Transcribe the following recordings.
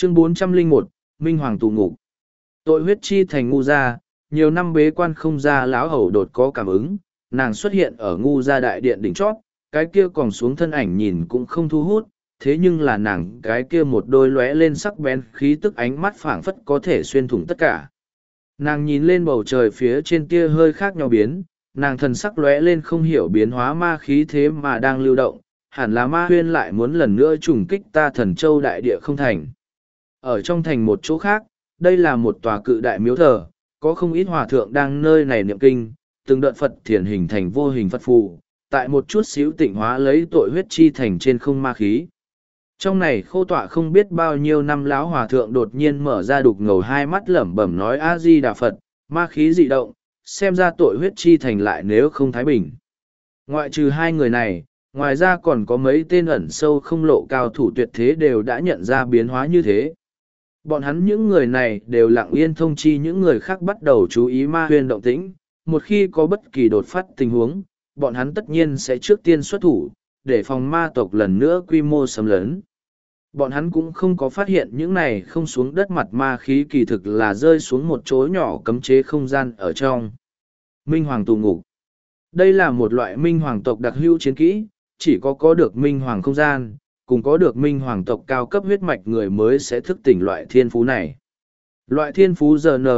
Chương 401, Minh Hoàng tù ngục. Tội huyết chi thành ngu gia, nhiều năm bế quan không ra lão hầu đột có cảm ứng, nàng xuất hiện ở ngu gia đại điện đỉnh chót, cái kia còn xuống thân ảnh nhìn cũng không thu hút, thế nhưng là nàng cái kia một đôi lóe lên sắc bén khí tức ánh mắt phảng phất có thể xuyên thủng tất cả. Nàng nhìn lên bầu trời phía trên tia hơi khác nhau biến, nàng thần sắc lóe lên không hiểu biến hóa ma khí thế mà đang lưu động, hẳn là ma huyên lại muốn lần nữa trùng kích ta Thần Châu đại địa không thành. Ở trong thành một chỗ khác, đây là một tòa cự đại miếu thờ, có không ít hòa thượng đang nơi này niệm kinh, từng đợt Phật thiền hình thành vô hình Phật phù, tại một chút xíu tịnh hóa lấy tội huyết chi thành trên không ma khí. Trong này khô tọa không biết bao nhiêu năm lão hòa thượng đột nhiên mở ra đục ngầu hai mắt lẩm bẩm nói A Di Đà Phật, ma khí dị động, xem ra tội huyết chi thành lại nếu không thái bình. Ngoại trừ hai người này, ngoài ra còn có mấy tên ẩn sâu không lộ cao thủ tuyệt thế đều đã nhận ra biến hóa như thế. Bọn hắn những người này đều lặng yên thông chi những người khác bắt đầu chú ý ma huyên động tĩnh, một khi có bất kỳ đột phát tình huống, bọn hắn tất nhiên sẽ trước tiên xuất thủ, để phòng ma tộc lần nữa quy mô xâm lấn. Bọn hắn cũng không có phát hiện những này không xuống đất mặt ma khí kỳ thực là rơi xuống một chỗ nhỏ cấm chế không gian ở trong. Minh Hoàng tù ngục. Đây là một loại Minh Hoàng tộc đặc hữu chiến kỹ, chỉ có được Minh Hoàng không gian, cùng có được Minh Hoàng tộc cao cấp huyết mạch người mới sẽ thức tỉnh loại thiên phú này. Loại thiên phú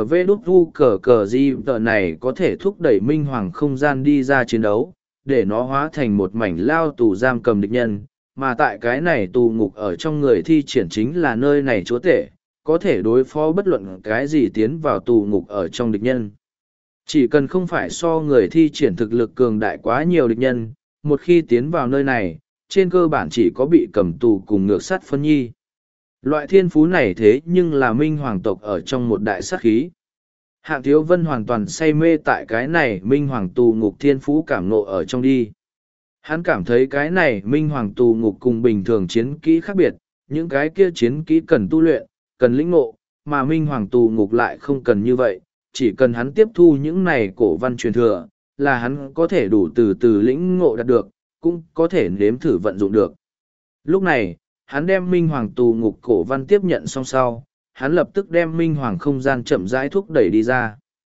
GNV này có thể thúc đẩy Minh Hoàng không gian đi ra chiến đấu, để nó hóa thành một mảnh lao tù giam cầm địch nhân, mà tại cái này tù ngục ở trong người thi triển chính là nơi này chúa tể, có thể đối phó bất luận cái gì tiến vào tù ngục ở trong địch nhân. Chỉ cần không phải so người thi triển thực lực cường đại quá nhiều địch nhân, một khi tiến vào nơi này, trên cơ bản chỉ có bị cầm tù cùng ngược sát phân nhi. Loại thiên phú này thế nhưng là Minh Hoàng tộc ở trong một đại sát khí. Hạng Thiếu Vân hoàn toàn say mê tại cái này Minh Hoàng tù ngục thiên phú cảm nộ ở trong đi. Hắn cảm thấy cái này Minh Hoàng tù ngục cùng bình thường chiến kỹ khác biệt, những cái kia chiến kỹ cần tu luyện, cần lĩnh ngộ, mà Minh Hoàng tù ngục lại không cần như vậy, chỉ cần hắn tiếp thu những này cổ văn truyền thừa, là hắn có thể đủ từ từ lĩnh ngộ đạt được, cũng có thể nếm thử vận dụng được. Lúc này, hắn đem Minh Hoàng tù ngục cổ văn tiếp nhận xong sau, hắn lập tức đem Minh Hoàng không gian chậm rãi thúc đẩy đi ra.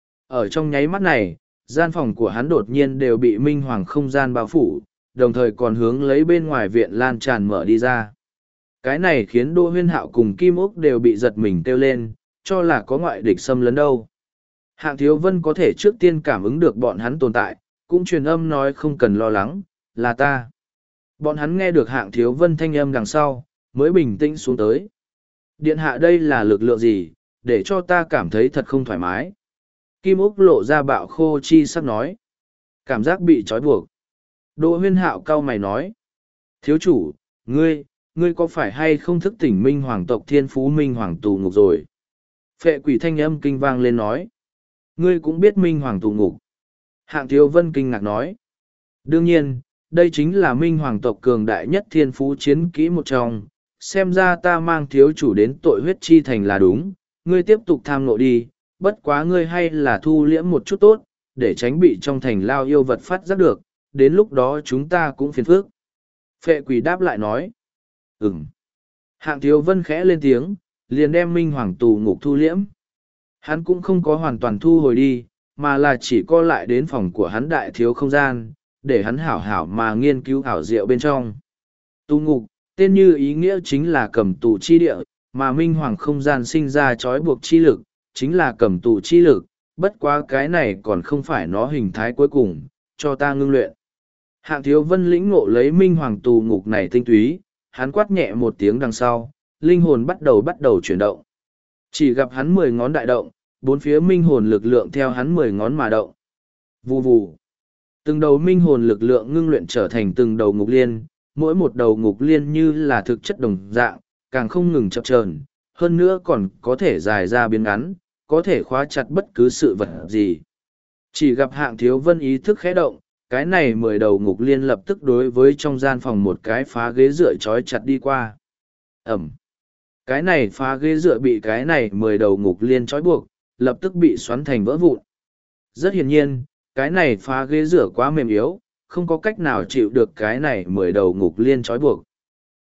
Ở trong nháy mắt này, gian phòng của hắn đột nhiên đều bị Minh Hoàng không gian bao phủ, đồng thời còn hướng lấy bên ngoài viện lan tràn mở đi ra. Cái này khiến Đỗ Huyên Hạo cùng Kim Úc đều bị giật mình kêu lên, cho là có ngoại địch xâm lấn đâu. Hạng Thiếu Vân có thể trước tiên cảm ứng được bọn hắn tồn tại, cũng truyền âm nói không cần lo lắng, là ta. Bọn hắn nghe được Hạng Thiếu Vân thanh âm đằng sau, mới bình tĩnh xuống tới. Điện hạ đây là lực lượng gì, để cho ta cảm thấy thật không thoải mái. Kim Úc lộ ra bạo khô chi sắc nói. Cảm giác bị trói buộc. Đỗ Huyên Hạo cau mày nói. Thiếu chủ, ngươi có phải hay không thức tỉnh Minh Hoàng tộc thiên phú Minh Hoàng tù ngục rồi? Phệ quỷ thanh âm kinh vang lên nói. Ngươi cũng biết Minh Hoàng tù ngục. Hạng Thiếu Vân kinh ngạc nói. Đương nhiên, đây chính là Minh Hoàng tộc cường đại nhất thiên phú chiến kỹ một trong. Xem ra ta mang thiếu chủ đến tội huyết chi thành là đúng. Ngươi tiếp tục tham nộ đi, bất quá ngươi hay là thu liễm một chút tốt, để tránh bị trong thành lao yêu vật phát giác được, đến lúc đó chúng ta cũng phiền phức. Phệ quỷ đáp lại nói. Hạng Thiếu Vân khẽ lên tiếng, liền đem Minh Hoàng tù ngục thu liễm. Hắn cũng không có hoàn toàn thu hồi đi, mà là chỉ co lại đến phòng của hắn đại thiếu không gian, để hắn hảo hảo mà nghiên cứu ảo diệu bên trong. Tù ngục, tên như ý nghĩa chính là cầm tù chi địa, mà Minh Hoàng không gian sinh ra trói buộc chi lực, chính là cầm tù chi lực, bất quá cái này còn không phải nó hình thái cuối cùng, cho ta ngưng luyện. Hạng Thiếu Vân lĩnh ngộ lấy Minh Hoàng tù ngục này tinh túy, hắn quát nhẹ một tiếng đằng sau, linh hồn bắt đầu chuyển động. Chỉ gặp hắn 10 ngón đại động, bốn phía minh hồn lực lượng theo hắn 10 ngón mà động. Vù vù. Từng đầu minh hồn lực lượng ngưng luyện trở thành từng đầu ngục liên, mỗi một đầu ngục liên như là thực chất đồng dạng, càng không ngừng chập chờn, hơn nữa còn có thể dài ra biến ngắn, có thể khóa chặt bất cứ sự vật gì. Chỉ gặp Hạng Thiếu Vân ý thức khẽ động, cái này 10 đầu ngục liên lập tức đối với trong gian phòng một cái phá ghế dựa trói chặt đi qua. Ẩm. Cái này phá ghế dựa bị cái này 10 đầu ngục liên trói buộc, lập tức bị xoắn thành vỡ vụn. Rất hiển nhiên, cái này phá ghế dựa quá mềm yếu, không có cách nào chịu được cái này 10 đầu ngục liên trói buộc.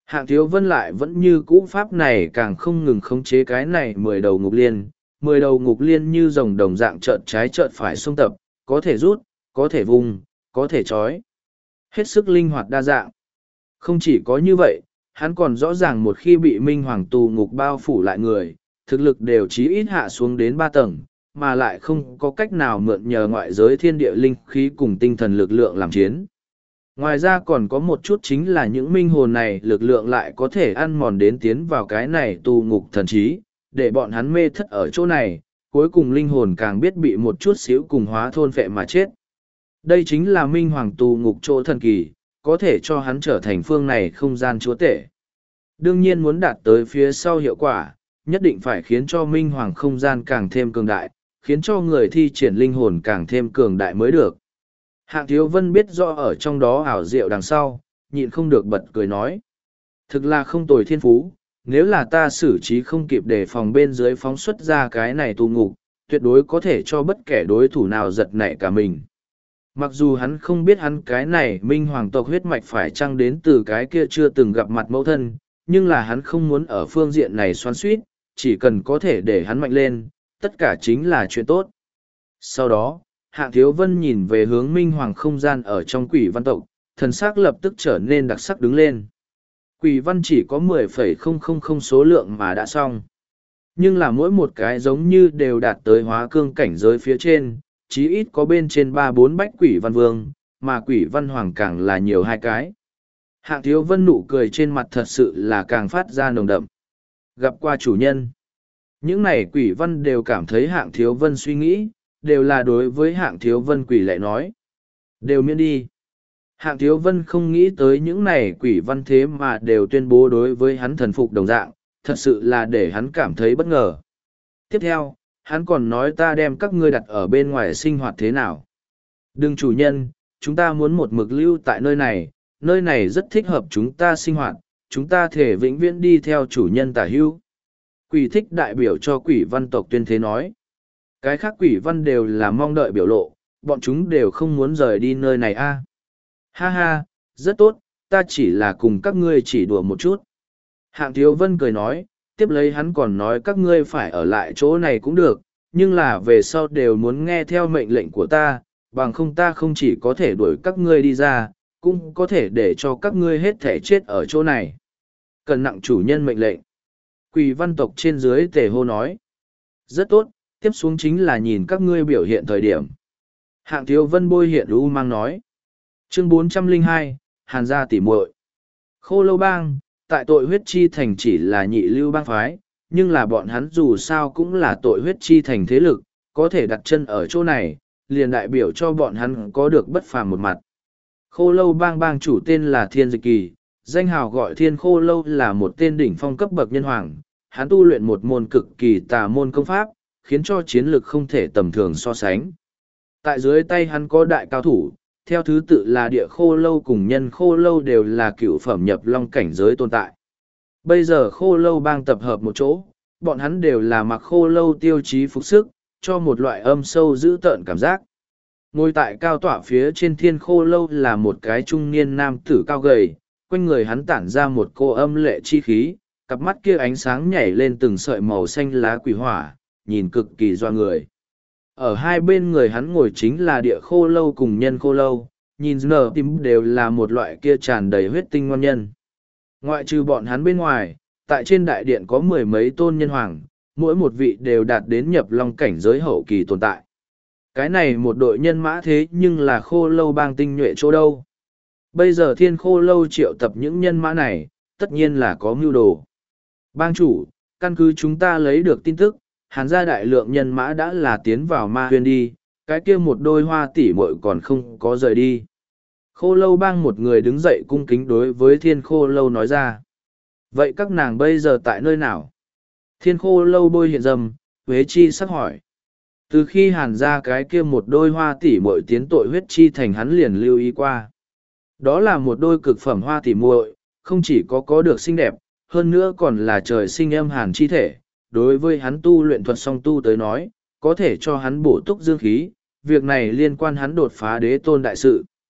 Hạng Thiếu Vân lại vẫn như cũ pháp này càng không ngừng khống chế cái này 10 đầu ngục liên. 10 đầu ngục liên như rồng đồng dạng trợn trái trợn phải xông tập, có thể rút, có thể vùng, có thể trói. Hết sức linh hoạt đa dạng. Không chỉ có như vậy, hắn còn rõ ràng một khi bị minh hoàng tù ngục bao phủ lại người, thực lực đều chí ít hạ xuống đến 3 tầng, mà lại không có cách nào mượn nhờ ngoại giới thiên địa linh khí cùng tinh thần lực lượng làm chiến. Ngoài ra còn có một chút chính là những minh hồn này lực lượng lại có thể ăn mòn đến tiến vào cái này tù ngục thần trí, để bọn hắn mê thất ở chỗ này, cuối cùng linh hồn càng biết bị một chút xíu cùng hóa thôn phệ mà chết. Đây chính là minh hoàng tù ngục chỗ thần kỳ, có thể cho hắn trở thành phương này không gian chúa tể. Đương nhiên muốn đạt tới phía sau hiệu quả, nhất định phải khiến cho minh hoàng không gian càng thêm cường đại, khiến cho người thi triển linh hồn càng thêm cường đại mới được. Hạng Thiếu Vân biết rõ ở trong đó ảo diệu đằng sau, nhịn không được bật cười nói. Thực là không tồi thiên phú, nếu là ta xử trí không kịp để phòng bên dưới phóng xuất ra cái này tù ngục, tuyệt đối có thể cho bất kể đối thủ nào giật nảy cả mình. Mặc dù hắn không biết hắn cái này minh hoàng tộc huyết mạch phải chăng đến từ cái kia chưa từng gặp mặt mẫu thân, nhưng là hắn không muốn ở phương diện này xoắn suýt, chỉ cần có thể để hắn mạnh lên, tất cả chính là chuyện tốt. Sau đó, Hạng Thiếu Vân nhìn về hướng minh hoàng không gian ở trong quỷ văn tộc, thần sắc lập tức trở nên đặc sắc đứng lên. Quỷ văn chỉ có 10,000 số lượng mà đã xong. Nhưng là mỗi một cái giống như đều đạt tới hóa cương cảnh giới phía trên, chí ít có bên trên 3-4 bách quỷ văn vương, mà quỷ văn hoàng càng là nhiều 2 cái. Hạng Thiếu Vân nụ cười trên mặt thật sự là càng phát ra nồng đậm. Gặp qua chủ nhân. Những này quỷ văn đều cảm thấy Hạng Thiếu Vân suy nghĩ, đều là đối với Hạng Thiếu Vân quỷ lại nói. Đều miễn đi. Hạng Thiếu Vân không nghĩ tới những này quỷ văn thế mà đều tuyên bố đối với hắn thần phục đồng dạng, thật sự là để hắn cảm thấy bất ngờ. Tiếp theo, hắn còn nói ta đem các ngươi đặt ở bên ngoài sinh hoạt thế nào. Đừng chủ nhân, chúng ta muốn một mực lưu tại nơi này rất thích hợp chúng ta sinh hoạt, chúng ta thể vĩnh viễn đi theo chủ nhân tả hữu. Quỷ thích đại biểu cho quỷ văn tộc tuyên thế nói. Cái khác quỷ văn đều là mong đợi biểu lộ, bọn chúng đều không muốn rời đi nơi này a. Ha ha, rất tốt, ta chỉ là cùng các ngươi chỉ đùa một chút. Hạng Thiếu Vân cười nói, tiếp lấy hắn còn nói các ngươi phải ở lại chỗ này cũng được, nhưng là về sau đều muốn nghe theo mệnh lệnh của ta, bằng không ta không chỉ có thể đuổi các ngươi đi ra, cũng có thể để cho các ngươi hết thể chết ở chỗ này. Cần nặng chủ nhân mệnh lệnh. Quỷ văn tộc trên dưới tề hô nói. Rất tốt, tiếp xuống chính là nhìn các ngươi biểu hiện thời điểm. Hạng Thiếu Vân bôi hiện u mang nói. Chương 402, Hàn gia tỉ muội. Khô Lâu Bang, tại tội huyết chi thành chỉ là nhị lưu bang phái, nhưng là bọn hắn dù sao cũng là tội huyết chi thành thế lực, có thể đặt chân ở chỗ này, liền đại biểu cho bọn hắn có được bất phàm một mặt. Khô Lâu Bang bang chủ tên là Thiên Dịch Kỳ, danh hào gọi Thiên Khô Lâu là một tên đỉnh phong cấp bậc nhân hoàng, hắn tu luyện một môn cực kỳ tà môn công pháp, khiến cho chiến lực không thể tầm thường so sánh. Tại dưới tay hắn có đại cao thủ, theo thứ tự là địa khô lâu cùng nhân khô lâu đều là cựu phẩm nhập long cảnh giới tồn tại. Bây giờ khô lâu bang tập hợp một chỗ, bọn hắn đều là mặc khô lâu tiêu chí phục sức, cho một loại âm sâu dữ tợn cảm giác. Ngồi tại cao tọa phía trên thiên khô lâu là một cái trung niên nam tử cao gầy, quanh người hắn tản ra một cô âm lệ chi khí, cặp mắt kia ánh sáng nhảy lên từng sợi màu xanh lá quỷ hỏa, nhìn cực kỳ doa người. Ở hai bên người hắn ngồi chính là địa khô lâu cùng nhân khô lâu, nhìn nở tim đều là một loại kia tràn đầy huyết tinh ngon nhân. Ngoại trừ bọn hắn bên ngoài, tại trên đại điện có 10 mấy tôn nhân hoàng, mỗi một vị đều đạt đến nhập long cảnh giới hậu kỳ tồn tại. Cái này một đội nhân mã thế nhưng là khô lâu bang tinh nhuệ chỗ đâu. Bây giờ thiên khô lâu triệu tập những nhân mã này, tất nhiên là có mưu đồ. Bang chủ, căn cứ chúng ta lấy được tin tức, Hàn gia đại lượng nhân mã đã là tiến vào ma huyên đi, cái kia một đôi hoa tỷ muội còn không có rời đi. Khô lâu bang một người đứng dậy cung kính đối với thiên khô lâu nói ra. Vậy các nàng bây giờ tại nơi nào? Thiên khô lâu bôi hiện dầm, Huế Chi sắc hỏi. Từ khi Hàn gia cái kia một đôi hoa tỷ muội tiến tội huyết chi thành hắn liền lưu ý qua. Đó là một đôi cực phẩm hoa tỷ muội, không chỉ có được xinh đẹp, hơn nữa còn là trời sinh âm hàn chi thể. Đối với hắn tu luyện thuật song tu tới nói, có thể cho hắn bổ túc dương khí, việc này liên quan hắn đột phá đế tôn đại sự.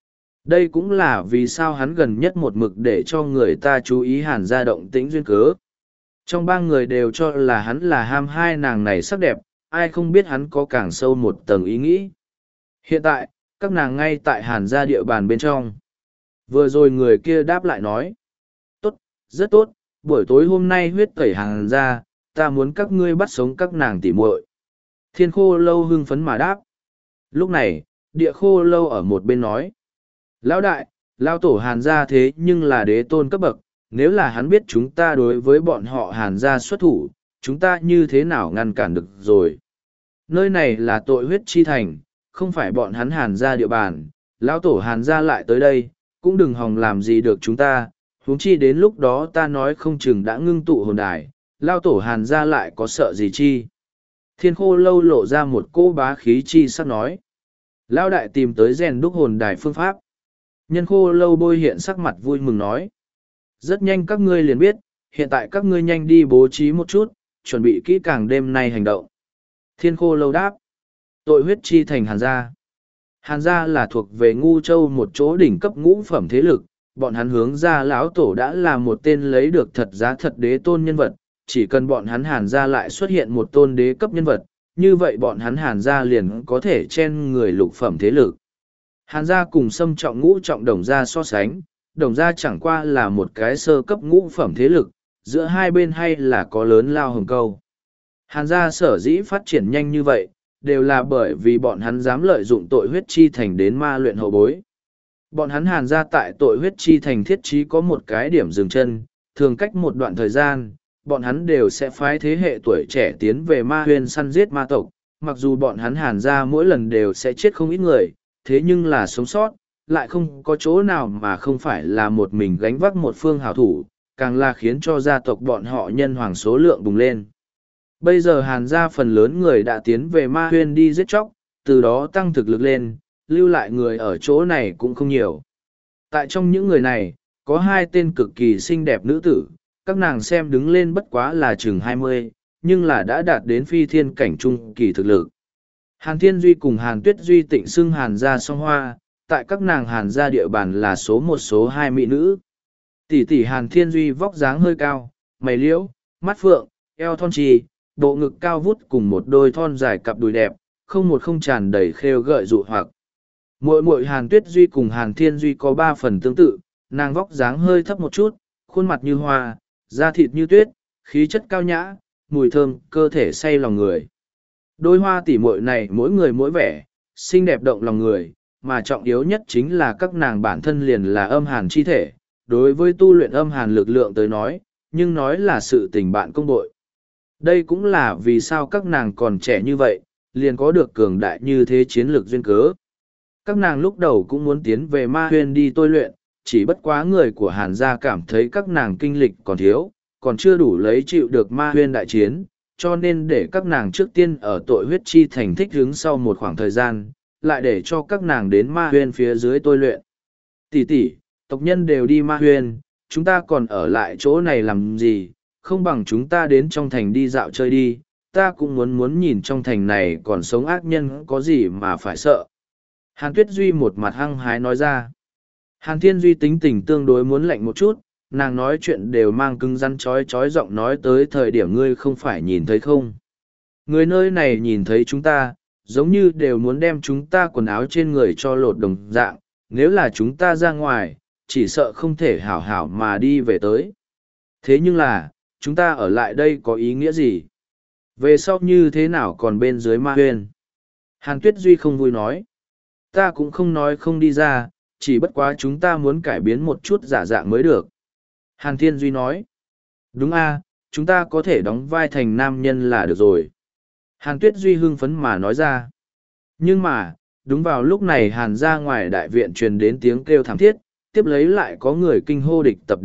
Đây cũng là vì sao hắn gần nhất một mực để cho người ta chú ý Hàn gia động tĩnh duyên cớ. Trong ba người đều cho là hắn là ham hai nàng này sắc đẹp, ai không biết hắn có càng sâu một tầng ý nghĩ. Hiện tại, các nàng ngay tại Hàn gia địa bàn bên trong. Vừa rồi người kia đáp lại nói. Tốt, rất tốt, buổi tối hôm nay huyết tẩy Hàn gia, ta muốn các ngươi bắt sống các nàng tỉ muội. Thiên Khô Lâu hưng phấn mà đáp. Lúc này, Địa Khô Lâu ở một bên nói. Lão đại, Lão tổ Hàn gia thế nhưng là đế tôn cấp bậc, nếu là hắn biết chúng ta đối với bọn họ Hàn gia xuất thủ, chúng ta như thế nào ngăn cản được rồi. Nơi này là tội huyết chi thành, không phải bọn hắn Hàn gia địa bàn, Lão tổ Hàn gia lại tới đây, cũng đừng hòng làm gì được chúng ta, huống chi đến lúc đó ta nói không chừng đã ngưng tụ hồn đài, Lão tổ Hàn gia lại có sợ gì chi. Thiên Khô Lâu lộ ra một cỗ bá khí chi sắc nói. Lão đại tìm tới rèn đúc hồn đài phương pháp. Nhân Khô Lâu bôi hiện sắc mặt vui mừng nói. Rất nhanh các ngươi liền biết, hiện tại các ngươi nhanh đi bố trí một chút, chuẩn bị kỹ càng đêm nay hành động. Thiên Khô Lâu đáp. Tội huyết chi thành Hàn gia. Hàn gia là thuộc về Ngu Châu một chỗ đỉnh cấp ngũ phẩm thế lực, bọn hắn hướng ra lão tổ đã là một tên lấy được thật giá thật đế tôn nhân vật, chỉ cần bọn hắn Hàn gia lại xuất hiện một tôn đế cấp nhân vật, như vậy bọn hắn Hàn gia liền có thể chen người lục phẩm thế lực. Hàn gia cùng xâm trọng ngũ trọng đồng gia so sánh, đồng gia chẳng qua là một cái sơ cấp ngũ phẩm thế lực, giữa hai bên hay là có lớn lao hồng câu. Hàn gia sở dĩ phát triển nhanh như vậy, đều là bởi vì bọn hắn dám lợi dụng tội huyết chi thành đến ma luyện hậu bối. Bọn hắn Hàn gia tại tội huyết chi thành thiết trí có một cái điểm dừng chân, thường cách một đoạn thời gian, bọn hắn đều sẽ phái thế hệ tuổi trẻ tiến về ma huyên săn giết ma tộc, mặc dù bọn hắn Hàn gia mỗi lần đều sẽ chết không ít người, thế nhưng là sống sót, lại không có chỗ nào mà không phải là một mình gánh vác một phương hảo thủ, càng là khiến cho gia tộc bọn họ nhân hoàng số lượng bùng lên. Bây giờ Hàn gia phần lớn người đã tiến về ma huyên đi giết chóc, từ đó tăng thực lực lên, lưu lại người ở chỗ này cũng không nhiều. Tại trong những người này, có hai tên cực kỳ xinh đẹp nữ tử, các nàng xem đứng lên bất quá là chừng 20, nhưng là đã đạt đến phi thiên cảnh trung kỳ thực lực. Hàn Thiên Duy cùng Hàn Tuyết Duy tịnh xưng Hàn gia song hoa, tại các nàng Hàn gia địa bàn là số một số hai mỹ nữ. Tỷ tỷ Hàn Thiên Duy vóc dáng hơi cao, mày liễu, mắt phượng, eo thon trì, bộ ngực cao vút cùng một đôi thon dài cặp đùi đẹp, không một không tràn đầy khêu gợi dụ hoặc. Muội muội Hàn Tuyết Duy cùng Hàn Thiên Duy có 3 phần tương tự, nàng vóc dáng hơi thấp một chút, khuôn mặt như hoa, da thịt như tuyết, khí chất cao nhã, mùi thơm, cơ thể say lòng người. Đôi hoa tỷ muội này mỗi người mỗi vẻ, xinh đẹp động lòng người, mà trọng yếu nhất chính là các nàng bản thân liền là âm hàn chi thể, đối với tu luyện âm hàn lực lượng tới nói, nhưng nói là sự tình bạn công bội. Đây cũng là vì sao các nàng còn trẻ như vậy, liền có được cường đại như thế chiến lược duyên cớ. Các nàng lúc đầu cũng muốn tiến về ma huyên đi tôi luyện, chỉ bất quá người của Hàn gia cảm thấy các nàng kinh lịch còn thiếu, còn chưa đủ lấy chịu được ma huyên đại chiến, cho nên để các nàng trước tiên ở tội huyết chi thành thích ứng sau một khoảng thời gian, lại để cho các nàng đến ma huyên phía dưới tôi luyện. Tỷ tỷ, tộc nhân đều đi ma huyên, chúng ta còn ở lại chỗ này làm gì, không bằng chúng ta đến trong thành đi dạo chơi đi, ta cũng muốn nhìn trong thành này còn sống ác nhân có gì mà phải sợ. Hàn Tuyết Duy một mặt hăng hái nói ra. Hàn Thiên Duy tính tình tương đối muốn lạnh một chút, nàng nói chuyện đều mang cứng rắn chói giọng nói tới thời điểm ngươi không phải nhìn thấy không. Người nơi này nhìn thấy chúng ta, giống như đều muốn đem chúng ta quần áo trên người cho lột đồng dạng, nếu là chúng ta ra ngoài, chỉ sợ không thể hảo hảo mà đi về tới. Thế nhưng là, chúng ta ở lại đây có ý nghĩa gì? Về sau như thế nào còn bên dưới ma huyên? Hàn Tuyết Duy không vui nói. Ta cũng không nói không đi ra, chỉ bất quá chúng ta muốn cải biến một chút giả dạng mới được. Hàn Thiên Duy nói. Đúng a, chúng ta có thể đóng vai thành nam nhân là được rồi. Hàn Tuyết Duy hưng phấn mà nói ra. Nhưng mà, đúng vào lúc này Hàn ra ngoài đại viện truyền đến tiếng kêu thảm thiết, tiếp lấy lại có người kinh hô địch tập.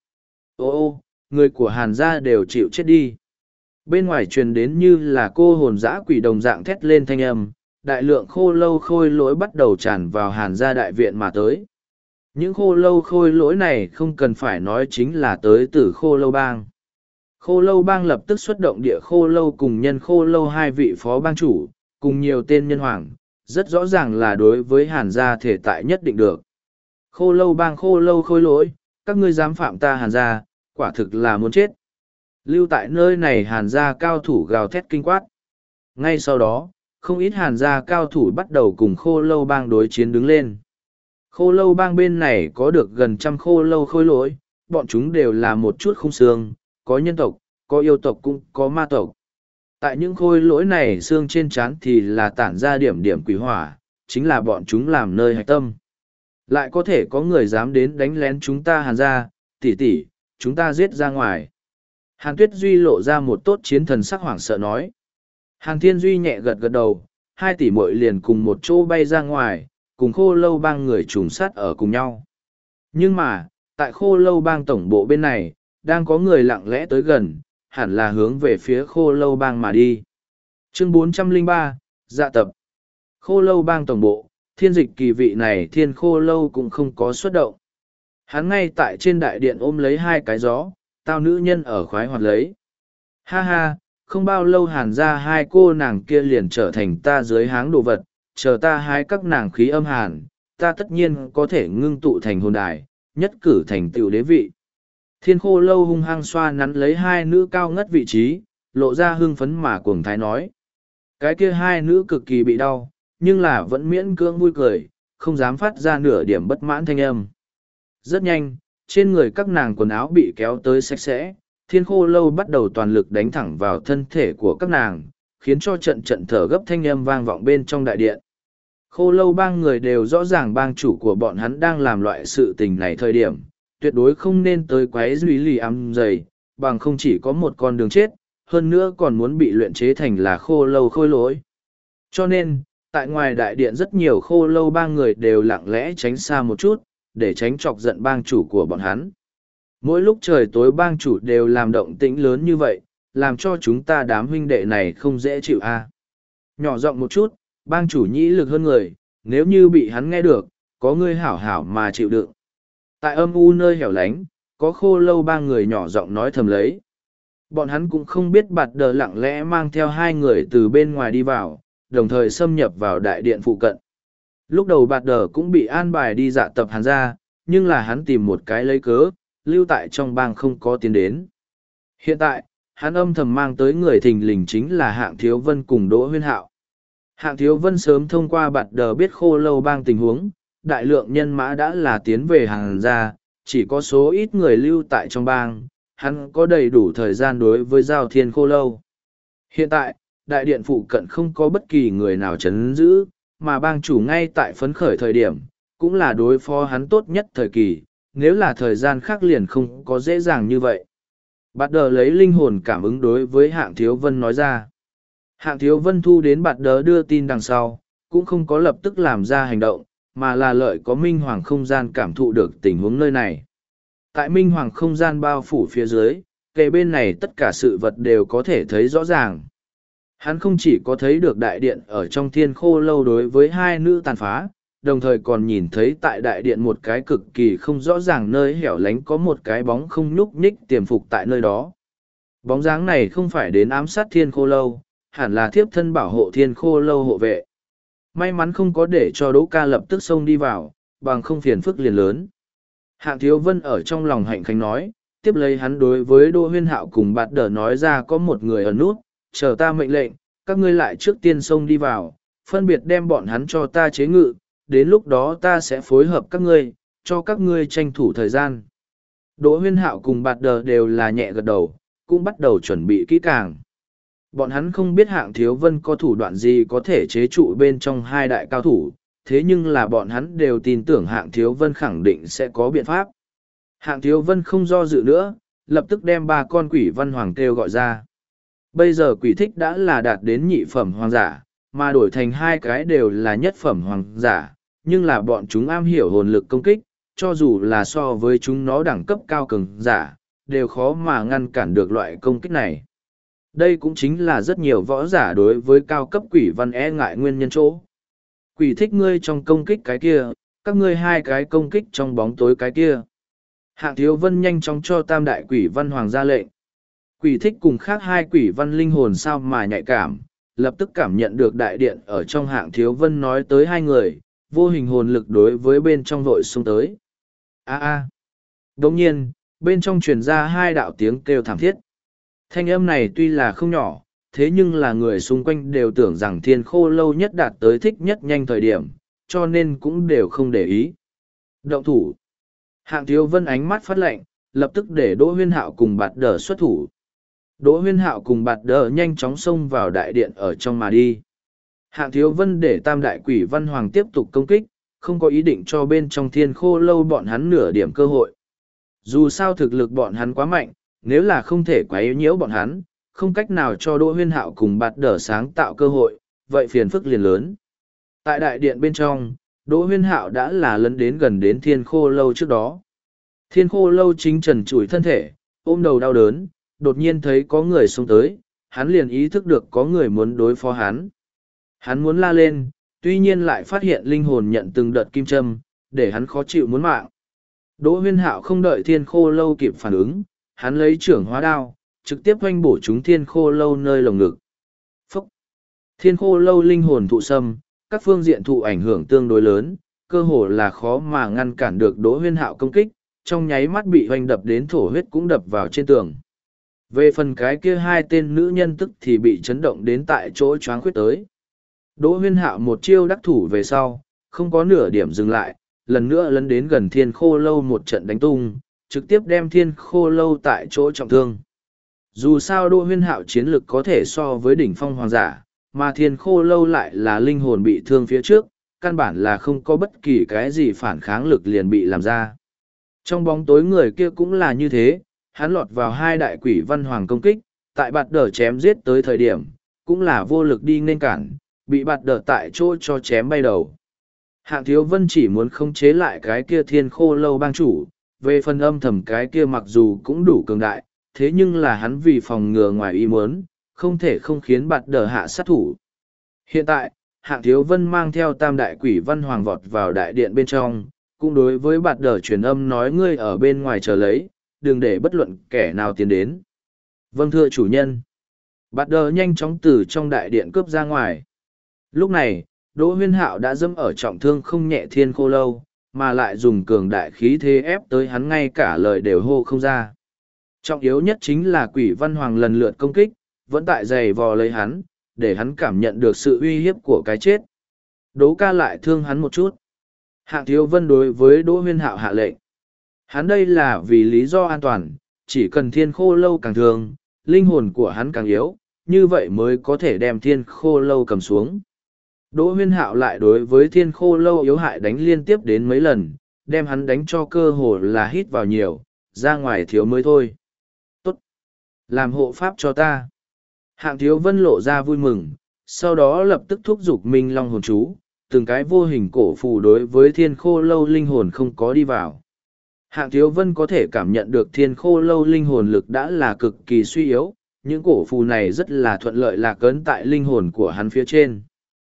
Ô ô, người của Hàn gia đều chịu chết đi. Bên ngoài truyền đến như là cô hồn dã quỷ đồng dạng thét lên thanh âm, đại lượng khô lâu khôi lỗi bắt đầu tràn vào Hàn gia đại viện mà tới. Những khô lâu khôi lỗi này không cần phải nói chính là tới từ khô lâu bang. Khô lâu bang lập tức xuất động địa khô lâu cùng nhân khô lâu hai vị phó bang chủ, cùng nhiều tên nhân hoàng, rất rõ ràng là đối với Hàn gia thể tại nhất định được. Khô lâu bang khô lâu khôi lỗi, các ngươi dám phạm ta Hàn gia, quả thực là muốn chết. Lưu tại nơi này Hàn gia cao thủ gào thét kinh quát. Ngay sau đó, không ít Hàn gia cao thủ bắt đầu cùng khô lâu bang đối chiến đứng lên. Khô lâu bang bên này có được gần trăm khô lâu khôi lỗi, bọn chúng đều là một chút không xương, có nhân tộc, có yêu tộc cũng có ma tộc. Tại những khôi lỗi này xương trên trán thì là tản ra điểm điểm quỷ hỏa, chính là bọn chúng làm nơi hạch tâm. Lại có thể có người dám đến đánh lén chúng ta Hàn gia, tỷ tỷ, chúng ta giết ra ngoài. Hàn Tuyết Duy lộ ra một tốt chiến thần sắc hoảng sợ nói. Hàn Thiên Duy nhẹ gật gật đầu, 2 tỷ muội liền cùng một chỗ bay ra ngoài, cùng khô lâu bang người trùng sát ở cùng nhau. Nhưng mà, tại khô lâu bang tổng bộ bên này, đang có người lặng lẽ tới gần, hẳn là hướng về phía khô lâu bang mà đi. Chương 403, dạ tập. Khô lâu bang tổng bộ, thiên dịch kỳ vị này thiên khô lâu cũng không có xuất động. Hắn ngay tại trên đại điện ôm lấy 2 cái gió, tao nữ nhân ở khoái hoạt lấy. Ha ha, không bao lâu Hàn ra 2 cô nàng kia liền trở thành ta dưới háng đồ vật, chờ ta hái các nàng khí âm hàn, ta tất nhiên có thể ngưng tụ thành hồn đài, nhất cử thành tựu đế vị. Thiên khô lâu hung hăng xoa nắn lấy 2 nữ cao ngất vị trí, lộ ra hưng phấn mà cuồng thái nói. Cái kia 2 nữ cực kỳ bị đau, nhưng là vẫn miễn cưỡng vui cười, không dám phát ra nửa điểm bất mãn thanh âm. Rất nhanh, trên người các nàng quần áo bị kéo tới sạch sẽ, thiên khô lâu bắt đầu toàn lực đánh thẳng vào thân thể của các nàng, khiến cho trận trận thở gấp thanh âm vang vọng bên trong đại điện. Khô lâu bang người đều rõ ràng bang chủ của bọn hắn đang làm loại sự tình này thời điểm, tuyệt đối không nên tới quấy rối lì ám dày, bằng không chỉ có một con đường chết, hơn nữa còn muốn bị luyện chế thành là khô lâu khôi lỗi. Cho nên, tại ngoài đại điện rất nhiều khô lâu bang người đều lặng lẽ tránh xa một chút, để tránh chọc giận bang chủ của bọn hắn. Mỗi lúc trời tối bang chủ đều làm động tĩnh lớn như vậy, làm cho chúng ta đám huynh đệ này không dễ chịu a. Nhỏ giọng một chút, bang chủ nhĩ lực hơn người, nếu như bị hắn nghe được, có người hảo hảo mà chịu đựng. Tại âm u nơi hẻo lánh, có khô lâu bang người nhỏ giọng nói thầm lấy. Bọn hắn cũng không biết bạt đờ lặng lẽ mang theo 2 người từ bên ngoài đi vào, đồng thời xâm nhập vào đại điện phụ cận. Lúc đầu bạt đờ cũng bị an bài đi dạ tập Hàn ra, nhưng là hắn tìm một cái lấy cớ, lưu tại trong bang không có tiến đến. Hiện tại, hắn âm thầm mang tới người thình lình chính là Hạng Thiếu Vân cùng Đỗ Huyên Hạo. Hạng Thiếu Vân sớm thông qua bạt đờ biết khô lâu bang tình huống, đại lượng nhân mã đã là tiến về Hàn ra, chỉ có số ít người lưu tại trong bang, hắn có đầy đủ thời gian đối với giao thiên khô lâu. Hiện tại, đại điện phụ cận không có bất kỳ người nào chấn giữ, mà bang chủ ngay tại phấn khởi thời điểm, cũng là đối phó hắn tốt nhất thời kỳ, nếu là thời gian khác liền không có dễ dàng như vậy. Bạt đờ lấy linh hồn cảm ứng đối với Hạng Thiếu Vân nói ra. Hạng Thiếu Vân thu đến bạt đờ đưa tin đằng sau, cũng không có lập tức làm ra hành động, mà là lợi có Minh Hoàng không gian cảm thụ được tình huống nơi này. Tại Minh Hoàng không gian bao phủ phía dưới, kề bên này tất cả sự vật đều có thể thấy rõ ràng. Hắn không chỉ có thấy được đại điện ở trong thiên khô lâu đối với 2 nữ tàn phá, đồng thời còn nhìn thấy tại đại điện một cái cực kỳ không rõ ràng nơi hẻo lánh có một cái bóng không nhúc nhích tiềm phục tại nơi đó. Bóng dáng này không phải đến ám sát thiên khô lâu, hẳn là thiếp thân bảo hộ thiên khô lâu hộ vệ. May mắn không có để cho Đỗ ca lập tức xông đi vào, bằng không phiền phức liền lớn. Hạng Thiếu Vân ở trong lòng hạnh khánh nói, tiếp lấy hắn đối với Đỗ Huyên Hạo cùng bạt đờ nói ra có một người ở nút, chờ ta mệnh lệnh, các ngươi lại trước tiên xông đi vào, phân biệt đem bọn hắn cho ta chế ngự, đến lúc đó ta sẽ phối hợp các ngươi, cho các ngươi tranh thủ thời gian. Đỗ Huyên Hạo cùng bạt đờ đều là nhẹ gật đầu, cũng bắt đầu chuẩn bị kỹ càng. Bọn hắn không biết Hạng Thiếu Vân có thủ đoạn gì có thể chế trụ bên trong 2 đại cao thủ, thế nhưng là bọn hắn đều tin tưởng Hạng Thiếu Vân khẳng định sẽ có biện pháp. Hạng Thiếu Vân không do dự nữa, lập tức đem 3 con quỷ văn hoàng kêu gọi ra. Bây giờ quỷ thích đã là đạt đến nhị phẩm hoàng giả, mà đổi thành 2 cái đều là nhất phẩm hoàng giả, nhưng là bọn chúng am hiểu hồn lực công kích, cho dù là so với chúng nó đẳng cấp cao cường giả, đều khó mà ngăn cản được loại công kích này. Đây cũng chính là rất nhiều võ giả đối với cao cấp quỷ văn e ngại nguyên nhân chỗ. Quỷ thích ngươi trong công kích cái kia, các ngươi 2 cái công kích trong bóng tối cái kia. Hạng Thiếu Vân nhanh chóng cho tam đại quỷ văn hoàng ra lệnh. Quỷ thích cùng khác 2 quỷ văn linh hồn sao mà nhạy cảm, lập tức cảm nhận được đại điện ở trong Hạng Thiếu Vân nói tới 2 người, vô hình hồn lực đối với bên trong vội xông tới. A a. Đồng nhiên, bên trong truyền ra hai đạo tiếng kêu thảm thiết. Thanh âm này tuy là không nhỏ, thế nhưng là người xung quanh đều tưởng rằng thiên khô lâu nhất đạt tới thích nhất nhanh thời điểm, cho nên cũng đều không để ý. Động thủ. Hạng Thiếu Vân ánh mắt phát lệnh, lập tức để Đỗ Huyên Hạo cùng Bạt Đờ xuất thủ. Đỗ Huyên Hạo cùng Bạt Đờ nhanh chóng xông vào đại điện ở trong mà đi. Hạng Thiếu Vân để Tam Đại Quỷ Văn Hoàng tiếp tục công kích, không có ý định cho bên trong thiên khô lâu bọn hắn nửa điểm cơ hội. Dù sao thực lực bọn hắn quá mạnh, nếu là không thể quấy nhiễu bọn hắn, không cách nào cho Đỗ Huyên Hạo cùng Bạt Đờ sáng tạo cơ hội, vậy phiền phức liền lớn. Tại đại điện bên trong, Đỗ Huyên Hạo đã là lấn đến gần đến thiên khô lâu trước đó. Thiên khô lâu chính trần trụi thân thể, ôm đầu đau đớn, đột nhiên thấy có người xông tới, hắn liền ý thức được có người muốn đối phó hắn. Hắn muốn la lên, tuy nhiên lại phát hiện linh hồn nhận từng đợt kim châm, để hắn khó chịu muốn mạng. Đỗ Huyên Hạo không đợi thiên khô lâu kịp phản ứng, hắn lấy trưởng hóa đao, trực tiếp oanh bổ trúng thiên khô lâu nơi lồng ngực. Phúc! Thiên khô lâu linh hồn thụ xâm, các phương diện thụ ảnh hưởng tương đối lớn, cơ hồ là khó mà ngăn cản được Đỗ Huyên Hạo công kích, trong nháy mắt bị hoành đập đến thổ huyết cũng đập vào trên tường. Về phần cái kia hai tên nữ nhân tức thì bị chấn động đến tại chỗ choáng khuyết tới. Đỗ Huyên Hạo một chiêu đắc thủ về sau, không có nửa điểm dừng lại, lần nữa lấn đến gần thiên khô lâu một trận đánh tung, trực tiếp đem thiên khô lâu tại chỗ trọng thương. Dù sao Đỗ Huyên Hạo chiến lực có thể so với đỉnh phong hoàng giả, mà thiên khô lâu lại là linh hồn bị thương phía trước, căn bản là không có bất kỳ cái gì phản kháng lực liền bị làm ra. Trong bóng tối người kia cũng là như thế, hắn lọt vào hai đại quỷ văn hoàng công kích, tại Bạt Đờ chém giết tới thời điểm, cũng là vô lực đi nên cản, bị Bạt Đờ tại chỗ cho chém bay đầu. Hạng Thiếu Vân chỉ muốn khống chế lại cái kia thiên khô lâu bang chủ, về phần âm thầm cái kia mặc dù cũng đủ cường đại, thế nhưng là hắn vì phòng ngừa ngoài ý muốn, không thể không khiến Bạt Đờ hạ sát thủ. Hiện tại, Hạng Thiếu Vân mang theo tam đại quỷ văn hoàng vọt vào đại điện bên trong, cũng đối với Bạt Đờ truyền âm nói ngươi ở bên ngoài chờ lấy, đừng để bất luận kẻ nào tiến đến. Vâng thưa chủ nhân. Bạt Đờ nhanh chóng từ trong đại điện cướp ra ngoài. Lúc này, Đỗ Huyên Hạo đã dẫm ở trọng thương không nhẹ thiên khô lâu, mà lại dùng cường đại khí thế ép tới hắn ngay cả lời đều hô không ra. Trọng yếu nhất chính là quỷ văn hoàng lần lượt công kích, vẫn tại giày vò lấy hắn, để hắn cảm nhận được sự uy hiếp của cái chết. Đỗ ca lại thương hắn một chút. Hạng Thiếu Vân đối với Đỗ Huyên Hạo hạ lệnh. Hắn đây là vì lý do an toàn, chỉ cần thiên khô lâu càng thương, linh hồn của hắn càng yếu, như vậy mới có thể đem thiên khô lâu cầm xuống. Đỗ Huyên Hạo lại đối với thiên khô lâu yếu hại đánh liên tiếp đến mấy lần, đem hắn đánh cho cơ hồ là hít vào nhiều, ra ngoài thiếu mới thôi. Tốt! Làm hộ pháp cho ta. Hạng Thiếu Vân lộ ra vui mừng, sau đó lập tức thúc giục Minh Long hồn chú, từng cái vô hình cổ phù đối với thiên khô lâu linh hồn không có đi vào. Hạng Thiếu Vân có thể cảm nhận được thiên khô lâu linh hồn lực đã là cực kỳ suy yếu, những cổ phù này rất là thuận lợi lạc ấn tại linh hồn của hắn phía trên.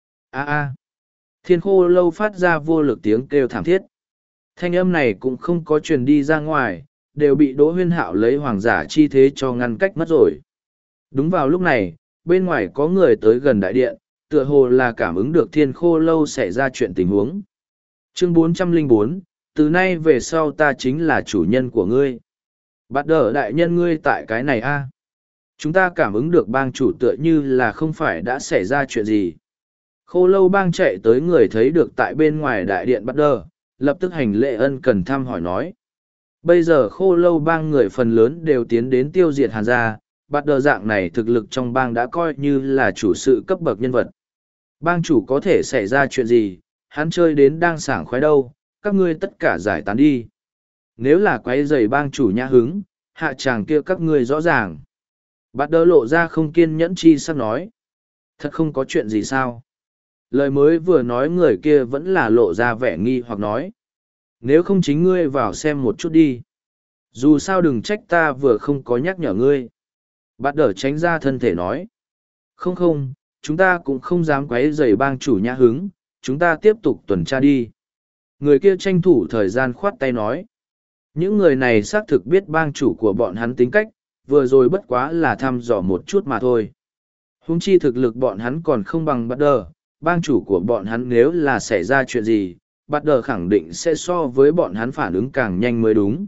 Thiên khô lâu phát ra vô lực tiếng kêu thảm thiết. Thanh âm này cũng không có truyền đi ra ngoài, đều bị Đỗ Huyên Hạo lấy hoàng giả chi thế cho ngăn cách mất rồi. Đúng vào lúc này, bên ngoài có người tới gần đại điện, tựa hồ là cảm ứng được thiên khô lâu xảy ra chuyện tình huống. Chương 404, từ nay về sau ta chính là chủ nhân của ngươi. Bạt Đờ đại nhân ngươi tại cái này a? Chúng ta cảm ứng được bang chủ tựa như là không phải đã xảy ra chuyện gì. Khô lâu bang chạy tới người thấy được tại bên ngoài đại điện Bạt Đờ, lập tức hành lễ ân cần thăm hỏi nói. Bây giờ khô lâu bang người phần lớn đều tiến đến tiêu diệt Hàn gia, Bạt Đờ dạng này thực lực trong bang đã coi như là chủ sự cấp bậc nhân vật. Bang chủ có thể xảy ra chuyện gì, hắn chơi đến đang sảng khoái đâu, các ngươi tất cả giải tán đi. Nếu là quấy rầy bang chủ nhã hứng, hạ tràng kia các ngươi rõ ràng. Bạt Đờ lộ ra không kiên nhẫn chi sắp nói. Thật không có chuyện gì sao? Lời mới vừa nói người kia vẫn là lộ ra vẻ nghi hoặc nói. Nếu không chính ngươi vào xem một chút đi. Dù sao đừng trách ta vừa không có nhắc nhở ngươi. Bạt Đờ tránh ra thân thể nói. Không, chúng ta cũng không dám quấy rầy bang chủ nhã hứng, chúng ta tiếp tục tuần tra đi. Người kia tranh thủ thời gian khoát tay nói. Những người này xác thực biết bang chủ của bọn hắn tính cách, vừa rồi bất quá là thăm dò một chút mà thôi. Huống chi thực lực bọn hắn còn không bằng Bạt Đờ, bang chủ của bọn hắn nếu là xảy ra chuyện gì, bắt đờ khẳng định sẽ so với bọn hắn phản ứng càng nhanh mới đúng.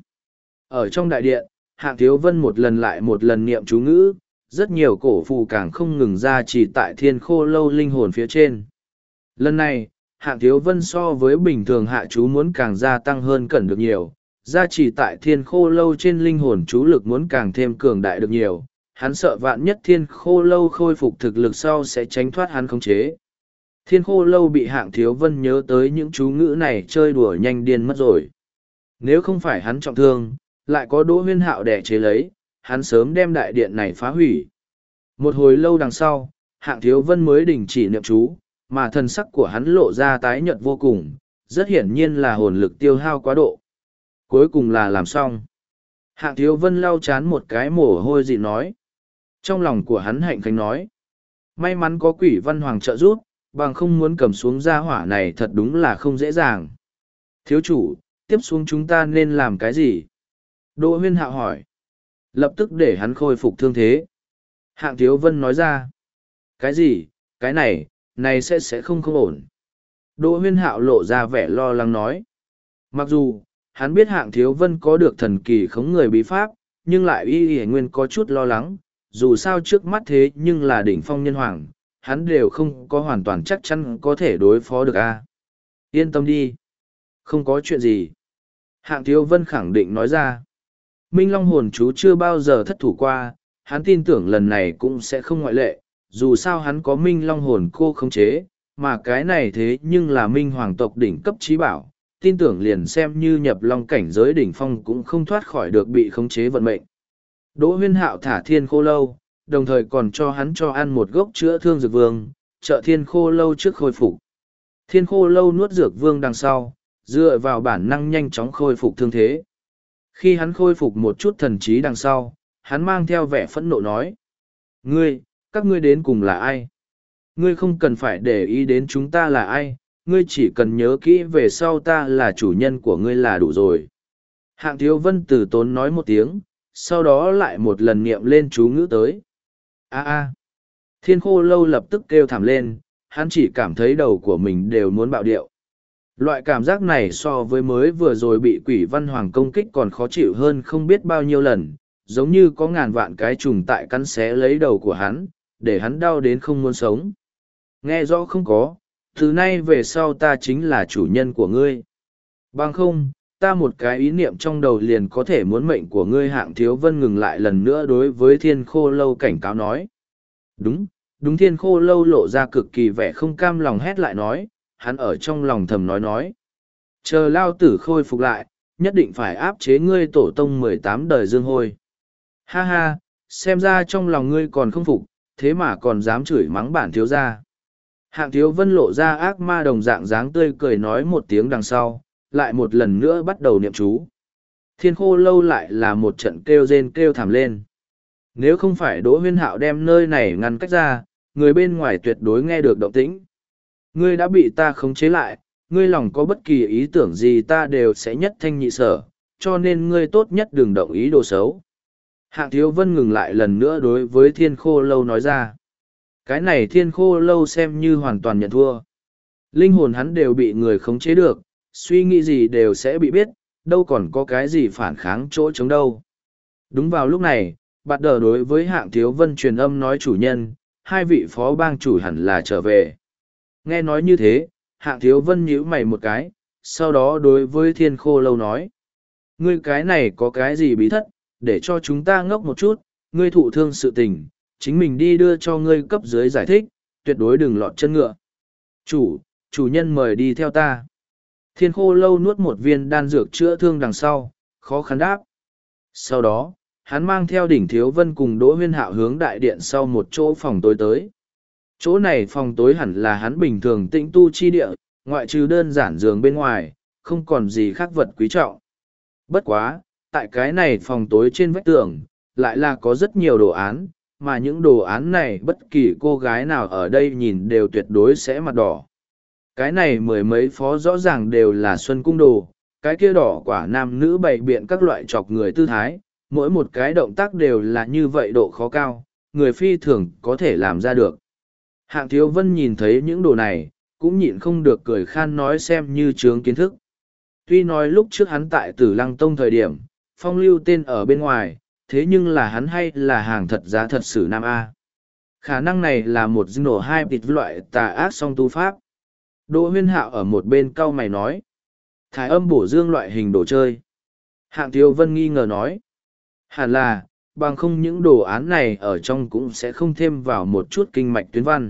Ở trong đại điện, Hạng Thiếu Vân một lần lại một lần niệm chú ngữ, rất nhiều cổ phù càng không ngừng ra chỉ tại thiên khô lâu linh hồn phía trên. Lần này, Hạng Thiếu Vân so với bình thường hạ chú muốn càng gia tăng hơn cần được nhiều, gia chỉ tại thiên khô lâu trên linh hồn chú lực muốn càng thêm cường đại được nhiều. Hắn sợ vạn nhất thiên khô lâu khôi phục thực lực sau sẽ tránh thoát hắn khống chế. Thiên khô lâu bị Hạng Thiếu Vân nhớ tới những chú ngữ này chơi đùa nhanh điên mất rồi. Nếu không phải hắn trọng thương, lại có Đỗ Huyên Hạo đẻ chế lấy, hắn sớm đem đại điện này phá hủy. Một hồi lâu đằng sau, Hạng Thiếu Vân mới đình chỉ niệm chú, mà thần sắc của hắn lộ ra tái nhợt vô cùng, rất hiển nhiên là hồn lực tiêu hao quá độ. Cuối cùng là làm xong. Hạng Thiếu Vân lau chán một cái mồ hôi dị nói. Trong lòng của hắn hạnh khánh nói. May mắn có Quỷ Văn Hoàng trợ giúp, bằng không muốn cầm xuống gia hỏa này thật đúng là không dễ dàng. Thiếu chủ, tiếp xuống chúng ta nên làm cái gì? Đỗ Huyên Hạo hỏi. Lập tức để hắn khôi phục thương thế. Hạng Thiếu Vân nói ra. Cái gì? Cái này sẽ không ổn. Đỗ Huyên Hạo lộ ra vẻ lo lắng nói. Mặc dù, hắn biết Hạng Thiếu Vân có được thần kỳ khống người bí pháp, nhưng lại y nguyên có chút lo lắng, dù sao trước mắt thế nhưng là đỉnh phong nhân hoàng, hắn đều không có hoàn toàn chắc chắn có thể đối phó được a. Yên tâm đi. Không có chuyện gì. Hạng Thiếu Vân khẳng định nói ra. Minh Long hồn chú chưa bao giờ thất thủ qua, hắn tin tưởng lần này cũng sẽ không ngoại lệ, dù sao hắn có Minh Long hồn cô khống chế, mà cái này thế nhưng là Minh Hoàng tộc đỉnh cấp trí bảo, tin tưởng liền xem như nhập long cảnh giới đỉnh phong cũng không thoát khỏi được bị khống chế vận mệnh. Đỗ Huyên Hạo thả thiên khô lâu, đồng thời còn cho hắn cho ăn một gốc chữa thương dược vương, trợ thiên khô lâu trước khôi phục. Thiên khô lâu nuốt dược vương đằng sau, dựa vào bản năng nhanh chóng khôi phục thương thế. Khi hắn khôi phục một chút thần trí đằng sau, hắn mang theo vẻ phẫn nộ nói. Các ngươi đến cùng là ai? Ngươi không cần phải để ý đến chúng ta là ai, ngươi chỉ cần nhớ kỹ về sau ta là chủ nhân của ngươi là đủ rồi. Hạng Thiếu Vân từ tốn nói một tiếng, sau đó lại một lần niệm lên chú ngữ tới. Thiên khô lâu lập tức kêu thảm lên, hắn chỉ cảm thấy đầu của mình đều muốn bạo điệu. Loại cảm giác này so với mới vừa rồi bị Quỷ Văn Hoàng công kích còn khó chịu hơn không biết bao nhiêu lần, giống như có ngàn vạn cái trùng tại cắn xé lấy đầu của hắn, để hắn đau đến không muốn sống. Nghe rõ không có, từ nay về sau ta chính là chủ nhân của ngươi. Bằng không, ta một cái ý niệm trong đầu liền có thể muốn mệnh của ngươi. Hạng Thiếu Vân ngừng lại lần nữa đối với thiên khô lâu cảnh cáo nói. Đúng, thiên khô lâu lộ ra cực kỳ vẻ không cam lòng hét lại nói, hắn ở trong lòng thầm nói. Chờ lao tử khôi phục lại, nhất định phải áp chế ngươi tổ tông 18 đời dương hôi. Ha ha, xem ra trong lòng ngươi còn không phục, thế mà còn dám chửi mắng bản thiếu gia. Hạng Thiếu Vân lộ ra ác ma đồng dạng dáng tươi cười nói một tiếng đằng sau, lại một lần nữa bắt đầu niệm chú. Thiên khô lâu lại là một trận kêu rên kêu thảm lên. Nếu không phải Đỗ Huyên Hạo đem nơi này ngăn cách ra, người bên ngoài tuyệt đối nghe được động tĩnh. Ngươi đã bị ta khống chế lại, ngươi lòng có bất kỳ ý tưởng gì ta đều sẽ nhất thanh nhị sở, cho nên ngươi tốt nhất đừng động ý đồ xấu. Hạng Thiếu Vân ngừng lại lần nữa đối với thiên khô lâu nói ra. Cái này thiên khô lâu xem như hoàn toàn nhận thua. Linh hồn hắn đều bị người khống chế được, suy nghĩ gì đều sẽ bị biết, đâu còn có cái gì phản kháng chỗ chống đâu. Đúng vào lúc này, Bạt Đờ đối với Hạng Thiếu Vân truyền âm nói chủ nhân, hai vị phó bang chủ hẳn là trở về. Nghe nói như thế, Hạng Thiếu Vân nhíu mày một cái, sau đó đối với thiên khô lâu nói. Ngươi cái này có cái gì bí thất, để cho chúng ta ngốc một chút, ngươi thụ thương sự tình, chính mình đi đưa cho ngươi cấp dưới giải thích, tuyệt đối đừng lọt chân ngựa. Chủ nhân mời đi theo ta. Thiên khô lâu nuốt một viên đan dược chữa thương đằng sau, khó khăn đáp. Sau đó, hắn mang theo Đỉnh Thiếu Vân cùng Đỗ Huyên Hạo hướng đại điện sau một chỗ phòng tối tới. Chỗ này phòng tối hẳn là hắn bình thường tĩnh tu chi địa, ngoại trừ đơn giản giường bên ngoài, không còn gì khác vật quý trọng. Bất quá, tại cái này phòng tối trên vách tường, lại là có rất nhiều đồ án, mà những đồ án này bất kỳ cô gái nào ở đây nhìn đều tuyệt đối sẽ mặt đỏ. Cái này mười mấy phó rõ ràng đều là xuân cung đồ, cái kia đỏ quả nam nữ bày biện các loại chọc người tư thái, mỗi một cái động tác đều là như vậy độ khó cao, người phi thường có thể làm ra được. Hạng Thiếu Vân nhìn thấy những đồ này, cũng nhịn không được cười khan nói xem như chướng kiến thức. Tuy nói lúc trước hắn tại Tử Lăng Tông thời điểm, phong lưu tên ở bên ngoài, thế nhưng là hắn hay là hàng thật giá thật sử Nam A. Khả năng này là một dư nổ hai tịt loại tà ác song tu pháp. Đỗ Huyên Hạo ở một bên cau mày nói. Thái âm bổ dương loại hình đồ chơi. Hạng Thiếu Vân nghi ngờ nói. Hẳn là, bằng không những đồ án này ở trong cũng sẽ không thêm vào một chút kinh mạch tuyến văn.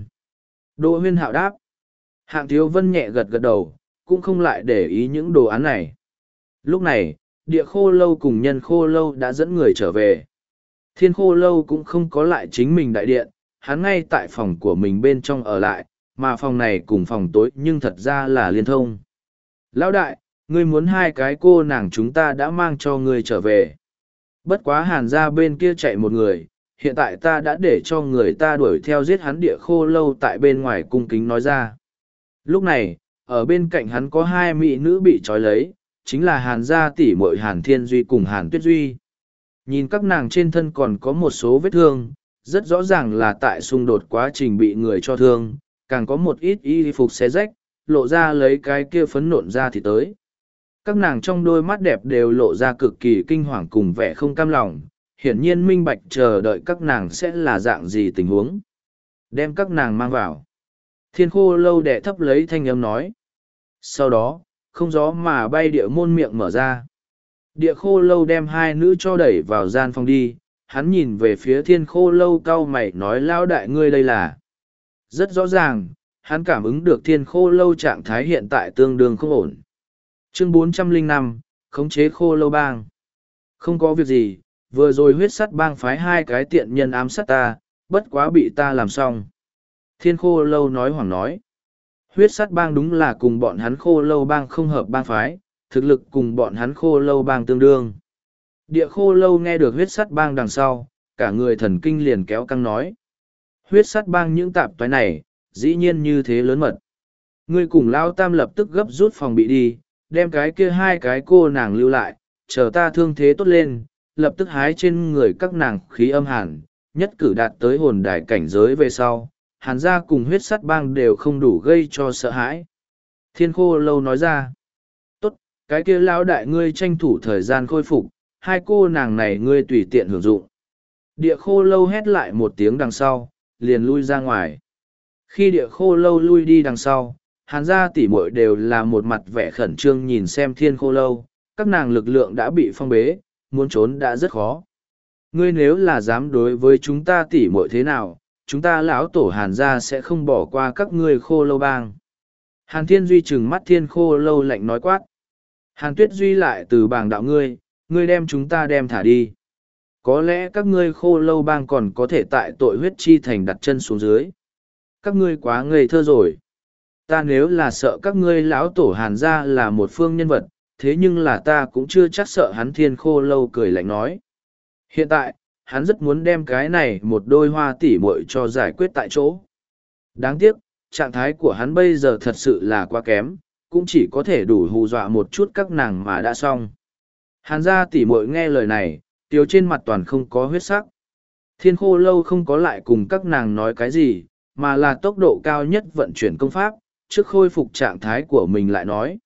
Đỗ Huyên Hạo đáp. Hạng Thiếu Vân nhẹ gật gật đầu, cũng không lại để ý những đồ án này. Lúc này, địa khô lâu cùng nhân khô lâu đã dẫn người trở về. Thiên khô lâu cũng không có lại chính mình đại điện, hắn ngay tại phòng của mình bên trong ở lại, mà phòng này cùng phòng tối nhưng thật ra là liên thông. Lão đại, ngươi muốn hai cái cô nàng chúng ta đã mang cho ngươi trở về. Bất quá Hàn ra bên kia chạy một người, hiện tại ta đã để cho người ta đuổi theo giết hắn địa khô lâu tại bên ngoài cung kính nói ra. Lúc này, ở bên cạnh hắn có hai mỹ nữ bị trói lấy, chính là Hàn gia tỷ muội Hàn Thiên Duy cùng Hàn Tuyết Duy. Nhìn các nàng trên thân còn có một số vết thương, rất rõ ràng là tại xung đột quá trình bị người cho thương, càng có một ít y phục xé rách, lộ ra lấy cái kia phấn nộn ra thì tới. Các nàng trong đôi mắt đẹp đều lộ ra cực kỳ kinh hoàng cùng vẻ không cam lòng, hiển nhiên minh bạch chờ đợi các nàng sẽ là dạng gì tình huống. Đem các nàng mang vào. Thiên khô lâu đẻ thấp lấy thanh âm nói. Sau đó, không gió mà bay địa môn miệng mở ra. Địa khô lâu đem hai nữ cho đẩy vào gian phòng đi, hắn nhìn về phía thiên khô lâu cau mày nói lão đại ngươi đây là. Rất rõ ràng, hắn cảm ứng được thiên khô lâu trạng thái hiện tại tương đương không ổn. Chương 405, khống chế khô lâu bang. Không có việc gì, vừa rồi huyết sắt bang phái hai cái tiện nhân ám sát ta, bất quá bị ta làm xong. Thiên khô lâu nói hoảng nói. Huyết sắt bang đúng là cùng bọn hắn khô lâu bang không hợp bang phái, thực lực cùng bọn hắn khô lâu bang tương đương. Địa khô lâu nghe được huyết sắt bang đằng sau, cả người thần kinh liền kéo căng nói. Huyết sắt bang những tạp toái này, dĩ nhiên như thế lớn mật. Ngươi cùng Lao Tam lập tức gấp rút phòng bị đi, đem cái kia hai cái cô nàng lưu lại, chờ ta thương thế tốt lên, lập tức hái trên người các nàng khí âm hàn, nhất cử đạt tới hồn đài cảnh giới về sau, Hàn gia cùng huyết sắt bang đều không đủ gây cho sợ hãi. Thiên khô lâu nói ra, tốt, cái kia lão đại ngươi tranh thủ thời gian khôi phục, hai cô nàng này ngươi tùy tiện hưởng dụng. Địa khô lâu hét lại một tiếng đằng sau, liền lui ra ngoài. Khi địa khô lâu lui đi đằng sau, Hàn gia tỷ muội đều là một mặt vẻ khẩn trương nhìn xem thiên khô lâu, các nàng lực lượng đã bị phong bế, muốn trốn đã rất khó. Ngươi nếu là dám đối với chúng ta tỷ muội thế nào, chúng ta lão tổ Hàn gia sẽ không bỏ qua các ngươi khô lâu bang. Hàn Thiên Duy trừng mắt thiên khô lâu lạnh nói quát. Hàn Tuyết Duy lại từ bảng đạo ngươi đem chúng ta đem thả đi. Có lẽ các ngươi khô lâu bang còn có thể tại tội huyết chi thành đặt chân xuống dưới. Các ngươi quá ngây thơ rồi. Ta nếu là sợ các ngươi lão tổ Hàn gia là một phương nhân vật, thế nhưng là ta cũng chưa chắc sợ hắn thiên khô lâu cười lạnh nói. Hiện tại, hắn rất muốn đem cái này một đôi hoa tỉ muội cho giải quyết tại chỗ. Đáng tiếc, trạng thái của hắn bây giờ thật sự là quá kém, cũng chỉ có thể đủ hù dọa một chút các nàng mà đã xong. Hàn gia tỉ muội nghe lời này, tiêu trên mặt toàn không có huyết sắc. Thiên khô lâu không có lại cùng các nàng nói cái gì, mà là tốc độ cao nhất vận chuyển công pháp, trước khôi phục trạng thái của mình lại nói.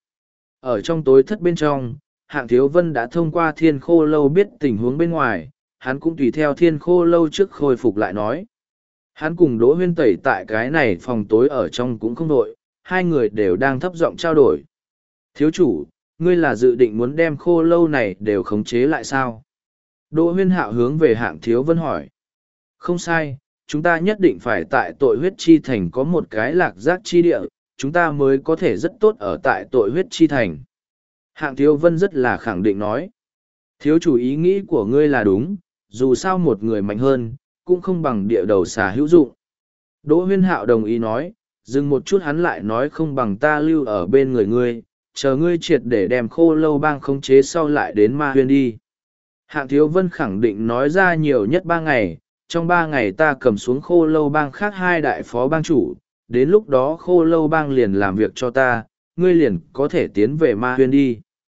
Ở trong tối thất bên trong, Hạng Thiếu Vân đã thông qua thiên khô lâu biết tình huống bên ngoài, hắn cũng tùy theo thiên khô lâu trước khôi phục lại nói. Hắn cùng Đỗ Huyên Tẩy tại cái này phòng tối ở trong cũng không đội, hai người đều đang thấp giọng trao đổi. Thiếu chủ, ngươi là dự định muốn đem khô lâu này đều khống chế lại sao? Đỗ Huyên Hạo hướng về Hạng Thiếu Vân hỏi. Không sai, chúng ta nhất định phải tại tội huyết chi thành có một cái lạc giác chi địa, chúng ta mới có thể rất tốt ở tại tội huyết chi thành. Hạng Thiếu Vân rất là khẳng định nói. Thiếu chủ ý nghĩ của ngươi là đúng, dù sao một người mạnh hơn, cũng không bằng địa đầu xà hữu dụng. Đỗ Huyên Hạo đồng ý nói, dừng một chút hắn lại nói không bằng ta lưu ở bên người ngươi, chờ ngươi triệt để đem khô lâu bang khống chế sau lại đến ma huyên đi. Hạng Thiếu Vân khẳng định nói ra nhiều nhất 3 ngày, trong 3 ngày ta cầm xuống khô lâu bang khác 2 đại phó bang chủ, đến lúc đó khô lâu bang liền làm việc cho ta, ngươi liền có thể tiến về ma huyên đi.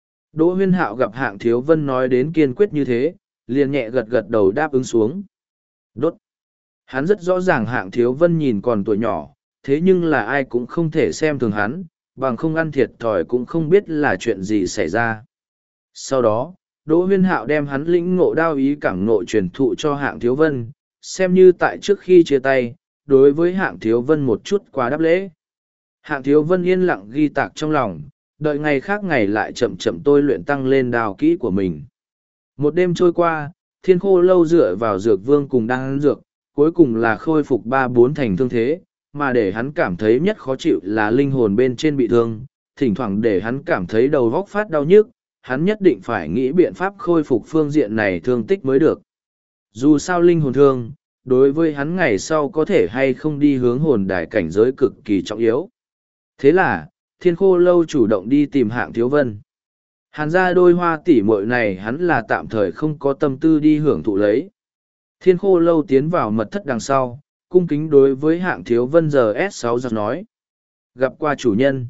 Đỗ Huyên Hạo gặp Hạng Thiếu Vân nói đến kiên quyết như thế, liền nhẹ gật gật đầu đáp ứng xuống. Đốt. Hắn rất rõ ràng Hạng Thiếu Vân nhìn còn tuổi nhỏ, thế nhưng là ai cũng không thể xem thường hắn, bằng không ăn thiệt thòi cũng không biết là chuyện gì xảy ra. Sau đó, Đỗ Huyên Hạo đem hắn lĩnh ngộ đao ý cảm ngộ truyền thụ cho Hạng Thiếu Vân, xem như tại trước khi chia tay, đối với Hạng Thiếu Vân một chút quá đáp lễ. Hạng Thiếu Vân yên lặng ghi tạc trong lòng, đợi ngày khác ngày lại chậm chậm tôi luyện tăng lên đao kỹ của mình. Một đêm trôi qua, Thiên Khô Lâu dựa vào dược vương cùng đang ăn dược, cuối cùng là khôi phục 3-4 thành thương thế, mà để hắn cảm thấy nhất khó chịu là linh hồn bên trên bị thương, thỉnh thoảng để hắn cảm thấy đầu góc phát đau nhức, hắn nhất định phải nghĩ biện pháp khôi phục phương diện này thương tích mới được. Dù sao linh hồn thương, đối với hắn ngày sau có thể hay không đi hướng hồn đài cảnh giới cực kỳ trọng yếu. Thế là, Thiên Khô Lâu chủ động đi tìm Hạng Thiếu Vân. Hàn ra đôi hoa tỉ muội này hắn là tạm thời không có tâm tư đi hưởng thụ lấy. Thiên Khô Lâu tiến vào mật thất đằng sau, cung kính đối với Hạng Thiếu Vân giờ S6 giật nói. Gặp qua chủ nhân.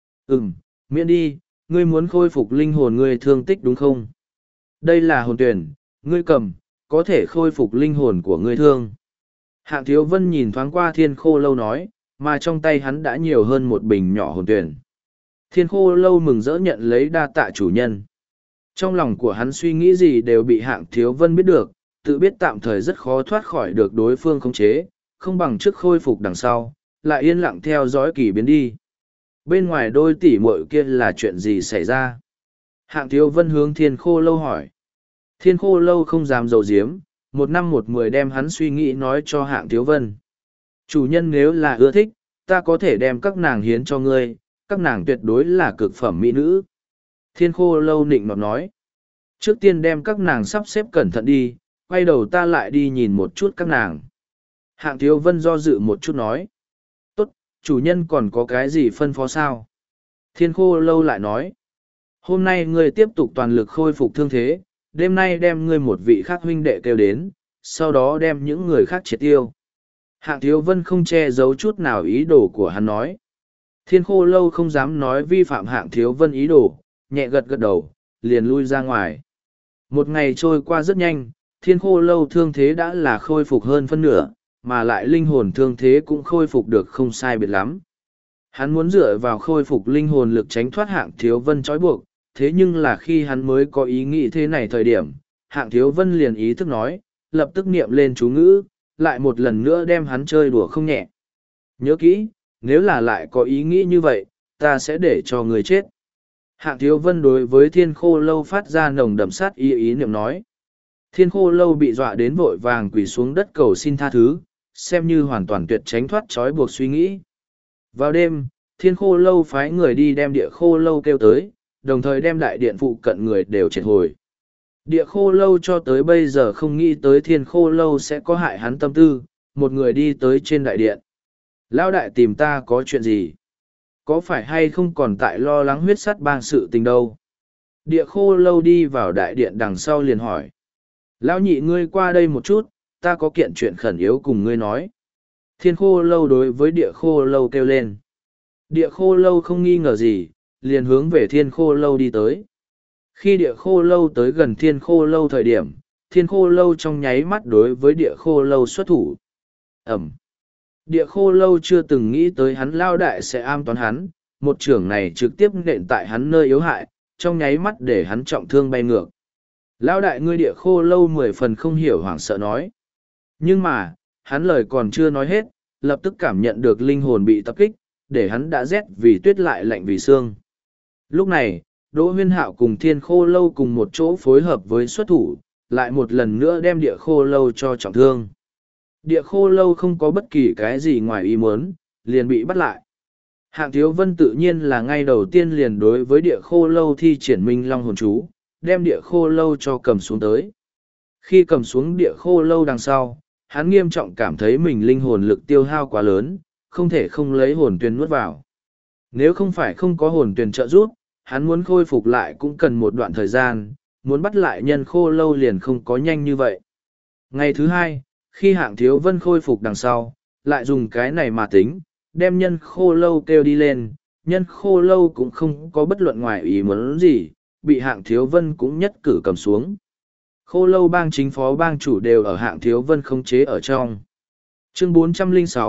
Miễn đi, ngươi muốn khôi phục linh hồn ngươi thương tích đúng không? Đây là hồn tuyển, ngươi cầm, có thể khôi phục linh hồn của ngươi thương. Hạng Thiếu Vân nhìn thoáng qua Thiên Khô Lâu nói, mà trong tay hắn đã nhiều hơn một bình nhỏ hồn tuyển. Thiên Khô Lâu mừng rỡ nhận lấy đa tạ chủ nhân. Trong lòng của hắn suy nghĩ gì đều bị Hạng Thiếu Vân biết được, tự biết tạm thời rất khó thoát khỏi được đối phương khống chế, không bằng trước khôi phục đằng sau, lại yên lặng theo dõi kỳ biến đi. Bên ngoài đôi tỷ muội kia là chuyện gì xảy ra? Hạng Thiếu Vân hướng Thiên Khô Lâu hỏi. Thiên Khô Lâu không dám giấu giếm, 1/10 đem hắn suy nghĩ nói cho Hạng Thiếu Vân. Chủ nhân nếu là ưa thích, ta có thể đem các nàng hiến cho ngươi, các nàng tuyệt đối là cực phẩm mỹ nữ. Thiên Khô Lâu nịnh nọt nói. Trước tiên đem các nàng sắp xếp cẩn thận đi, quay đầu ta lại đi nhìn một chút các nàng. Hạng Thiếu Vân do dự một chút nói. Tốt, chủ nhân còn có cái gì phân phó sao? Thiên Khô Lâu lại nói. Hôm nay ngươi tiếp tục toàn lực khôi phục thương thế, đêm nay đem ngươi một vị khác huynh đệ kêu đến, sau đó đem những người khác triệt tiêu. Hạng Thiếu Vân không che giấu chút nào ý đồ của hắn nói. Thiên Khô Lâu không dám nói vi phạm Hạng Thiếu Vân ý đồ, nhẹ gật gật đầu, liền lui ra ngoài. Một ngày trôi qua rất nhanh, Thiên Khô Lâu thương thế đã là khôi phục hơn phân nửa, mà lại linh hồn thương thế cũng khôi phục được không sai biệt lắm. Hắn muốn dựa vào khôi phục linh hồn lực tránh thoát Hạng Thiếu Vân trói buộc, thế nhưng là khi hắn mới có ý nghĩ thế này thời điểm, Hạng Thiếu Vân liền ý thức nói, lập tức niệm lên chú ngữ, lại một lần nữa đem hắn chơi đùa không nhẹ. Nhớ kỹ, nếu là lại có ý nghĩ như vậy, ta sẽ để cho người chết. Hạng Thiếu Vân đối với Thiên Khô Lâu phát ra nồng đậm sát ý niệm nói. Thiên Khô Lâu bị dọa đến vội vàng quỳ xuống đất cầu xin tha thứ, xem như hoàn toàn tuyệt tránh thoát trói buộc suy nghĩ. Vào đêm, Thiên Khô Lâu phái người đi đem Địa Khô Lâu kêu tới, đồng thời đem đại điện phụ cận người đều triệt hồi. Địa Khô Lâu cho tới bây giờ không nghĩ tới Thiên Khô Lâu sẽ có hại hắn tâm tư, một người đi tới trên đại điện. Lão đại tìm ta có chuyện gì? Có phải hay không còn tại lo lắng huyết sắt bang sự tình đâu? Địa Khô Lâu đi vào đại điện đằng sau liền hỏi. Lão nhị ngươi qua đây một chút, ta có kiện chuyện khẩn yếu cùng ngươi nói. Thiên Khô Lâu đối với Địa Khô Lâu kêu lên. Địa Khô Lâu không nghi ngờ gì, liền hướng về Thiên Khô Lâu đi tới. Khi Địa Khô Lâu tới gần Thiên Khô Lâu thời điểm, Thiên Khô Lâu trong nháy mắt đối với Địa Khô Lâu xuất thủ. Ẩm. Địa Khô Lâu chưa từng nghĩ tới hắn lao đại sẽ am toán hắn, một trưởng này trực tiếp nện tại hắn nơi yếu hại, trong nháy mắt để hắn trọng thương bay ngược. Lao đại ngươi Địa Khô Lâu 10 phần không hiểu hoảng sợ nói. Nhưng mà, hắn lời còn chưa nói hết, lập tức cảm nhận được linh hồn bị tập kích, để hắn đã rét vì tuyết lại lạnh vì xương. Lúc này, Đỗ Huyên Hạo cùng Thiên Khô Lâu cùng một chỗ phối hợp với xuất thủ, lại một lần nữa đem Địa Khô Lâu cho trọng thương. Địa Khô Lâu không có bất kỳ cái gì ngoài ý muốn, liền bị bắt lại. Hạng Thiếu Vân tự nhiên là ngay đầu tiên liền đối với Địa Khô Lâu thi triển Minh Long hồn chú, đem Địa Khô Lâu cho cầm xuống tới. Khi cầm xuống Địa Khô Lâu đằng sau, hắn nghiêm trọng cảm thấy mình linh hồn lực tiêu hao quá lớn, không thể không lấy hồn tuyền nuốt vào. Nếu không phải không có hồn tuyền trợ giúp, hắn muốn khôi phục lại cũng cần một đoạn thời gian, muốn bắt lại nhân Khô Lâu liền không có nhanh như vậy. Ngày thứ hai, khi Hạng Thiếu Vân khôi phục đằng sau, lại dùng cái này mà tính, đem nhân Khô Lâu kêu đi lên, nhân Khô Lâu cũng không có bất luận ngoài ý muốn gì, bị Hạng Thiếu Vân cũng nhất cử cầm xuống. Khô Lâu bang chính phó bang chủ đều ở Hạng Thiếu Vân khống chế ở trong. Chương 406,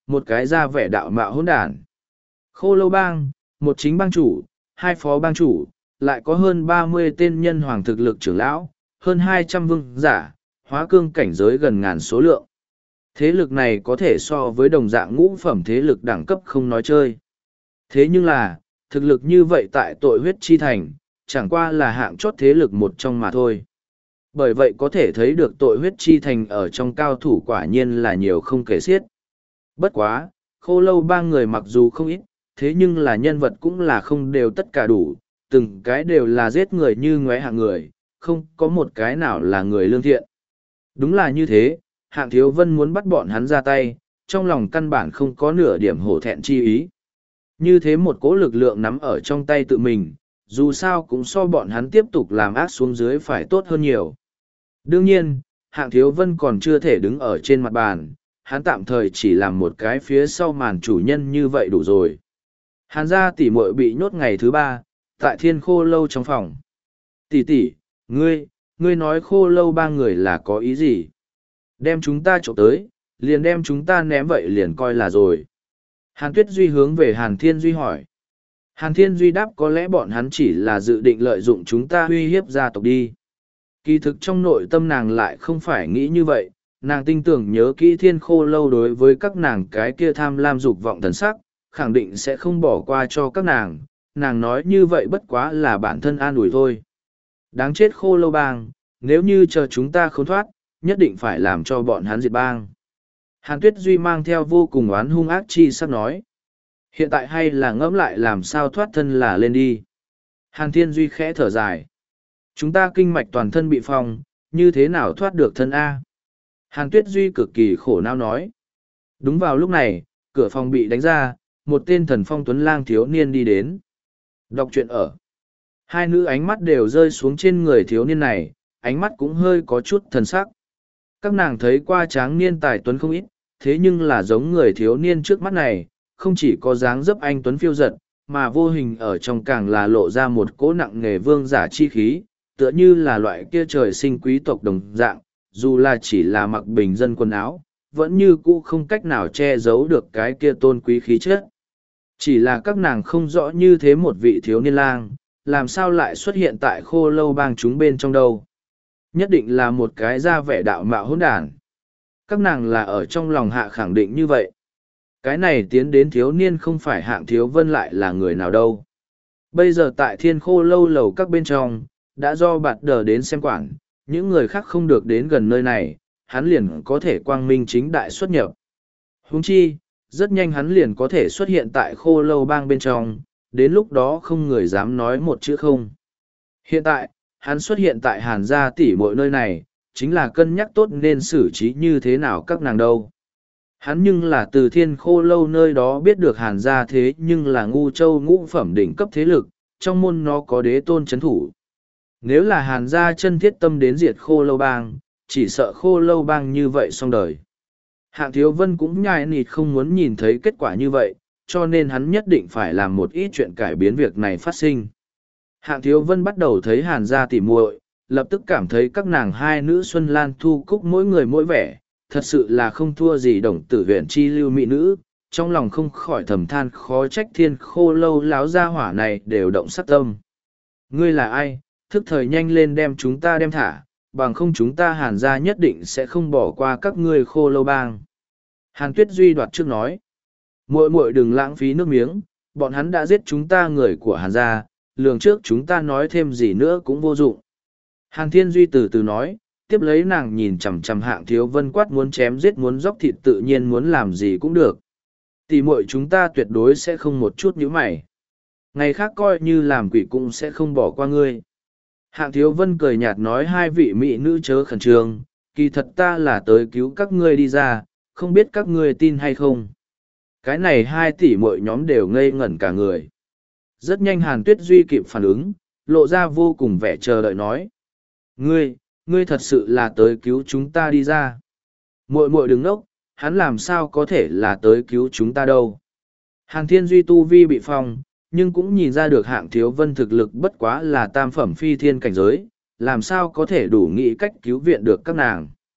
một cái ra vẻ đạo mạo hỗn đản. Khô lâu bang, một chính bang chủ, hai phó bang chủ, lại có hơn 30 tên nhân hoàng thực lực trưởng lão, hơn 200 vương giả, hóa cương cảnh giới gần ngàn số lượng. Thế lực này có thể so với đồng dạng ngũ phẩm thế lực đẳng cấp không nói chơi. Thế nhưng là, thực lực như vậy tại tội huyết chi thành, chẳng qua là hạng chót thế lực một trong mà thôi. Bởi vậy có thể thấy được tội huyết chi thành ở trong cao thủ quả nhiên là nhiều không kể xiết. Bất quá, khô lâu ba người mặc dù không ít, thế nhưng là nhân vật cũng là không đều tất cả đủ, từng cái đều là giết người như ngoé hạng người, không có một cái nào là người lương thiện. Đúng là như thế, Hạng Thiếu Vân muốn bắt bọn hắn ra tay, trong lòng căn bản không có nửa điểm hổ thẹn chi ý. Như thế một cỗ lực lượng nắm ở trong tay tự mình, dù sao cũng so bọn hắn tiếp tục làm ác xuống dưới phải tốt hơn nhiều. Đương nhiên, Hạng Thiếu Vân còn chưa thể đứng ở trên mặt bàn, hắn tạm thời chỉ làm một cái phía sau màn chủ nhân như vậy đủ rồi. Hàn gia tỷ muội bị nhốt ngày thứ 3, tại Thiên Khô Lâu trong phòng. Tỷ tỷ, ngươi nói Khô Lâu ba người là có ý gì? Đem chúng ta trộm tới, liền đem chúng ta ném vậy liền coi là rồi. Hàn Tuyết Duy hướng về Hàn Thiên Duy hỏi. Hàn Thiên Duy đáp có lẽ bọn hắn chỉ là dự định lợi dụng chúng ta uy hiếp gia tộc đi. Kỳ thực trong nội tâm nàng lại không phải nghĩ như vậy, nàng tin tưởng nhớ kỹ Thiên Khô Lâu đối với các nàng cái kia tham lam dục vọng thần sắc, khẳng định sẽ không bỏ qua cho các nàng nói như vậy bất quá là bản thân an ủi thôi. Đáng chết Khô Lâu bang, nếu như chờ chúng ta không thoát, nhất định phải làm cho bọn hắn diệt bang. Hàn Tuyết Duy mang theo vô cùng oán hung ác chi sắp nói. Hiện tại hay là ngẫm lại làm sao thoát thân là lên đi. Hàn Thiên Duy khẽ thở dài. Chúng ta kinh mạch toàn thân bị phong, như thế nào thoát được thân A? Hàn Tuyết Duy cực kỳ khổ não nói. Đúng vào lúc này, cửa phòng bị đánh ra, một tên thần phong tuấn lang thiếu niên đi đến. Đọc truyện ở. Hai nữ ánh mắt đều rơi xuống trên người thiếu niên này, ánh mắt cũng hơi có chút thần sắc. Các nàng thấy qua tráng niên tài tuấn không ít, thế nhưng là giống người thiếu niên trước mắt này, không chỉ có dáng dấp anh tuấn phiêu giật, mà vô hình ở trong càng là lộ ra một cỗ nặng nghề vương giả chi khí, tựa như là loại kia trời sinh quý tộc đồng dạng, dù là chỉ là mặc bình dân quần áo, vẫn như cũ không cách nào che giấu được cái kia tôn quý khí chất. Chỉ là các nàng không rõ như thế một vị thiếu niên lang, làm sao lại xuất hiện tại Khô Lâu bang chúng bên trong đâu. Nhất định là một cái ra vẻ đạo mạo hỗn đản. Các nàng là ở trong lòng hạ khẳng định như vậy. Cái này tiến đến thiếu niên không phải Hạng Thiếu Vân lại là người nào đâu. Bây giờ tại Thiên Khô Lâu lầu các bên trong, đã do bạt đờ đến xem quản, những người khác không được đến gần nơi này, hắn liền có thể quang minh chính đại xuất nhập. Huống chi, rất nhanh hắn liền có thể xuất hiện tại Khô Lâu bang bên trong, đến lúc đó không người dám nói một chữ không. Hiện tại, hắn xuất hiện tại Hàn gia tỷ muội nơi này, chính là cân nhắc tốt nên xử trí như thế nào các nàng đâu. Hắn nhưng là từ Thiên Khô Lâu nơi đó biết được Hàn gia thế nhưng là ngu châu ngũ phẩm đỉnh cấp thế lực, trong môn nó có đế tôn chấn thủ. Nếu là Hàn gia chân thiết tâm đến diệt Khô Lâu bang, chỉ sợ Khô Lâu bang như vậy xong đời. Hạng Thiếu Vân cũng nhai nịt không muốn nhìn thấy kết quả như vậy, cho nên hắn nhất định phải làm một ít chuyện cải biến việc này phát sinh. Hạng Thiếu Vân bắt đầu thấy Hàn gia tỉ muội, lập tức cảm thấy các nàng hai nữ Xuân Lan Thu Cúc mỗi người mỗi vẻ, thật sự là không thua gì Đồng Tử huyện chi lưu mỹ nữ, trong lòng không khỏi thầm than khó trách Thiên Khô Lâu láo gia hỏa này đều động sát tâm. Ngươi là ai, thức thời nhanh lên đem chúng ta đem thả, bằng không chúng ta Hàn gia nhất định sẽ không bỏ qua các ngươi Khô Lâu bang. Hàn Tuyết Duy đoạt trước nói, muội muội đừng lãng phí nước miếng, bọn hắn đã giết chúng ta người của Hàn gia, lường trước chúng ta nói thêm gì nữa cũng vô dụng. Hàn Thiên Duy từ từ nói, tiếp lấy nàng nhìn chằm chằm Hạng Thiếu Vân quát muốn chém giết muốn dóc thịt tự nhiên muốn làm gì cũng được. Tỷ muội chúng ta tuyệt đối sẽ không một chút nhíu mày. Ngày khác coi như làm quỷ cũng sẽ không bỏ qua ngươi. Hạng Thiếu Vân cười nhạt nói hai vị mỹ nữ chớ khẩn trương, kỳ thật ta là tới cứu các ngươi đi ra, không biết các ngươi tin hay không. Cái này hai tỷ muội nhóm đều ngây ngẩn cả người. Rất nhanh Hàn Tuyết Duy kịp phản ứng, lộ ra vô cùng vẻ chờ đợi nói. Ngươi thật sự là tới cứu chúng ta đi ra. Muội muội đừng ngốc, hắn làm sao có thể là tới cứu chúng ta đâu. Hàn Thiên Duy tu vi bị phong, nhưng cũng nhìn ra được Hạng Thiếu Vân thực lực bất quá là tam phẩm phi thiên cảnh giới, làm sao có thể đủ nghĩ cách cứu viện được các nàng.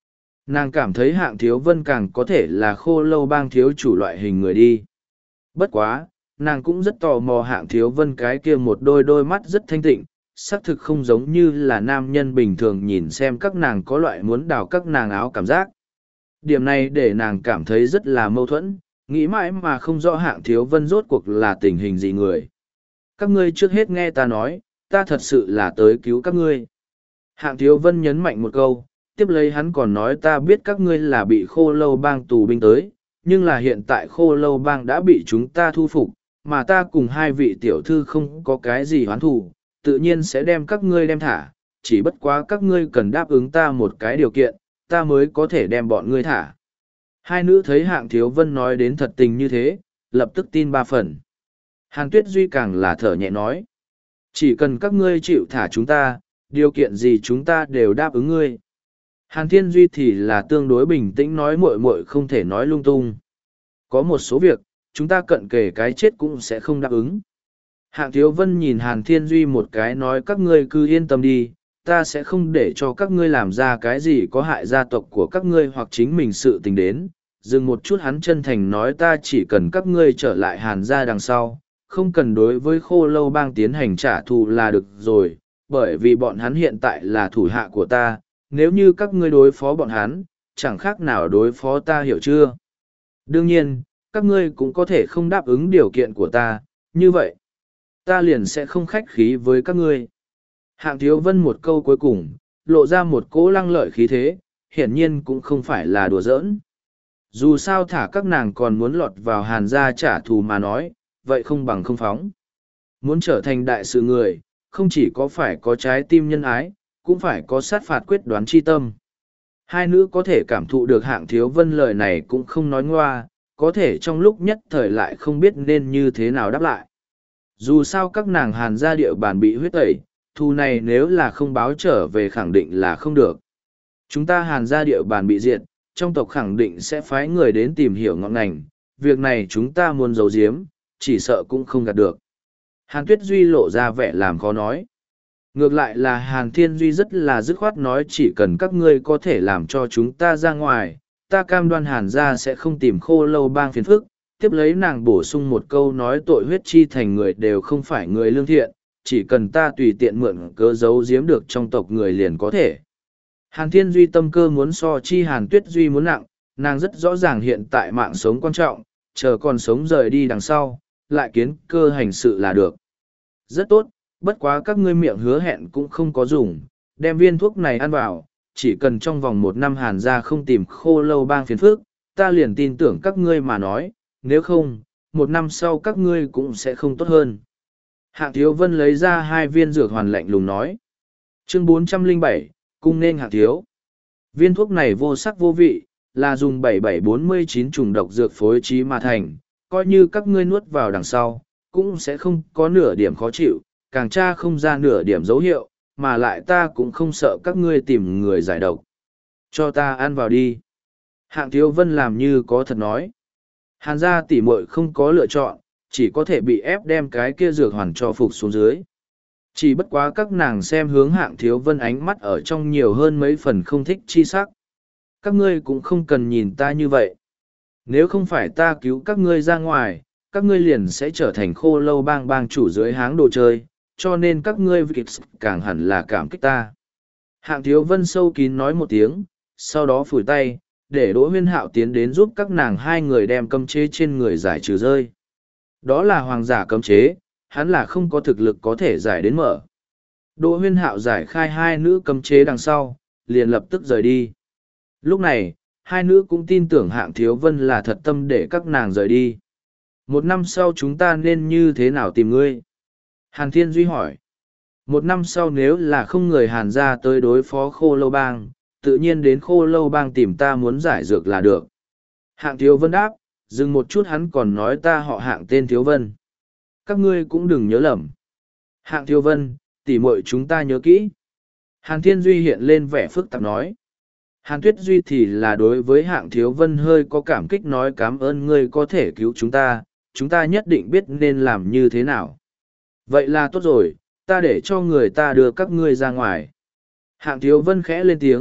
Nàng cảm thấy Hạng Thiếu Vân càng có thể là Khô Lâu Bang thiếu chủ loại hình người đi. Bất quá, nàng cũng rất tò mò Hạng Thiếu Vân cái kia một đôi mắt rất thanh tịnh, xác thực không giống như là nam nhân bình thường nhìn xem các nàng có loại muốn đào các nàng áo cảm giác. Điểm này để nàng cảm thấy rất là mâu thuẫn, nghĩ mãi mà không rõ Hạng Thiếu Vân rốt cuộc là tình hình gì người. Các ngươi trước hết nghe ta nói, ta thật sự là tới cứu các ngươi. Hạng Thiếu Vân nhấn mạnh một câu, tiếp lấy hắn còn nói ta biết các ngươi là bị Khô Lâu Bang tù binh tới, nhưng là hiện tại Khô Lâu Bang đã bị chúng ta thu phục, mà ta cùng hai vị tiểu thư không có cái gì hoán thù, tự nhiên sẽ đem các ngươi đem thả, chỉ bất quá các ngươi cần đáp ứng ta một cái điều kiện, ta mới có thể đem bọn ngươi thả. Hai nữ thấy Hạng Thiếu Vân nói đến thật tình như thế, lập tức tin ba phần. Hàn Tuyết Duy càng là thở nhẹ nói, chỉ cần các ngươi chịu thả chúng ta, điều kiện gì chúng ta đều đáp ứng ngươi. Hàn Thiên Duy thì là tương đối bình tĩnh nói muội muội không thể nói lung tung. Có một số việc, chúng ta cận kề cái chết cũng sẽ không đáp ứng. Hạng Thiếu Vân nhìn Hàn Thiên Duy một cái nói các ngươi cứ yên tâm đi, ta sẽ không để cho các ngươi làm ra cái gì có hại gia tộc của các ngươi hoặc chính mình sự tình đến. Dừng một chút hắn chân thành nói ta chỉ cần các ngươi trở lại Hàn gia đằng sau, không cần đối với Khô Lâu Bang tiến hành trả thù là được rồi, bởi vì bọn hắn hiện tại là thủ hạ của ta, nếu như các ngươi đối phó bọn hắn, chẳng khác nào đối phó ta hiểu chưa? Đương nhiên, các ngươi cũng có thể không đáp ứng điều kiện của ta, như vậy, ta liền sẽ không khách khí với các ngươi. Hạng Thiếu Vân một câu cuối cùng, lộ ra một cỗ lăng lợi khí thế, hiển nhiên cũng không phải là đùa giỡn. Dù sao thả các nàng còn muốn lọt vào Hàn gia trả thù mà nói, vậy không bằng không phóng. Muốn trở thành đại sự người, không chỉ có phải có trái tim nhân ái, cũng phải có sát phạt quyết đoán chi tâm. Hai nữ có thể cảm thụ được Hạng Thiếu Vân lời này cũng không nói ngoa, có thể trong lúc nhất thời lại không biết nên như thế nào đáp lại. Dù sao các nàng Hàn gia địa bàn bị huyết tẩy, thù này nếu là không báo trở về khẳng định là không được. Chúng ta Hàn gia địa bàn bị diệt, trong tộc khẳng định sẽ phái người đến tìm hiểu ngọn ngành, việc này chúng ta muốn giấu giếm, chỉ sợ cũng không gạt được. Hàn Tuyết Duy lộ ra vẻ làm khó nói. Ngược lại là Hàn Thiên Duy rất là dứt khoát nói chỉ cần các ngươi có thể làm cho chúng ta ra ngoài, ta cam đoan Hàn gia sẽ không tìm Khô Lâu Bang phiền phức. Tiếp lấy nàng bổ sung một câu nói tội huyết chi thành người đều không phải người lương thiện, chỉ cần ta tùy tiện mượn cớ giấu giếm được trong tộc người liền có thể. Hàn Thiên Duy tâm cơ muốn so chi Hàn Tuyết Duy muốn nặng, nàng rất rõ ràng hiện tại mạng sống quan trọng, chờ còn sống rời đi đằng sau, lại kiến cơ hành sự là được. Rất tốt, bất quá các ngươi miệng hứa hẹn cũng không có dùng, đem viên thuốc này ăn vào, chỉ cần trong vòng 1 năm Hàn gia không tìm Khô Lâu Bang phiền phức, ta liền tin tưởng các ngươi mà nói, nếu không, 1 năm sau các ngươi cũng sẽ không tốt hơn. Hạng Thiếu Vân lấy ra 2 viên dược hoàn lạnh lùng nói. Chương 407, cung nên Hạng Thiếu. Viên thuốc này vô sắc vô vị, là dùng 7749 trùng độc dược phối trí mà thành, coi như các ngươi nuốt vào đằng sau, cũng sẽ không có nửa điểm khó chịu, càng tra không ra nửa điểm dấu hiệu, mà lại ta cũng không sợ các ngươi tìm người giải độc. Cho ta ăn vào đi. Hạng Thiếu Vân làm như có thật nói. Hàn gia tỉ muội không có lựa chọn, chỉ có thể bị ép đem cái kia dược hoàn cho phục xuống dưới. Chỉ bất quá các nàng xem hướng Hạng Thiếu Vân ánh mắt ở trong nhiều hơn mấy phần không thích chi sắc. Các ngươi cũng không cần nhìn ta như vậy. Nếu không phải ta cứu các ngươi ra ngoài, các ngươi liền sẽ trở thành Khô Lâu Bang bang chủ dưới háng đồ chơi, cho nên các ngươi càng hẳn là cảm kích ta. Hạng Thiếu Vân sâu kín nói một tiếng, sau đó phủi tay, để Đỗ Huyên Hạo tiến đến giúp các nàng 2 người đem cấm chế trên người giải trừ rơi. Đó là hoàng giả cấm chế, hắn là không có thực lực có thể giải đến mở. Đỗ Huyên Hạo giải khai 2 nữ cấm chế đằng sau, liền lập tức rời đi. Lúc này, 2 nữ cũng tin tưởng Hạng Thiếu Vân là thật tâm để các nàng rời đi. 1 năm sau chúng ta nên như thế nào tìm ngươi? Hàn Thiên Duy hỏi. 1 năm sau nếu là không người Hàn gia tới đối phó Khô Lâu Bang, tự nhiên đến Khô Lâu Bang tìm ta muốn giải dược là được. Hạng Thiếu Vân đáp, dừng một chút hắn còn nói ta họ Hạng tên Thiếu Vân. Các ngươi cũng đừng nhớ lầm. Hạng Thiếu Vân, tỉ muội chúng ta nhớ kỹ. Hàn Thiên Duy hiện lên vẻ phức tạp nói. Hàn Tuyết Duy thì là đối với Hạng Thiếu Vân hơi có cảm kích nói cảm ơn ngươi có thể cứu chúng ta nhất định biết nên làm như thế nào. Vậy là tốt rồi, ta để cho người ta đưa các ngươi ra ngoài. Hạng Thiếu Vân khẽ lên tiếng,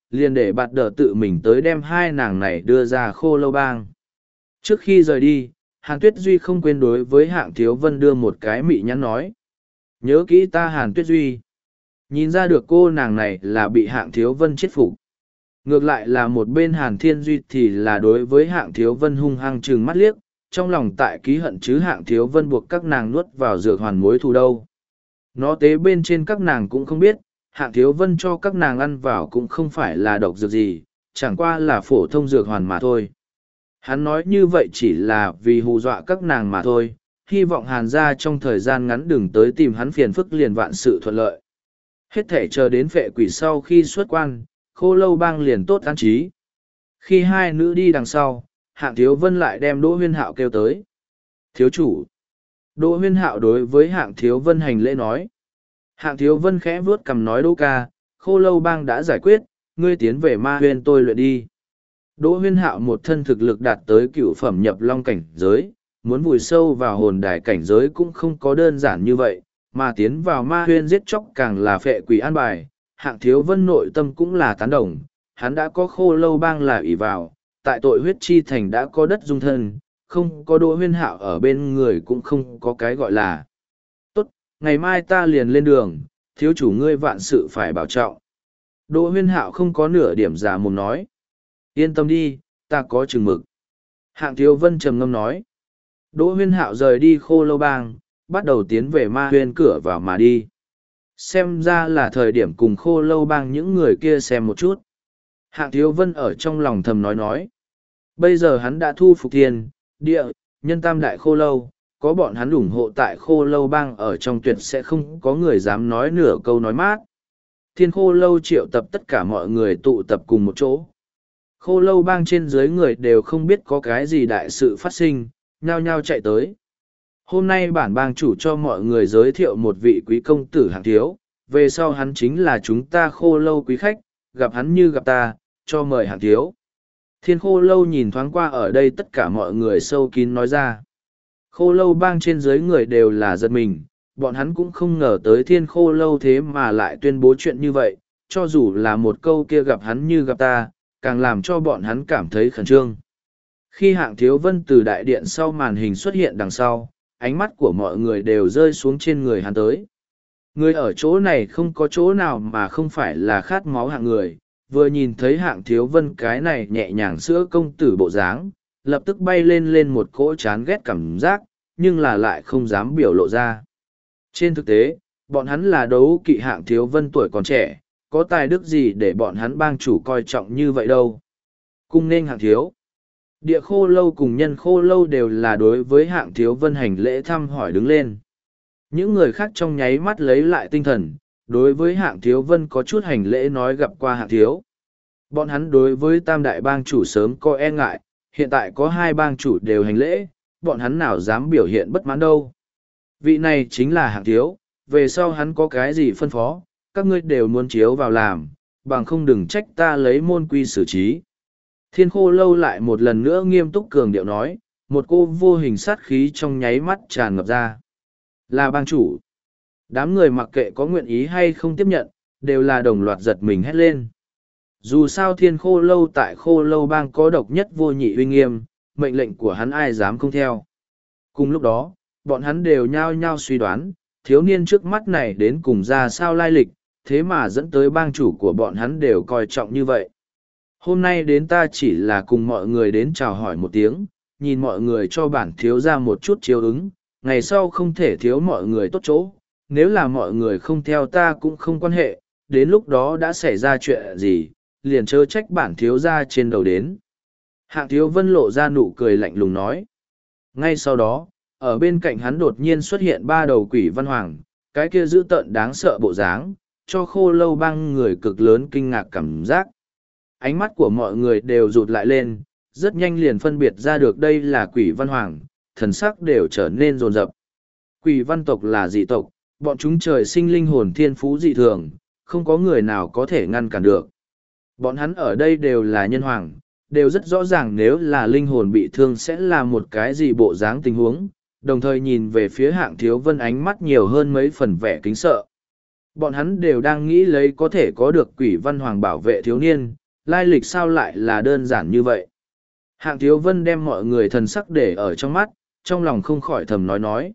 liền để bạt đờ tự mình tới đem hai nàng này đưa ra Khô Lâu Bang. Trước khi rời đi, Hàn Tuyết Duy không quên đối với Hạng Thiếu Vân đưa một cái mị nhắn nói. Nhớ kỹ ta Hàn Tuyết Duy. Nhìn ra được cô nàng này là bị Hạng Thiếu Vân chết phục. Ngược lại là một bên Hàn Thiên Duy thì là đối với Hạng Thiếu Vân hung hăng trừng mắt liếc, trong lòng tại ký hận chứ Hạng Thiếu Vân buộc các nàng nuốt vào dược hoàn mối thù đâu. Nó tế bên trên các nàng cũng không biết, Hạng Thiếu Vân cho các nàng ăn vào cũng không phải là độc dược gì, chẳng qua là phổ thông dược hoàn mà thôi. Hắn nói như vậy chỉ là vì hù dọa các nàng mà thôi, hy vọng Hàn gia trong thời gian ngắn đừng tới tìm hắn phiền phức liền vạn sự thuận lợi. Hết thể chờ đến phệ quỷ sau khi xuất quan, Khô Lâu Bang liền tốt an trí. Khi hai nữ đi đằng sau, Hạng Thiếu Vân lại đem Đỗ Huyên Hạo kêu tới. Thiếu chủ. Đỗ Huyên Hạo đối với Hạng Thiếu Vân hành lễ nói. Hạng Thiếu Vân khẽ vuốt cằm nói Đỗ ca, Khô Lâu Bang đã giải quyết, ngươi tiến về ma huyên tôi luyện đi. Đỗ Huyên Hạo một thân thực lực đạt tới cựu phẩm nhập long cảnh giới, muốn vùi sâu vào hồn đài cảnh giới cũng không có đơn giản như vậy, mà tiến vào ma huyên giết chóc càng là phệ quỷ an bài. Hạng Thiếu Vân nội tâm cũng là tán đồng, hắn đã có Khô Lâu Bang là ỷ vào, tại tội huyết chi thành đã có đất dung thân, không có Đỗ Huyên Hạo ở bên người cũng không có cái gọi là. Tốt, ngày mai ta liền lên đường, thiếu chủ ngươi vạn sự phải bảo trọng. Đỗ Huyên Hạo không có nửa điểm giả mồm nói. Yên tâm đi, ta có chừng mực. Hạng Thiếu Vân trầm ngâm nói. Đỗ Huyên Hạo rời đi Khô Lâu Bang, bắt đầu tiến về ma huyên cửa vào mà đi. Xem ra là thời điểm cùng Khô Lâu Bang những người kia xem một chút. Hạng Thiếu Vân ở trong lòng thầm nói. Bây giờ hắn đã thu phục thiên, địa, nhân tam đại Khô Lâu, có bọn hắn ủng hộ tại Khô Lâu Bang ở trong tuyệt sẽ không có người dám nói nửa câu nói mát. Thiên Khô Lâu triệu tập tất cả mọi người tụ tập cùng một chỗ. Khô Lâu Bang trên dưới người đều không biết có cái gì đại sự phát sinh, nhao nhao chạy tới. Hôm nay bản bang chủ cho mọi người giới thiệu một vị quý công tử Hạng Thiếu, về sau hắn chính là chúng ta Khô Lâu quý khách, gặp hắn như gặp ta, cho mời Hạng Thiếu. Thiên Khô Lâu nhìn thoáng qua ở đây tất cả mọi người sâu kín nói ra. Khô Lâu Bang trên dưới người đều là giật mình, bọn hắn cũng không ngờ tới Thiên Khô Lâu thế mà lại tuyên bố chuyện như vậy, cho dù là một câu kia gặp hắn như gặp ta, càng làm cho bọn hắn cảm thấy khẩn trương. Khi Hạng Thiếu Vân từ đại điện sau màn hình xuất hiện đằng sau, ánh mắt của mọi người đều rơi xuống trên người hắn tới. Người ở chỗ này không có chỗ nào mà không phải là khát máu hạng người, vừa nhìn thấy Hạng Thiếu Vân cái này nhẹ nhàng sữa công tử bộ dáng, lập tức bay lên một cỗ chán ghét cảm giác, nhưng là lại không dám biểu lộ ra. Trên thực tế, bọn hắn là đấu kỵ Hạng Thiếu Vân tuổi còn trẻ, có tài đức gì để bọn hắn bang chủ coi trọng như vậy đâu. Cung nên Hạng Thiếu. Địa Khô Lâu cùng Nhân Khô Lâu đều là đối với Hạng Thiếu Vân hành lễ thăm hỏi đứng lên. Những người khác trong nháy mắt lấy lại tinh thần, đối với Hạng Thiếu Vân có chút hành lễ nói gặp qua Hạng Thiếu. Bọn hắn đối với tam đại bang chủ sớm có e ngại, hiện tại có hai bang chủ đều hành lễ, bọn hắn nào dám biểu hiện bất mãn đâu. Vị này chính là Hạng Thiếu, về sau hắn có cái gì phân phó, các ngươi đều muốn chiếu vào làm, bằng không đừng trách ta lấy môn quy xử trí. Thiên Khô Lâu lại một lần nữa nghiêm túc cường điệu nói, một cô vô hình sát khí trong nháy mắt tràn ngập ra. Là bang chủ. Đám người mặc kệ có nguyện ý hay không tiếp nhận, đều là đồng loạt giật mình hét lên. Dù sao Thiên Khô Lâu tại Khô Lâu Bang có độc nhất vô nhị uy nghiêm, mệnh lệnh của hắn ai dám không theo. Cùng lúc đó, bọn hắn đều nhao nhao suy đoán, thiếu niên trước mắt này đến cùng ra sao lai lịch, thế mà dẫn tới bang chủ của bọn hắn đều coi trọng như vậy. Hôm nay đến ta chỉ là cùng mọi người đến chào hỏi một tiếng, nhìn mọi người cho bản thiếu ra một chút chiếu ứng, ngày sau không thể thiếu mọi người tốt chỗ, nếu là mọi người không theo ta cũng không quan hệ, đến lúc đó đã xảy ra chuyện gì, liền chớ trách bản thiếu ra trên đầu đến. Hạng Thiếu Vân lộ ra nụ cười lạnh lùng nói. Ngay sau đó, ở bên cạnh hắn đột nhiên xuất hiện ba đầu quỷ văn hoàng, cái kia dữ tợn đáng sợ bộ dáng, cho Khô Lâu Bang người cực lớn kinh ngạc cảm giác. Ánh mắt của mọi người đều rụt lại lên, rất nhanh liền phân biệt ra được đây là quỷ văn hoàng, thần sắc đều trở nên rồn rập. Quỷ văn tộc là dị tộc, bọn chúng trời sinh linh hồn thiên phú dị thường, không có người nào có thể ngăn cản được. Bọn hắn ở đây đều là nhân hoàng, đều rất rõ ràng nếu là linh hồn bị thương sẽ là một cái gì bộ dáng tình huống, đồng thời nhìn về phía Hạng Thiếu Vân ánh mắt nhiều hơn mấy phần vẻ kính sợ. Bọn hắn đều đang nghĩ lấy có thể có được quỷ văn hoàng bảo vệ thiếu niên, lai lịch sao lại là đơn giản như vậy. Hạng Thiếu Vân đem mọi người thần sắc để ở trong mắt, trong lòng không khỏi thầm nói.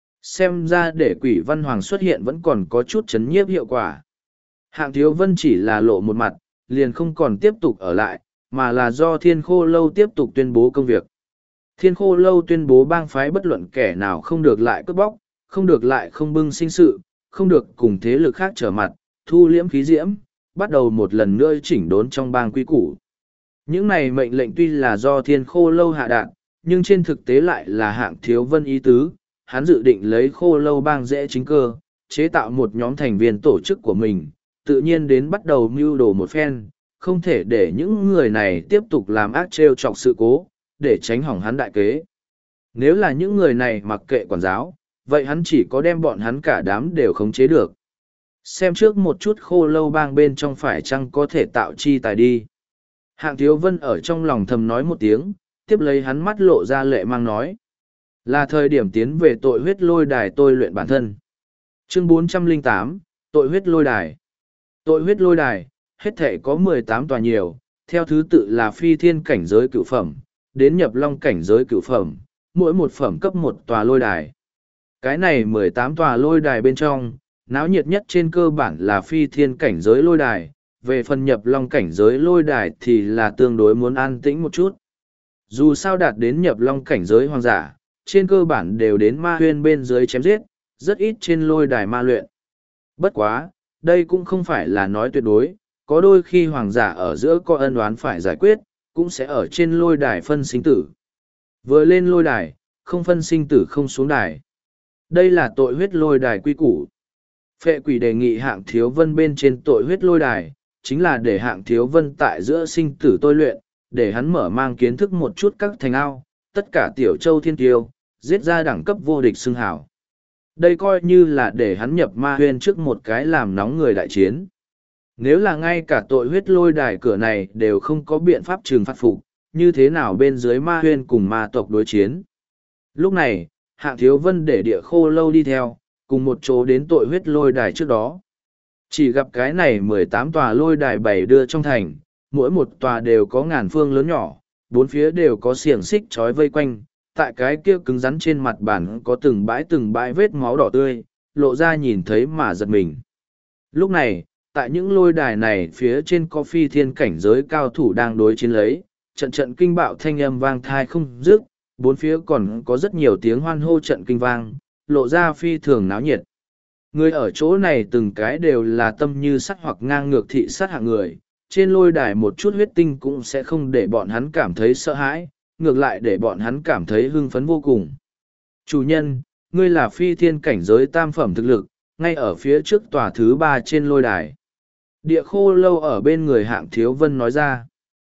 Xem ra để quỷ văn hoàng xuất hiện vẫn còn có chút chấn nhiếp hiệu quả. Hạng Thiếu Vân chỉ là lộ một mặt, liền không còn tiếp tục ở lại, mà là do Thiên Khô Lâu tiếp tục tuyên bố công việc. Thiên Khô Lâu tuyên bố bang phái bất luận kẻ nào không được lại cướp bóc, không được lại không bưng sinh sự, không được cùng thế lực khác trở mặt, thu liễm khí diễm, bắt đầu một lần nữa chỉnh đốn trong bang quy củ. Những này mệnh lệnh tuy là do Thiên Khô Lâu hạ đạt, nhưng trên thực tế lại là Hạng Thiếu Vân ý tứ, hắn dự định lấy Khô Lâu bang dễ chính cơ, chế tạo một nhóm thành viên tổ chức của mình, tự nhiên đến bắt đầu mưu đồ một phen, không thể để những người này tiếp tục làm ác trêu chọc sự cố, để tránh hỏng hắn đại kế. Nếu là những người này mặc kệ quản giáo, vậy hắn chỉ có đem bọn hắn cả đám đều khống chế được. Xem trước một chút Khô Lâu bang bên trong phải chăng có thể tạo chi tài đi. Hạng Thiếu Vân ở trong lòng thầm nói một tiếng, tiếp lấy hắn mắt lộ ra lệ mang nói. Là thời điểm tiến về tội huyết lôi đài tôi luyện bản thân. Chương 408, tội huyết lôi đài. Tội huyết lôi đài, hết thể có 18 tòa nhiều, theo thứ tự là phi thiên cảnh giới cửu phẩm, đến nhập long cảnh giới cửu phẩm, mỗi một phẩm cấp một tòa lôi đài. Cái này 18 tòa lôi đài bên trong, náo nhiệt nhất trên cơ bản là phi thiên cảnh giới lôi đài, về phần nhập long cảnh giới lôi đài thì là tương đối muốn an tĩnh một chút. Dù sao đạt đến nhập long cảnh giới hoàng giả, trên cơ bản đều đến ma huyên bên dưới chém giết, rất ít trên lôi đài ma luyện. Bất quá, đây cũng không phải là nói tuyệt đối, có đôi khi hoàng giả ở giữa có ân oán phải giải quyết, cũng sẽ ở trên lôi đài phân sinh tử. Vừa lên lôi đài, không phân sinh tử không xuống đài. Đây là tội huyết lôi đài quy củ. Phệ quỷ đề nghị Hạng Thiếu Vân bên trên tội huyết lôi đài, chính là để Hạng Thiếu Vân tại giữa sinh tử tôi luyện, để hắn mở mang kiến thức một chút các thành ao, tất cả tiểu châu thiên tiêu, giết ra đẳng cấp vô địch xưng hảo. Đây coi như là để hắn nhập ma huyên trước một cái làm nóng người đại chiến. Nếu là ngay cả tội huyết lôi đài cửa này đều không có biện pháp trừng phạt phục, như thế nào bên dưới ma huyên cùng ma tộc đối chiến. Lúc này, Hạng Thiếu Vân để Địa Khô Lâu đi theo, cùng một chỗ đến tội huyết lôi đài trước đó. Chỉ gặp cái này 18 tòa lôi đài bày đưa trong thành, mỗi một tòa đều có ngàn phương lớn nhỏ, bốn phía đều có xiềng xích trói vây quanh, tại cái kia cứng rắn trên mặt bản có từng bãi vết máu đỏ tươi, lộ ra nhìn thấy mà giật mình. Lúc này, tại những lôi đài này phía trên có phi thiên cảnh giới cao thủ đang đối chiến lấy, trận trận kinh bạo thanh âm vang thai không dứt, bốn phía còn có rất nhiều tiếng hoan hô trận kinh vang, lộ ra phi thường náo nhiệt. Người ở chỗ này từng cái đều là tâm như sắt hoặc ngang ngược thị sát hạng người, trên lôi đài một chút huyết tinh cũng sẽ không để bọn hắn cảm thấy sợ hãi, ngược lại để bọn hắn cảm thấy hưng phấn vô cùng. Chủ nhân, ngươi là phi thiên cảnh giới tam phẩm thực lực, ngay ở phía trước tòa thứ 3 trên lôi đài. Địa Khô Lâu ở bên người Hạng Thiếu Vân nói ra.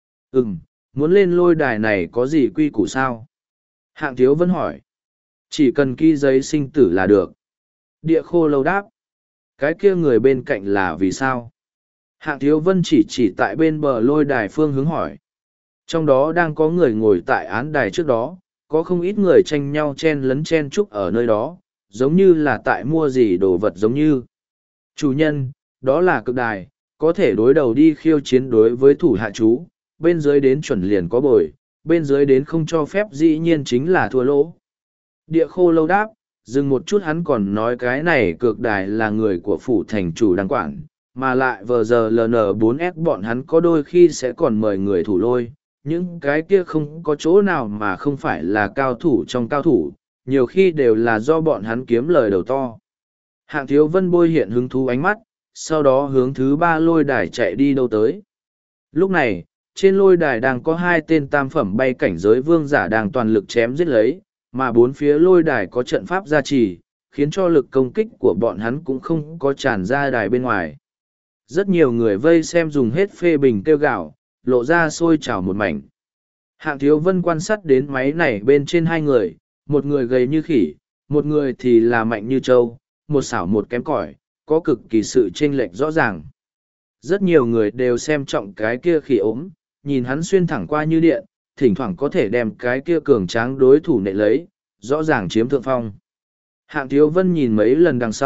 Muốn lên lôi đài này có gì quy củ sao? Hạng Thiếu Vân hỏi. Chỉ cần ký giấy sinh tử là được. Địa Khô Lâu đáp. Cái kia người bên cạnh là vì sao? Hạng Thiếu Vân chỉ tại bên bờ lôi đài phương hướng hỏi. Trong đó đang có người ngồi tại án đài trước đó, có không ít người tranh nhau chen lấn chen chúc ở nơi đó, giống như là tại mua gì đồ vật giống như. Chủ nhân, đó là cực đài, có thể đối đầu đi khiêu chiến đối với thủ hạ chú, bên dưới đến chuẩn liền có bồi, bên dưới đến không cho phép dĩ nhiên chính là thua lỗ. Địa Khô Lâu đáp, dừng một chút hắn còn nói cái này cực đài là người của phủ thành chủ đang quản, mà lại vừa giờ LN4S bọn hắn có đôi khi sẽ còn mời người thủ lôi, những cái kia không có chỗ nào mà không phải là cao thủ trong cao thủ, nhiều khi đều là do bọn hắn kiếm lời đầu to. Hạng Thiếu Vân bôi hiện hứng thú ánh mắt, sau đó hướng thứ 3 lôi đài chạy đi đâu tới. Lúc này, trên lôi đài đang có 2 tên tam phẩm bay cảnh giới vương giả đang toàn lực chém giết lấy, mà bốn phía lôi đài có trận pháp gia trì, khiến cho lực công kích của bọn hắn cũng không có tràn ra đài bên ngoài. Rất nhiều người vây xem dùng hết phê bình kêu gạo, lộ ra sôi trào một mảnh. Hạng Thiếu Vân quan sát đến máy này bên trên 2 người, một người gầy như khỉ, một người thì là mạnh như trâu, một xảo một kém cỏi, có cực kỳ sự chênh lệch rõ ràng. Rất nhiều người đều xem trọng cái kia khỉ ốm, nhìn hắn xuyên thẳng qua như điện, thỉnh thoảng có thể đem cái kia cường tráng đối thủ nệ lấy, rõ ràng chiếm thượng phong. Hạng Thiếu Vân nhìn mấy lần đằng sau,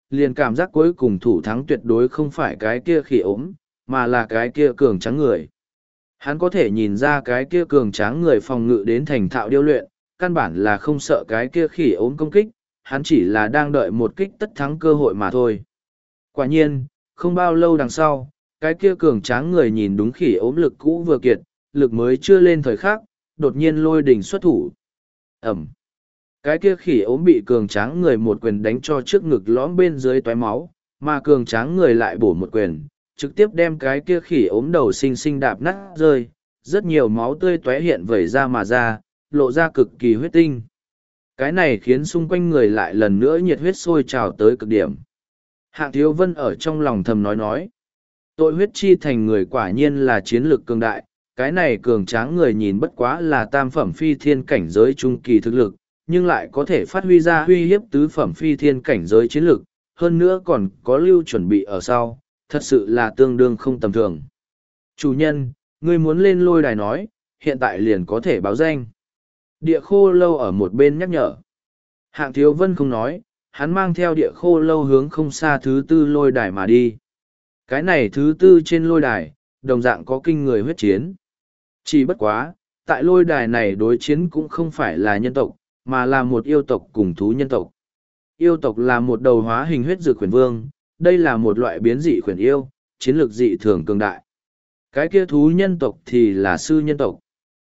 liền cảm giác cuối cùng thủ thắng tuyệt đối không phải cái kia khỉ ốm, mà là cái kia cường tráng người. Hắn có thể nhìn ra cái kia cường tráng người phòng ngự đến thành thạo điêu luyện, căn bản là không sợ cái kia khỉ ốm công kích, hắn chỉ là đang đợi một kích tất thắng cơ hội mà thôi. Quả nhiên, không bao lâu đằng sau, cái kia cường tráng người nhìn đúng khỉ ốm lực cũ vừa kiệt, lực mới chưa lên thời khắc, đột nhiên lôi đỉnh xuất thủ. Ẩm. Cái kia khỉ ốm bị cường tráng người một quyền đánh cho trước ngực lõm bên dưới toái máu, mà cường tráng người lại bổ một quyền, trực tiếp đem cái kia khỉ ốm đầu xinh xinh đạp nát rơi, rất nhiều máu tươi tóe hiện vẩy ra mà ra, lộ ra cực kỳ huyết tinh. Cái này khiến xung quanh người lại lần nữa nhiệt huyết sôi trào tới cực điểm. Hạng Thiếu Vân ở trong lòng thầm nói. Tội huyết chi thành người quả nhiên là chiến lược cường đại, cái này cường tráng người nhìn bất quá là tam phẩm phi thiên cảnh giới trung kỳ thực lực, nhưng lại có thể phát huy ra uy hiếp tứ phẩm phi thiên cảnh giới chiến lược, hơn nữa còn có lưu chuẩn bị ở sau, thật sự là tương đương không tầm thường. Chủ nhân, ngươi muốn lên lôi đài nói, hiện tại liền có thể báo danh. Địa khô lâu ở một bên nhắc nhở. Hạng Thiếu Vân không nói, hắn mang theo địa khô lâu hướng không xa thứ tư lôi đài mà đi. Cái này thứ tư trên lôi đài, đồng dạng có kinh người huyết chiến. Chỉ bất quá, tại lôi đài này đối chiến cũng không phải là nhân tộc, mà là một yêu tộc cùng thú nhân tộc. Yêu tộc là một đầu hóa hình huyết dược khuyển vương, đây là một loại biến dị khuyển yêu, chiến lược dị thường cường đại. Cái kia thú nhân tộc thì là sư nhân tộc.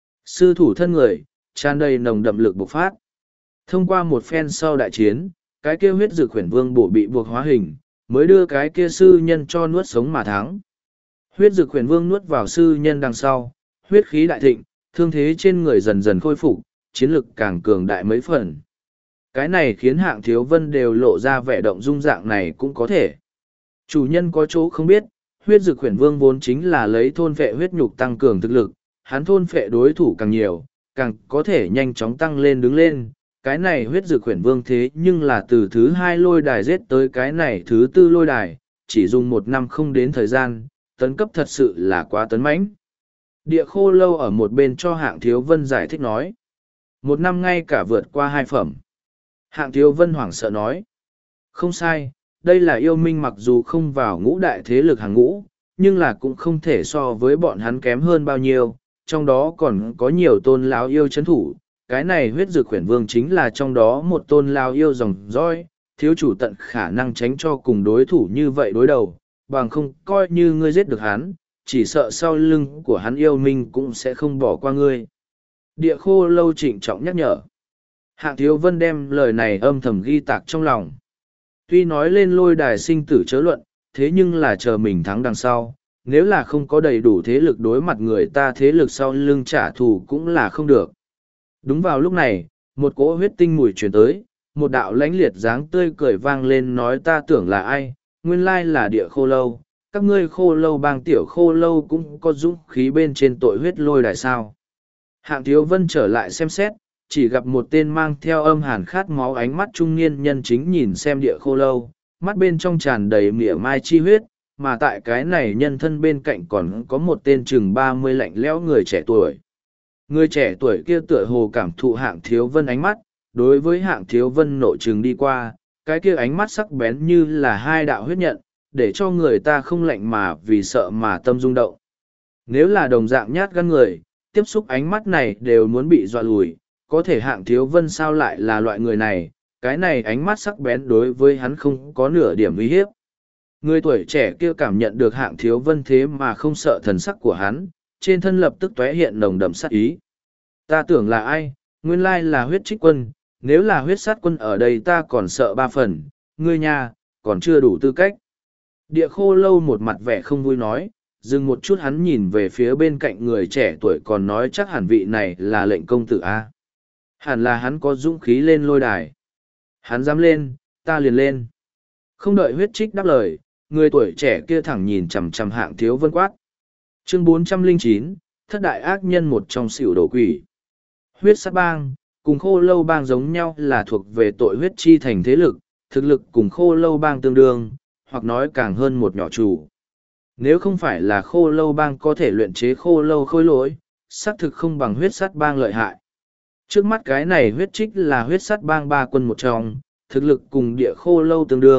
Sư thủ thân người, tràn đầy nồng đậm lực bộc phát. Thông qua một phen sau đại chiến, cái kia huyết dược khuyển vương bổ bị buộc hóa hình, mới đưa cái kia sư nhân cho nuốt sống mà thắng. Huyết dược khuyển vương nuốt vào sư nhân đằng sau, huyết khí đại thịnh, thương thế trên người dần dần khôi phục, chiến lực càng cường đại mấy phần. Cái này khiến Hạng Thiếu Vân đều lộ ra vẻ động dung dạng này cũng có thể. Chủ nhân có chỗ không biết, huyết dược khuyển vương vốn chính là lấy thôn phệ huyết nhục tăng cường thực lực, hắn thôn phệ đối thủ càng nhiều, càng có thể nhanh chóng tăng lên đứng lên. Cái này huyết dược khuyển vương thế nhưng là từ thứ hai lôi đài giết tới cái này thứ tư lôi đài, chỉ dùng một năm không đến thời gian, tấn cấp thật sự là quá tấn mãnh. Địa khô lâu ở một bên cho Hạng Thiếu Vân giải thích nói. Một năm ngay cả vượt qua hai phẩm. Hạng Thiếu Vân hoảng sợ nói. Không sai, đây là yêu minh mặc dù không vào ngũ đại thế lực hàng ngũ, nhưng là cũng không thể so với bọn hắn kém hơn bao nhiêu, trong đó còn có nhiều tôn lão yêu chấn thủ. Cái này huyết dược khuyển vương chính là trong đó một tôn lão yêu dòng dõi, thiếu chủ tận khả năng tránh cho cùng đối thủ như vậy đối đầu, bằng không coi như ngươi giết được hắn, chỉ sợ sau lưng của hắn yêu minh cũng sẽ không bỏ qua ngươi. Địa khô lâu trịnh trọng nhắc nhở. Hạng Thiếu Vân đem lời này âm thầm ghi tạc trong lòng. Tuy nói lên lôi đài sinh tử chớ luận, thế nhưng là chờ mình thắng đằng sau, nếu là không có đầy đủ thế lực đối mặt người ta thế lực sau lưng trả thù cũng là không được. Đúng vào lúc này, một cỗ huyết tinh mùi truyền tới, một đạo lãnh liệt dáng tươi cười vang lên nói ta tưởng là ai, nguyên lai là địa khô lâu, các ngươi khô lâu bang tiểu khô lâu cũng có dũng khí bên trên tội huyết lôi đài sao. Hạng Thiếu Vân trở lại xem xét, chỉ gặp một tên mang theo âm hàn khát máu ánh mắt trung niên nhân chính nhìn xem địa khô lâu, mắt bên trong tràn đầy mỉa mai chi huyết, mà tại cái này nhân thân bên cạnh còn có một tên chừng 30 lạnh lẽo người trẻ tuổi. Người trẻ tuổi kia tựa hồ cảm thụ Hạng Thiếu Vân ánh mắt, đối với Hạng Thiếu Vân nội trừng đi qua, cái kia ánh mắt sắc bén như là hai đạo huyết nhận, để cho người ta không lạnh mà vì sợ mà tâm rung động. Nếu là đồng dạng nhát gan người, tiếp xúc ánh mắt này đều muốn bị dọa lùi, có thể Hạng Thiếu Vân sao lại là loại người này, cái này ánh mắt sắc bén đối với hắn không có nửa điểm uy hiếp. Người tuổi trẻ kia cảm nhận được Hạng Thiếu Vân thế mà không sợ thần sắc của hắn, trên thân lập tức tóe hiện nồng đậm sát ý. Ta tưởng là ai, nguyên lai là huyết trích quân, nếu là huyết sát quân ở đây ta còn sợ 3 phần, ngươi nha, còn chưa đủ tư cách. Địa khô lâu một mặt vẻ không vui nói, dừng một chút hắn nhìn về phía bên cạnh người trẻ tuổi còn nói chắc hẳn vị này là lệnh công tử A. Hẳn là hắn có dũng khí lên lôi đài. Hắn dám lên, ta liền lên. Không đợi huyết trích đáp lời, người tuổi trẻ kia thẳng nhìn chằm chằm Hạng Thiếu Vân quát. Chương 409, thất đại ác nhân một trong xỉu đồ quỷ. Huyết sát bang, cùng khô lâu bang giống nhau là thuộc về tội huyết chi thành thế lực, thực lực cùng khô lâu bang tương đương, hoặc nói càng hơn một nhỏ chủ. Nếu không phải là khô lâu bang có thể luyện chế khô lâu khôi lỗi, xác thực không bằng huyết sát bang lợi hại. Trước mắt cái này huyết trích là huyết sát bang 3 quân một trong, thực lực cùng địa khô lâu tương đương,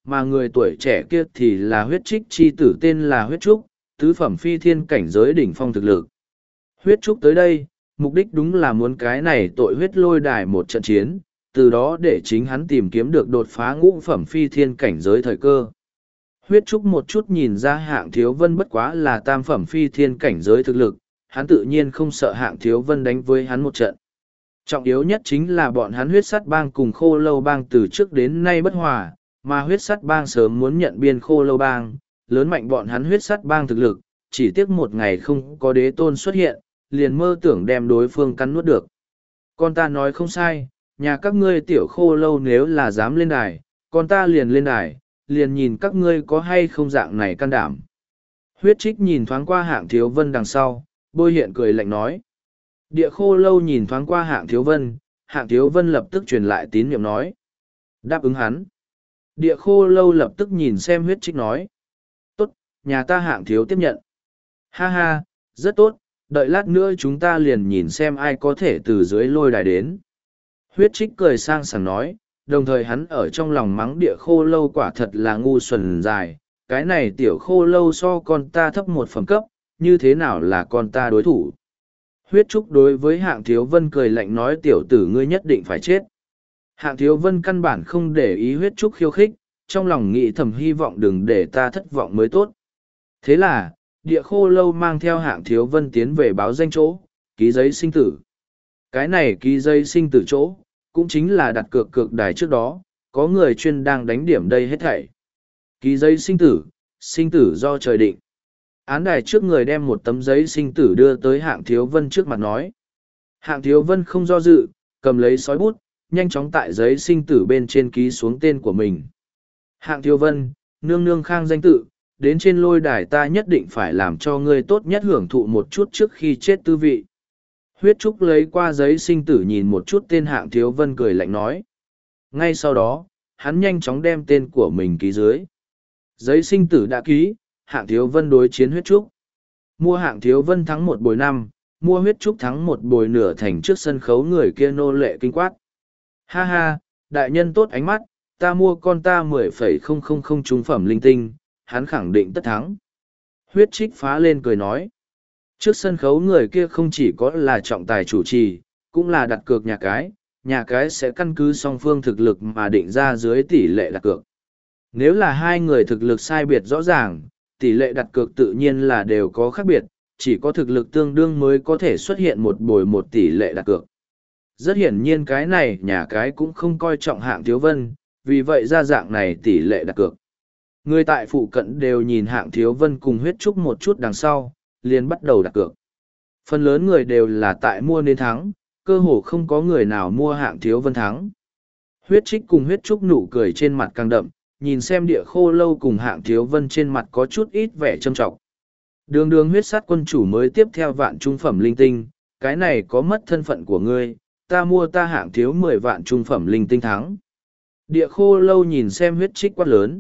mà người tuổi trẻ kia thì là huyết trích chi tử tên là huyết trúc, tứ phẩm phi thiên cảnh giới đỉnh phong thực lực. Huyết trúc tới đây, mục đích đúng là muốn cái này tội huyết lôi đài một trận chiến, từ đó để chính hắn tìm kiếm được đột phá ngũ phẩm phi thiên cảnh giới thời cơ. Huyết trúc một chút nhìn ra Hạng Thiếu Vân bất quá là tam phẩm phi thiên cảnh giới thực lực, hắn tự nhiên không sợ Hạng Thiếu Vân đánh với hắn một trận. Trọng yếu nhất chính là bọn hắn huyết sắt bang cùng khô lâu bang từ trước đến nay bất hòa, mà huyết sắt bang sớm muốn nhận biên khô lâu bang, lớn mạnh bọn hắn huyết sắt bang thực lực, chỉ tiếc một ngày không có đế tôn xuất hiện, liền mơ tưởng đem đối phương cắn nuốt được. Con ta nói không sai, nhà các ngươi tiểu khô lâu nếu là dám lên đài, con ta liền lên đài, liền nhìn các ngươi có hay không dạng này can đảm. Huyết trích nhìn thoáng qua Hạng Thiếu Vân đằng sau, bôi hiện cười lạnh nói. Địa khô lâu nhìn thoáng qua Hạng Thiếu Vân lập tức truyền lại tín niệm nói. Đáp ứng hắn. Địa khô lâu lập tức nhìn xem huyết trích nói. Tốt, nhà ta Hạng thiếu tiếp nhận. Ha ha, rất tốt, đợi lát nữa chúng ta liền nhìn xem ai có thể từ dưới lôi đài đến. Huyết trích cười sang sảng nói, đồng thời hắn ở trong lòng mắng địa khô lâu quả thật là ngu xuẩn dài. Cái này tiểu khô lâu so con ta thấp một phẩm cấp, như thế nào là con ta đối thủ. Huyết trúc đối với Hạng Thiếu Vân cười lạnh nói tiểu tử ngươi nhất định phải chết. Hạng Thiếu Vân căn bản không để ý huyết trúc khiêu khích, trong lòng nghĩ thầm hy vọng đừng để ta thất vọng mới tốt. Thế là, địa khô lâu mang theo Hạng Thiếu Vân tiến về báo danh chỗ, ký giấy sinh tử. Cái này ký giấy sinh tử chỗ, cũng chính là đặt cược đài trước đó, có người chuyên đang đánh điểm đây hết thảy. Ký giấy sinh tử do trời định. Án đài trước người đem một tấm giấy sinh tử đưa tới Hạng Thiếu Vân trước mặt nói. Hạng Thiếu Vân không do dự, cầm lấy sói bút, nhanh chóng tại giấy sinh tử bên trên ký xuống tên của mình. Hạng Thiếu Vân, nương nương khang danh tự, đến trên lôi đài ta nhất định phải làm cho ngươi tốt nhất hưởng thụ một chút trước khi chết tư vị. Huyết trúc lấy qua giấy sinh tử nhìn một chút tên Hạng Thiếu Vân cười lạnh nói. Ngay sau đó, hắn nhanh chóng đem tên của mình ký dưới. Giấy sinh tử đã ký, Hạng Thiếu Vân đối chiến huyết trúc. Mua Hạng Thiếu Vân thắng 1 bồi 5, mua huyết trúc thắng 1 bồi nửa thành trước sân khấu người kia nô lệ kinh quát. Ha ha, đại nhân tốt ánh mắt, ta mua con ta 10,000 trung phẩm linh tinh, hắn khẳng định tất thắng. Huyết trích phá lên cười nói. Trước sân khấu người kia không chỉ có là trọng tài chủ trì, cũng là đặt cược nhà cái sẽ căn cứ song phương thực lực mà định ra dưới tỷ lệ đặt cược. Nếu là hai người thực lực sai biệt rõ ràng, tỷ lệ đặt cược tự nhiên là đều có khác biệt, chỉ có thực lực tương đương mới có thể xuất hiện một bồi một tỷ lệ đặt cược. Rất hiển nhiên cái này nhà cái cũng không coi trọng Hạng Thiếu Vân, vì vậy ra dạng này tỷ lệ đặt cược. Người tại phụ cận đều nhìn Hạng Thiếu Vân cùng huyết trúc một chút đằng sau, liền bắt đầu đặt cược. Phần lớn người đều là tại mua nên thắng, cơ hồ không có người nào mua Hạng Thiếu Vân thắng. Huyết trích cùng huyết trúc nụ cười trên mặt càng đậm, nhìn xem địa khô lâu cùng Hạng Thiếu Vân trên mặt có chút ít vẻ trâm trọng. Đường huyết sát quân chủ mới tiếp theo vạn trung phẩm linh tinh, cái này có mất thân phận của ngươi, ta mua ta Hạng thiếu 10 vạn trung phẩm linh tinh thắng. Địa khô lâu nhìn xem huyết trích quát lớn.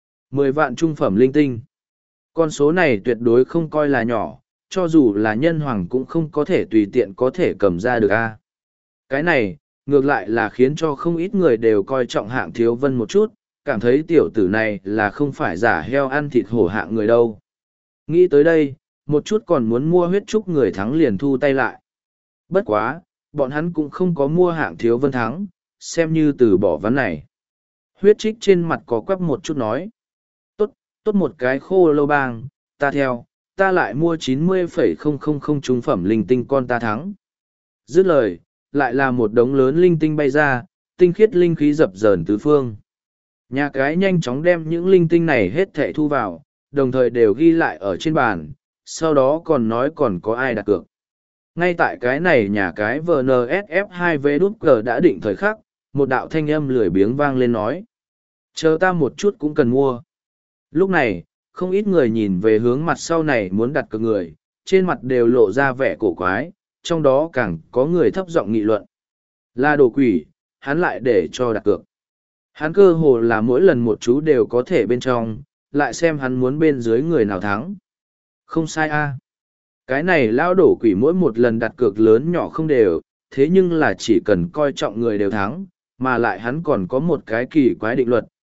10 vạn trung phẩm linh tinh. Con số này tuyệt đối không coi là nhỏ, cho dù là nhân hoàng cũng không có thể tùy tiện có thể cầm ra được a. Cái này, ngược lại là khiến cho không ít người đều coi trọng Hạng Thiếu Vân một chút, cảm thấy tiểu tử này là không phải giả heo ăn thịt hổ hạng người đâu. Nghĩ tới đây, một chút còn muốn mua huyết trúc người thắng liền thu tay lại. Bất quá, bọn hắn cũng không có mua Hạng Thiếu Vân thắng, xem như từ bỏ ván này. Huyết trích trên mặt có quắp một chút nói. Tốt một cái khô lâu bang, ta theo, ta lại mua 90,000 trung phẩm linh tinh con ta thắng. Dứt lời, lại là một đống lớn linh tinh bay ra, tinh khiết linh khí dập dờn tứ phương. Nhà cái nhanh chóng đem những linh tinh này hết thảy thu vào, đồng thời đều ghi lại ở trên bàn, sau đó còn nói còn có ai đặt cược. Ngay tại cái này nhà cái VNSF2V đã định thời khắc, một đạo thanh âm lười biếng vang lên nói. Chờ ta một chút cũng cần mua. Lúc này, không ít người nhìn về hướng mặt sau này muốn đặt cược người, trên mặt đều lộ ra vẻ cổ quái, trong đó càng có người thấp giọng nghị luận. Là đồ quỷ, hắn lại để cho đặt cược. Hắn cơ hồ là mỗi lần một chú đều có thể bên trong, lại xem hắn muốn bên dưới người nào thắng. Không sai a. Cái này lao đổ quỷ mỗi một lần đặt cược lớn nhỏ không đều, thế nhưng là chỉ cần coi trọng người đều thắng, mà lại hắn còn có một cái kỳ quái định luật,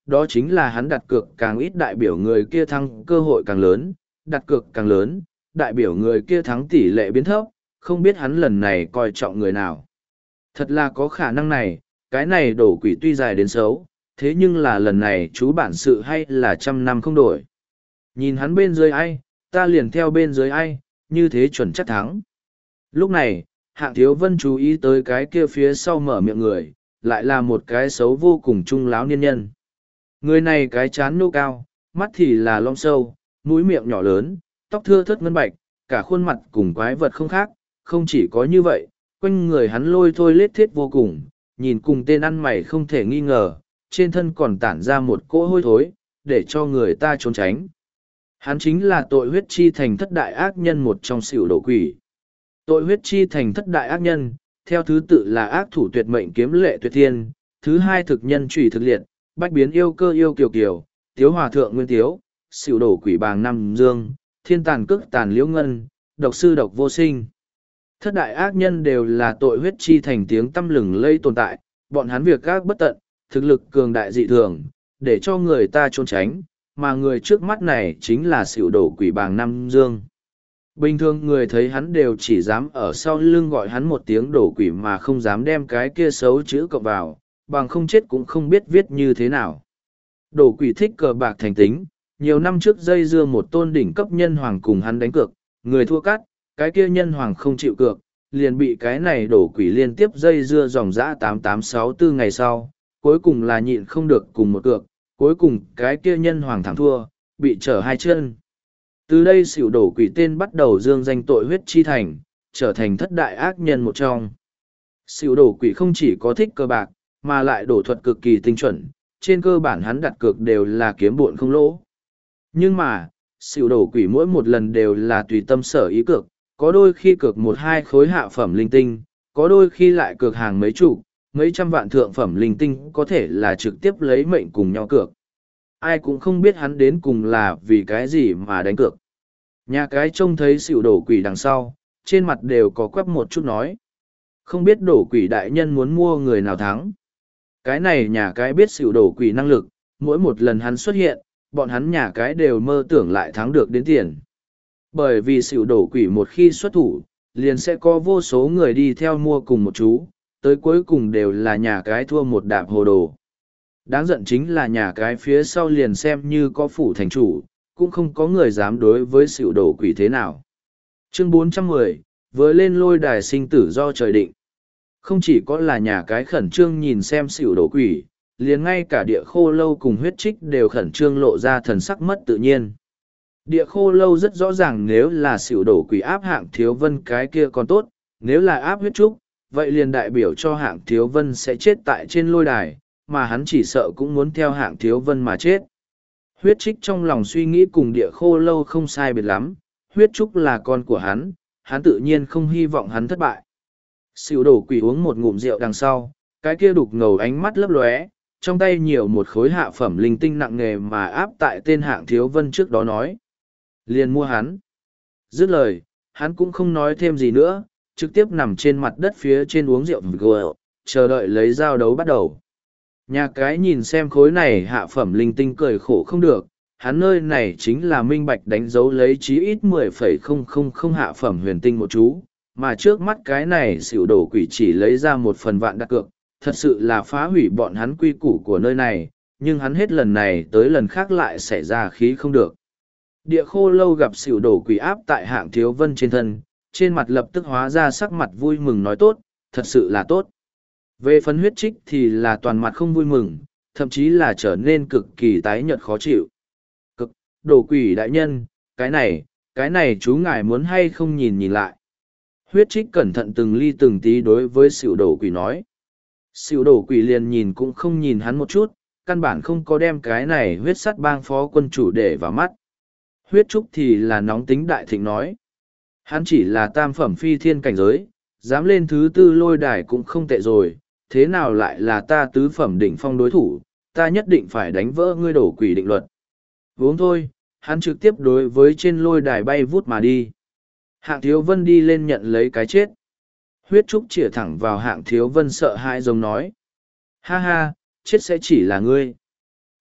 đó chính là hắn đặt cược càng ít đại biểu người kia thắng cơ hội càng lớn, đặt cược càng lớn, đại biểu người kia thắng tỷ lệ biến thấp, không biết hắn lần này coi trọng người nào. Thật là có khả năng này, cái này đổ quỷ tuy dài đến xấu, thế nhưng là lần này chú bản sự hay là 100 năm không đổi. Nhìn hắn bên dưới ai, ta liền theo bên dưới ai, như thế chuẩn chắc thắng. Lúc này, Hạng Thiếu Vân chú ý tới cái kia phía sau mở miệng người, lại là một cái xấu vô cùng trung láo niên nhân. Người này cái chán nô cao, mắt thì là lom sâu, mũi miệng nhỏ lớn, tóc thưa thớt ngân bạch, cả khuôn mặt cùng quái vật không khác, không chỉ có như vậy, quanh người hắn lôi thôi lết thiết vô cùng, nhìn cùng tên ăn mày không thể nghi ngờ, trên thân còn tản ra một cỗ hôi thối, để cho người ta trốn tránh. Hắn chính là tội huyết chi thành thất đại ác nhân một trong xỉu đổ quỷ. Tội huyết chi thành thất đại ác nhân, theo thứ tự là ác thủ tuyệt mệnh kiếm lệ tuyệt thiên, thứ hai thực nhân trùy thực liệt, bách biến yêu cơ yêu kiều kiều, tiếu hòa thượng nguyên tiếu, xỉu đổ quỷ bàng năm dương, thiên tàn cước tàn liễu ngân, độc sư độc vô sinh. Thất đại ác nhân đều là tội huyết chi thành tiếng tăm lừng lây tồn tại, bọn hắn việc ác bất tận, thực lực cường đại dị thường, để cho người ta trốn tránh, mà người trước mắt này chính là xỉu đổ quỷ bàng năm dương. Bình thường người thấy hắn đều chỉ dám ở sau lưng gọi hắn một tiếng đổ quỷ mà không dám đem cái kia xấu chữ cộng vào, bằng không chết cũng không biết viết như thế nào. Đổ quỷ thích cờ bạc thành tính, nhiều năm trước dây dưa một tôn đỉnh cấp nhân hoàng cùng hắn đánh cược, người thua cắt, cái kia nhân hoàng không chịu cược, liền bị cái này đổ quỷ liên tiếp dây dưa dòng dã 8864 ngày sau, cuối cùng là nhịn không được cùng một cược, cuối cùng cái kia nhân hoàng thắng thua, bị trở hai chân. Từ đây xỉu đổ quỷ tên bắt đầu dương danh tội huyết chi thành, trở thành thất đại ác nhân một trong. Xỉu đổ quỷ không chỉ có thích cơ bạc, mà lại đổ thuật cực kỳ tinh chuẩn, trên cơ bản hắn đặt cược đều là kiếm bộn không lỗ. Nhưng mà, xỉu đổ quỷ mỗi một lần đều là tùy tâm sở ý cược, có đôi khi cược một hai khối hạ phẩm linh tinh, có đôi khi lại cược hàng mấy chục, mấy trăm vạn thượng phẩm linh tinh có thể là trực tiếp lấy mệnh cùng nhau cược. Ai cũng không biết hắn đến cùng là vì cái gì mà đánh cược. Nhà cái trông thấy xỉu đổ quỷ đằng sau, trên mặt đều có quắp một chút nói. Không biết đổ quỷ đại nhân muốn mua người nào thắng. Cái này nhà cái biết xỉu đổ quỷ năng lực, mỗi một lần hắn xuất hiện, bọn hắn nhà cái đều mơ tưởng lại thắng được đến tiền. Bởi vì xỉu đổ quỷ một khi xuất thủ, liền sẽ có vô số người đi theo mua cùng một chú, tới cuối cùng đều là nhà cái thua một đạp hồ đồ. Đáng giận chính là nhà cái phía sau liền xem như có phủ thành chủ, cũng không có người dám đối với xỉu đổ quỷ thế nào. Chương 410, vừa lên lôi đài sinh tử do trời định. Không chỉ có là nhà cái khẩn trương nhìn xem xỉu đổ quỷ, liền ngay cả địa khô lâu cùng huyết trích đều khẩn trương lộ ra thần sắc mất tự nhiên. Địa khô lâu rất rõ ràng nếu là xỉu đổ quỷ áp Hạng Thiếu Vân cái kia còn tốt, nếu là áp huyết trúc, vậy liền đại biểu cho Hạng Thiếu Vân sẽ chết tại trên lôi đài, mà hắn chỉ sợ cũng muốn theo Hạng Thiếu Vân mà chết. Huyết trích trong lòng suy nghĩ cùng địa khô lâu không sai biệt lắm, huyết trúc là con của hắn tự nhiên không hy vọng hắn thất bại. Xỉu đổ quỷ uống một ngụm rượu đằng sau, cái kia đục ngầu ánh mắt lấp lóe, trong tay nhiều một khối hạ phẩm linh tinh nặng nề mà áp tại tên Hạng Thiếu Vân trước đó nói. Liền mua hắn. Dứt lời, hắn cũng không nói thêm gì nữa, trực tiếp nằm trên mặt đất phía trên uống rượu gờ, chờ đợi lấy giao đấu bắt đầu. Nhà cái nhìn xem khối này hạ phẩm linh tinh cười khổ không được, hắn nơi này chính là minh bạch đánh dấu lấy chí ít 10,000 hạ phẩm huyền tinh một chú, mà trước mắt cái này xỉu đổ quỷ chỉ lấy ra 1/1000 đặt cược, thật sự là phá hủy bọn hắn quy củ của nơi này, nhưng hắn hết lần này tới lần khác lại xảy ra khí không được. Địa khô lâu gặp xỉu đổ quỷ áp tại Hạng Thiếu Vân trên thân, trên mặt lập tức hóa ra sắc mặt vui mừng nói tốt, thật sự là tốt. Về phần huyết trích thì là toàn mặt không vui mừng, thậm chí là trở nên cực kỳ tái nhợt khó chịu. Đổ quỷ đại nhân, cái này chú ngài muốn hay không nhìn lại. Huyết trích cẩn thận từng ly từng tí đối với xỉu đổ quỷ nói. Xỉu đổ quỷ liền nhìn cũng không nhìn hắn một chút, căn bản không có đem cái này huyết sắt bang phó quân chủ để vào mắt. Huyết trúc thì là nóng tính đại thịnh nói. Hắn chỉ là tam phẩm phi thiên cảnh giới, dám lên thứ tư lôi đài cũng không tệ rồi, thế nào lại là ta tứ phẩm đỉnh phong đối thủ, ta nhất định phải đánh vỡ ngươi đổ quỷ định luật. Uống thôi, hắn trực tiếp đối với trên lôi đài bay vút mà đi. Hạng Thiếu Vân đi lên nhận lấy cái chết. Huyết trúc chĩa thẳng vào Hạng Thiếu Vân sợ hãi giống nói. Ha ha, chết sẽ chỉ là ngươi.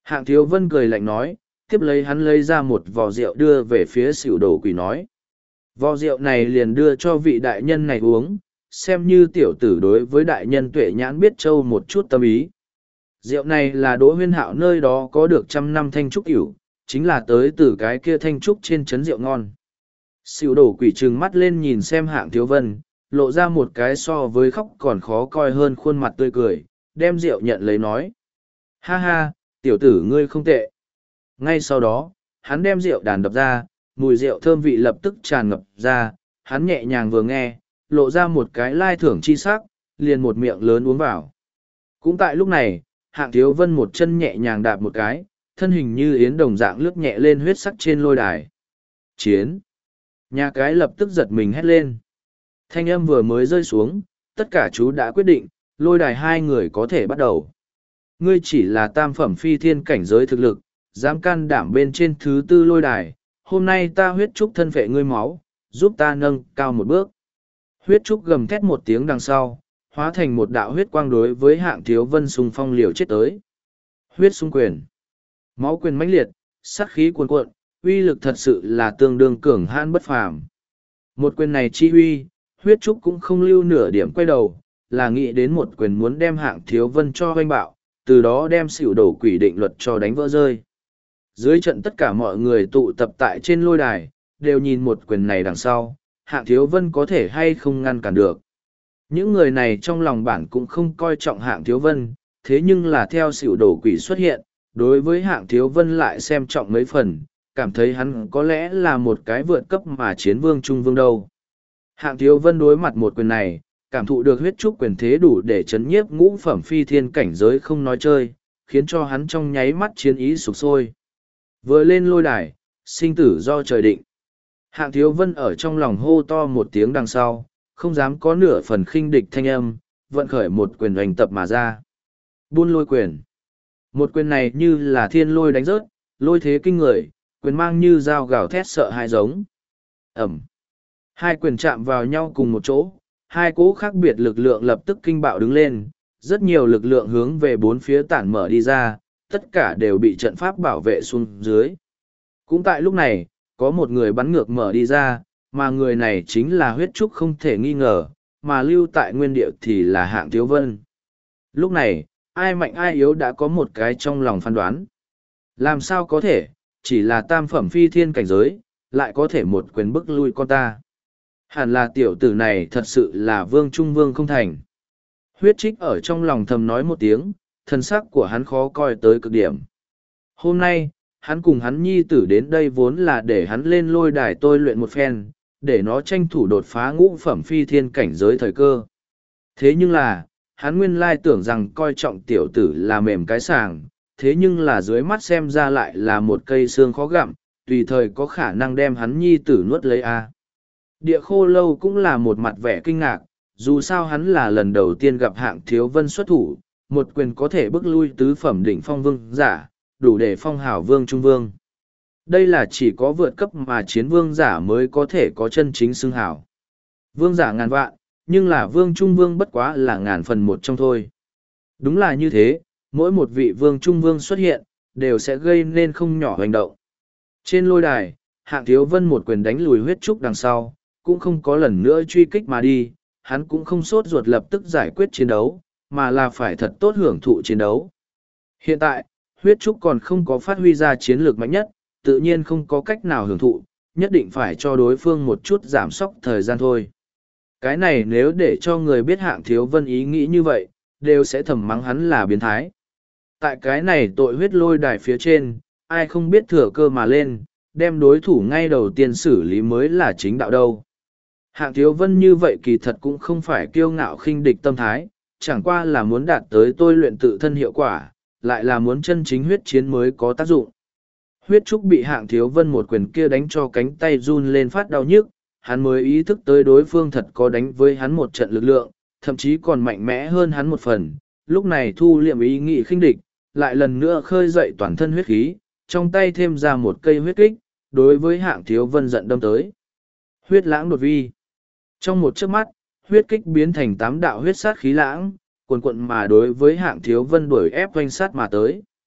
Hạng Thiếu Vân cười lạnh nói, tiếp lấy hắn lấy ra một vò rượu đưa về phía xỉu đổ quỷ nói. Vò rượu này liền đưa cho vị đại nhân này uống, xem như tiểu tử đối với đại nhân tuệ nhãn biết châu một chút tâm ý. Rượu này là Đỗ Huyên Hạo nơi đó có được 100 năm thanh trúc ỉu, chính là tới từ cái kia thanh trúc trên chấn rượu ngon. Xỉu đổ quỷ trừng mắt lên nhìn xem Hạng Thiếu Vân, lộ ra một cái so với khóc còn khó coi hơn khuôn mặt tươi cười, đem rượu nhận lấy nói. Ha ha, tiểu tử ngươi không tệ. Ngay sau đó, hắn đem rượu đàn đập ra, mùi rượu thơm vị lập tức tràn ngập ra, hắn nhẹ nhàng vừa nghe, lộ ra một cái lai thưởng chi sắc, liền một miệng lớn uống vào. Cũng tại lúc này, Hạng Thiếu Vân một chân nhẹ nhàng đạp một cái, thân hình như yến đồng dạng lướt nhẹ lên huyết sắc trên lôi đài. Chiến! Nhà cái lập tức giật mình hét lên. Thanh âm vừa mới rơi xuống, tất cả chú đã quyết định, lôi đài hai người có thể bắt đầu. Ngươi chỉ là tam phẩm phi thiên cảnh giới thực lực, dám can đảm bên trên thứ tư lôi đài, hôm nay ta huyết trúc thân phệ ngươi máu, giúp ta nâng cao một bước. Huyết trúc gầm thét một tiếng đằng sau, hóa thành một đạo huyết quang đối với Hạng Thiếu Vân xung phong liều chết tới. Huyết xung quyền. Máu quyền mãnh liệt, sát khí cuồn cuộn, uy lực thật sự là tương đương cường hãn bất phàm. Một quyền này chi uy, huyết trúc cũng không lưu nửa điểm quay đầu, là nghĩ đến một quyền muốn đem Hạng Thiếu Vân cho hoanh bạo, từ đó đem xỉu đổ quỷ định luật cho đánh vỡ rơi. Dưới trận tất cả mọi người tụ tập tại trên lôi đài, đều nhìn một quyền này đằng sau, Hạng Thiếu Vân có thể hay không ngăn cản được. Những người này trong lòng bản cũng không coi trọng Hạng Thiếu Vân, thế nhưng là theo xỉu đổ quỷ xuất hiện, đối với Hạng Thiếu Vân lại xem trọng mấy phần, cảm thấy hắn có lẽ là một cái vượt cấp mà chiến vương trung vương đâu. Hạng Thiếu Vân đối mặt một quyền này, cảm thụ được huyết trúc quyền thế đủ để chấn nhiếp ngũ phẩm phi thiên cảnh giới không nói chơi, khiến cho hắn trong nháy mắt chiến ý sục sôi. Vừa lên lôi đài, sinh tử do trời định. Hạng Thiếu Vân ở trong lòng hô to một tiếng đằng sau, không dám có nửa phần khinh địch thanh âm, vận khởi một quyền hoành tập mà ra. Buôn lôi quyền. Một quyền này như là thiên lôi đánh rớt, lôi thế kinh người, quyền mang như dao gào thét sợ hãi giống. Ẩm. Hai quyền chạm vào nhau cùng một chỗ, hai cỗ khác biệt lực lượng lập tức kinh bạo đứng lên, rất nhiều lực lượng hướng về bốn phía tản mở đi ra, tất cả đều bị trận pháp bảo vệ xuống dưới. Cũng tại lúc này, có một người bắn ngược mở đi ra, mà người này chính là huyết trúc không thể nghi ngờ, mà lưu tại nguyên địa thì là Hạng Thiếu Vân. Lúc này, ai mạnh ai yếu đã có một cái trong lòng phán đoán. Làm sao có thể, chỉ là tam phẩm phi thiên cảnh giới, lại có thể một quyền bức lui con ta. Hẳn là tiểu tử này thật sự là vương trung vương không thành. Huyết trích ở trong lòng thầm nói một tiếng, thân sắc của hắn khó coi tới cực điểm. Hôm nay, hắn cùng hắn nhi tử đến đây vốn là để hắn lên lôi đài tôi luyện một phen, để nó tranh thủ đột phá ngũ phẩm phi thiên cảnh giới thời cơ. Thế nhưng là, hắn nguyên lai tưởng rằng coi trọng tiểu tử là mềm cái sàng, thế nhưng là dưới mắt xem ra lại là một cây xương khó gặm, tùy thời có khả năng đem hắn nhi tử nuốt lấy a. Địa Khô Lâu cũng là một mặt vẻ kinh ngạc, dù sao hắn là lần đầu tiên gặp Hạng Thiếu Vân xuất thủ, một quyền có thể bức lui tứ phẩm đỉnh phong vương giả, đủ để phong hào vương trung vương. Đây là chỉ có vượt cấp mà chiến vương giả mới có thể có chân chính xưng hào. Vương giả ngàn vạn, nhưng là vương trung vương bất quá là ngàn phần một trong thôi. Đúng là như thế, mỗi một vị vương trung vương xuất hiện, đều sẽ gây nên không nhỏ hành động. Trên lôi đài, Hạng Thiếu Vân một quyền đánh lùi huyết trúc đằng sau, cũng không có lần nữa truy kích mà đi, hắn cũng không sốt ruột lập tức giải quyết chiến đấu, mà là phải thật tốt hưởng thụ chiến đấu. Hiện tại, huyết trúc còn không có phát huy ra chiến lược mạnh nhất, tự nhiên không có cách nào hưởng thụ, nhất định phải cho đối phương một chút giảm sóc thời gian thôi. Cái này nếu để cho người biết Hạng Thiếu Vân ý nghĩ như vậy, đều sẽ thầm mắng hắn là biến thái. Tại cái này tội huyết lôi đài phía trên, ai không biết thừa cơ mà lên, đem đối thủ ngay đầu tiên xử lý mới là chính đạo đâu. Hạng Thiếu Vân như vậy kỳ thật cũng không phải kiêu ngạo khinh địch tâm thái, chẳng qua là muốn đạt tới tôi luyện tự thân hiệu quả, lại là muốn chân chính huyết chiến mới có tác dụng. Huyết trúc bị Hạng Thiếu Vân một quyền kia đánh cho cánh tay run lên phát đau nhức, hắn mới ý thức tới đối phương thật có đánh với hắn một trận lực lượng, thậm chí còn mạnh mẽ hơn hắn một phần, lúc này thu liệm ý nghĩ khinh địch, lại lần nữa khơi dậy toàn thân huyết khí, trong tay thêm ra một cây huyết kích, đối với Hạng Thiếu Vân giận đâm tới. Huyết lãng đột vi. Trong một chớp mắt, huyết kích biến thành 8 đạo huyết sát khí lãng, cuồn cuộn mà đối với Hạng Thiếu Vân đuổi ép oanh sát mà tới.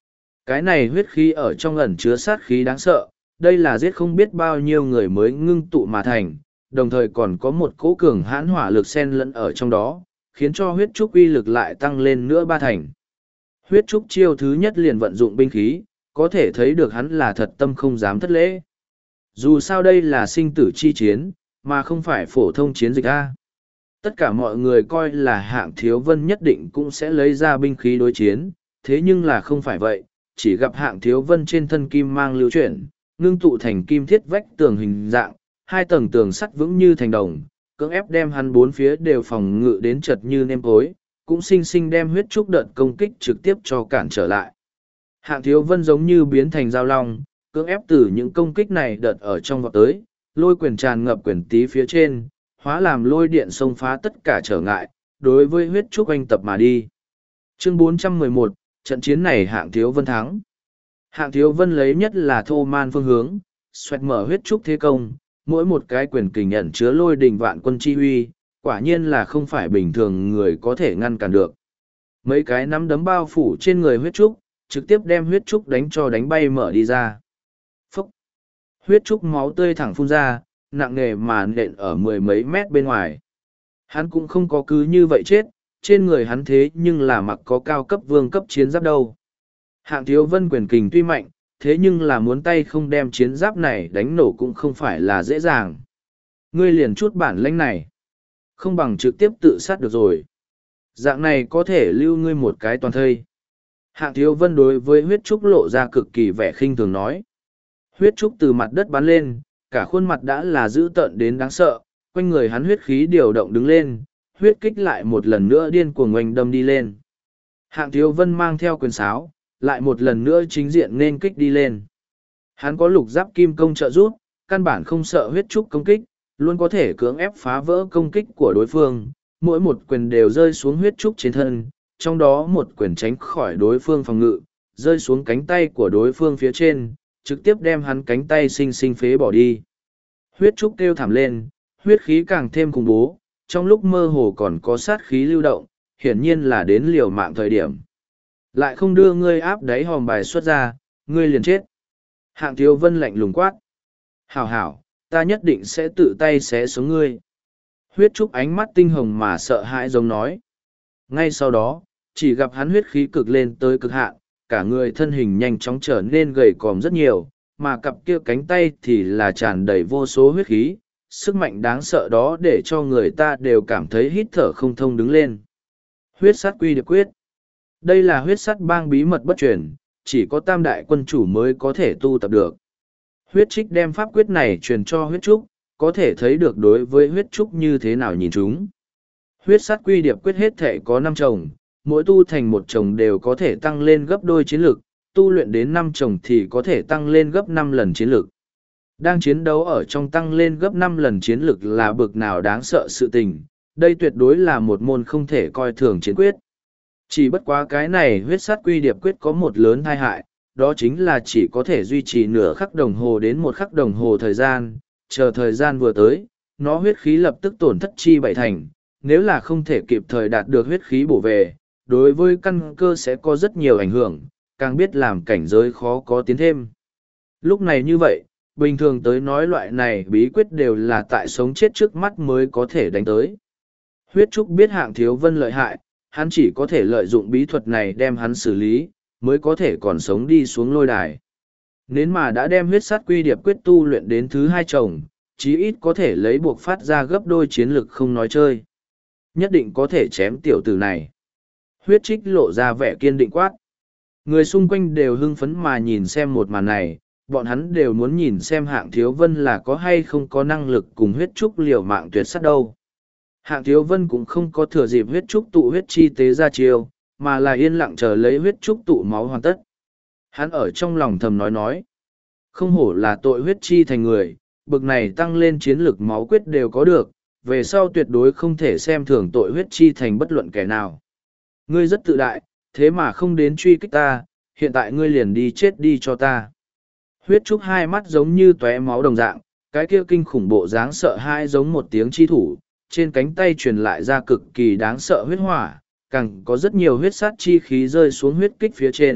Cái này huyết khí ở trong ẩn chứa sát khí đáng sợ, đây là giết không biết bao nhiêu người mới ngưng tụ mà thành, đồng thời còn có một cỗ cường hãn hỏa lực xen lẫn ở trong đó, khiến cho huyết trúc uy lực lại tăng lên nữa ba thành. Huyết trúc chiêu thứ nhất liền vận dụng binh khí, có thể thấy được hắn là thật tâm không dám thất lễ. Dù sao đây là sinh tử chi chiến, mà không phải phổ thông chiến dịch A. Tất cả mọi người coi là Hạng Thiếu Vân nhất định cũng sẽ lấy ra binh khí đối chiến, thế nhưng là không phải vậy, chỉ gặp Hạng Thiếu Vân trên thân kim mang lưu chuyển, ngưng tụ thành kim thiết vách tường hình dạng, hai tầng tường sắt vững như thành đồng, cưỡng ép đem hắn bốn phía đều phòng ngự đến chật như nêm cối, cũng sinh sinh đem huyết trúc đợt công kích trực tiếp cho cản trở lại. Hạng Thiếu Vân giống như biến thành dao long, cưỡng ép từ những công kích này đợt ở trong vọt tới, lôi quyền tràn ngập quyền tí phía trên, hóa làm lôi điện xông phá tất cả trở ngại, đối với huyết trúc oanh tập mà đi. Chương 411, trận chiến này Hạng Thiếu Vân thắng. Hạng Thiếu Vân lấy nhất là thô man phương hướng, xoẹt mở huyết trúc thế công, mỗi một cái quyền kình nhận chứa lôi đình vạn quân chi huy, quả nhiên là không phải bình thường người có thể ngăn cản được. Mấy cái nắm đấm bao phủ trên người huyết trúc, trực tiếp đem huyết trúc đánh cho đánh bay mở đi ra. Phúc! Huyết trúc máu tươi thẳng phun ra, nặng nề mà nện ở mười mấy mét bên ngoài. Hắn cũng không có cứ như vậy chết, trên người hắn thế nhưng là mặc có cao cấp vương cấp chiến giáp đâu. Hạng Thiếu Vân quyền kình tuy mạnh, thế nhưng là muốn tay không đem chiến giáp này đánh nổ cũng không phải là dễ dàng. Ngươi liền chút bản lĩnh này, không bằng trực tiếp tự sát được rồi. Dạng này có thể lưu ngươi một cái toàn thây. Hạng Thiếu Vân đối với huyết trúc lộ ra cực kỳ vẻ khinh thường nói. Huyết trúc từ mặt đất bắn lên, cả khuôn mặt đã là dữ tợn đến đáng sợ, quanh người hắn huyết khí điều động đứng lên, huyết kích lại một lần nữa điên cuồng oanh đâm đi lên. Hạng Thiếu Vân mang theo quyền sáo, lại một lần nữa chính diện nên kích đi lên. Hắn có lục giáp kim công trợ giúp, căn bản không sợ huyết trúc công kích, luôn có thể cưỡng ép phá vỡ công kích của đối phương, mỗi một quyền đều rơi xuống huyết trúc trên thân, trong đó một quyền tránh khỏi đối phương phòng ngự, rơi xuống cánh tay của đối phương phía trên, trực tiếp đem hắn cánh tay xinh xinh phế bỏ đi. Huyết trúc kêu thảm lên, huyết khí càng thêm khủng bố, trong lúc mơ hồ còn có sát khí lưu động, hiển nhiên là đến liều mạng thời điểm. Lại không đưa ngươi áp đáy hòm bài xuất ra, ngươi liền chết. Hạng Thiếu Vân lạnh lùng quát. Hảo hảo, ta nhất định sẽ tự tay xé sống ngươi. Huyết trúc ánh mắt tinh hồng mà sợ hãi giống nói. Ngay sau đó, chỉ gặp hắn huyết khí cực lên tới cực hạn, cả người thân hình nhanh chóng trở nên gầy còm rất nhiều, mà cặp kia cánh tay thì là tràn đầy vô số huyết khí, sức mạnh đáng sợ đó để cho người ta đều cảm thấy hít thở không thông đứng lên. Huyết sát quy điệp quyết. Đây là huyết sát bang bí mật bất truyền, chỉ có tam đại quân chủ mới có thể tu tập được. Huyết trích đem pháp quyết này truyền cho huyết trúc, có thể thấy được đối với huyết trúc như thế nào nhìn chúng. Huyết sát quy điệp quyết hết thể có 5 chồng, mỗi tu thành một chồng đều có thể tăng lên gấp đôi chiến lực, tu luyện đến 5 chồng thì có thể tăng lên gấp 5 lần chiến lực. Đang chiến đấu ở trong tăng lên gấp 5 lần chiến lực là bực nào đáng sợ sự tình, đây tuyệt đối là một môn không thể coi thường chiến quyết. Chỉ bất quá cái này huyết sát quy điệp quyết có một lớn tai hại, đó chính là chỉ có thể duy trì nửa khắc đồng hồ đến 1 khắc đồng hồ thời gian, chờ thời gian vừa tới, nó huyết khí lập tức tổn thất chi bảy thành, nếu là không thể kịp thời đạt được huyết khí bổ về, đối với căn cơ sẽ có rất nhiều ảnh hưởng, càng biết làm cảnh giới khó có tiến thêm. Lúc này như vậy, bình thường tới nói loại này bí quyết đều là tại sống chết trước mắt mới có thể đánh tới. Huyết trúc biết Hạng Thiếu Vân lợi hại, hắn chỉ có thể lợi dụng bí thuật này đem hắn xử lý, mới có thể còn sống đi xuống lôi đài. Nếu mà đã đem huyết sát quy điệp quyết tu luyện đến thứ 2 chồng, chí ít có thể lấy buộc phát ra gấp đôi chiến lực không nói chơi. Nhất định có thể chém tiểu tử này. Huyết trích lộ ra vẻ kiên định quát. Người xung quanh đều hưng phấn mà nhìn xem một màn này, bọn hắn đều muốn nhìn xem Hạng Thiếu Vân là có hay không có năng lực cùng huyết trúc liều mạng tuyệt sát đâu. Hạng Thiếu Vân cũng không có thừa dịp huyết trúc tụ huyết chi tế ra chiêu, mà là yên lặng chờ lấy huyết trúc tụ máu hoàn tất. Hắn ở trong lòng thầm nói. Không hổ là tội huyết chi thành người, bực này tăng lên chiến lực máu quyết đều có được, về sau tuyệt đối không thể xem thường tội huyết chi thành bất luận kẻ nào. Ngươi rất tự đại, thế mà không đến truy kích ta, hiện tại ngươi liền đi chết đi cho ta. Huyết trúc hai mắt giống như tóe máu đồng dạng, cái kia kinh khủng bộ dáng sợ hãi giống một tiếng chi thủ, trên cánh tay truyền lại ra cực kỳ đáng sợ huyết hỏa, càng có rất nhiều huyết sát chi khí rơi xuống huyết kích phía trên,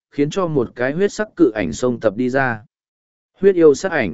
khiến cho một cái huyết sắc cự ảnh xông tập đi ra. Huyết yêu sát ảnh.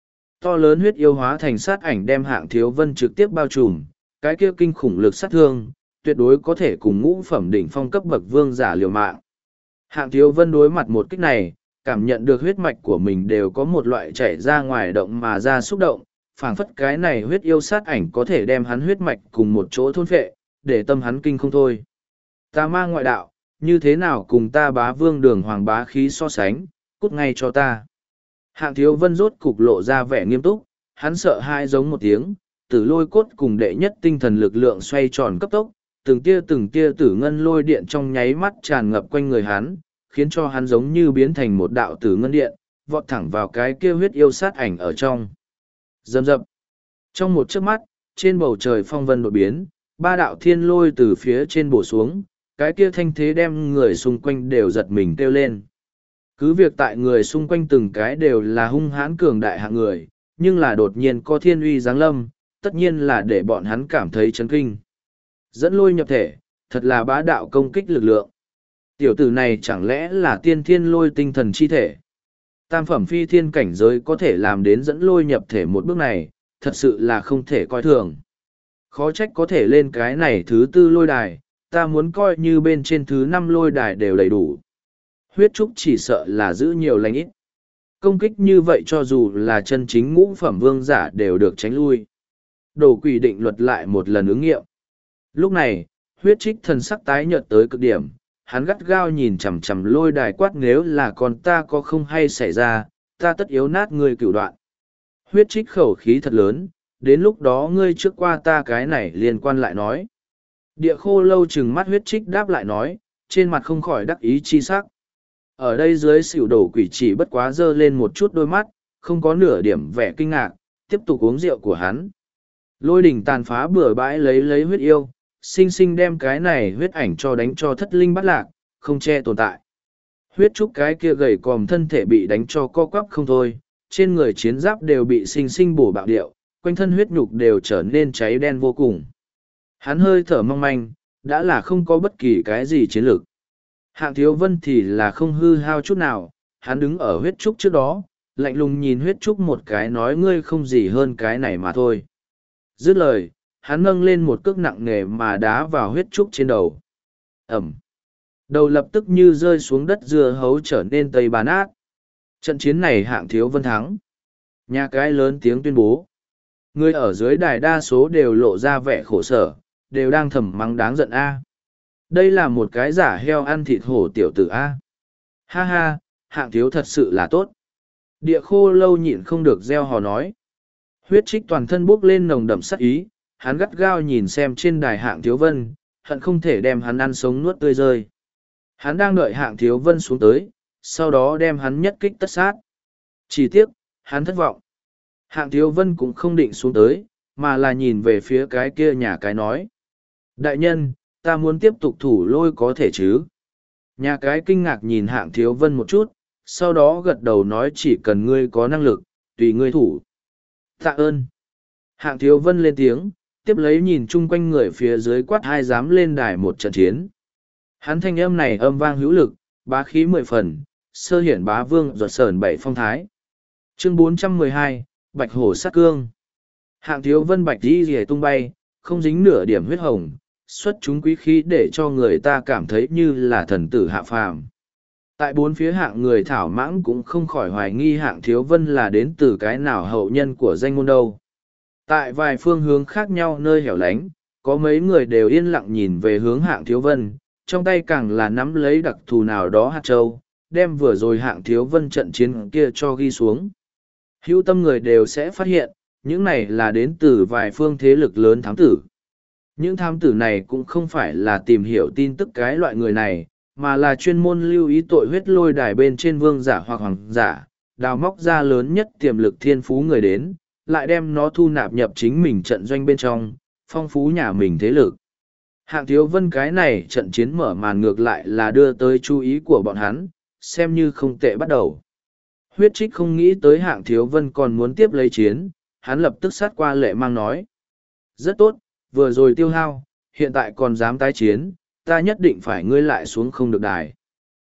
To lớn huyết yêu hóa thành sát ảnh đem Hạng Thiếu Vân trực tiếp bao trùm, cái kia kinh khủng lực sát thương, tuyệt đối có thể cùng ngũ phẩm đỉnh phong cấp bậc vương giả liều mạng. Hạng Thiếu Vân đối mặt một kích này, cảm nhận được huyết mạch của mình đều có một loại chảy ra ngoài động mà ra xúc động, phảng phất cái này huyết yêu sát ảnh có thể đem hắn huyết mạch cùng một chỗ thôn phệ, để tâm hắn kinh không thôi. Ta ma ngoại đạo, như thế nào cùng ta Bá Vương Đường Hoàng bá khí so sánh, cút ngay cho ta. Hạng Thiếu Vân rốt cục lộ ra vẻ nghiêm túc, hắn sợ hãi giống một tiếng, tử lôi cốt cùng đệ nhất tinh thần lực lượng xoay tròn cấp tốc, từng tia tử ngân lôi điện trong nháy mắt tràn ngập quanh người hắn, khiến cho hắn giống như biến thành một đạo tử ngân điện, vọt thẳng vào cái kia huyết yêu sát ảnh ở trong. Rầm rập. Trong một chớp mắt, trên bầu trời phong vân đột biến, ba đạo thiên lôi từ phía trên bổ xuống, cái kia thanh thế đem người xung quanh đều giật mình kêu lên. Cứ việc tại người xung quanh từng cái đều là hung hãn cường đại hạng người, nhưng là đột nhiên có thiên uy giáng lâm, tất nhiên là để bọn hắn cảm thấy chấn kinh. Dẫn lôi nhập thể, thật là bá đạo công kích lực lượng. Tiểu tử này chẳng lẽ là tiên thiên lôi tinh thần chi thể? Tam phẩm phi thiên cảnh giới có thể làm đến dẫn lôi nhập thể một bước này, thật sự là không thể coi thường. Khó trách có thể lên cái này thứ tư lôi đài, ta muốn coi như bên trên thứ năm lôi đài đều đầy đủ. Huyết trúc chỉ sợ là giữ nhiều lành ít. Công kích như vậy cho dù là chân chính ngũ phẩm vương giả đều được tránh lui. Đồ quỷ định luật lại một lần ứng nghiệm. Lúc này, huyết trích thần sắc tái nhợt tới cực điểm, hắn gắt gao nhìn chằm chằm lôi đài quát nếu là con ta có không hay xảy ra, ta tất yếu nát ngươi cửu đoạn. Huyết trích khẩu khí thật lớn, đến lúc đó ngươi trước qua ta cái này liên quan lại nói. Địa khô lâu chừng mắt huyết trích đáp lại nói, trên mặt không khỏi đắc ý chi sắc. Ở đây dưới xỉu đổ quỷ chỉ bất quá dơ lên một chút đôi mắt, không có nửa điểm vẻ kinh ngạc, tiếp tục uống rượu của hắn. Lôi đỉnh tàn phá bừa bãi lấy huyết yêu, sinh sinh đem cái này huyết ảnh cho đánh cho thất linh bắt lạc, không che tồn tại. Huyết trúc cái kia gầy còm thân thể bị đánh cho co quắp không thôi, trên người chiến giáp đều bị sinh sinh bổ bạo điệu, quanh thân huyết nhục đều trở nên cháy đen vô cùng. Hắn hơi thở mong manh, đã là không có bất kỳ cái gì chiến lược. Hạng Thiếu Vân thì là không hư hao chút nào, hắn đứng ở huyết trúc trước đó, lạnh lùng nhìn huyết trúc một cái nói ngươi không gì hơn cái này mà thôi. Dứt lời, hắn nâng lên một cước nặng nề mà đá vào huyết trúc trên đầu. Ẩm. Đầu lập tức như rơi xuống đất dưa hấu trở nên tây bán át. Trận chiến này Hạng Thiếu Vân thắng. Nhà cái lớn tiếng tuyên bố. Người ở dưới đài đa số đều lộ ra vẻ khổ sở, đều đang thầm mắng đáng giận a. Đây là một cái giả heo ăn thịt hổ tiểu tử a. Ha ha, Hạng Thiếu thật sự là tốt. Địa khô lâu nhịn không được gieo hò nói. Huyết trích toàn thân bốc lên nồng đậm sắc ý, hắn gắt gao nhìn xem trên đài Hạng Thiếu Vân, hận không thể đem hắn ăn sống nuốt tươi rơi. Hắn đang đợi Hạng Thiếu Vân xuống tới, sau đó đem hắn nhất kích tất sát. Chỉ tiếc, hắn thất vọng. Hạng Thiếu Vân cũng không định xuống tới, mà là nhìn về phía cái kia nhà cái nói. Đại nhân, ta muốn tiếp tục thủ lôi có thể chứ? Nhà cái kinh ngạc nhìn Hạng Thiếu Vân một chút, sau đó gật đầu nói chỉ cần ngươi có năng lực, tùy ngươi thủ. Tạ ơn. Hạng Thiếu Vân lên tiếng, tiếp lấy nhìn chung quanh người phía dưới quát hai dám lên đài một trận chiến. Hắn thanh âm này âm vang hữu lực, bá khí 10 phần, sơ hiển bá vương ruột sờn 7 phong thái. Chương 412, Bạch Hổ sát cương. Hạng Thiếu Vân bạch đi rìa tung bay, không dính nửa điểm huyết hồng, xuất chúng quý khí để cho người ta cảm thấy như là thần tử hạ phàm. Tại bốn phía hạng người thảo mãng cũng không khỏi hoài nghi Hạng Thiếu Vân là đến từ cái nào hậu nhân của danh môn đâu. Tại vài phương hướng khác nhau nơi hẻo lánh, có mấy người đều yên lặng nhìn về hướng Hạng Thiếu Vân, trong tay càng là nắm lấy đặc thù nào đó hạt châu, đem vừa rồi Hạng Thiếu Vân trận chiến kia cho ghi xuống. Hữu tâm người đều sẽ phát hiện, những này là đến từ vài phương thế lực lớn thám tử. Những thám tử này cũng không phải là tìm hiểu tin tức cái loại người này, mà là chuyên môn lưu ý tội huyết lôi đài bên trên vương giả hoặc hoàng giả, đào móc ra lớn nhất tiềm lực thiên phú người đến, lại đem nó thu nạp nhập chính mình trận doanh bên trong, phong phú nhà mình thế lực. Hạng Thiếu Vân cái này trận chiến mở màn ngược lại là đưa tới chú ý của bọn hắn, xem như không tệ bắt đầu. Huyết trích không nghĩ tới Hạng Thiếu Vân còn muốn tiếp lấy chiến, hắn lập tức sát qua lệ mang nói. Rất tốt, vừa rồi tiêu hao, hiện tại còn dám tái chiến, ta nhất định phải ngươi lại xuống không được đài.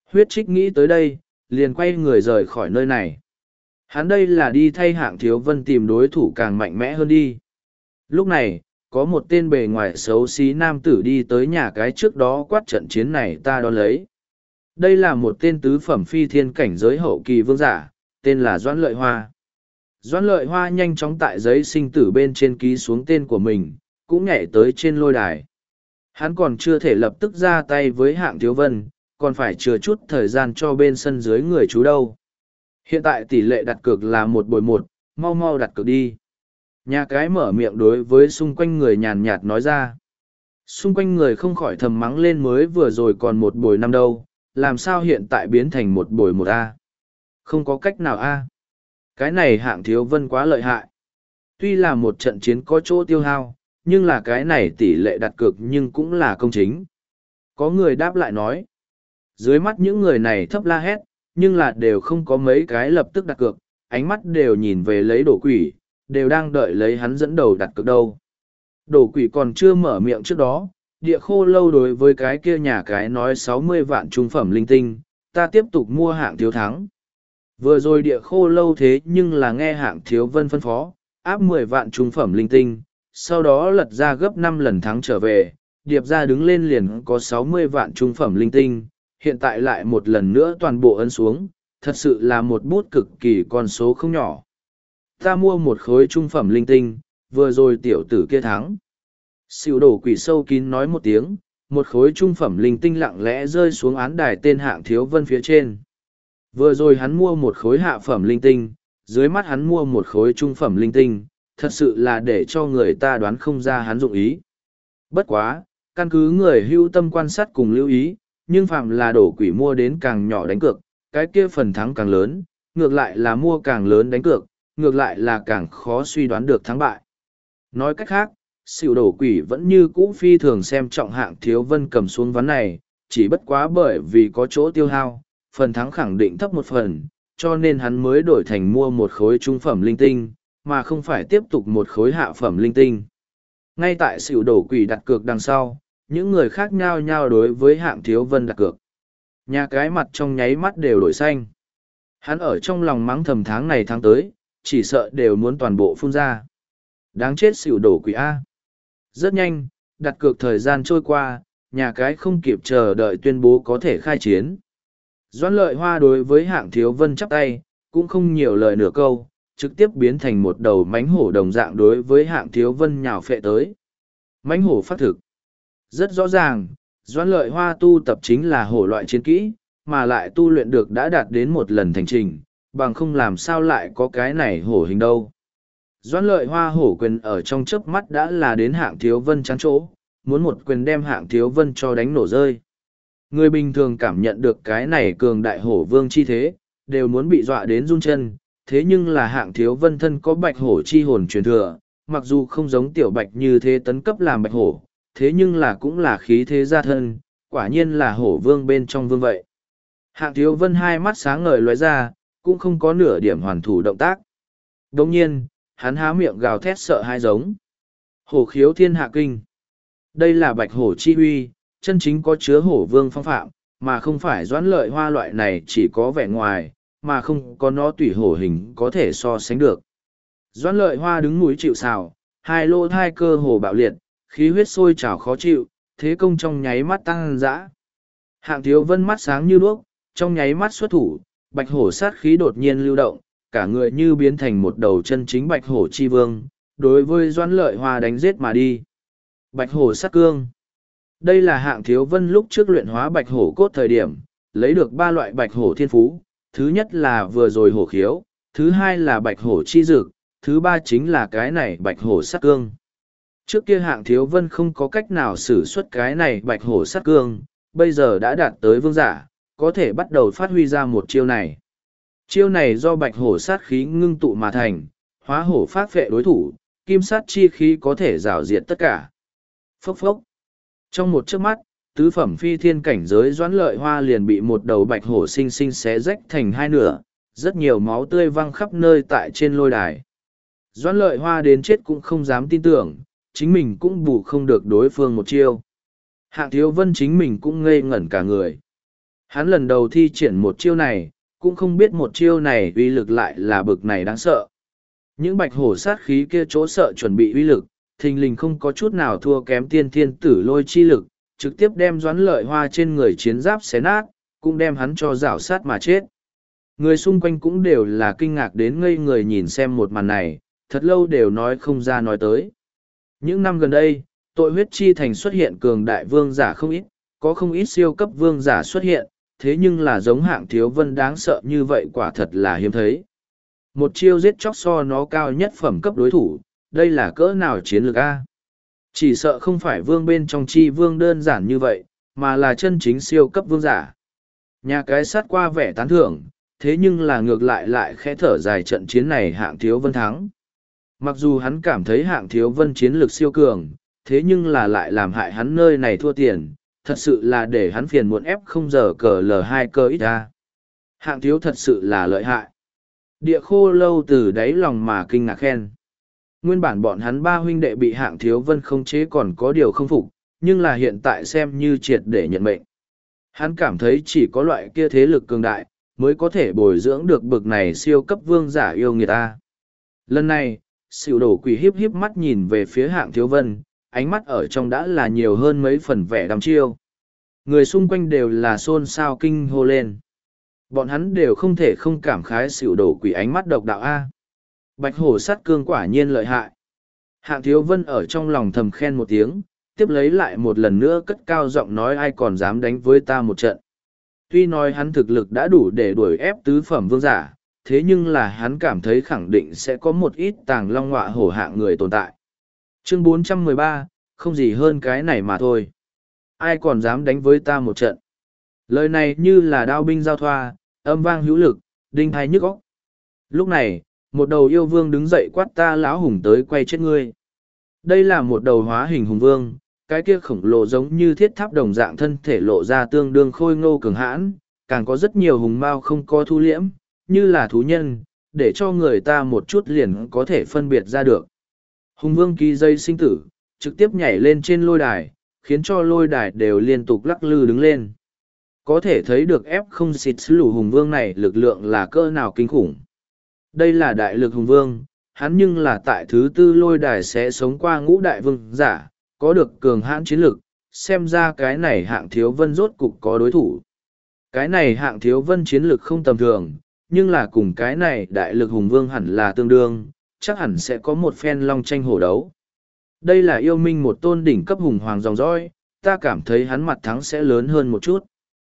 Huyết Trích nghĩ tới đây, liền quay người rời khỏi nơi này. Hắn đây là đi thay Hạng Thiếu Vân tìm đối thủ càng mạnh mẽ hơn đi. Lúc này, có một tên bề ngoài xấu xí nam tử đi tới nhà cái trước đó quát trận chiến này ta đón lấy. Đây là một tên tứ phẩm phi thiên cảnh giới hậu kỳ vương giả, tên là Doãn Lợi Hoa. Doãn Lợi Hoa nhanh chóng tại giấy sinh tử bên trên ký xuống tên của mình, cũng nhảy tới trên lôi đài. Hắn còn chưa thể lập tức ra tay với Hạng Thiếu Vân, còn phải chừa chút thời gian cho bên sân dưới người chú đâu. Hiện tại tỷ lệ đặt cược là 1-1, mau mau đặt cược đi. Nhà cái mở miệng đối với xung quanh người nhàn nhạt nói ra. Xung quanh người không khỏi thầm mắng lên mới vừa rồi còn 1-5 đâu, làm sao hiện tại biến thành 1-1 a? Không có cách nào a. Cái này Hạng Thiếu Vân quá lợi hại. Tuy là một trận chiến có chỗ tiêu hao, nhưng là cái này tỷ lệ đặt cược nhưng cũng là công chính. Có người đáp lại nói. Dưới mắt những người này thấp la hét, nhưng là đều không có mấy cái lập tức đặt cược, ánh mắt đều nhìn về lấy Đổ Quỷ, đều đang đợi lấy hắn dẫn đầu đặt cược đâu. Đổ Quỷ còn chưa mở miệng trước đó, Địa Khô Lâu đối với cái kia nhà cái nói 60 vạn trung phẩm linh tinh, ta tiếp tục mua Hạng Thiếu thắng. Vừa rồi Địa Khô Lâu thế nhưng là nghe Hạng Thiếu Vân phân phó, áp 10 vạn trung phẩm linh tinh, sau đó lật ra gấp 5 lần thắng trở về, điệp ra đứng lên liền có 60 vạn trung phẩm linh tinh, hiện tại lại một lần nữa toàn bộ ấn xuống, thật sự là một bút cực kỳ con số không nhỏ. Ta mua một khối trung phẩm linh tinh, vừa rồi tiểu tử kia thắng. Xỉu Đổ Quỷ sâu kín nói một tiếng, một khối trung phẩm linh tinh lặng lẽ rơi xuống án đài tên Hạng Thiếu Vân phía trên. Vừa rồi hắn mua một khối hạ phẩm linh tinh, dưới mắt hắn mua một khối trung phẩm linh tinh, thật sự là để cho người ta đoán không ra hắn dụng ý. Bất quá, căn cứ người hưu tâm quan sát cùng lưu ý, nhưng phạm là Đổ Quỷ mua đến càng nhỏ đánh cược, cái kia phần thắng càng lớn, ngược lại là mua càng lớn đánh cược, ngược lại là càng khó suy đoán được thắng bại. Nói cách khác, Xỉu Đổ Quỷ vẫn như cũ phi thường xem trọng Hạng Thiếu Vân cầm xuống ván này, chỉ bất quá bởi vì có chỗ tiêu hao, phần thắng khẳng định thấp một phần, cho nên hắn mới đổi thành mua một khối trung phẩm linh tinh, mà không phải tiếp tục một khối hạ phẩm linh tinh. Ngay tại Xỉu Đổ Quỷ đặt cược đằng sau, những người khác nhao nhao đối với Hạng Thiếu Vân đặt cược. Nhà cái mặt trong nháy mắt đều đổi xanh. Hắn ở trong lòng mắng thầm tháng này tháng tới, chỉ sợ đều muốn toàn bộ phun ra. Đáng chết Xỉu Đổ Quỷ A. Rất nhanh, đặt cược thời gian trôi qua, nhà cái không kịp chờ đợi tuyên bố có thể khai chiến. Doãn Lợi Hoa đối với Hạng Thiếu Vân chắp tay, cũng không nhiều lời nửa câu, trực tiếp biến thành một đầu mãnh hổ đồng dạng đối với Hạng Thiếu Vân nhào phệ tới. Mãnh hổ phát thực. Rất rõ ràng, Doãn Lợi Hoa tu tập chính là hổ loại chiến kỹ, mà lại tu luyện được đã đạt đến một lần thành trình, bằng không làm sao lại có cái này hổ hình đâu. Doãn Lợi Hoa hổ quyền ở trong chớp mắt đã là đến Hạng Thiếu Vân chán chỗ, muốn một quyền đem Hạng Thiếu Vân cho đánh nổ rơi. Người bình thường cảm nhận được cái này cường đại hổ vương chi thế, đều muốn bị dọa đến run chân, thế nhưng là Hạng Thiếu Vân thân có bạch hổ chi hồn truyền thừa, mặc dù không giống tiểu bạch như thế tấn cấp làm bạch hổ, thế nhưng là cũng là khí thế gia thân, quả nhiên là hổ vương bên trong vương vậy. Hạng Thiếu Vân hai mắt sáng ngời lóe ra, cũng không có nửa điểm hoàn thủ động tác. Đồng nhiên, hắn há miệng gào thét sợ hai giống. Hổ khiếu thiên hạ kinh. Đây là bạch hổ chi huy, chân chính có chứa hổ vương phong phạm, mà không phải Doãn Lợi Hoa loại này chỉ có vẻ ngoài, mà không có nó tùy hổ hình có thể so sánh được. Doãn Lợi Hoa đứng núi chịu sào, hai lô thai cơ hồ bạo liệt, khí huyết sôi trào khó chịu, thế công trong nháy mắt tăng dã. Hạng Thiếu Vân mắt sáng như đuốc, trong nháy mắt xuất thủ, bạch hổ sát khí đột nhiên lưu động, cả người như biến thành một đầu chân chính bạch hổ chi vương, đối với Doãn Lợi Hoa đánh giết mà đi. Bạch hổ sát cương. Đây là Hạng Thiếu Vân lúc trước luyện hóa bạch hổ cốt thời điểm, lấy được 3 loại bạch hổ thiên phú, thứ nhất là vừa rồi hổ khiếu, thứ hai là bạch hổ chi dực, thứ ba chính là cái này bạch hổ sát cương. Trước kia Hạng Thiếu Vân không có cách nào sử xuất cái này bạch hổ sát cương, bây giờ đã đạt tới vương giả, có thể bắt đầu phát huy ra một chiêu này. Chiêu này do bạch hổ sát khí ngưng tụ mà thành, hóa hổ phát phệ đối thủ, kim sát chi khí có thể rào diệt tất cả. Phốc phốc. Trong một chớp mắt, tứ phẩm phi thiên cảnh giới Doãn Lợi Hoa liền bị một đầu bạch hổ sinh sinh xé rách thành hai nửa, rất nhiều máu tươi văng khắp nơi tại trên lôi đài. Doãn Lợi Hoa đến chết cũng không dám tin tưởng, chính mình cũng bù không được đối phương một chiêu. Hạng Thiếu Vân chính mình cũng ngây ngẩn cả người. Hắn lần đầu thi triển một chiêu này, cũng không biết một chiêu này uy lực lại là bực này đáng sợ. Những bạch hổ sát khí kia chỗ sợ chuẩn bị uy lực, thình lình không có chút nào thua kém tiên thiên tử lôi chi lực, trực tiếp đem Doãn Lợi Hoa trên người chiến giáp xé nát, cũng đem hắn cho rảo sát mà chết. Người xung quanh cũng đều là kinh ngạc đến ngây người nhìn xem một màn này, thật lâu đều nói không ra nói tới. Những năm gần đây, tội huyết chi thành xuất hiện cường đại vương giả không ít, có không ít siêu cấp vương giả xuất hiện, thế nhưng là giống Hạng Thiếu Vân đáng sợ như vậy quả thật là hiếm thấy. Một chiêu giết chóc so nó cao nhất phẩm cấp đối thủ, đây là cỡ nào chiến lược A. Chỉ sợ không phải vương bên trong chi vương đơn giản như vậy, mà là chân chính siêu cấp vương giả. Nhà cái sát qua vẻ tán thưởng, thế nhưng là ngược lại khẽ thở dài trận chiến này Hạng Thiếu Vân thắng. Mặc dù hắn cảm thấy Hạng Thiếu Vân chiến lược siêu cường, thế nhưng là lại làm hại hắn nơi này thua tiền, thật sự là để hắn phiền muộn ép không giờ cờ L2 cơ ít ra. Hạng Thiếu thật sự là lợi hại. Địa Khô Lâu từ đáy lòng mà kinh ngạc khen. Nguyên bản bọn hắn ba huynh đệ bị Hạng Thiếu Vân khống chế còn có điều không phục, nhưng là hiện tại xem như triệt để nhận mệnh. Hắn cảm thấy chỉ có loại kia thế lực cường đại, mới có thể bồi dưỡng được bực này siêu cấp vương giả yêu người ta. Lần này, Sửu Đổ Quỷ híp híp mắt nhìn về phía Hạng Thiếu Vân, ánh mắt ở trong đã là nhiều hơn mấy phần vẻ đăm chiêu. Người xung quanh đều là xôn xao kinh hô lên. Bọn hắn đều không thể không cảm khái Sửu Đổ Quỷ ánh mắt độc đạo A. Bạch hổ sát cương quả nhiên lợi hại. Hạng Thiếu Vân ở trong lòng thầm khen một tiếng, tiếp lấy lại một lần nữa cất cao giọng nói ai còn dám đánh với ta một trận. Tuy nói hắn thực lực đã đủ để đuổi ép tứ phẩm vương giả, thế nhưng là hắn cảm thấy khẳng định sẽ có một ít tàng long ngọa hổ hạng người tồn tại. Chương 413, không gì hơn cái này mà thôi. Ai còn dám đánh với ta một trận. Lời này như là đao binh giao thoa, âm vang hữu lực, đinh thai nhức óc. Lúc này, một đầu yêu vương đứng dậy quát ta lão hùng tới quay chết ngươi. Đây là một đầu hóa hình hùng vương, cái kia khổng lồ giống như thiết tháp đồng dạng thân thể lộ ra tương đương khôi ngô cường hãn, càng có rất nhiều hùng mao không có thu liễm, như là thú nhân, để cho người ta một chút liền có thể phân biệt ra được. Hùng vương ký dây sinh tử, trực tiếp nhảy lên trên lôi đài, khiến cho lôi đài đều liên tục lắc lư đứng lên. Có thể thấy được ép không xịt lù hùng vương này lực lượng là cỡ nào kinh khủng. Đây là đại lực hùng vương, hắn nhưng là tại thứ tư lôi đài sẽ sống qua ngũ đại vương giả, có được cường hãn chiến lực, xem ra cái này Hạng Thiếu Vân rốt cục có đối thủ. Cái này Hạng Thiếu Vân chiến lực không tầm thường, nhưng là cùng cái này đại lực hùng vương hẳn là tương đương, chắc hẳn sẽ có một phen long tranh hổ đấu. Đây là yêu minh một tôn đỉnh cấp hùng hoàng dòng dõi, ta cảm thấy hắn mặt thắng sẽ lớn hơn một chút.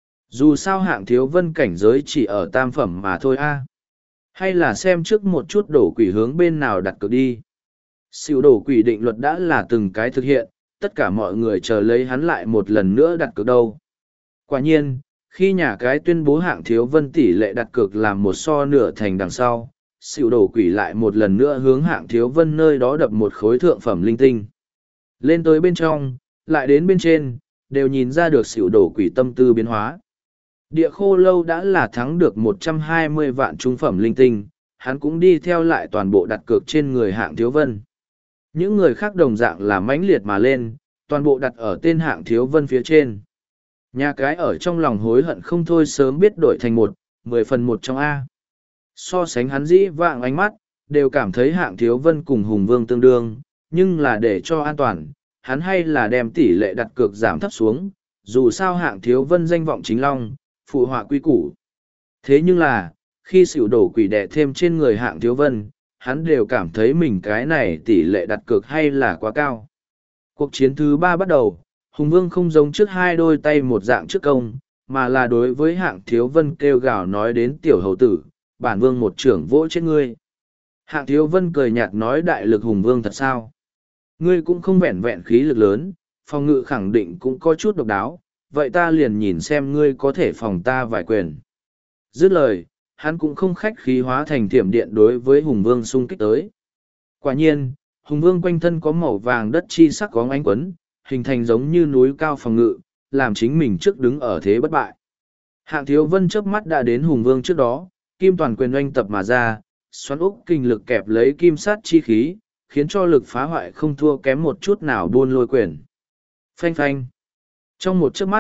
Dù sao Hạng Thiếu Vân cảnh giới chỉ ở tam phẩm mà thôi a. Hay là xem trước một chút đổ quỷ hướng bên nào đặt cược đi. Sửu đổ quỷ định luật đã là từng cái thực hiện, tất cả mọi người chờ lấy hắn lại một lần nữa đặt cược đâu. Quả nhiên, khi nhà cái tuyên bố Hạng Thiếu Vân tỷ lệ đặt cược làm một so nửa thành đằng sau, Sửu đổ quỷ lại một lần nữa hướng Hạng Thiếu Vân nơi đó đập một khối thượng phẩm linh tinh. Lên tới bên trong, lại đến bên trên, đều nhìn ra được Sửu đổ quỷ tâm tư biến hóa. Địa Khô Lâu đã là thắng được 120 vạn trung phẩm linh tinh, hắn cũng đi theo lại toàn bộ đặt cược trên người Hạng Thiếu Vân. Những người khác đồng dạng là mãnh liệt mà lên, toàn bộ đặt ở tên Hạng Thiếu Vân phía trên. Nhà cái ở trong lòng hối hận không thôi sớm biết đổi thành 10 phần 1 trong A. So sánh hắn dĩ vạng ánh mắt, đều cảm thấy Hạng Thiếu Vân cùng Hùng Vương tương đương, nhưng là để cho an toàn, hắn hay là đem tỷ lệ đặt cược giảm thấp xuống, dù sao Hạng Thiếu Vân danh vọng chính long, phụ họa quy củ. Thế nhưng là, khi Sửu đổ quỷ đè thêm trên người Hạng Thiếu Vân, hắn đều cảm thấy mình cái này tỷ lệ đặt cược hay là quá cao. Cuộc chiến thứ 3 bắt đầu, Hùng Vương không giống trước hai đôi tay một dạng trước công, mà là đối với Hạng Thiếu Vân kêu gào nói đến tiểu hầu tử, bản vương một trưởng vỗ chết ngươi. Hạng Thiếu Vân cười nhạt nói đại lực Hùng Vương thật sao? Ngươi cũng không vẹn vẹn khí lực lớn, phòng ngự khẳng định cũng có chút độc đáo, vậy ta liền nhìn xem ngươi có thể phòng ta vài quyền. Dứt lời, hắn cũng không khách khí hóa thành thiểm điện đối với Hùng Vương xung kích tới. Quả nhiên, Hùng Vương quanh thân có màu vàng đất chi sắc có ánh quấn, hình thành giống như núi cao phòng ngự, làm chính mình trước đứng ở thế bất bại. Hạng Thiếu Vân chớp mắt đã đến Hùng Vương trước đó, kim toàn quyền oanh tập mà ra, xoắn úc kinh lực kẹp lấy kim sát chi khí, khiến cho lực phá hoại không thua kém một chút nào buôn lôi quyền. Phanh phanh. Trong một chớp mắt,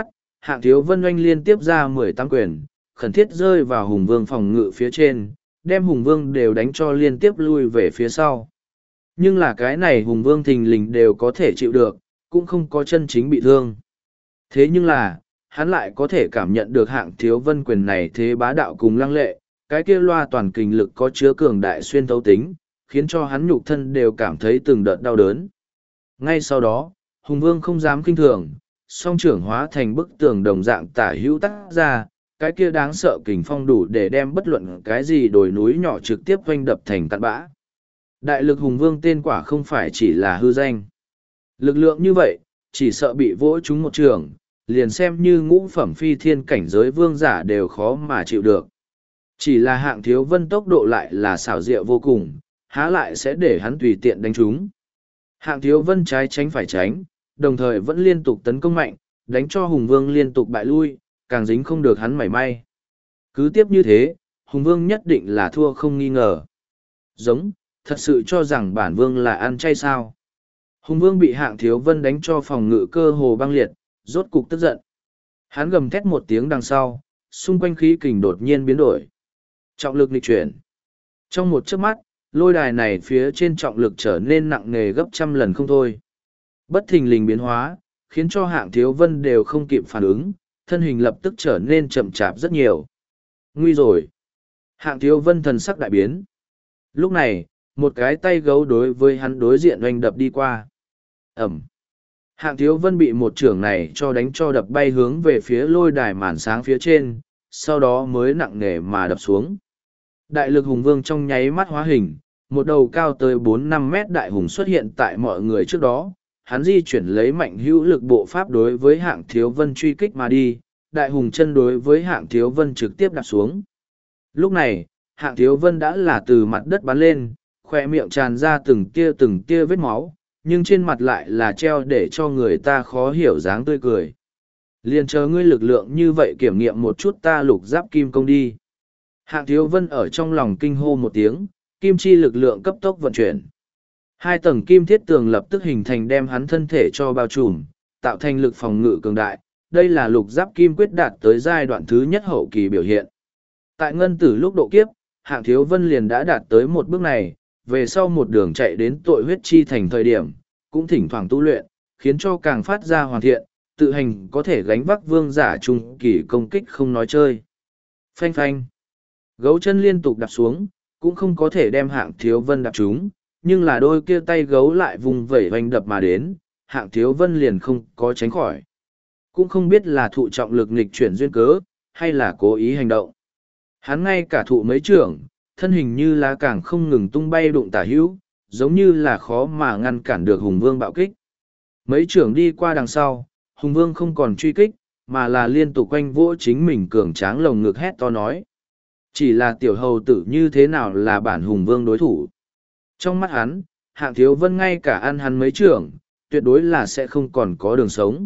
Hạng Thiếu Vân oanh liên tiếp ra 18 quyền, khẩn thiết rơi vào Hùng Vương phòng ngự phía trên, đem Hùng Vương đều đánh cho liên tiếp lui về phía sau. Nhưng là cái này Hùng Vương thình lình đều có thể chịu được, cũng không có chân chính bị thương. Thế nhưng là, hắn lại có thể cảm nhận được Hạng Thiếu Vân quyền này thế bá đạo cùng lăng lệ, cái kia loa toàn kình lực có chứa cường đại xuyên thấu tính, khiến cho hắn nhục thân đều cảm thấy từng đợt đau đớn. Ngay sau đó, Hùng Vương không dám kinh thường, song trưởng hóa thành bức tường đồng dạng tả hữu tắc ra, cái kia đáng sợ kình phong đủ để đem bất luận cái gì đồi núi nhỏ trực tiếp vênh đập thành cặn bã. Đại lực Hùng Vương tên quả không phải chỉ là hư danh. Lực lượng như vậy, chỉ sợ bị vỗ trúng một trường, liền xem như ngũ phẩm phi thiên cảnh giới vương giả đều khó mà chịu được. Chỉ là Hạng Thiếu Vân tốc độ lại là xảo diệu vô cùng, há lại sẽ để hắn tùy tiện đánh trúng. Hạng Thiếu Vân trái tránh phải tránh, đồng thời vẫn liên tục tấn công mạnh, đánh cho Hùng Vương liên tục bại lui, càng dính không được hắn mảy may. Cứ tiếp như thế, Hùng Vương nhất định là thua không nghi ngờ. Giống, thật sự cho rằng bản Vương là ăn chay sao. Hùng Vương bị Hạng Thiếu Vân đánh cho phòng ngự cơ hồ băng liệt, rốt cục tức giận. Hắn gầm thét một tiếng đằng sau, xung quanh khí kình đột nhiên biến đổi. Trọng lực nghịch chuyển. Trong một chớp mắt, lôi đài này phía trên trọng lực trở nên nặng nề gấp trăm lần không thôi. Bất thình lình biến hóa, khiến cho Hạng Thiếu Vân đều không kịp phản ứng, thân hình lập tức trở nên chậm chạp rất nhiều. Nguy rồi. Hạng Thiếu Vân thần sắc đại biến. Lúc này, một cái tay gấu đối với hắn đối diện oanh đập đi qua. Ẩm. Hạng Thiếu Vân bị một chưởng này cho đánh cho đập bay hướng về phía lôi đài màn sáng phía trên, sau đó mới nặng nề mà đập xuống. Đại lực Hùng Vương trong nháy mắt hóa hình, một đầu cao tới 4-5 mét đại hùng xuất hiện tại mọi người trước đó. Hắn di chuyển lấy mạnh hữu lực bộ pháp đối với Hạng Thiếu Vân truy kích mà đi, đại hùng chân đối với Hạng Thiếu Vân trực tiếp đạp xuống. Lúc này, Hạng Thiếu Vân đã là từ mặt đất bắn lên, khoe miệng tràn ra từng tia vết máu, nhưng trên mặt lại là treo để cho người ta khó hiểu dáng tươi cười. Liền chờ ngươi lực lượng như vậy kiểm nghiệm một chút ta lục giáp kim công đi. Hạng Thiếu Vân ở trong lòng kinh hô một tiếng, kim chi lực lượng cấp tốc vận chuyển. Hai tầng kim thiết tường lập tức hình thành đem hắn thân thể cho bao trùm, tạo thành lực phòng ngự cường đại. Đây là lục giáp kim quyết đạt tới giai đoạn thứ nhất hậu kỳ biểu hiện. Tại ngân tử lúc độ kiếp, Hạng Thiếu Vân liền đã đạt tới một bước này, về sau một đường chạy đến tội huyết chi thành thời điểm, cũng thỉnh thoảng tu luyện, khiến cho càng phát ra hoàn thiện, tự hành có thể gánh vác vương giả trung kỳ công kích không nói chơi. Phanh phanh. Gấu chân liên tục đạp xuống, cũng không có thể đem Hạng Thiếu Vân đạp trúng, nhưng là đôi kia tay gấu lại vùng vẩy hoành đập mà đến, Hạng Thiếu Vân liền không có tránh khỏi. Cũng không biết là thụ trọng lực nghịch chuyển duyên cớ, hay là cố ý hành động. Hắn ngay cả thụ mấy trưởng, thân hình như lá càng không ngừng tung bay đụng tả hữu, giống như là khó mà ngăn cản được Hùng Vương bạo kích. Mấy trưởng đi qua đằng sau, Hùng Vương không còn truy kích, mà là liên tục quanh vỗ chính mình cường tráng lồng ngực hét to nói. Chỉ là tiểu hầu tử như thế nào là bản Hùng Vương đối thủ. Trong mắt hắn, Hạng Thiếu Vân ngay cả ăn hắn mấy trưởng, tuyệt đối là sẽ không còn có đường sống.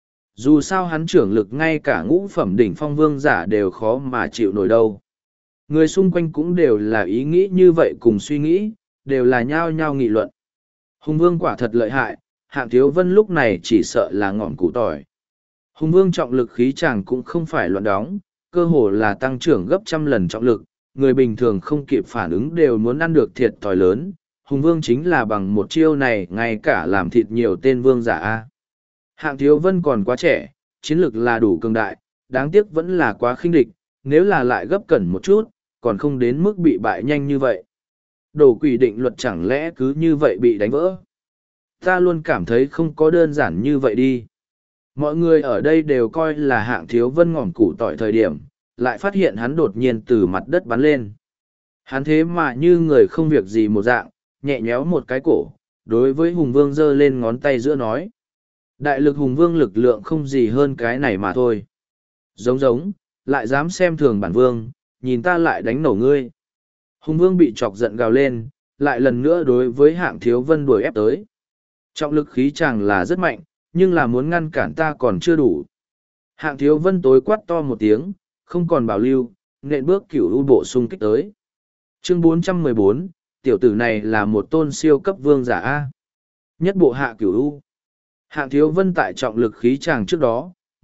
Dù sao hắn trưởng lực ngay cả ngũ phẩm đỉnh phong vương giả đều khó mà chịu nổi đâu. Người xung quanh cũng đều là ý nghĩ như vậy cùng suy nghĩ, đều là nhao nhao nghị luận. Hùng Vương quả thật lợi hại, Hạng Thiếu Vân lúc này chỉ sợ là ngọn củ tỏi. Hùng Vương trọng lực khí chàng cũng không phải loạn đóng, cơ hồ là tăng trưởng gấp trăm lần trọng lực, người bình thường không kịp phản ứng đều muốn ăn được thiệt thòi lớn. Hùng Vương chính là bằng một chiêu này ngay cả làm thịt nhiều tên vương giả A. Hạng Thiếu Vân còn quá trẻ, chiến lực là đủ cường đại, đáng tiếc vẫn là quá khinh địch, nếu là lại gấp cẩn một chút, còn không đến mức bị bại nhanh như vậy. Đồ quỷ định luật chẳng lẽ cứ như vậy bị đánh vỡ. Ta luôn cảm thấy không có đơn giản như vậy đi. Mọi người ở đây đều coi là Hạng Thiếu Vân ngỏm củ tỏi thời điểm, lại phát hiện hắn đột nhiên từ mặt đất bắn lên. Hắn thế mà như người không việc gì một dạng, nhẹ nhéo một cái cổ, đối với Hùng Vương giơ lên ngón tay giữa nói. Đại lực Hùng Vương lực lượng không gì hơn cái này mà thôi. Giống, lại dám xem thường bản Vương, nhìn ta lại đánh nổ ngươi. Hùng Vương bị chọc giận gào lên, lại lần nữa đối với Hạng Thiếu Vân đuổi ép tới. Trọng lực khí chàng là rất mạnh, nhưng là muốn ngăn cản ta còn chưa đủ. Hạng Thiếu Vân tối quát to một tiếng, không còn bảo lưu, nện bước cửu u bộ xung kích tới. Chương 414, tiểu tử này là một tôn siêu cấp vương giả A. Nhất bộ hạ cửu u. Hạng Thiếu Vân tại trọng lực khí chàng trước đó,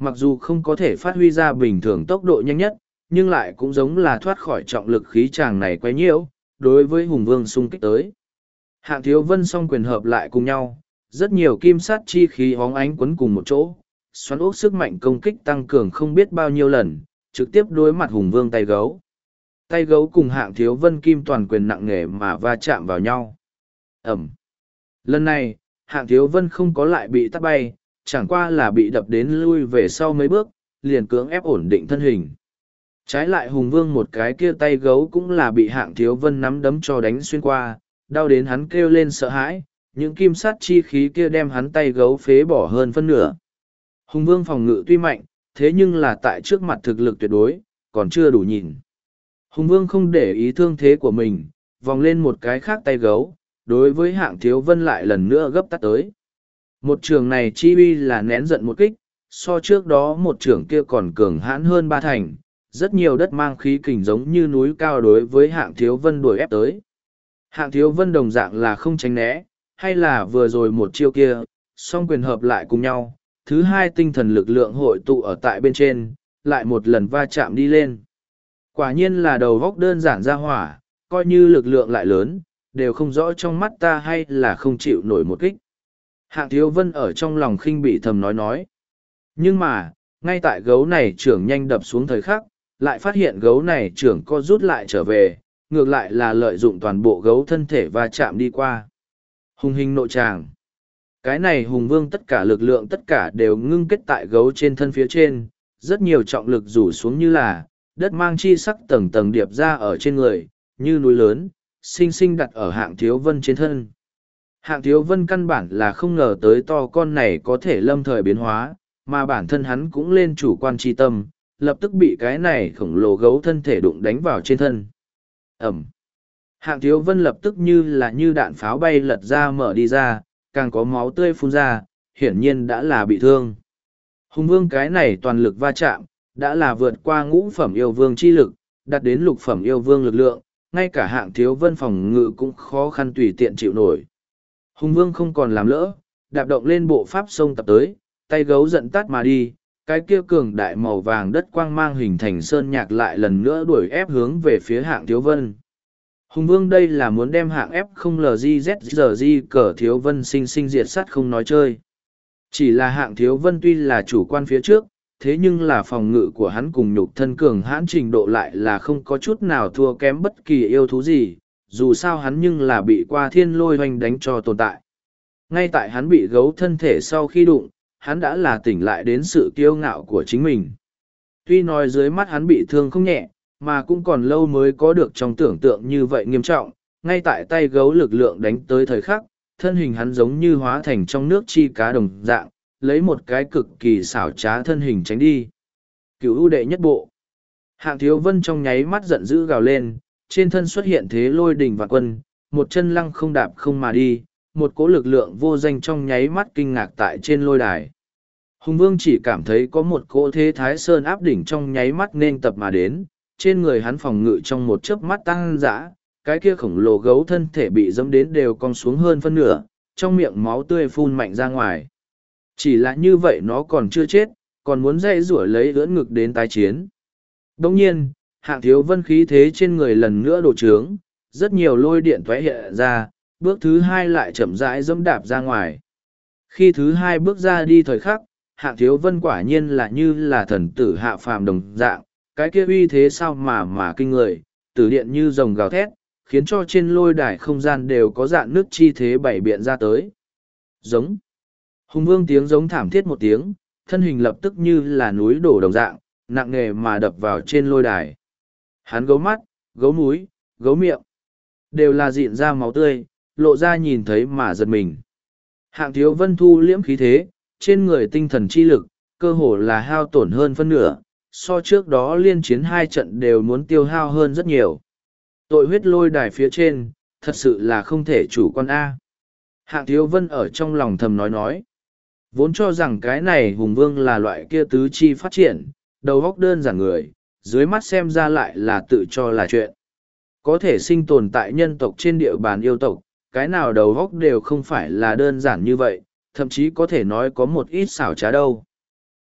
mặc dù không có thể phát huy ra bình thường tốc độ nhanh nhất, nhưng lại cũng giống là thoát khỏi trọng lực khí tràng này quấy nhiễu, đối với hùng vương xung kích tới. Hạng Thiếu Vân song quyền hợp lại cùng nhau, rất nhiều kim sát chi khí hóng ánh quấn cùng một chỗ, xoắn ốc sức mạnh công kích tăng cường không biết bao nhiêu lần, trực tiếp đối mặt hùng vương tay gấu. Tay gấu cùng Hạng Thiếu Vân kim toàn quyền nặng nề mà va chạm vào nhau. Ẩm. Lần này, Hạng Thiếu Vân không có lại bị tát bay, chẳng qua là bị đập đến lui về sau mấy bước, liền cưỡng ép ổn định thân hình. Trái lại hùng vương một cái kia tay gấu cũng là bị Hạng Thiếu Vân nắm đấm cho đánh xuyên qua, đau đến hắn kêu lên sợ hãi, những kim sát chi khí kia đem hắn tay gấu phế bỏ hơn phân nửa. Hùng vương phòng ngự tuy mạnh, thế nhưng là tại trước mặt thực lực tuyệt đối, còn chưa đủ nhìn. Hùng vương không để ý thương thế của mình, vòng lên một cái khác tay gấu, đối với Hạng Thiếu Vân lại lần nữa gấp tắt tới. Một trường này chi uy là nén giận một kích, so trước đó một trường kia còn cường hãn hơn ba thành, rất nhiều đất mang khí kình giống như núi cao đối với Hạng Thiếu Vân đuổi ép tới. Hạng Thiếu Vân đồng dạng là không tránh né, hay là vừa rồi một chiêu kia, song quyền hợp lại cùng nhau, thứ hai tinh thần lực lượng hội tụ ở tại bên trên, lại một lần va chạm đi lên. Quả nhiên là đầu góc đơn giản ra hỏa, coi như lực lượng lại lớn, đều không rõ trong mắt ta hay là không chịu nổi một kích. Hạng Thiếu Vân ở trong lòng khinh bị thầm nói. Nhưng mà, ngay tại gấu này trưởng nhanh đập xuống thời khắc, lại phát hiện gấu này trưởng co rút lại trở về, ngược lại là lợi dụng toàn bộ gấu thân thể và chạm đi qua. Hùng hình nội tràng. Cái này hùng vương tất cả lực lượng tất cả đều ngưng kết tại gấu trên thân phía trên, rất nhiều trọng lực rủ xuống như là, đất mang chi sắc tầng tầng điệp ra ở trên người, như núi lớn, xinh xinh đặt ở Hạng Thiếu Vân trên thân. Hạng Thiếu Vân căn bản là không ngờ tới to con này có thể lâm thời biến hóa, mà bản thân hắn cũng lên chủ quan chi tâm, lập tức bị cái này khổng lồ gấu thân thể đụng đánh vào trên thân. Ẩm. Hạng Thiếu Vân lập tức như đạn pháo bay lật ra mở đi ra, càng có máu tươi phun ra, hiển nhiên đã là bị thương. Hùng vương cái này toàn lực va chạm, đã là vượt qua ngũ phẩm yêu vương chi lực, đạt đến lục phẩm yêu vương lực lượng, ngay cả Hạng Thiếu Vân phòng ngự cũng khó khăn tùy tiện chịu nổi. Hùng vương không còn làm lỡ, đạp động lên bộ pháp sông tập tới, tay gấu giận tắt mà đi, cái kia cường đại màu vàng đất quang mang hình thành sơn nhạc lại lần nữa đuổi ép hướng về phía Hạng Thiếu Vân. Hùng vương đây là muốn đem Hạng ép không LGZRG cờ Thiếu Vân sinh sinh diệt sát không nói chơi. Chỉ là Hạng Thiếu Vân tuy là chủ quan phía trước, thế nhưng là phòng ngự của hắn cùng nhục thân cường hãn trình độ lại là không có chút nào thua kém bất kỳ yêu thú gì, dù sao hắn nhưng là bị qua thiên lôi hoành đánh cho tồn tại. Ngay tại hắn bị gấu thân thể sau khi đụng, hắn đã là tỉnh lại đến sự kiêu ngạo của chính mình. Tuy nói dưới mắt hắn bị thương không nhẹ, mà cũng còn lâu mới có được trong tưởng tượng như vậy nghiêm trọng, ngay tại tay gấu lực lượng đánh tới thời khắc, thân hình hắn giống như hóa thành trong nước chi cá đồng dạng, lấy một cái cực kỳ xảo trá thân hình tránh đi. Cửu ưu đệ nhất bộ. Hạng Thiếu Vân trong nháy mắt giận dữ gào lên, trên thân xuất hiện thế lôi đình và quân, một chân lăng không đạp không mà đi, một cỗ lực lượng vô danh trong nháy mắt kinh ngạc tại trên lôi đài. Hùng vương chỉ cảm thấy có một cỗ thế thái sơn áp đỉnh trong nháy mắt nên tập mà đến, trên người hắn phòng ngự trong một chớp mắt tăng dã, cái kia khổng lồ gấu thân thể bị dẫm đến đều cong xuống hơn phân nửa, trong miệng máu tươi phun mạnh ra ngoài. Chỉ là như vậy nó còn chưa chết, còn muốn dây rủa lấy ưỡn ngực đến tái chiến. Đồng nhiên, Hạng Thiếu Vân khí thế trên người lần nữa đổ trướng, rất nhiều lôi điện tóe hiện ra, bước thứ hai lại chậm rãi dẫm đạp ra ngoài. Khi thứ hai bước ra đi thời khắc, Hạng Thiếu Vân quả nhiên là như là thần tử hạ phàm đồng dạng, cái kia uy thế sao mà kinh người, tử điện như rồng gào thét, khiến cho trên lôi đài không gian đều có dạn nước chi thế bảy biện ra tới. Giống. Hùng vương tiếng giống thảm thiết một tiếng, thân hình lập tức như là núi đổ đồng dạng, nặng nề mà đập vào trên lôi đài. Hắn gấu mắt, gấu múi, gấu miệng, đều là dịn ra máu tươi, lộ ra nhìn thấy mà giật mình. Hạng Thiếu Vân thu liễm khí thế, trên người tinh thần chi lực, cơ hồ là hao tổn hơn phân nửa, so trước đó liên chiến hai trận đều muốn tiêu hao hơn rất nhiều. Tội huyết lôi đài phía trên, thật sự là không thể chủ quan A. Hạng Thiếu Vân ở trong lòng thầm nói. Vốn cho rằng cái này hùng vương là loại kia tứ chi phát triển, đầu óc đơn giản người, dưới mắt xem ra lại là tự cho là chuyện. Có thể sinh tồn tại nhân tộc trên địa bàn yêu tộc, cái nào đầu óc đều không phải là đơn giản như vậy, thậm chí có thể nói có một ít xảo trá đâu.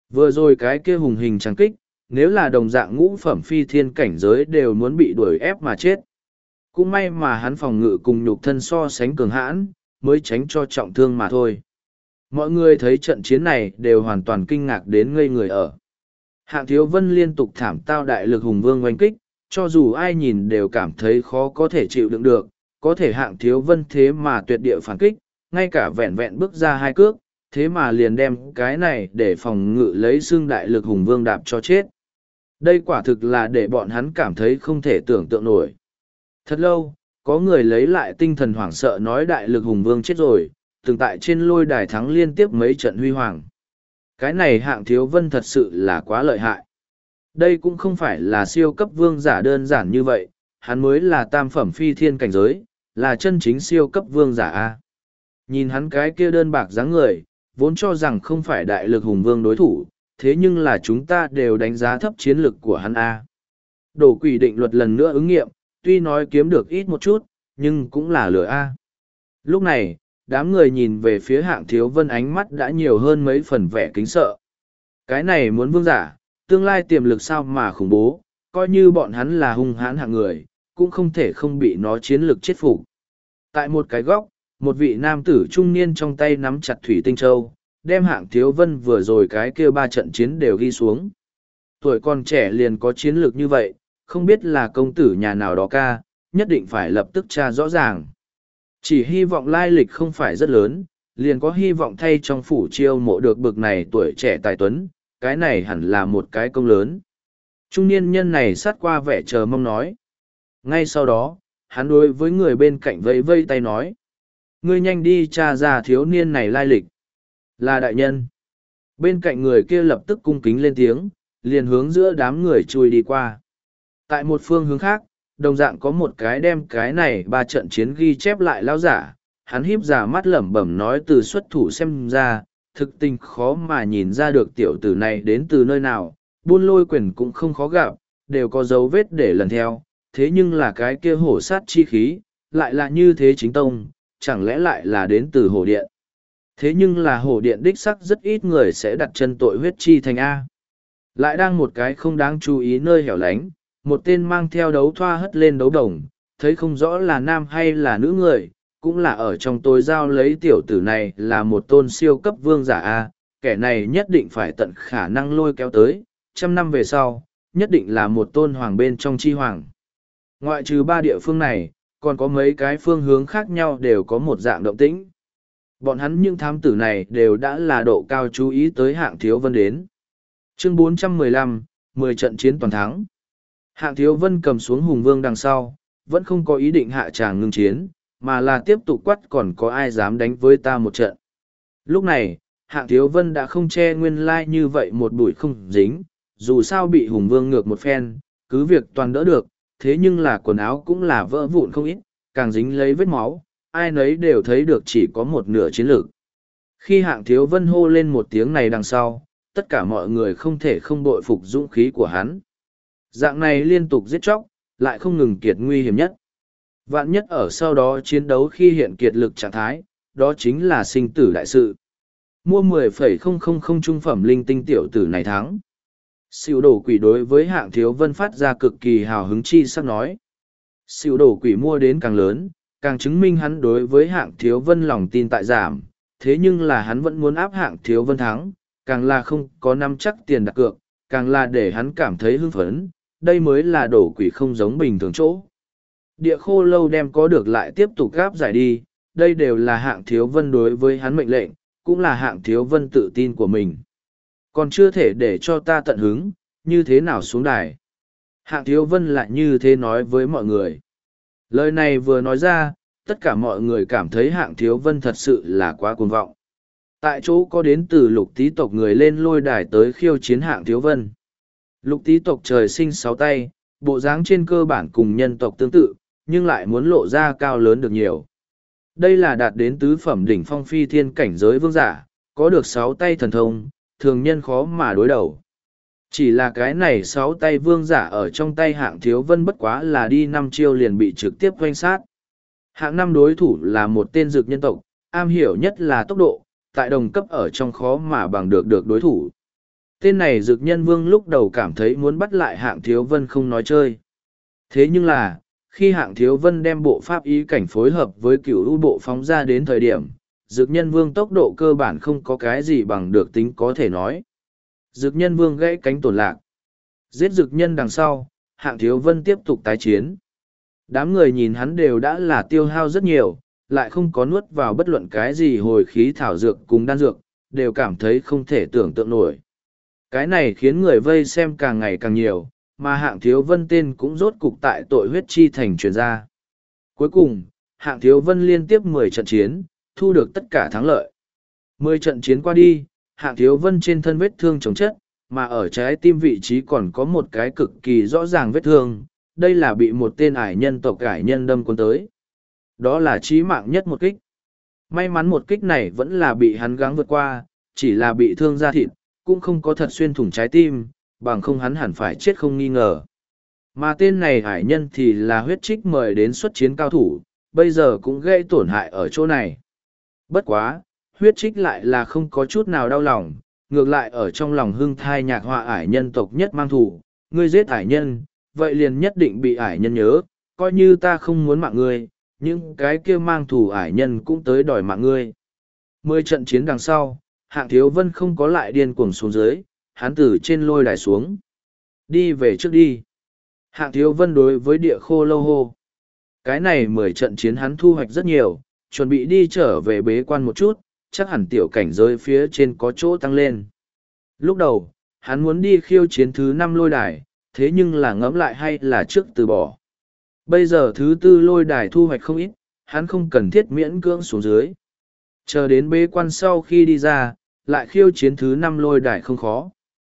Vừa rồi cái kia hùng hình trắng kích, nếu là đồng dạng ngũ phẩm phi thiên cảnh giới đều muốn bị đuổi ép mà chết. Cũng may mà hắn phòng ngự cùng nhục thân so sánh cường hãn, mới tránh cho trọng thương mà thôi. Mọi người thấy trận chiến này đều hoàn toàn kinh ngạc đến ngây người ở. Hạng Thiếu Vân liên tục thảm tao đại lực hùng vương oanh kích, cho dù ai nhìn đều cảm thấy khó có thể chịu đựng được, có thể Hạng Thiếu Vân thế mà tuyệt địa phản kích, ngay cả vẹn vẹn bước ra hai cước, thế mà liền đem cái này để phòng ngự lấy xương đại lực hùng vương đạp cho chết. Đây quả thực là để bọn hắn cảm thấy không thể tưởng tượng nổi. Thật lâu, có người lấy lại tinh thần hoảng sợ nói đại lực hùng vương chết rồi, từng tại trên lôi đài thắng liên tiếp mấy trận huy hoàng. Cái này Hạng Thiếu Vân thật sự là quá lợi hại. Đây cũng không phải là siêu cấp vương giả đơn giản như vậy, hắn mới là tam phẩm phi thiên cảnh giới, là chân chính siêu cấp vương giả A. Nhìn hắn cái kia đơn bạc dáng người, vốn cho rằng không phải đại lực hùng vương đối thủ, thế nhưng là chúng ta đều đánh giá thấp chiến lực của hắn A. Đổ quỷ định luật lần nữa ứng nghiệm, tuy nói kiếm được ít một chút, nhưng cũng là lửa A. Lúc này, đám người nhìn về phía Hạng Thiếu Vân ánh mắt đã nhiều hơn mấy phần vẻ kính sợ. Cái này muốn vương giả, tương lai tiềm lực sao mà khủng bố, coi như bọn hắn là hung hãn hạng người, cũng không thể không bị nó chiến lực chết phục. Tại một cái góc, một vị nam tử trung niên trong tay nắm chặt thủy tinh châu, đem Hạng Thiếu Vân vừa rồi cái kia 3 trận chiến đều ghi xuống. Tuổi còn trẻ liền có chiến lược như vậy, không biết là công tử nhà nào đó ca, nhất định phải lập tức tra rõ ràng. Chỉ hy vọng lai lịch không phải rất lớn, liền có hy vọng thay trong phủ chiêu mộ được bực này tuổi trẻ tài tuấn, cái này hẳn là một cái công lớn. Trung niên nhân này sát qua vẻ chờ mong nói. Ngay sau đó, hắn đối với người bên cạnh vẫy vây tay nói. Ngươi nhanh đi tra ra thiếu niên này lai lịch. Là đại nhân. Bên cạnh người kia lập tức cung kính lên tiếng, liền hướng giữa đám người chui đi qua. Tại một phương hướng khác, đồng dạng có một cái đem cái này 3 trận chiến ghi chép lại lao giả, hắn híp giả mắt lẩm bẩm nói từ xuất thủ xem ra, thực tình khó mà nhìn ra được tiểu tử này đến từ nơi nào, buôn lôi quyền cũng không khó gặp, đều có dấu vết để lần theo, thế nhưng là cái kia hổ sát chi khí, lại là như thế chính tông, chẳng lẽ lại là đến từ hổ điện. Thế nhưng là hổ điện đích sắc rất ít người sẽ đặt chân tội huyết chi thành A. Lại đang một cái không đáng chú ý nơi hẻo lánh, một tên mang theo đấu thoa hất lên đấu đồng, thấy không rõ là nam hay là nữ người, cũng là ở trong tối giao lấy tiểu tử này là một tôn siêu cấp vương giả A, kẻ này nhất định phải tận khả năng lôi kéo tới, 100 năm về sau, nhất định là một tôn hoàng bên trong chi hoàng. Ngoại trừ 3 địa phương này, còn có mấy cái phương hướng khác nhau đều có một dạng động tĩnh. Bọn hắn những thám tử này đều đã là độ cao chú ý tới Hạng Thiếu Vân đến. Chương 415, 10 trận chiến toàn thắng. Hạng Thiếu Vân cầm xuống hùng vương đằng sau, vẫn không có ý định hạ tràng ngưng chiến, mà là tiếp tục quát còn có ai dám đánh với ta một trận. Lúc này, Hạng Thiếu Vân đã không che nguyên lai như vậy một bụi không dính, dù sao bị hùng vương ngược một phen, cứ việc toàn đỡ được, thế nhưng là quần áo cũng là vỡ vụn không ít, càng dính lấy vết máu, ai nấy đều thấy được chỉ có một nửa chiến lược. Khi Hạng Thiếu Vân hô lên một tiếng này đằng sau, tất cả mọi người không thể không bội phục dũng khí của hắn. Dạng này liên tục giết chóc, lại không ngừng kiệt nguy hiểm nhất. Vạn nhất ở sau đó chiến đấu khi hiện kiệt lực trạng thái, đó chính là sinh tử đại sự. Mua 10,000 trung phẩm linh tinh tiểu tử này thắng. Xỉu đổ quỷ đối với Hạng Thiếu Vân phát ra cực kỳ hào hứng chi sắp nói. Xỉu đổ quỷ mua đến càng lớn, càng chứng minh hắn đối với Hạng Thiếu Vân lòng tin tại giảm, thế nhưng là hắn vẫn muốn áp Hạng Thiếu Vân thắng, càng là không có nắm chắc tiền đặt cược, càng là để hắn cảm thấy hưng phấn, đây mới là đổ quỷ không giống bình thường chỗ. Địa khô lâu đem có được lại tiếp tục gáp giải đi, đây đều là Hạng Thiếu Vân đối với hắn mệnh lệnh, cũng là Hạng Thiếu Vân tự tin của mình. Còn chưa thể để cho ta tận hứng, như thế nào xuống đài. Hạng Thiếu Vân lại như thế nói với mọi người. Lời này vừa nói ra, tất cả mọi người cảm thấy Hạng Thiếu Vân thật sự là quá cuồng vọng. Tại chỗ có đến từ lục tý tộc người lên lôi đài tới khiêu chiến Hạng Thiếu Vân. Lục tý tộc trời sinh 6 tay, bộ dáng trên cơ bản cùng nhân tộc tương tự, nhưng lại muốn lộ ra cao lớn được nhiều. Đây là đạt đến tứ phẩm đỉnh phong phi thiên cảnh giới vương giả, có được 6 tay thần thông, thường nhân khó mà đối đầu. Chỉ là cái này 6 tay vương giả ở trong tay Hạng Thiếu Vân bất quá là đi 5 chiêu liền bị trực tiếp quanh sát. Hạng 5 đối thủ là một tên dược nhân tộc, am hiểu nhất là tốc độ, tại đồng cấp ở trong khó mà bằng được đối thủ. Tên này Dực Nhân Vương lúc đầu cảm thấy muốn bắt lại Hạng Thiếu Vân không nói chơi. Thế nhưng là, khi Hạng Thiếu Vân đem bộ pháp ý cảnh phối hợp với cửu u bộ phóng ra đến thời điểm, Dực Nhân Vương tốc độ cơ bản không có cái gì bằng được tính có thể nói. Dực Nhân Vương gãy cánh tổn lạc. Giết Dực Nhân đằng sau, Hạng Thiếu Vân tiếp tục tái chiến. Đám người nhìn hắn đều đã là tiêu hao rất nhiều, lại không có nuốt vào bất luận cái gì hồi khí thảo dược cùng đan dược, đều cảm thấy không thể tưởng tượng nổi. Cái này khiến người vây xem càng ngày càng nhiều, mà Hạng Thiếu Vân tên cũng rốt cục tại tội huyết chi thành truyền ra. Cuối cùng, Hạng Thiếu Vân liên tiếp 10 trận chiến, thu được tất cả thắng lợi. 10 trận chiến qua đi, Hạng Thiếu Vân trên thân vết thương chồng chất, mà ở trái tim vị trí còn có một cái cực kỳ rõ ràng vết thương, đây là bị một tên ải nhân tộc ải nhân đâm cuốn tới. Đó là chí mạng nhất một kích. May mắn một kích này vẫn là bị hắn gắng vượt qua, chỉ là bị thương da thịt, cũng không có thật xuyên thủng trái tim, bằng không hắn hẳn phải chết không nghi ngờ. Mà tên này hải nhân thì là huyết trích mời đến xuất chiến cao thủ, bây giờ cũng gây tổn hại ở chỗ này. Bất quá, huyết trích lại là không có chút nào đau lòng, ngược lại ở trong lòng hưng thai nhạc họa ải nhân tộc nhất mang thủ, ngươi giết ải nhân, vậy liền nhất định bị ải nhân nhớ, coi như ta không muốn mạng ngươi, những cái kia mang thủ ải nhân cũng tới đòi mạng ngươi. 10 trận chiến đằng sau, Hạng Thiếu Vân không có lại điên cuồng xuống dưới, hắn từ trên lôi đài xuống. Đi về trước đi. Hạng Thiếu Vân đối với địa khô lâu hô. Cái này 10 trận chiến hắn thu hoạch rất nhiều, chuẩn bị đi trở về bế quan một chút, chắc hẳn tiểu cảnh giới phía trên có chỗ tăng lên. Lúc đầu, hắn muốn đi khiêu chiến thứ 5 lôi đài, thế nhưng là ngẫm lại hay là trước từ bỏ. Bây giờ thứ 4 lôi đài thu hoạch không ít, hắn không cần thiết miễn cưỡng xuống dưới. Chờ đến bế quan sau khi đi ra, lại khiêu chiến thứ 5 lôi đài không khó.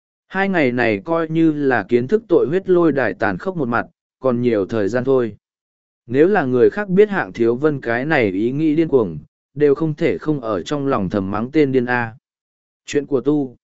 2 ngày này coi như là kiến thức tội huyết lôi đài tàn khốc một mặt, còn nhiều thời gian thôi. Nếu là người khác biết Hạng Thiếu Vân cái này ý nghĩ điên cuồng, đều không thể không ở trong lòng thầm mắng tên điên A. Chuyện của tu.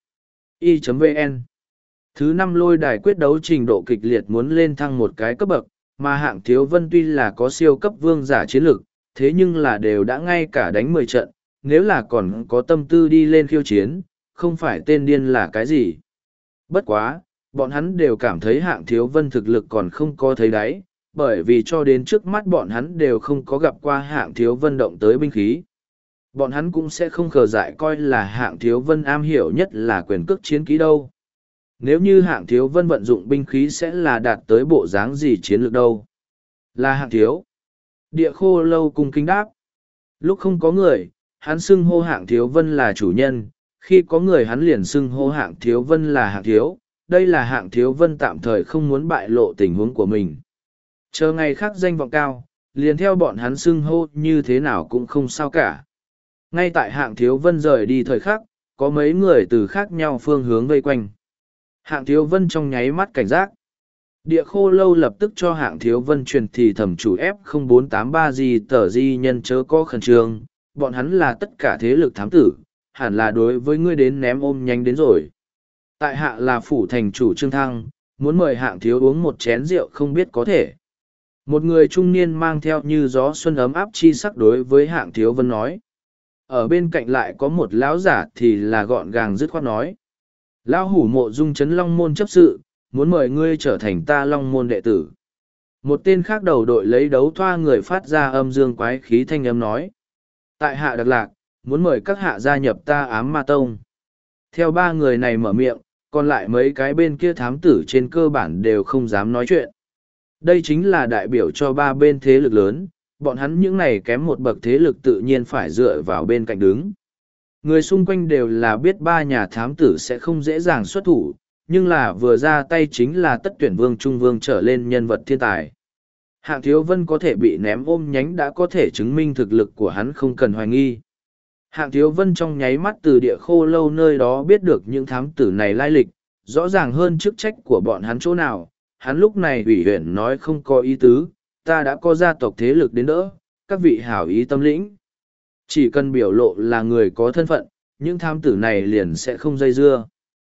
I.vn Thứ 5 lôi đài quyết đấu trình độ kịch liệt muốn lên thăng một cái cấp bậc, mà Hạng Thiếu Vân tuy là có siêu cấp vương giả chiến lực, thế nhưng là đều đã ngay cả đánh 10 trận, nếu là còn có tâm tư đi lên khiêu chiến, không phải tên điên là cái gì. Bất quá, bọn hắn đều cảm thấy Hạng Thiếu Vân thực lực còn không có thấy đáy, bởi vì cho đến trước mắt bọn hắn đều không có gặp qua Hạng Thiếu Vân động tới binh khí. Bọn hắn cũng sẽ không khờ dại coi là Hạng Thiếu Vân am hiểu nhất là quyền cước chiến kỹ đâu. Nếu như Hạng Thiếu Vân vận dụng binh khí sẽ là đạt tới bộ dáng gì chiến lược đâu. Là Hạng Thiếu. Địa khô lâu cung kính đáp. Lúc không có người, hắn xưng hô Hạng Thiếu Vân là chủ nhân, khi có người hắn liền xưng hô Hạng Thiếu Vân là Hạng Thiếu. Đây là Hạng Thiếu Vân tạm thời không muốn bại lộ tình huống của mình. Chờ ngày khác danh vọng cao, liền theo bọn hắn xưng hô như thế nào cũng không sao cả. Ngay tại Hạng Thiếu Vân rời đi thời khắc, có mấy người từ khác nhau phương hướng vây quanh. Hạng Thiếu Vân trong nháy mắt cảnh giác. Địa khô lâu lập tức cho Hạng Thiếu Vân truyền thì thẩm chủ F0483 gì tờ di nhân chớ có khẩn trương, bọn hắn là tất cả thế lực thám tử, hẳn là đối với ngươi đến ném ôm nhanh đến rồi. Tại hạ là phủ thành chủ Trương Thăng, muốn mời Hạng Thiếu uống một chén rượu không biết có thể. Một người trung niên mang theo như gió xuân ấm áp chi sắc đối với Hạng Thiếu Vân nói. Ở bên cạnh lại có một lão giả thì là gọn gàng dứt khoát nói. Lão hủ mộ dung chấn long môn chấp sự, muốn mời ngươi trở thành ta long môn đệ tử. Một tên khác đầu đội lấy đấu thoa người phát ra âm dương quái khí thanh âm nói. Tại hạ đặc lạc, muốn mời các hạ gia nhập ta ám ma tông. Theo 3 người này mở miệng, còn lại mấy cái bên kia thám tử trên cơ bản đều không dám nói chuyện. Đây chính là đại biểu cho 3 bên thế lực lớn, bọn hắn những này kém một bậc thế lực tự nhiên phải dựa vào bên cạnh đứng. Người xung quanh đều là biết 3 nhà thám tử sẽ không dễ dàng xuất thủ, nhưng là vừa ra tay chính là tất tuyển vương trung vương trở lên nhân vật thiên tài. Hạng Thiếu Vân có thể bị ném ôm nhánh đã có thể chứng minh thực lực của hắn không cần hoài nghi. Hạng Thiếu Vân trong nháy mắt từ địa khô lâu nơi đó biết được những thám tử này lai lịch, rõ ràng hơn chức trách của bọn hắn chỗ nào. Hắn lúc này ủy huyện nói không có ý tứ, ta đã có gia tộc thế lực đến đỡ, các vị hảo ý tâm lĩnh. Chỉ cần biểu lộ là người có thân phận, những thám tử này liền sẽ không dây dưa.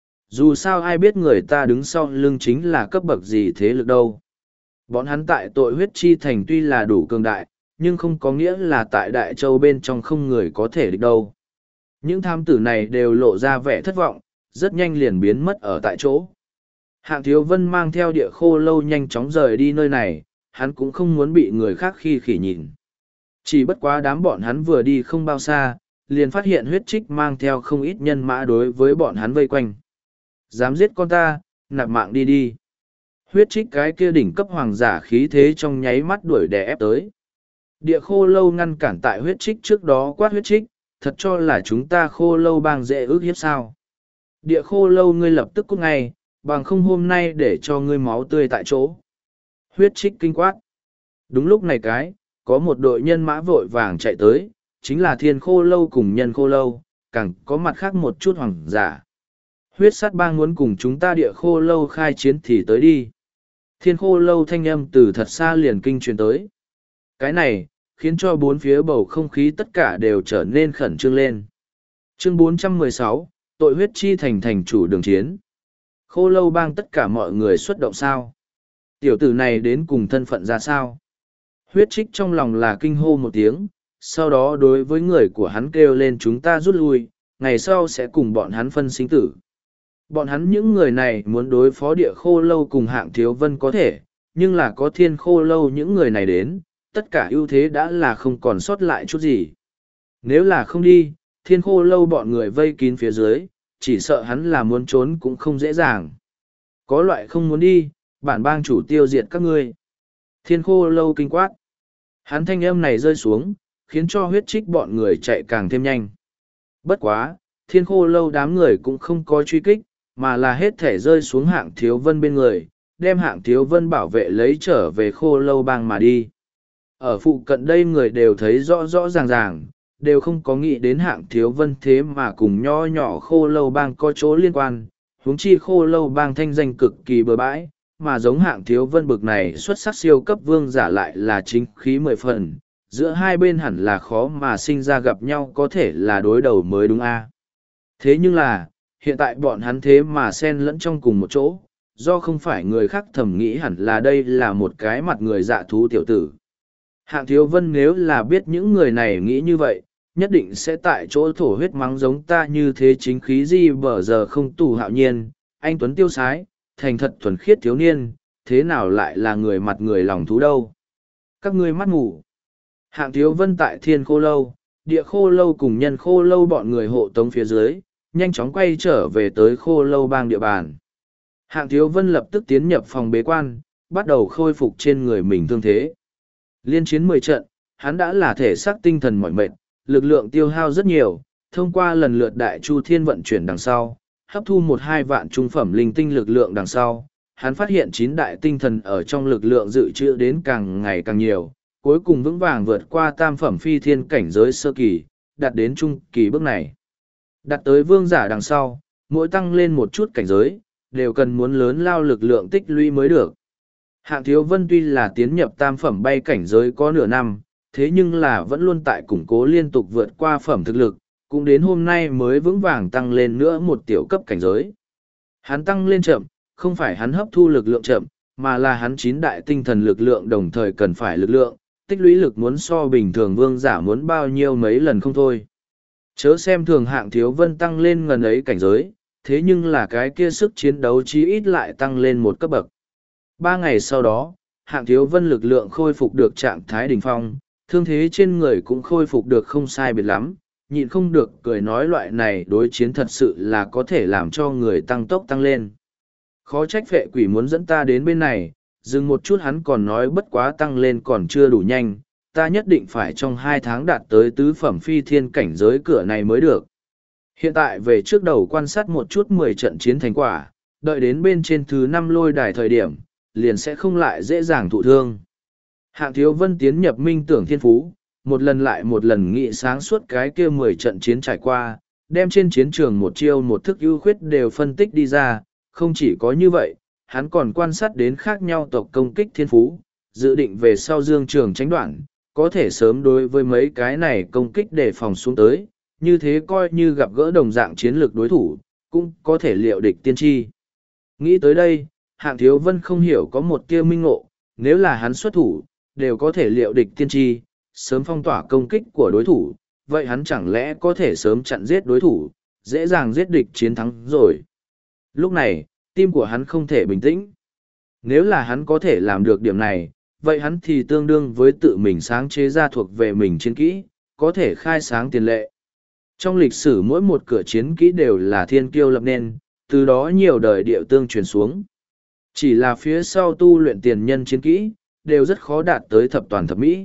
Dù sao ai biết người ta đứng sau lưng chính là cấp bậc gì thế lực đâu. Bọn hắn tại tội huyết chi thành tuy là đủ cường đại, nhưng không có nghĩa là tại Đại Châu bên trong không người có thể địch đâu. Những thám tử này đều lộ ra vẻ thất vọng, rất nhanh liền biến mất ở tại chỗ. Hạng Thiếu Vân mang theo Địa Khô Lâu nhanh chóng rời đi nơi này, hắn cũng không muốn bị người khác khi khỉ nhìn. Chỉ bất quá đám bọn hắn vừa đi không bao xa, liền phát hiện huyết trích mang theo không ít nhân mã đối với bọn hắn vây quanh. Dám giết con ta, nạp mạng đi đi. Huyết trích cái kia đỉnh cấp hoàng giả khí thế trong nháy mắt đuổi đè ép tới. Địa Khô Lâu ngăn cản tại huyết trích trước đó quát huyết trích, thật cho là chúng ta Khô Lâu bang dễ ước hiếp sao. Địa Khô Lâu ngươi lập tức cút ngay, bằng không hôm nay để cho ngươi máu tươi tại chỗ. Huyết trích kinh quát. Đúng lúc này có một đội nhân mã vội vàng chạy tới, chính là Thiên Khô Lâu cùng Nhân Khô Lâu, càng có mặt khác một chút hoàng giả. Huyết sát bang muốn cùng chúng ta Địa Khô Lâu khai chiến thì tới đi. Thiên Khô Lâu thanh âm từ thật xa liền kinh truyền tới. Cái này, khiến cho bốn phía bầu không khí tất cả đều trở nên khẩn trương lên. Chương 416, tội huyết chi thành chủ đường chiến. Khô Lâu bang tất cả mọi người xuất động sao? Tiểu tử này đến cùng thân phận ra sao? Huyết trích trong lòng là kinh hô một tiếng, sau đó đối với người của hắn kêu lên chúng ta rút lui, ngày sau sẽ cùng bọn hắn phân sinh tử. Bọn hắn những người này muốn đối phó Địa Khô Lâu cùng Hạng Thiếu Vân có thể, nhưng là có Thiên Khô Lâu những người này đến, tất cả ưu thế đã là không còn sót lại chút gì. Nếu là không đi, Thiên Khô Lâu bọn người vây kín phía dưới, chỉ sợ hắn là muốn trốn cũng không dễ dàng. Có loại không muốn đi, bản bang chủ tiêu diệt các ngươi. Thiên Khô Lâu kinh quát. Hắn thanh âm này rơi xuống, khiến cho huyết trích bọn người chạy càng thêm nhanh. Bất quá, Thiên Khô Lâu đám người cũng không có truy kích, mà là hết thể rơi xuống Hạng Thiếu Vân bên người, đem Hạng Thiếu Vân bảo vệ lấy trở về Khô Lâu bang mà đi. Ở phụ cận đây người đều thấy rõ rõ ràng ràng, đều không có nghĩ đến Hạng Thiếu Vân thế mà cùng nho nhỏ Khô Lâu bang có chỗ liên quan, huống chi Khô Lâu bang thanh danh cực kỳ bừa bãi, mà giống Hạng Thiếu Vân bực này xuất sắc siêu cấp vương giả lại là chính khí 10 phần, giữa hai bên hẳn là khó mà sinh ra gặp nhau có thể là đối đầu mới đúng a. Thế nhưng là, hiện tại bọn hắn thế mà xen lẫn trong cùng một chỗ, do không phải người khác thầm nghĩ hẳn là đây là một cái mặt người dạ thú tiểu tử. Hạng Thiếu Vân nếu là biết những người này nghĩ như vậy, nhất định sẽ tại chỗ thổ huyết mắng giống ta như thế chính khí gì bở giờ không tù hạo nhiên, anh Tuấn tiêu sái, thành thật thuần khiết thiếu niên, thế nào lại là người mặt người lòng thú đâu. Các ngươi mắt ngủ. Hạng Thiếu Vân tại Thiên Khô Lâu, Địa Khô Lâu cùng Nhân Khô Lâu bọn người hộ tống phía dưới, nhanh chóng quay trở về tới Khô Lâu bang địa bàn. Hạng Thiếu Vân lập tức tiến nhập phòng bế quan, bắt đầu khôi phục trên người mình thương thế. Liên chiến 10 trận, hắn đã là thể xác tinh thần mỏi mệt, lực lượng tiêu hao rất nhiều, thông qua lần lượt đại chu thiên vận chuyển đằng sau, hấp thu 1-2 vạn trung phẩm linh tinh lực lượng đằng sau, hắn phát hiện 9 đại tinh thần ở trong lực lượng dự trữ đến càng ngày càng nhiều, cuối cùng vững vàng vượt qua tam phẩm phi thiên cảnh giới sơ kỳ, đạt đến trung kỳ bước này. Đạt tới vương giả đằng sau, mỗi tăng lên một chút cảnh giới, đều cần muốn lớn lao lực lượng tích lũy mới được. Hạng Thiếu Vân tuy là tiến nhập tam phẩm bay cảnh giới có nửa năm, thế nhưng là vẫn luôn tại củng cố liên tục vượt qua phẩm thực lực, cũng đến hôm nay mới vững vàng tăng lên nữa một tiểu cấp cảnh giới. Hắn tăng lên chậm, không phải hắn hấp thu lực lượng chậm, mà là hắn 9 đại tinh thần lực lượng đồng thời cần phải lực lượng, tích lũy lực muốn so bình thường vương giả muốn bao nhiêu mấy lần không thôi. Chớ xem thường Hạng Thiếu Vân tăng lên ngần ấy cảnh giới, thế nhưng là cái kia sức chiến đấu chí ít lại tăng lên một cấp bậc. 3 ngày sau đó, Hạng Thiếu Vân lực lượng khôi phục được trạng thái đỉnh phong, thương thế trên người cũng khôi phục được không sai biệt lắm, nhịn không được cười nói loại này đối chiến thật sự là có thể làm cho người tăng tốc tăng lên. Khó trách phệ quỷ muốn dẫn ta đến bên này, dừng một chút hắn còn nói bất quá tăng lên còn chưa đủ nhanh, ta nhất định phải trong 2 tháng đạt tới tứ phẩm phi thiên cảnh giới cửa này mới được. Hiện tại về trước đầu quan sát một chút 10 trận chiến thành quả, đợi đến bên trên thứ 5 lôi đài thời điểm, liền sẽ không lại dễ dàng thụ thương. Hạng Thiếu Vân tiến nhập minh tưởng thiên phú, một lần lại một lần nghĩ sáng suốt cái kia 10 trận chiến trải qua, đem trên chiến trường một chiêu một thức ưu khuyết đều phân tích đi ra, không chỉ có như vậy, hắn còn quan sát đến khác nhau tộc công kích thiên phú, dự định về sau dương trường tránh đoạn, có thể sớm đối với mấy cái này công kích để phòng xuống tới, như thế coi như gặp gỡ đồng dạng chiến lược đối thủ, cũng có thể liệu địch tiên tri. Nghĩ tới đây, Hạng Thiếu Vân không hiểu có một tia minh ngộ, nếu là hắn xuất thủ, đều có thể liệu địch tiên tri, sớm phong tỏa công kích của đối thủ, vậy hắn chẳng lẽ có thể sớm chặn giết đối thủ, dễ dàng giết địch chiến thắng rồi. Lúc này, tim của hắn không thể bình tĩnh. Nếu là hắn có thể làm được điểm này, vậy hắn thì tương đương với tự mình sáng chế ra thuộc về mình chiến kỹ, có thể khai sáng tiền lệ. Trong lịch sử mỗi một cửa chiến kỹ đều là thiên kiêu lập nên, từ đó nhiều đời điệu tương truyền xuống. Chỉ là phía sau tu luyện tiền nhân chiến kỹ, đều rất khó đạt tới thập toàn thập mỹ.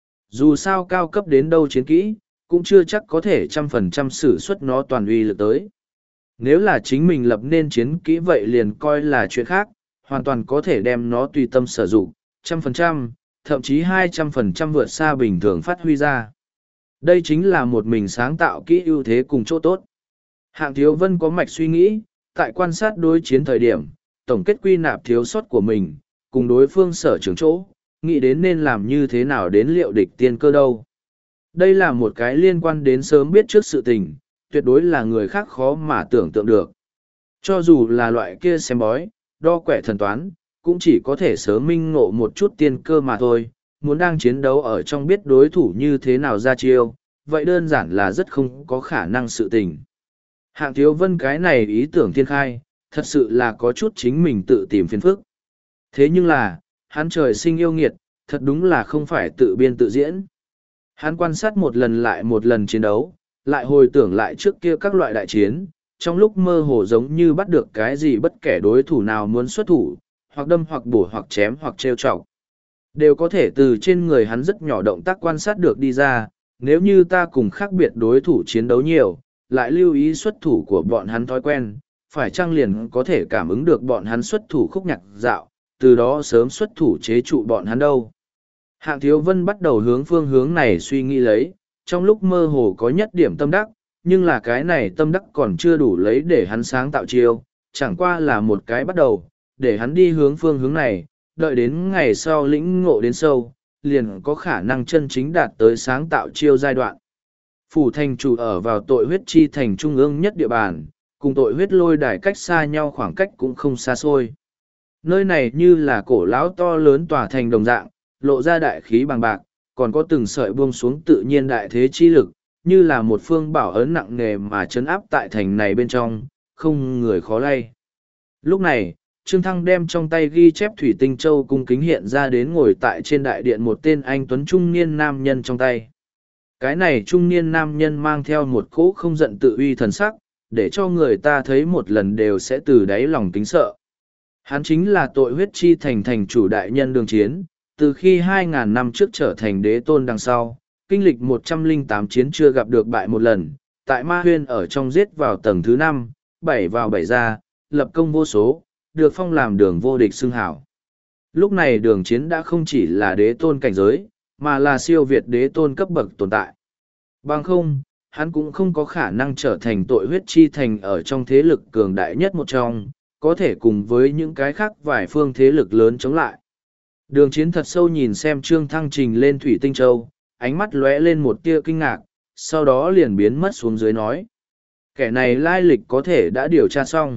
Dù sao cao cấp đến đâu chiến kỹ, cũng chưa chắc có thể 100% sử xuất nó toàn uy lực tới. Nếu là chính mình lập nên chiến kỹ vậy liền coi là chuyện khác, hoàn toàn có thể đem nó tùy tâm sử dụng, 100%, thậm chí 200% vượt xa bình thường phát huy ra. Đây chính là một mình sáng tạo kỹ ưu thế cùng chỗ tốt. Hạng Thiếu Vân có mạch suy nghĩ, tại quan sát đối chiến thời điểm, tổng kết quy nạp thiếu sót của mình, cùng đối phương sở trường chỗ, nghĩ đến nên làm như thế nào đến liệu địch tiên cơ đâu. Đây là một cái liên quan đến sớm biết trước sự tình, tuyệt đối là người khác khó mà tưởng tượng được. Cho dù là loại kia xem bói, đo quẻ thần toán, cũng chỉ có thể sớm minh ngộ một chút tiên cơ mà thôi, muốn đang chiến đấu ở trong biết đối thủ như thế nào ra chiêu, vậy đơn giản là rất không có khả năng sự tình. Hạng Thiếu Vân cái này ý tưởng thiên khai, thật sự là có chút chính mình tự tìm phiền phức. Thế nhưng là, hắn trời sinh yêu nghiệt, thật đúng là không phải tự biên tự diễn. Hắn quan sát một lần lại một lần chiến đấu, lại hồi tưởng lại trước kia các loại đại chiến, trong lúc mơ hồ giống như bắt được cái gì bất kể đối thủ nào muốn xuất thủ, hoặc đâm hoặc bổ hoặc chém hoặc trêu chọc. Đều có thể từ trên người hắn rất nhỏ động tác quan sát được đi ra, nếu như ta cùng khác biệt đối thủ chiến đấu nhiều, lại lưu ý xuất thủ của bọn hắn thói quen, phải chăng liền có thể cảm ứng được bọn hắn xuất thủ khúc nhạc dạo, từ đó sớm xuất thủ chế trụ bọn hắn đâu. Hạng Thiếu Vân bắt đầu hướng phương hướng này suy nghĩ lấy, trong lúc mơ hồ có nhất điểm tâm đắc, nhưng là cái này tâm đắc còn chưa đủ lấy để hắn sáng tạo chiêu, chẳng qua là một cái bắt đầu, để hắn đi hướng phương hướng này, đợi đến ngày sau lĩnh ngộ đến sâu, liền có khả năng chân chính đạt tới sáng tạo chiêu giai đoạn. Phủ thành chủ ở vào tội huyết chi thành trung ương nhất địa bàn, cùng tội huyết lôi đài cách xa nhau khoảng cách cũng không xa xôi. Nơi này như là cổ lão to lớn tòa thành đồng dạng, lộ ra đại khí bằng bạc, còn có từng sợi buông xuống tự nhiên đại thế chi lực, như là một phương bảo ấn nặng nề mà chấn áp tại thành này bên trong, không người khó lay. Lúc này, Trương Thăng đem trong tay ghi chép thủy tinh châu cung kính hiện ra đến ngồi tại trên đại điện một tên anh tuấn trung niên nam nhân trong tay. Cái này trung niên nam nhân mang theo một cỗ không giận tự uy thần sắc, để cho người ta thấy một lần đều sẽ từ đáy lòng kính sợ. Hắn chính là tội huyết chi thành thành chủ đại nhân Đường Chiến, từ khi 2.000 năm trước trở thành đế tôn đằng sau, kinh lịch 108 chiến chưa gặp được bại một lần, tại Ma Huyên ở trong giết vào tầng thứ 5, 7 vào 7 ra, lập công vô số, được phong làm Đường vô địch xưng hảo. Lúc này Đường Chiến đã không chỉ là đế tôn cảnh giới, mà là siêu việt đế tôn cấp bậc tồn tại. Bằng không, hắn cũng không có khả năng trở thành tội huyết chi thành ở trong thế lực cường đại nhất một trong, có thể cùng với những cái khác vài phương thế lực lớn chống lại. Đường Chiến thật sâu nhìn xem Trương Thăng trình lên thủy tinh châu, ánh mắt lóe lên một tia kinh ngạc, sau đó liền biến mất xuống dưới nói. Kẻ này lai lịch có thể đã điều tra xong.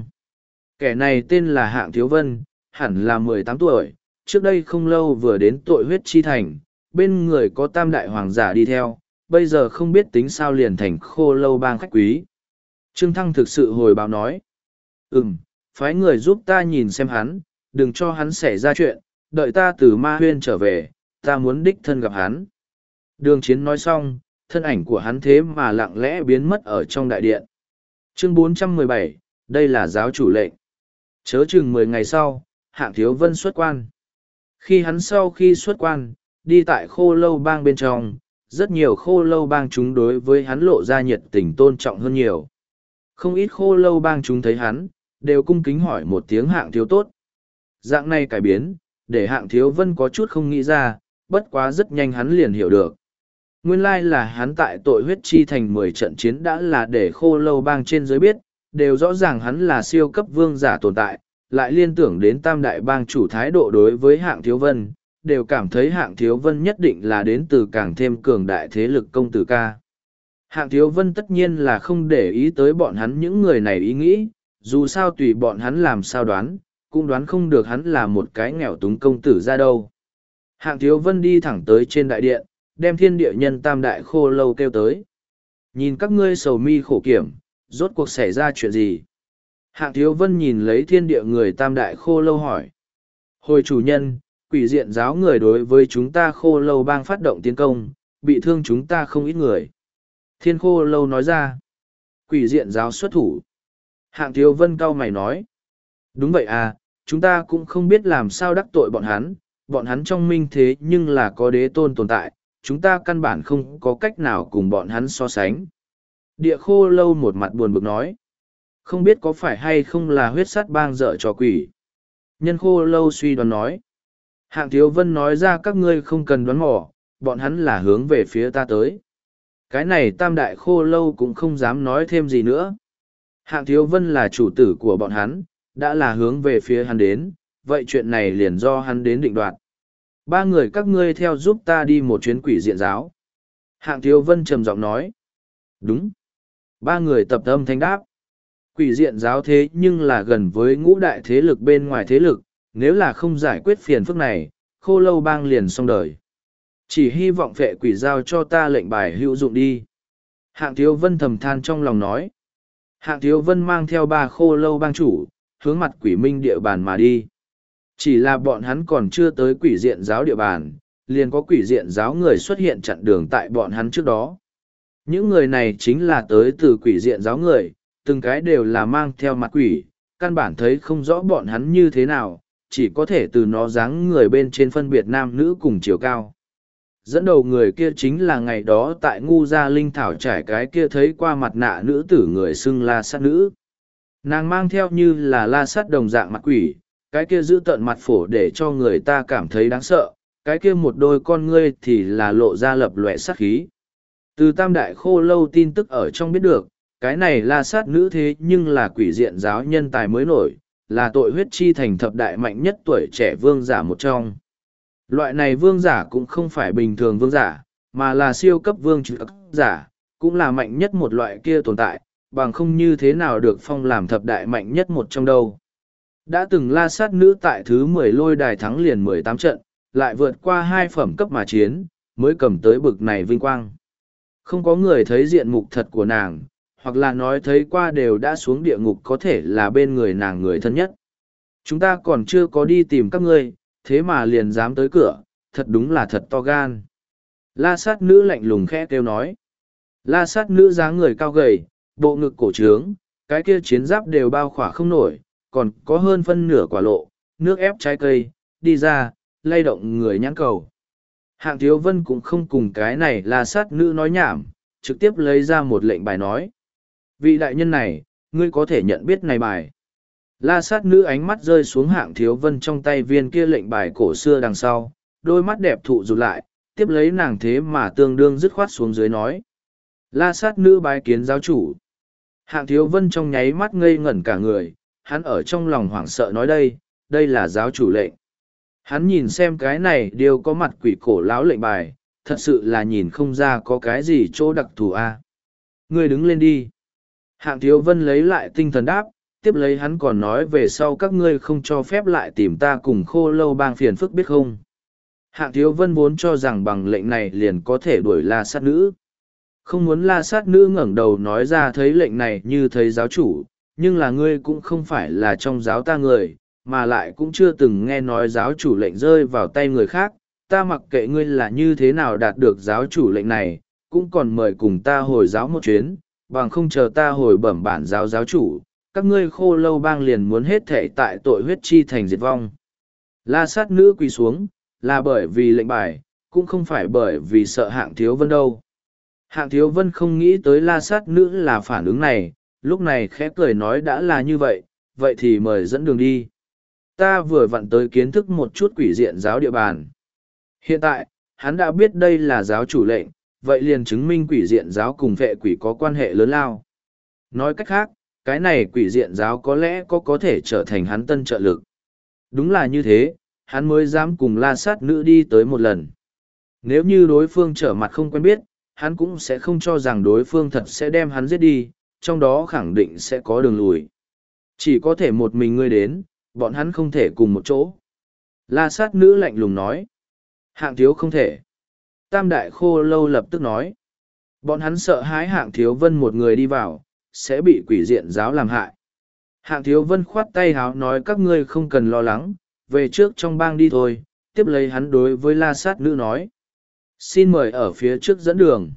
Kẻ này tên là Hạng Thiếu Vân, hẳn là 18 tuổi, trước đây không lâu vừa đến tội huyết chi thành, bên người có tam đại hoàng giả đi theo, bây giờ không biết tính sao liền thành Khô Lâu Bang khách quý. Trương Thăng thực sự hồi báo nói. Phái người giúp ta nhìn xem hắn, đừng cho hắn xảy ra chuyện, đợi ta từ Ma Huyên trở về, ta muốn đích thân gặp hắn. Đường Chiến nói xong, thân ảnh của hắn thế mà lặng lẽ biến mất ở trong đại điện. Chương 417, đây là giáo chủ lệnh. Chớ chừng 10 ngày sau, Hạng Thiếu Vân xuất quan. Khi hắn sau khi xuất quan, đi tại Khô Lâu Bang bên trong, rất nhiều Khô Lâu Bang chúng đối với hắn lộ ra nhiệt tình tôn trọng hơn nhiều. Không ít Khô Lâu Bang chúng thấy hắn, đều cung kính hỏi một tiếng Hạng Thiếu tốt. Dạng này cải biến, để Hạng Thiếu Vân có chút không nghĩ ra, bất quá rất nhanh hắn liền hiểu được. Nguyên lai là hắn tại tội huyết chi thành 10 trận chiến đã là để Khô Lâu Bang trên dưới biết, đều rõ ràng hắn là siêu cấp vương giả tồn tại, lại liên tưởng đến tam đại bang chủ thái độ đối với Hạng Thiếu Vân, đều cảm thấy Hạng Thiếu Vân nhất định là đến từ càng thêm cường đại thế lực công tử ca. Hạng Thiếu Vân tất nhiên là không để ý tới bọn hắn những người này ý nghĩ, dù sao tùy bọn hắn làm sao đoán, cũng đoán không được hắn là một cái nghèo túng công tử ra đâu. Hạng Thiếu Vân đi thẳng tới trên đại điện, đem thiên địa nhân tam đại khô lâu kêu tới. Nhìn các ngươi sầu mi khổ kiểm, rốt cuộc xảy ra chuyện gì? Hạng Thiếu Vân nhìn lấy thiên địa người tam đại khô lâu hỏi. Hồi chủ nhân, quỷ diện giáo người đối với chúng ta khô lâu bang phát động tiến công, bị thương chúng ta không ít người. Thiên khô lâu nói ra. Quỷ diện giáo xuất thủ. Hạng Thiếu Vân cau mày nói. Đúng vậy à, chúng ta cũng không biết làm sao đắc tội bọn hắn trong minh thế nhưng là có đế tôn tồn tại, chúng ta căn bản không có cách nào cùng bọn hắn so sánh. Địa khô lâu một mặt buồn bực nói. Không biết có phải hay không là huyết sắt bang dở trò quỷ. Nhân khô lâu suy đoán nói. Hạng Thiếu Vân nói ra các ngươi không cần đoán mò, bọn hắn là hướng về phía ta tới. Cái này tam đại khô lâu cũng không dám nói thêm gì nữa. Hạng Thiếu Vân là chủ tử của bọn hắn, đã là hướng về phía hắn đến, vậy chuyện này liền do hắn đến định đoạt. Ba người các ngươi theo giúp ta đi một chuyến quỷ diện giáo. Hạng Thiếu Vân trầm giọng nói. Đúng. Ba người tập âm thanh đáp. Quỷ diện giáo thế nhưng là gần với ngũ đại thế lực bên ngoài thế lực, nếu là không giải quyết phiền phức này, khô lâu bang liền xong đời. Chỉ hy vọng phệ quỷ giao cho ta lệnh bài hữu dụng đi. Hạng Thiếu Vân thầm than trong lòng nói. Hạng Thiếu Vân mang theo ba khô lâu bang chủ, hướng mặt quỷ minh địa bàn mà đi. Chỉ là bọn hắn còn chưa tới quỷ diện giáo địa bàn, liền có quỷ diện giáo người xuất hiện chặn đường tại bọn hắn trước đó. Những người này chính là tới từ quỷ diện giáo người, từng cái đều là mang theo mặt quỷ, căn bản thấy không rõ bọn hắn như thế nào, chỉ có thể từ nó dáng người bên trên phân biệt nam nữ cùng chiều cao. Dẫn đầu người kia chính là ngày đó tại ngu gia linh thảo trải cái kia thấy qua mặt nạ nữ tử người xưng la sát nữ. Nàng mang theo như là la sát đồng dạng mặt quỷ, cái kia giữ tận mặt phổ để cho người ta cảm thấy đáng sợ, cái kia một đôi con ngươi thì là lộ ra lập lòe sát khí. Từ tam đại khô lâu tin tức ở trong biết được, cái này la sát nữ thế nhưng là quỷ diện giáo nhân tài mới nổi, là tội huyết chi thành thập đại mạnh nhất tuổi trẻ vương giả một trong. Loại này vương giả cũng không phải bình thường vương giả, mà là siêu cấp vương trực giả, cũng là mạnh nhất một loại kia tồn tại, bằng không như thế nào được phong làm thập đại mạnh nhất một trong đâu. Đã từng la sát nữ tại thứ 10 lôi đài thắng liền 18 trận, lại vượt qua 2 phẩm cấp mà chiến, mới cầm tới bực này vinh quang. Không có người thấy diện mục thật của nàng, hoặc là nói thấy qua đều đã xuống địa ngục có thể là bên người nàng người thân nhất. Chúng ta còn chưa có đi tìm các ngươi, thế mà liền dám tới cửa, thật đúng là thật to gan. La sát nữ lạnh lùng khẽ kêu nói. La sát nữ dáng người cao gầy, bộ ngực cổ trướng, cái kia chiến giáp đều bao khỏa không nổi, còn có hơn phân nửa quả lộ, nước ép trái cây, đi ra, lay động người nhãn cầu. Hạng Thiếu Vân cũng không cùng cái này La sát nữ nói nhảm, trực tiếp lấy ra một lệnh bài nói. Vị đại nhân này, ngươi có thể nhận biết này bài. La sát nữ ánh mắt rơi xuống Hạng Thiếu Vân trong tay viên kia lệnh bài cổ xưa đằng sau, đôi mắt đẹp thụ rụt lại, tiếp lấy nàng thế mà tương đương dứt khoát xuống dưới nói. La sát nữ bái kiến giáo chủ. Hạng Thiếu Vân trong nháy mắt ngây ngẩn cả người, hắn ở trong lòng hoảng sợ nói đây là giáo chủ lệnh. Hắn nhìn xem cái này đều có mặt quỷ cổ lão lệnh bài, thật sự là nhìn không ra có cái gì chỗ đặc thù a. Ngươi đứng lên đi. Hạng Thiếu Vân lấy lại tinh thần đáp, tiếp lấy hắn còn nói về sau các ngươi không cho phép lại tìm ta cùng khô lâu bang phiền phức biết không. Hạng Thiếu Vân vốn cho rằng bằng lệnh này liền có thể đuổi la sát nữ. Không muốn la sát nữ ngẩng đầu nói ra thấy lệnh này như thấy giáo chủ, nhưng là ngươi cũng không phải là trong giáo ta người, mà lại cũng chưa từng nghe nói giáo chủ lệnh rơi vào tay người khác. Ta mặc kệ ngươi là như thế nào đạt được giáo chủ lệnh này, cũng còn mời cùng ta hồi giáo một chuyến, bằng không chờ ta hồi bẩm bản giáo giáo chủ, các ngươi khô lâu bang liền muốn hết thể tại tội huyết chi thành diệt vong. La sát nữ quỳ xuống, là bởi vì lệnh bài, cũng không phải bởi vì sợ Hạng Thiếu Vân đâu. Hạng Thiếu Vân không nghĩ tới la sát nữ là phản ứng này, lúc này khẽ cười nói đã là như vậy, vậy thì mời dẫn đường đi. Ta vừa vặn tới kiến thức một chút quỷ diện giáo địa bàn. Hiện tại, hắn đã biết đây là giáo chủ lệnh, vậy liền chứng minh quỷ diện giáo cùng vệ quỷ có quan hệ lớn lao. Nói cách khác, cái này quỷ diện giáo có lẽ có thể trở thành hắn tân trợ lực. Đúng là như thế, hắn mới dám cùng la sát nữ đi tới một lần. Nếu như đối phương trở mặt không quen biết, hắn cũng sẽ không cho rằng đối phương thật sẽ đem hắn giết đi, trong đó khẳng định sẽ có đường lùi. Chỉ có thể một mình ngươi đến, bọn hắn không thể cùng một chỗ. La sát nữ lạnh lùng nói. Hạng Thiếu không thể. Tam đại khô lâu lập tức nói. Bọn hắn sợ hãi Hạng Thiếu Vân một người đi vào, sẽ bị quỷ diện giáo làm hại. Hạng Thiếu Vân khoát tay háo nói các ngươi không cần lo lắng, về trước trong bang đi thôi, tiếp lấy hắn đối với la sát nữ nói. Xin mời ở phía trước dẫn đường.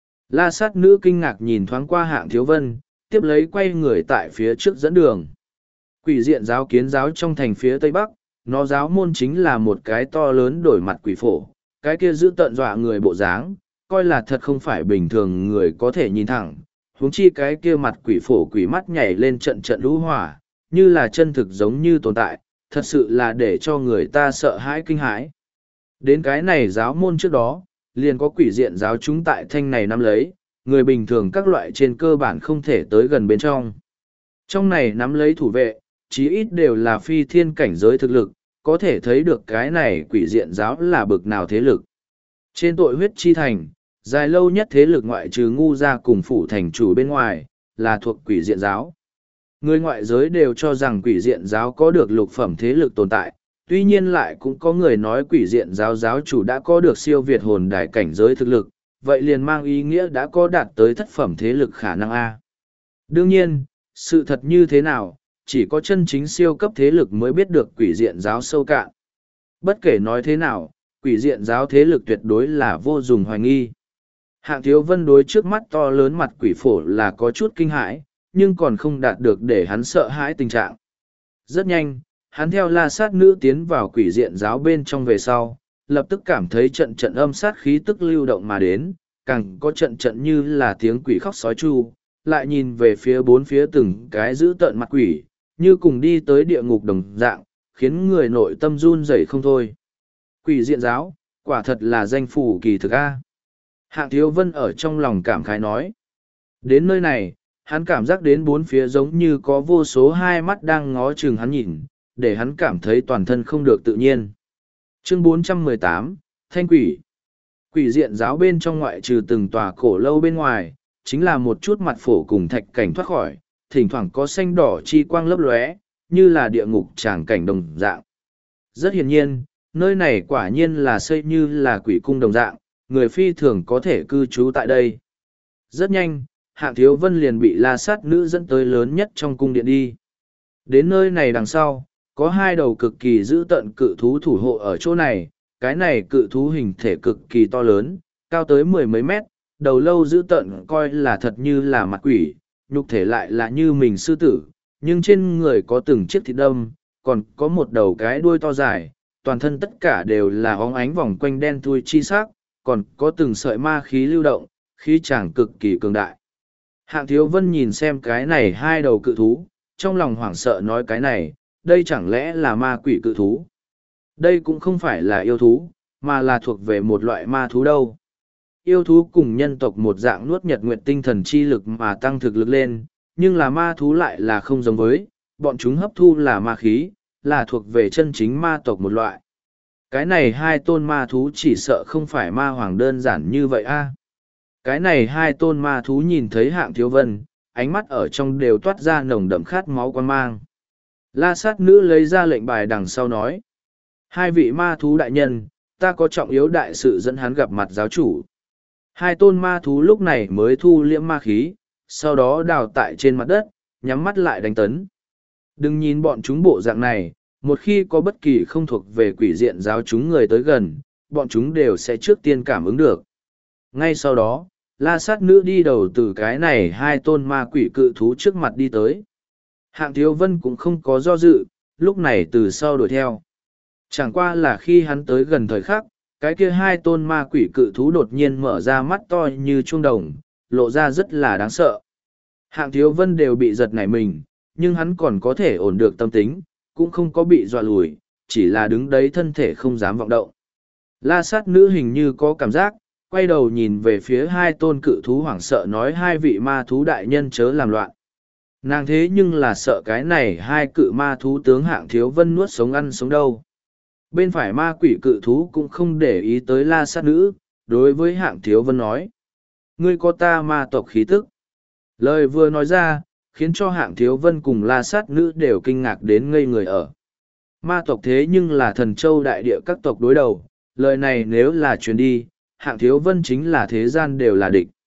La sát nữ kinh ngạc nhìn thoáng qua Hạng Thiếu Vân, tiếp lấy quay người tại phía trước dẫn đường. Quỷ diện giáo kiến giáo trong thành phía Tây Bắc, nó giáo môn chính là một cái to lớn đổi mặt quỷ phổ, cái kia giữ tợn dọa người bộ dáng, coi là thật không phải bình thường người có thể nhìn thẳng. Huống chi cái kia mặt quỷ phổ quỷ mắt nhảy lên trận trận lũ hỏa, như là chân thực giống như tồn tại, thật sự là để cho người ta sợ hãi kinh hãi. Đến cái này giáo môn trước đó, liền có quỷ diện giáo chúng tại thanh này nắm lấy, người bình thường các loại trên cơ bản không thể tới gần bên trong. Trong này nắm lấy thủ vệ, chí ít đều là phi thiên cảnh giới thực lực, có thể thấy được cái này quỷ diện giáo là bực nào thế lực. Trên tội huyết chi thành, dài lâu nhất thế lực ngoại trừ ngu gia cùng phủ thành chủ bên ngoài, là thuộc quỷ diện giáo. Người ngoại giới đều cho rằng quỷ diện giáo có được lục phẩm thế lực tồn tại, tuy nhiên lại cũng có người nói quỷ diện giáo giáo chủ đã có được siêu việt hồn đài cảnh giới thực lực, vậy liền mang ý nghĩa đã có đạt tới thất phẩm thế lực khả năng A. Đương nhiên, sự thật như thế nào, chỉ có chân chính siêu cấp thế lực mới biết được quỷ diện giáo sâu cạn. Bất kể nói thế nào, quỷ diện giáo thế lực tuyệt đối là vô dùng hoài nghi. Hạng Thiếu Vân đối trước mắt to lớn mặt quỷ phổ là có chút kinh hãi, nhưng còn không đạt được để hắn sợ hãi tình trạng. Rất nhanh, hắn theo la sát nữ tiến vào quỷ diện giáo bên trong về sau, lập tức cảm thấy trận trận âm sát khí tức lưu động mà đến, càng có trận trận như là tiếng quỷ khóc sói chu, lại nhìn về phía bốn phía từng cái giữ tợn mặt quỷ, như cùng đi tới địa ngục đồng dạng, khiến người nội tâm run rẩy không thôi. Quỷ diện giáo, quả thật là danh phủ kỳ thực a. Hạng Thiếu Vân ở trong lòng cảm khái nói. Đến nơi này, hắn cảm giác đến bốn phía giống như có vô số hai mắt đang ngó chừng hắn nhìn, để hắn cảm thấy toàn thân không được tự nhiên. Chương 418, Thanh Quỷ. Quỷ diện giáo bên trong ngoại trừ từng tòa cổ lâu bên ngoài, chính là một chút mặt phổ cùng thạch cảnh thoát khỏi, thỉnh thoảng có xanh đỏ chi quang lấp lóe, như là địa ngục tràng cảnh đồng dạng. Rất hiển nhiên, nơi này quả nhiên là xây như là quỷ cung đồng dạng, người phi thường có thể cư trú tại đây. Rất nhanh, Hạng Thiếu Vân liền bị la sát nữ dẫn tới lớn nhất trong cung điện đi. Đến nơi này đằng sau, có hai đầu cực kỳ dữ tợn cự thú thủ hộ ở chỗ này, cái này cự thú hình thể cực kỳ to lớn, cao tới mười mấy mét, đầu lâu dữ tợn coi là thật như là mặt quỷ, nhục thể lại là như mình sư tử, nhưng trên người có từng chiếc thịt đâm, còn có một đầu cái đuôi to dài, toàn thân tất cả đều là óng ánh vòng quanh đen thui chi sắc, còn có từng sợi ma khí lưu động, khí chàng cực kỳ cường đại. Hạng Thiếu Vân nhìn xem cái này hai đầu cự thú, trong lòng hoảng sợ nói cái này, đây chẳng lẽ là ma quỷ cự thú? Đây cũng không phải là yêu thú, mà là thuộc về một loại ma thú đâu. Yêu thú cùng nhân tộc một dạng nuốt nhật nguyệt tinh thần chi lực mà tăng thực lực lên, nhưng là ma thú lại là không giống với, bọn chúng hấp thu là ma khí, là thuộc về chân chính ma tộc một loại. Cái này hai tôn ma thú chỉ sợ không phải ma hoàng đơn giản như vậy a. Cái này hai tôn ma thú nhìn thấy Hạng Thiếu Vân, ánh mắt ở trong đều toát ra nồng đậm khát máu quan mang. La sát nữ lấy ra lệnh bài đằng sau nói. Hai vị ma thú đại nhân, ta có trọng yếu đại sự dẫn hắn gặp mặt giáo chủ. Hai tôn ma thú lúc này mới thu liễm ma khí, sau đó đào tại trên mặt đất, nhắm mắt lại đánh tấn. Đừng nhìn bọn chúng bộ dạng này, một khi có bất kỳ không thuộc về quỷ diện giáo chúng người tới gần, bọn chúng đều sẽ trước tiên cảm ứng được. Ngay sau đó, la sát nữ đi đầu từ cái này hai tôn ma quỷ cự thú trước mặt đi tới. Hạng Thiếu Vân cũng không có do dự, lúc này từ sau đuổi theo. Chẳng qua là khi hắn tới gần thời khắc, cái kia hai tôn ma quỷ cự thú đột nhiên mở ra mắt to như chuông đồng, lộ ra rất là đáng sợ. Hạng Thiếu Vân đều bị giật nảy mình, nhưng hắn còn có thể ổn được tâm tính, cũng không có bị dọa lùi, chỉ là đứng đấy thân thể không dám vọng động. La sát nữ hình như có cảm giác, quay đầu nhìn về phía hai tôn cự thú hoảng sợ nói hai vị ma thú đại nhân chớ làm loạn. Nàng thế nhưng là sợ cái này hai cự ma thú tướng Hạng Thiếu Vân nuốt sống ăn sống đâu. Bên phải ma quỷ cự thú cũng không để ý tới la sát nữ, đối với Hạng Thiếu Vân nói. Ngươi có ta ma tộc khí tức. Lời vừa nói ra, khiến cho Hạng Thiếu Vân cùng la sát nữ đều kinh ngạc đến ngây người ở. Ma tộc thế nhưng là thần châu đại địa các tộc đối đầu, lời này nếu là truyền đi, Hạng Thiếu Vân chính là thế gian đều là địch.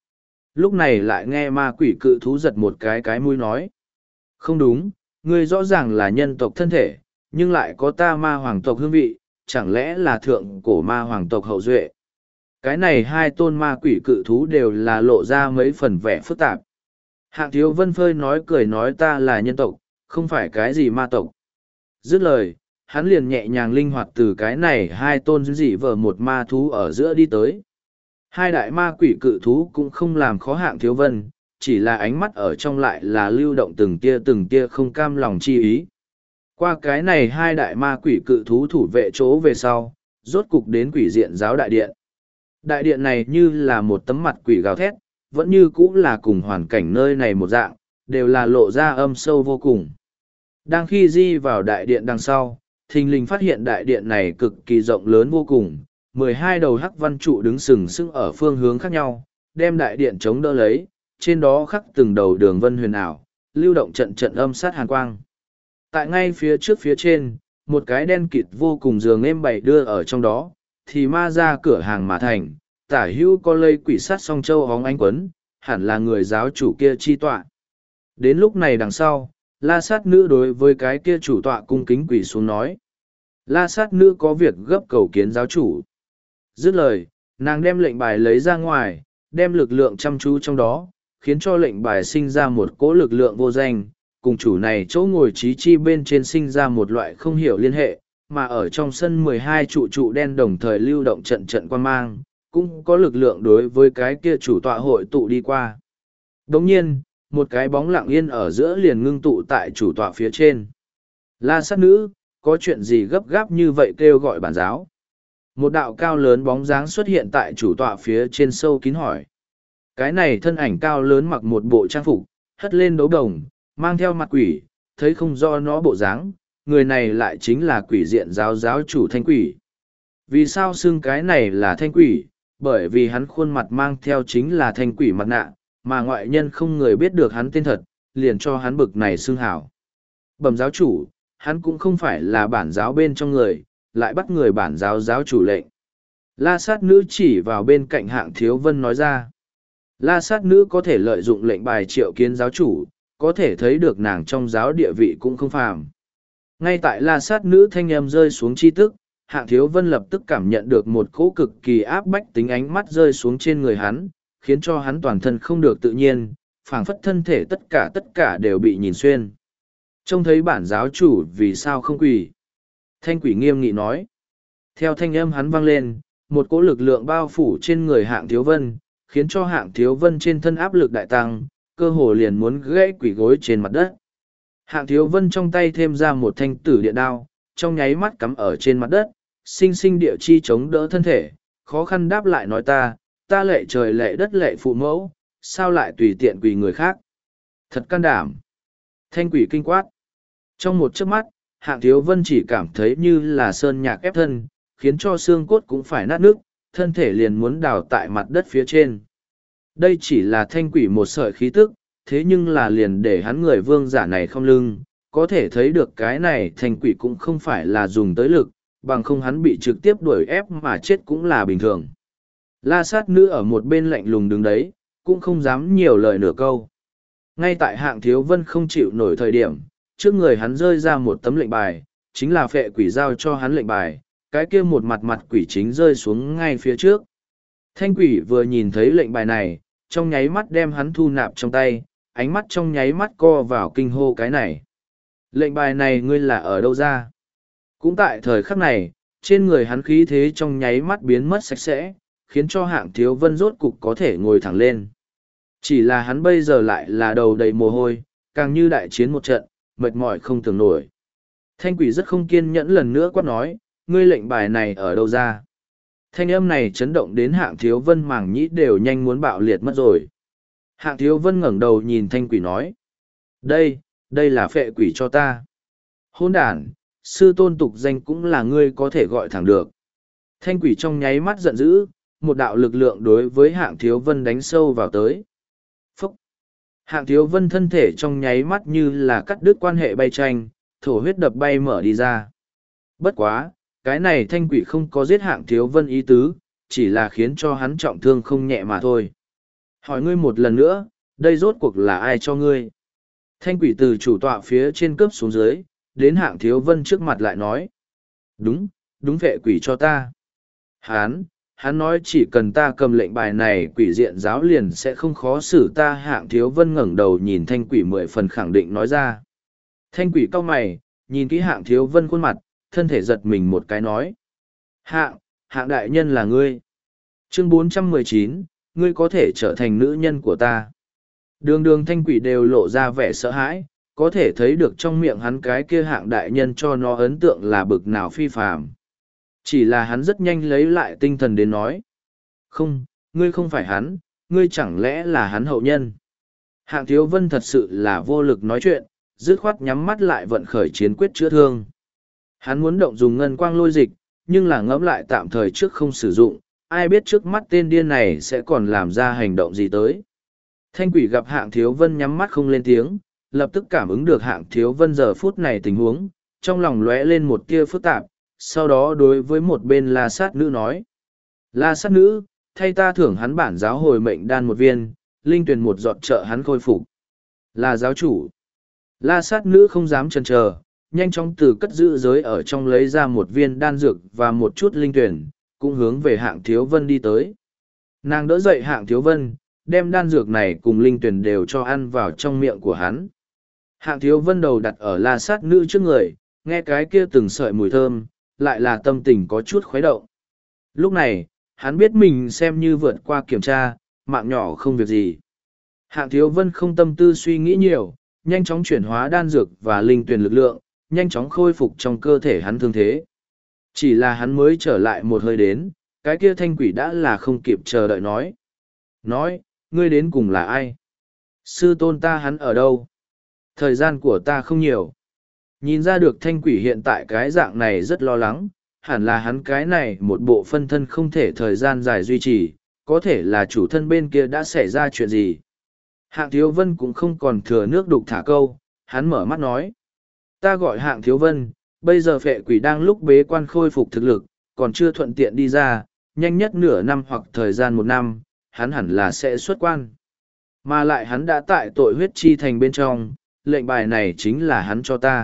Lúc này lại nghe ma quỷ cự thú giật một cái mũi nói. Không đúng, ngươi rõ ràng là nhân tộc thân thể, nhưng lại có ta ma hoàng tộc hương vị, chẳng lẽ là thượng cổ ma hoàng tộc hậu duệ. Cái này hai tôn ma quỷ cự thú đều là lộ ra mấy phần vẻ phức tạp. Hạng Thiếu Vân phơi nói cười nói ta là nhân tộc, không phải cái gì ma tộc. Dứt lời, hắn liền nhẹ nhàng linh hoạt từ cái này hai tôn dị vợ một ma thú ở giữa đi tới. Hai đại ma quỷ cự thú cũng không làm khó Hạng Thiếu Vân, chỉ là ánh mắt ở trong lại là lưu động từng tia không cam lòng chi ý. Qua cái này hai đại ma quỷ cự thú thủ vệ chỗ về sau, rốt cục đến quỷ diện giáo đại điện. Đại điện này như là một tấm mặt quỷ gào thét, vẫn như cũ là cùng hoàn cảnh nơi này một dạng, đều là lộ ra âm sâu vô cùng. Đang khi di vào đại điện đằng sau, thình lình phát hiện đại điện này cực kỳ rộng lớn vô cùng, 12 đầu hắc văn trụ đứng sừng sững ở phương hướng khác nhau, đem đại điện chống đỡ lấy, trên đó khắc từng đầu đường vân huyền ảo, lưu động trận trận âm sát hàn quang. Tại ngay phía trước phía trên, một cái đen kịt vô cùng giường êm bày đưa ở trong đó, thì ma ra cửa hàng mà thành, tả hữu có lây quỷ sát song châu hóng ánh quấn, hẳn là người giáo chủ kia chi tọa. Đến lúc này đằng sau, la sát nữ đối với cái kia chủ tọa cung kính quỷ xuống nói. La sát nữ có việc gấp cầu kiến giáo chủ. Dứt lời, nàng đem lệnh bài lấy ra ngoài, đem lực lượng chăm chú trong đó, khiến cho lệnh bài sinh ra một cỗ lực lượng vô danh, cùng chủ này chỗ ngồi trí chi bên trên sinh ra một loại không hiểu liên hệ, mà ở trong sân 12 trụ đen đồng thời lưu động trận trận quan mang, cũng có lực lượng đối với cái kia chủ tọa hội tụ đi qua. Đồng nhiên, một cái bóng lặng yên ở giữa liền ngưng tụ tại chủ tọa phía trên. La sát nữ, có chuyện gì gấp gáp như vậy kêu gọi bản giáo? Một đạo cao lớn bóng dáng xuất hiện tại chủ tọa phía trên sâu kín hỏi. Cái này thân ảnh cao lớn mặc một bộ trang phục, hất lên đấu đồng, mang theo mặt quỷ, thấy không do nó bộ dáng, người này lại chính là quỷ diện giáo giáo chủ thanh quỷ. Vì sao xưng cái này là thanh quỷ? Bởi vì hắn khuôn mặt mang theo chính là thanh quỷ mặt nạ, mà ngoại nhân không người biết được hắn tên thật, liền cho hắn bực này xưng hảo. Bẩm giáo chủ, hắn cũng không phải là bản giáo bên trong người, lại bắt người bản giáo giáo chủ lệnh. La sát nữ chỉ vào bên cạnh Hạng Thiếu Vân nói ra. La sát nữ có thể lợi dụng lệnh bài triệu kiến giáo chủ, có thể thấy được nàng trong giáo địa vị cũng không phàm. Ngay tại la sát nữ thanh âm rơi xuống chi tức, Hạng Thiếu Vân lập tức cảm nhận được một cỗ cực kỳ áp bách tính ánh mắt rơi xuống trên người hắn, khiến cho hắn toàn thân không được tự nhiên, phảng phất thân thể tất cả đều bị nhìn xuyên. Trông thấy bản giáo chủ vì sao không quỳ? Thanh quỷ nghiêm nghị nói. Theo thanh âm hắn vang lên, một cỗ lực lượng bao phủ trên người Hạng Thiếu Vân, khiến cho Hạng Thiếu Vân trên thân áp lực đại tăng, cơ hồ liền muốn gãy quỷ gối trên mặt đất. Hạng Thiếu Vân trong tay thêm ra một thanh tử điện đao, trong nháy mắt cắm ở trên mặt đất, sinh sinh địa chi chống đỡ thân thể, khó khăn đáp lại nói ta lệ trời lệ đất lệ phụ mẫu, sao lại tùy tiện quỳ người khác. Thật can đảm. Thanh quỷ kinh quát. Trong một chớp mắt, Hạng Thiếu Vân chỉ cảm thấy như là sơn nhạc ép thân, khiến cho xương cốt cũng phải nát nước, thân thể liền muốn đào tại mặt đất phía trên. Đây chỉ là thanh quỷ một sợi khí tức, thế nhưng là liền để hắn người vương giả này không lưng, có thể thấy được cái này thanh quỷ cũng không phải là dùng tới lực, bằng không hắn bị trực tiếp đuổi ép mà chết cũng là bình thường. La sát nữ ở một bên lạnh lùng đứng đấy, cũng không dám nhiều lời nửa câu. Ngay tại Hạng Thiếu Vân không chịu nổi thời điểm, trước người hắn rơi ra một tấm lệnh bài, chính là phệ quỷ giao cho hắn lệnh bài, cái kia một mặt quỷ chính rơi xuống ngay phía trước. Thanh quỷ vừa nhìn thấy lệnh bài này, trong nháy mắt đem hắn thu nạp trong tay, ánh mắt trong nháy mắt co vào kinh hô cái này. Lệnh bài này ngươi là ở đâu ra? Cũng tại thời khắc này, trên người hắn khí thế trong nháy mắt biến mất sạch sẽ, khiến cho Hạng Thiếu Vân rốt cục có thể ngồi thẳng lên. Chỉ là hắn bây giờ lại là đầu đầy mồ hôi, càng như đại chiến một trận, mệt mỏi không tưởng nổi. Thanh quỷ rất không kiên nhẫn lần nữa quát nói, ngươi lệnh bài này ở đâu ra? Thanh âm này chấn động đến Hạng Thiếu Vân màng nhĩ đều nhanh muốn bạo liệt mất rồi. Hạng Thiếu Vân ngẩng đầu nhìn thanh quỷ nói. Đây là phệ quỷ cho ta. Hôn đàn, sư tôn tục danh cũng là ngươi có thể gọi thẳng được. Thanh quỷ trong nháy mắt giận dữ, một đạo lực lượng đối với Hạng Thiếu Vân đánh sâu vào tới. Phúc! Hạng Thiếu Vân thân thể trong nháy mắt như là cắt đứt quan hệ bay tranh, thổ huyết đập bay mở đi ra. Bất quá, cái này thanh quỷ không có giết Hạng Thiếu Vân ý tứ, chỉ là khiến cho hắn trọng thương không nhẹ mà thôi. Hỏi ngươi một lần nữa, đây rốt cuộc là ai cho ngươi? Thanh quỷ từ chủ tọa phía trên cướp xuống dưới, đến Hạng Thiếu Vân trước mặt lại nói. Đúng, đúng vệ quỷ cho ta. Hắn nói chỉ cần ta cầm lệnh bài này quỷ diện giáo liền sẽ không khó xử ta. Hạng Thiếu Vân ngẩng đầu nhìn thanh quỷ 10 phần khẳng định nói ra. Thanh quỷ cau mày, nhìn kỹ Hạng Thiếu Vân khuôn mặt, thân thể giật mình một cái nói. Hạng đại nhân là ngươi. Chương 419, ngươi có thể trở thành nữ nhân của ta. Đường đường thanh quỷ đều lộ ra vẻ sợ hãi, có thể thấy được trong miệng hắn cái kia Hạng đại nhân cho nó ấn tượng là bực nào phi phàm. Chỉ là hắn rất nhanh lấy lại tinh thần đến nói. Không, ngươi không phải hắn, ngươi chẳng lẽ là hắn hậu nhân. Hạng Thiếu Vân thật sự là vô lực nói chuyện, dứt khoát nhắm mắt lại vận khởi chiến quyết chữa thương. Hắn muốn động dùng ngân quang lôi dịch, nhưng là ngẫm lại tạm thời trước không sử dụng, ai biết trước mắt tên điên này sẽ còn làm ra hành động gì tới. Thanh quỷ gặp Hạng Thiếu Vân nhắm mắt không lên tiếng, lập tức cảm ứng được Hạng Thiếu Vân giờ phút này tình huống, trong lòng lóe lên một tia phức tạp, sau đó đối với một bên La Sát Nữ nói. La Sát Nữ, thay ta thưởng hắn bản giáo hồi mệnh đan một viên, linh tuyền một giọt trợ hắn khôi phục. Là giáo chủ. La Sát Nữ không dám chần chờ, nhanh chóng từ cất giữ giới ở trong lấy ra một viên đan dược và một chút linh tuyển, cũng hướng về Hạng Thiếu Vân đi tới. Nàng đỡ dậy Hạng Thiếu Vân, đem đan dược này cùng linh tuyển đều cho ăn vào trong miệng của hắn. Hạng Thiếu Vân đầu đặt ở La Sát Nữ trước người, nghe cái kia từng sợi mùi thơm, lại là tâm tình có chút khuấy động. Lúc này, hắn biết mình xem như vượt qua kiểm tra, mạng nhỏ không việc gì. Hạng Thiếu Vân không tâm tư suy nghĩ nhiều, nhanh chóng chuyển hóa đan dược và linh tuyển lực lượng, nhanh chóng khôi phục trong cơ thể hắn thương thế. Chỉ là hắn mới trở lại một hơi đến, cái kia thanh quỷ đã là không kịp chờ đợi nói. Nói, ngươi đến cùng là ai? Sư tôn ta hắn ở đâu? Thời gian của ta không nhiều. Nhìn ra được thanh quỷ hiện tại cái dạng này rất lo lắng, hẳn là hắn cái này một bộ phân thân không thể thời gian dài duy trì, có thể là chủ thân bên kia đã xảy ra chuyện gì. Hạng Thiếu Vân cũng không còn thừa nước đục thả câu, hắn mở mắt nói. Ta gọi Hạng Thiếu Vân, bây giờ phệ quỷ đang lúc bế quan khôi phục thực lực, còn chưa thuận tiện đi ra, nhanh nhất nửa năm hoặc thời gian 1 năm, hắn hẳn là sẽ xuất quan. Mà lại hắn đã tại tội huyết chi thành bên trong, lệnh bài này chính là hắn cho ta.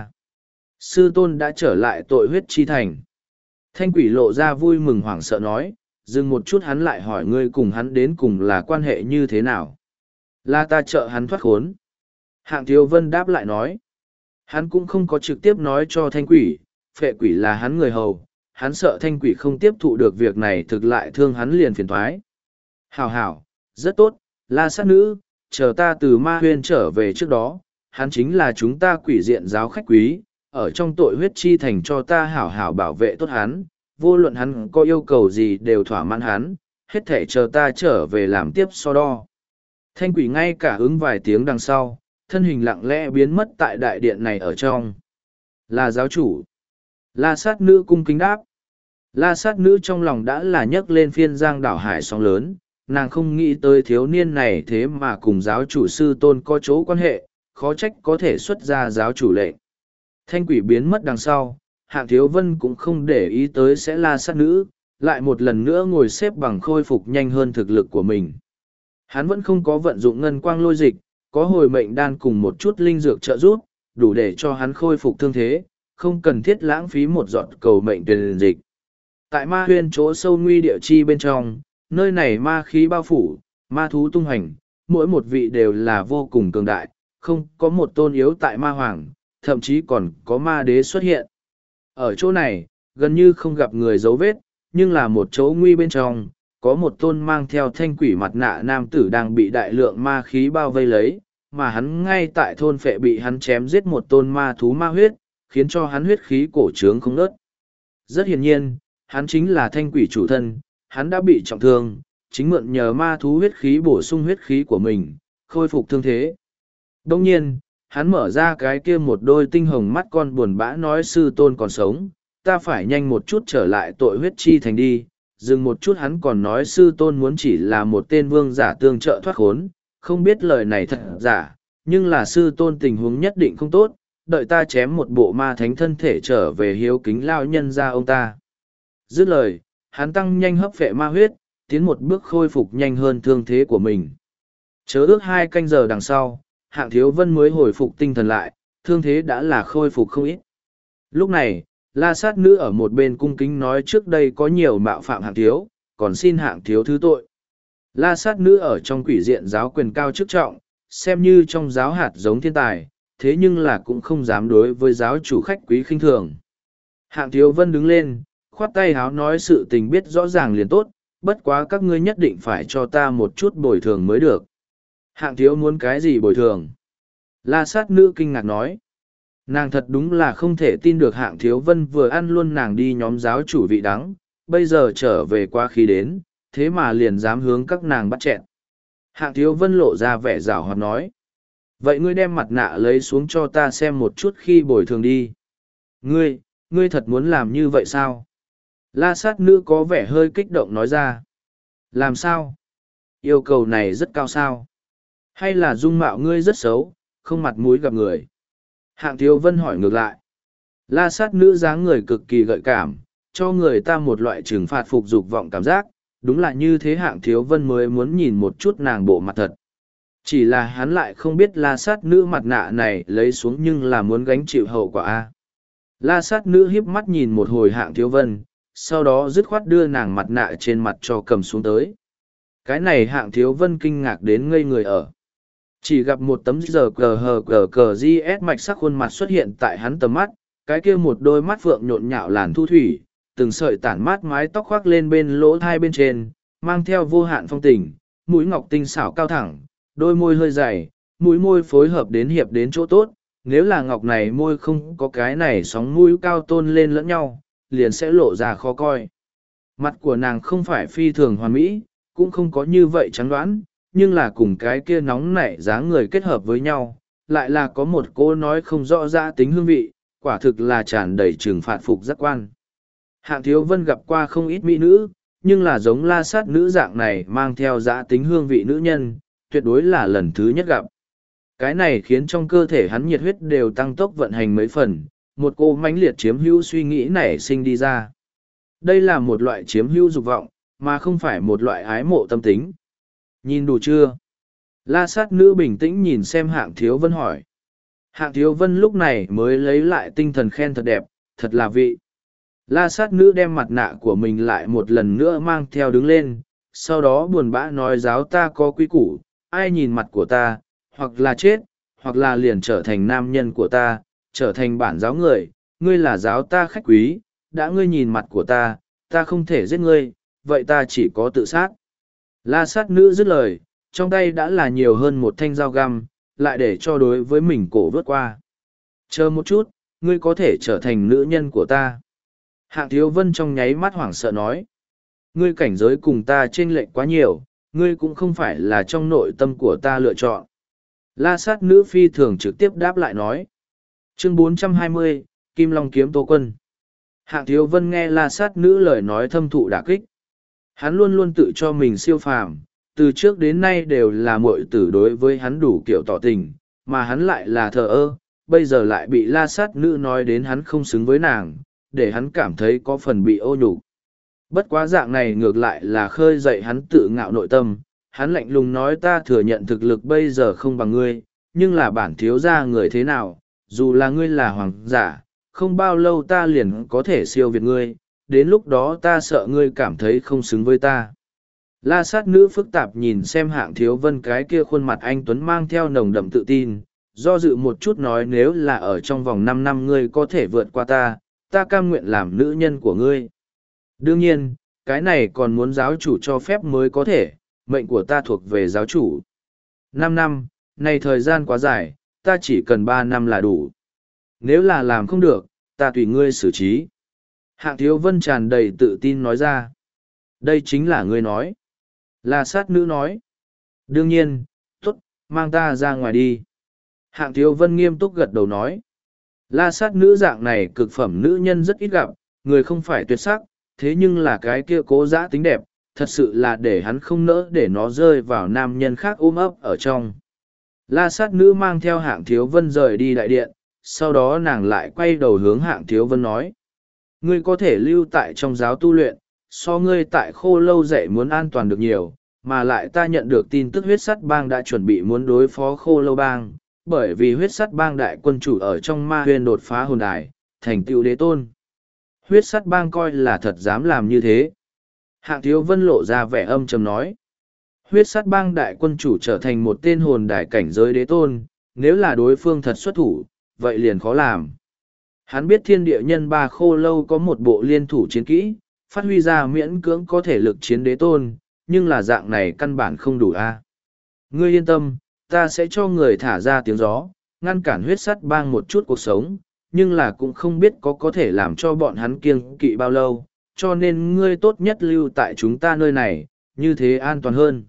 Sư tôn đã trở lại tội huyết chi thành. Thanh quỷ lộ ra vui mừng hoảng sợ nói, dừng một chút hắn lại hỏi ngươi cùng hắn đến cùng là quan hệ như thế nào. Là ta trợ hắn thoát khốn. Hạng Thiếu Vân đáp lại nói. Hắn cũng không có trực tiếp nói cho thanh quỷ, phệ quỷ là hắn người hầu, hắn sợ thanh quỷ không tiếp thụ được việc này thực lại thương hắn liền phiền thoái. Hảo hảo, rất tốt, La Sát Nữ, chờ ta từ ma huyên trở về trước đó, hắn chính là chúng ta quỷ diện giáo khách quý, ở trong tội huyết chi thành cho ta hảo hảo bảo vệ tốt hắn, vô luận hắn có yêu cầu gì đều thỏa mãn hắn, hết thể chờ ta trở về làm tiếp so đo. Thanh quỷ ngay cả ứng vài tiếng đằng sau, thân hình lặng lẽ biến mất tại đại điện này ở trong. Là giáo chủ. La Sát Nữ cung kính đáp. La Sát Nữ trong lòng đã là nhấc lên phiên giang đảo hải sóng lớn, nàng không nghĩ tới thiếu niên này thế mà cùng giáo chủ sư tôn có chỗ quan hệ, khó trách có thể xuất ra giáo chủ lệnh. Thanh quỷ biến mất đằng sau, Hạng Thiếu Vân cũng không để ý tới sẽ La Sát Nữ, lại một lần nữa ngồi xếp bằng khôi phục nhanh hơn thực lực của mình. Hắn vẫn không có vận dụng ngân quang lôi dịch, có hồi mệnh đan cùng một chút linh dược trợ giúp, đủ để cho hắn khôi phục thương thế, không cần thiết lãng phí một giọt cầu mệnh truyền dịch. Tại ma huyên chỗ sâu nguy địa chi bên trong, nơi này ma khí bao phủ, ma thú tung hành, mỗi một vị đều là vô cùng cường đại, không có một tôn yếu tại ma hoàng, thậm chí còn có ma đế xuất hiện. Ở chỗ này, gần như không gặp người dấu vết, nhưng là một chỗ nguy bên trong, có một tôn mang theo thanh quỷ mặt nạ nam tử đang bị đại lượng ma khí bao vây lấy, mà hắn ngay tại thôn phệ bị hắn chém giết một tôn ma thú ma huyết, khiến cho hắn huyết khí cổ trướng không nớt. Rất hiển nhiên, hắn chính là thanh quỷ chủ thân, hắn đã bị trọng thương, chính mượn nhờ ma thú huyết khí bổ sung huyết khí của mình, khôi phục thương thế. Đồng nhiên, hắn mở ra cái kia một đôi tinh hồng mắt con buồn bã nói sư tôn còn sống, ta phải nhanh một chút trở lại tội huyết chi thành đi. Dừng một chút hắn còn nói sư tôn muốn chỉ là một tên vương giả tương trợ thoát khốn, không biết lời này thật giả, nhưng là sư tôn tình huống nhất định không tốt, đợi ta chém một bộ ma thánh thân thể trở về hiếu kính lao nhân ra ông ta. Dứt lời, hắn tăng nhanh hấp phệ ma huyết, tiến một bước khôi phục nhanh hơn thương thế của mình. Chớ ước 2 canh giờ đằng sau, Hạng Thiếu Vân mới hồi phục tinh thần lại, thương thế đã là khôi phục không ít. Lúc này, La Sát Nữ ở một bên cung kính nói trước đây có nhiều mạo phạm Hạng Thiếu, còn xin Hạng Thiếu thứ tội. La Sát Nữ ở trong quỷ diện giáo quyền cao chức trọng, xem như trong giáo hạt giống thiên tài, thế nhưng là cũng không dám đối với giáo chủ khách quý khinh thường. Hạng Thiếu Vân đứng lên, khoát tay háo nói sự tình biết rõ ràng liền tốt, bất quá các ngươi nhất định phải cho ta một chút bồi thường mới được. Hạng Thiếu muốn cái gì bồi thường? La Sát Nữ kinh ngạc nói. Nàng thật đúng là không thể tin được Hạng Thiếu Vân vừa ăn luôn nàng đi nhóm giáo chủ vị đắng, bây giờ trở về qua khi đến, thế mà liền dám hướng các nàng bắt chẹn. Hạng Thiếu Vân lộ ra vẻ giảo hoạt nói. Vậy ngươi đem mặt nạ lấy xuống cho ta xem một chút khi bồi thường đi. Ngươi thật muốn làm như vậy sao? La Sát Nữ có vẻ hơi kích động nói ra. Làm sao? Yêu cầu này rất cao sao? Hay là dung mạo ngươi rất xấu, không mặt mũi gặp người? Hạng Thiếu Vân hỏi ngược lại. La Sát Nữ dáng người cực kỳ gợi cảm, cho người ta một loại trừng phạt phục dục vọng cảm giác, đúng là như thế. Hạng Thiếu Vân mới muốn nhìn một chút nàng bộ mặt thật. Chỉ là hắn lại không biết La Sát Nữ mặt nạ này lấy xuống nhưng là muốn gánh chịu hậu quả a. La Sát Nữ híp mắt nhìn một hồi Hạng Thiếu Vân, sau đó dứt khoát đưa nàng mặt nạ trên mặt cho cầm xuống tới. Cái này Hạng Thiếu Vân kinh ngạc đến ngây người ở. Chỉ gặp một tấm giờ cờ GS mạch sắc khuôn mặt xuất hiện tại hắn tầm mắt, cái kia một đôi mắt phượng nhộn nhạo làn thu thủy, từng sợi tản mát mái tóc khoác lên bên lỗ thai bên trên, mang theo vô hạn phong tình, mũi ngọc tinh xảo cao thẳng, đôi môi hơi dày, mũi môi phối hợp đến hiệp đến chỗ tốt, nếu là ngọc này môi không có cái này sóng mũi cao tôn lên lẫn nhau, liền sẽ lộ ra khó coi. Mặt của nàng không phải phi thường hoàn mỹ, cũng không có như vậy trắng đoán, nhưng là cùng cái kia nóng nảy dáng người kết hợp với nhau, lại là có một cô nói không rõ ra tính hương vị, quả thực là tràn đầy trừng phạt phục giác quan. Hạng Thiếu Vân gặp qua không ít mỹ nữ, nhưng là giống La Sát Nữ dạng này mang theo dã tính hương vị nữ nhân, tuyệt đối là lần thứ nhất gặp. Cái này khiến trong cơ thể hắn nhiệt huyết đều tăng tốc vận hành mấy phần, một cô mãnh liệt chiếm hữu suy nghĩ nảy sinh đi ra. Đây là một loại chiếm hữu dục vọng, mà không phải một loại ái mộ tâm tính. Nhìn đủ chưa? La Sát Nữ bình tĩnh nhìn xem Hạng Thiếu Vân hỏi. Hạng Thiếu Vân lúc này mới lấy lại tinh thần khen thật đẹp, thật là vị. La Sát Nữ đem mặt nạ của mình lại một lần nữa mang theo đứng lên, sau đó buồn bã nói giáo ta có quý củ, ai nhìn mặt của ta, hoặc là chết, hoặc là liền trở thành nam nhân của ta, trở thành bản giáo người, ngươi là giáo ta khách quý, đã ngươi nhìn mặt của ta, ta không thể giết ngươi, vậy ta chỉ có tự sát. La Sát Nữ dứt lời, trong tay đã là nhiều hơn một thanh dao găm, lại để cho đối với mình cổ vớt qua. Chờ một chút, ngươi có thể trở thành nữ nhân của ta. Hạng Thiếu Vân trong nháy mắt hoảng sợ nói. Ngươi cảnh giới cùng ta chênh lệch quá nhiều, ngươi cũng không phải là trong nội tâm của ta lựa chọn. La Sát Nữ phi thường trực tiếp đáp lại nói. Chương 420, Kim Long kiếm Tô Quân. Hạng Thiếu Vân nghe La Sát Nữ lời nói thâm thụ đả kích. Hắn luôn luôn tự cho mình siêu phàm, từ trước đến nay đều là muội tử đối với hắn đủ kiểu tỏ tình, mà hắn lại là thờ ơ, bây giờ lại bị La Sát Nữ nói đến hắn không xứng với nàng, để hắn cảm thấy có phần bị ô nhục. Bất quá dạng này ngược lại là khơi dậy hắn tự ngạo nội tâm, hắn lạnh lùng nói ta thừa nhận thực lực bây giờ không bằng ngươi, nhưng là bản thiếu gia người thế nào, dù là ngươi là hoàng giả, không bao lâu ta liền có thể siêu việt ngươi, đến lúc đó ta sợ ngươi cảm thấy không xứng với ta. La Sát Nữ phức tạp nhìn xem Hạng Thiếu Vân cái kia khuôn mặt anh Tuấn mang theo nồng đậm tự tin, do dự một chút nói nếu là ở trong vòng 5 năm ngươi có thể vượt qua ta cam nguyện làm nữ nhân của ngươi. Đương nhiên, cái này còn muốn giáo chủ cho phép mới có thể, mệnh của ta thuộc về giáo chủ. 5 năm, này thời gian quá dài, ta chỉ cần 3 năm là đủ. Nếu là làm không được, ta tùy ngươi xử trí. Hạng Thiếu Vân tràn đầy tự tin nói ra. Đây chính là ngươi nói. La Sát Nữ nói. Đương nhiên, tốt, mang ta ra ngoài đi. Hạng Thiếu Vân nghiêm túc gật đầu nói. La Sát Nữ dạng này cực phẩm nữ nhân rất ít gặp, người không phải tuyệt sắc, thế nhưng là cái kia cố dã tính đẹp, thật sự là để hắn không nỡ để nó rơi vào nam nhân khác ôm ấp ở trong. La Sát Nữ mang theo Hạng Thiếu Vân rời đi đại điện, sau đó nàng lại quay đầu hướng Hạng Thiếu Vân nói. Ngươi có thể lưu tại trong giáo tu luyện, so ngươi tại Khô Lâu dạy muốn an toàn được nhiều, mà lại ta nhận được tin tức huyết sắt bang đã chuẩn bị muốn đối phó khô lâu bang, bởi vì huyết sắt bang đại quân chủ ở trong ma huyên đột phá hồn đài, thành tựu đế tôn. Huyết sắt bang coi là thật dám làm như thế. Hạng Thiếu Vân lộ ra vẻ âm trầm nói. Huyết sắt bang đại quân chủ trở thành một tên hồn đài cảnh giới đế tôn, nếu là đối phương thật xuất thủ, vậy liền khó làm. Hắn biết thiên địa nhân ba khô lâu có một bộ liên thủ chiến kỹ, phát huy ra miễn cưỡng có thể lực chiến đế tôn, nhưng là dạng này căn bản không đủ a. Ngươi yên tâm, ta sẽ cho người thả ra tiếng gió, ngăn cản huyết sắt bang một chút cuộc sống, nhưng là cũng không biết có thể làm cho bọn hắn kiêng kỵ bao lâu, cho nên ngươi tốt nhất lưu tại chúng ta nơi này, như thế an toàn hơn.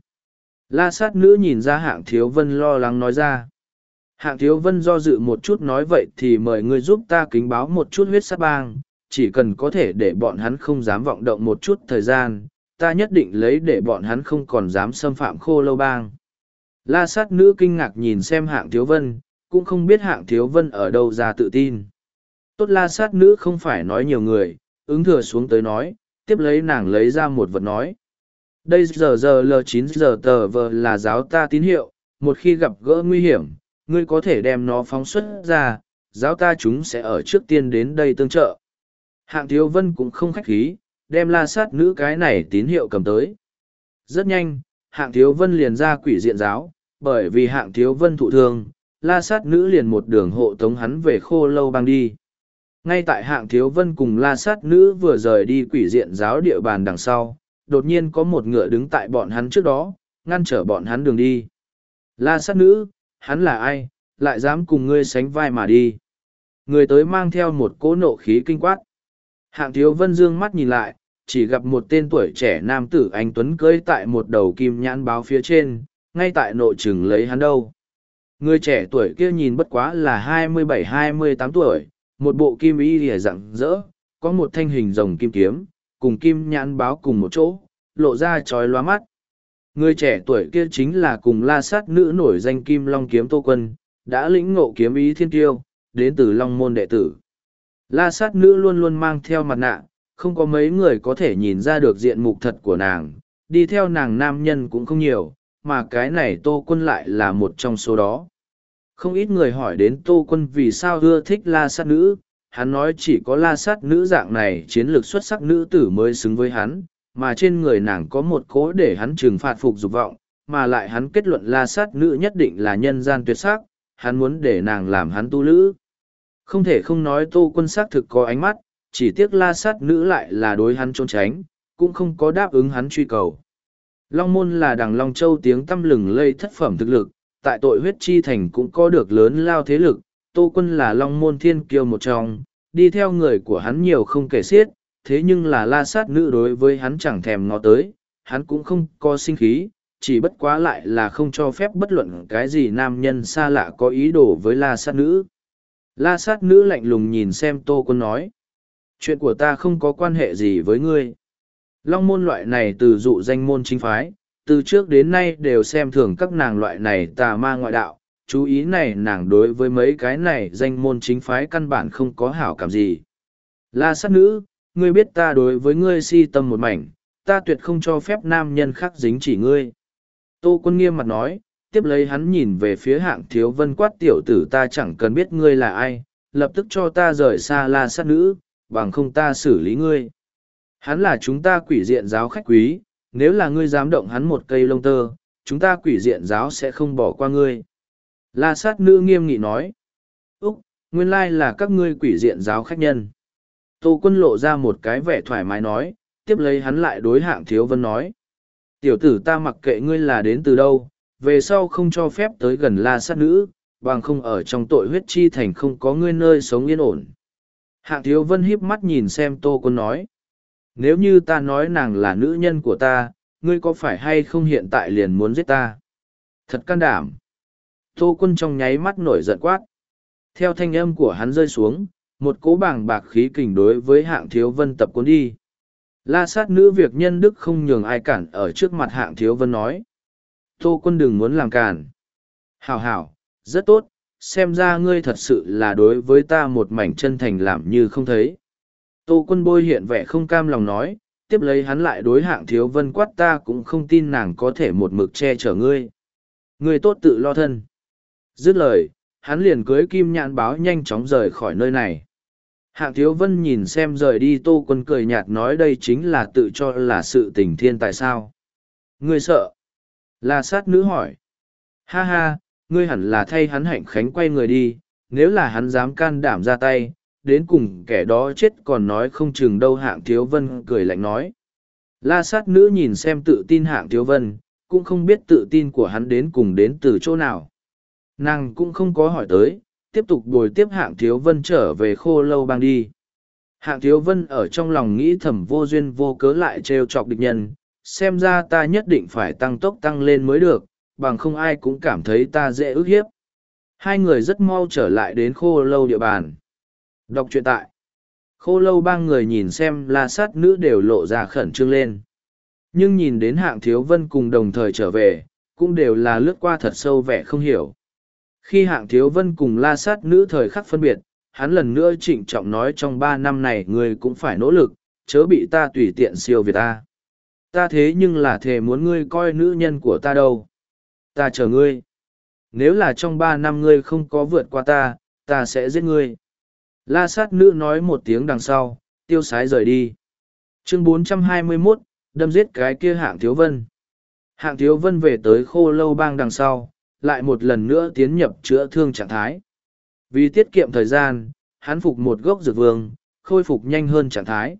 La sát nữ nhìn ra Hạng Thiếu Vân lo lắng nói ra. Hạng Thiếu Vân do dự một chút nói vậy thì mời ngươi giúp ta kính báo một chút huyết sát bang, chỉ cần có thể để bọn hắn không dám vọng động một chút thời gian, ta nhất định lấy để bọn hắn không còn dám xâm phạm khô lâu bang. La sát nữ kinh ngạc nhìn xem Hạng Thiếu Vân, cũng không biết Hạng Thiếu Vân ở đâu ra tự tin. Tốt la sát nữ không phải nói nhiều người, ứng thừa xuống tới nói, tiếp lấy nàng lấy ra một vật nói. Đây giờ L9 giờ tờ vờ là giáo ta tín hiệu, một khi gặp gỡ nguy hiểm, ngươi có thể đem nó phóng xuất ra, giáo ta chúng sẽ ở trước tiên đến đây tương trợ. Hạng Thiếu Vân cũng không khách khí, đem la sát nữ cái này tín hiệu cầm tới. Rất nhanh, Hạng Thiếu Vân liền ra quỷ diện giáo, bởi vì Hạng Thiếu Vân thụ thương, la sát nữ liền một đường hộ tống hắn về khô lâu bang đi. Ngay tại Hạng Thiếu Vân cùng la sát nữ vừa rời đi quỷ diện giáo địa bàn đằng sau, đột nhiên có một ngựa đứng tại bọn hắn trước đó, ngăn trở bọn hắn đường đi. La sát nữ, hắn là ai, lại dám cùng ngươi sánh vai mà đi. Người tới mang theo một cỗ nộ khí kinh quát. Hạng Thiếu Vân dương mắt nhìn lại, chỉ gặp một tên tuổi trẻ nam tử anh tuấn cưỡi tại một đầu kim nhãn báo phía trên, ngay tại nội trừng lấy hắn đâu. Người trẻ tuổi kia nhìn bất quá là 27-28 tuổi, một bộ kim y lìa rạng rỡ, có một thanh hình rồng kim kiếm, cùng kim nhãn báo cùng một chỗ, lộ ra trói lóa mắt. Người trẻ tuổi kia chính là cùng la sát nữ nổi danh Kim Long Kiếm Tô Quân, đã lĩnh ngộ kiếm ý thiên tiêu, đến từ Long Môn đệ tử. La sát nữ luôn luôn mang theo mặt nạ, không có mấy người có thể nhìn ra được diện mục thật của nàng, đi theo nàng nam nhân cũng không nhiều, mà cái này Tô Quân lại là một trong số đó. Không ít người hỏi đến Tô Quân vì sao ưa thích la sát nữ, hắn nói chỉ có la sát nữ dạng này chiến lược xuất sắc nữ tử mới xứng với hắn, mà trên người nàng có một cố để hắn trừng phạt phục dục vọng, mà lại hắn kết luận la sát nữ nhất định là nhân gian tuyệt sắc, hắn muốn để nàng làm hắn tu lữ. Không thể không nói Tô Quân xác thực có ánh mắt, chỉ tiếc la sát nữ lại là đối hắn trốn tránh, cũng không có đáp ứng hắn truy cầu. Long Môn là đằng Long Châu tiếng tăm lừng lây thất phẩm thực lực, tại tội huyết chi thành cũng có được lớn lao thế lực, Tô Quân là Long Môn thiên kiêu một trong, đi theo người của hắn nhiều không kể xiết, thế nhưng là la sát nữ đối với hắn chẳng thèm ngó tới, hắn cũng không có sinh khí, chỉ bất quá lại là không cho phép bất luận cái gì nam nhân xa lạ có ý đồ với la sát nữ. La sát nữ lạnh lùng nhìn xem Tô Quân nói, chuyện của ta không có quan hệ gì với ngươi. Long Môn loại này từ dụ danh môn chính phái, từ trước đến nay đều xem thường các nàng loại này tà ma ngoại đạo, chú ý này nàng đối với mấy cái này danh môn chính phái căn bản không có hảo cảm gì. La sát nữ, ngươi biết ta đối với ngươi si tâm một mảnh, ta tuyệt không cho phép nam nhân khác dính chỉ ngươi. Tô Quân nghiêm mặt nói, tiếp lấy hắn nhìn về phía Hạng Thiếu Vân quát tiểu tử ta chẳng cần biết ngươi là ai, lập tức cho ta rời xa la sát nữ, bằng không ta xử lý ngươi. Hắn là chúng ta quỷ diện giáo khách quý, nếu là ngươi dám động hắn một cây lông tơ, chúng ta quỷ diện giáo sẽ không bỏ qua ngươi. La sát nữ nghiêm nghị nói, Úc, nguyên lai là các ngươi quỷ diện giáo khách nhân. Tô Quân lộ ra một cái vẻ thoải mái nói, tiếp lấy hắn lại đối Hạng Thiếu Vân nói. Tiểu tử ta mặc kệ ngươi là đến từ đâu, về sau không cho phép tới gần la sát nữ, bằng không ở trong tội huyết chi thành không có ngươi nơi sống yên ổn. Hạng Thiếu Vân híp mắt nhìn xem Tô Quân nói. Nếu như ta nói nàng là nữ nhân của ta, ngươi có phải hay không hiện tại liền muốn giết ta? Thật can đảm. Tô Quân trong nháy mắt nổi giận quát. Theo thanh âm của hắn rơi xuống, một cỗ bàng bạc khí kình đối với Hạng Thiếu Vân tập cuốn đi. La sát nữ việc nhân đức không nhường ai cản ở trước mặt Hạng Thiếu Vân nói. Tô Quân đừng muốn làm cản. Hảo hảo, rất tốt, xem ra ngươi thật sự là đối với ta một mảnh chân thành làm như không thấy. Tô Quân bôi hiện vẻ không cam lòng nói, tiếp lấy hắn lại đối Hạng Thiếu Vân quát ta cũng không tin nàng có thể một mực che chở ngươi. Ngươi tốt tự lo thân. Dứt lời, hắn liền cưới Kim Nhãn Báo nhanh chóng rời khỏi nơi này. Hạng Thiếu Vân nhìn xem rời đi Tô Quân cười nhạt nói đây chính là tự cho là sự tình thiên tại sao. Ngươi sợ? La Sát Nữ hỏi. Ha ha, ngươi hẳn là thay hắn hạnh khánh quay người đi, nếu là hắn dám can đảm ra tay, đến cùng kẻ đó chết còn nói không chừng đâu. Hạng Thiếu Vân cười lạnh nói. La Sát Nữ nhìn xem tự tin Hạng Thiếu Vân, cũng không biết tự tin của hắn đến cùng đến từ chỗ nào. Nàng cũng không có hỏi tới, tiếp tục bồi tiếp Hạng Thiếu Vân trở về Khô Lâu Bang đi. Hạng Thiếu Vân ở trong lòng nghĩ thầm vô duyên vô cớ lại trêu chọc địch nhân, xem ra ta nhất định phải tăng tốc tăng lên mới được, bằng không ai cũng cảm thấy ta dễ ức hiếp. Hai người rất mau trở lại đến Khô Lâu địa bàn. Đọc truyện tại Khô Lâu Bang người nhìn xem La Sát Nữ đều lộ ra khẩn trương lên. Nhưng nhìn đến Hạng Thiếu Vân cùng đồng thời trở về, cũng đều là lướt qua thật sâu vẻ không hiểu. Khi Hạng Thiếu Vân cùng La Sát Nữ thời khắc phân biệt, hắn lần nữa trịnh trọng nói trong 3 năm này ngươi cũng phải nỗ lực, chớ bị ta tùy tiện siêu việt ta. Ta thế nhưng là thề muốn ngươi coi nữ nhân của ta đâu. Ta chờ ngươi. Nếu là trong 3 năm ngươi không có vượt qua ta, ta sẽ giết ngươi. La Sát Nữ nói một tiếng đằng sau, tiêu sái rời đi. Chương 421, đâm giết cái kia Hạng Thiếu Vân. Hạng Thiếu Vân về tới Khô Lâu Bang đằng sau, lại một lần nữa tiến nhập chữa thương trạng thái. Vì tiết kiệm thời gian, hắn phục một gốc dược vương, khôi phục nhanh hơn trạng thái.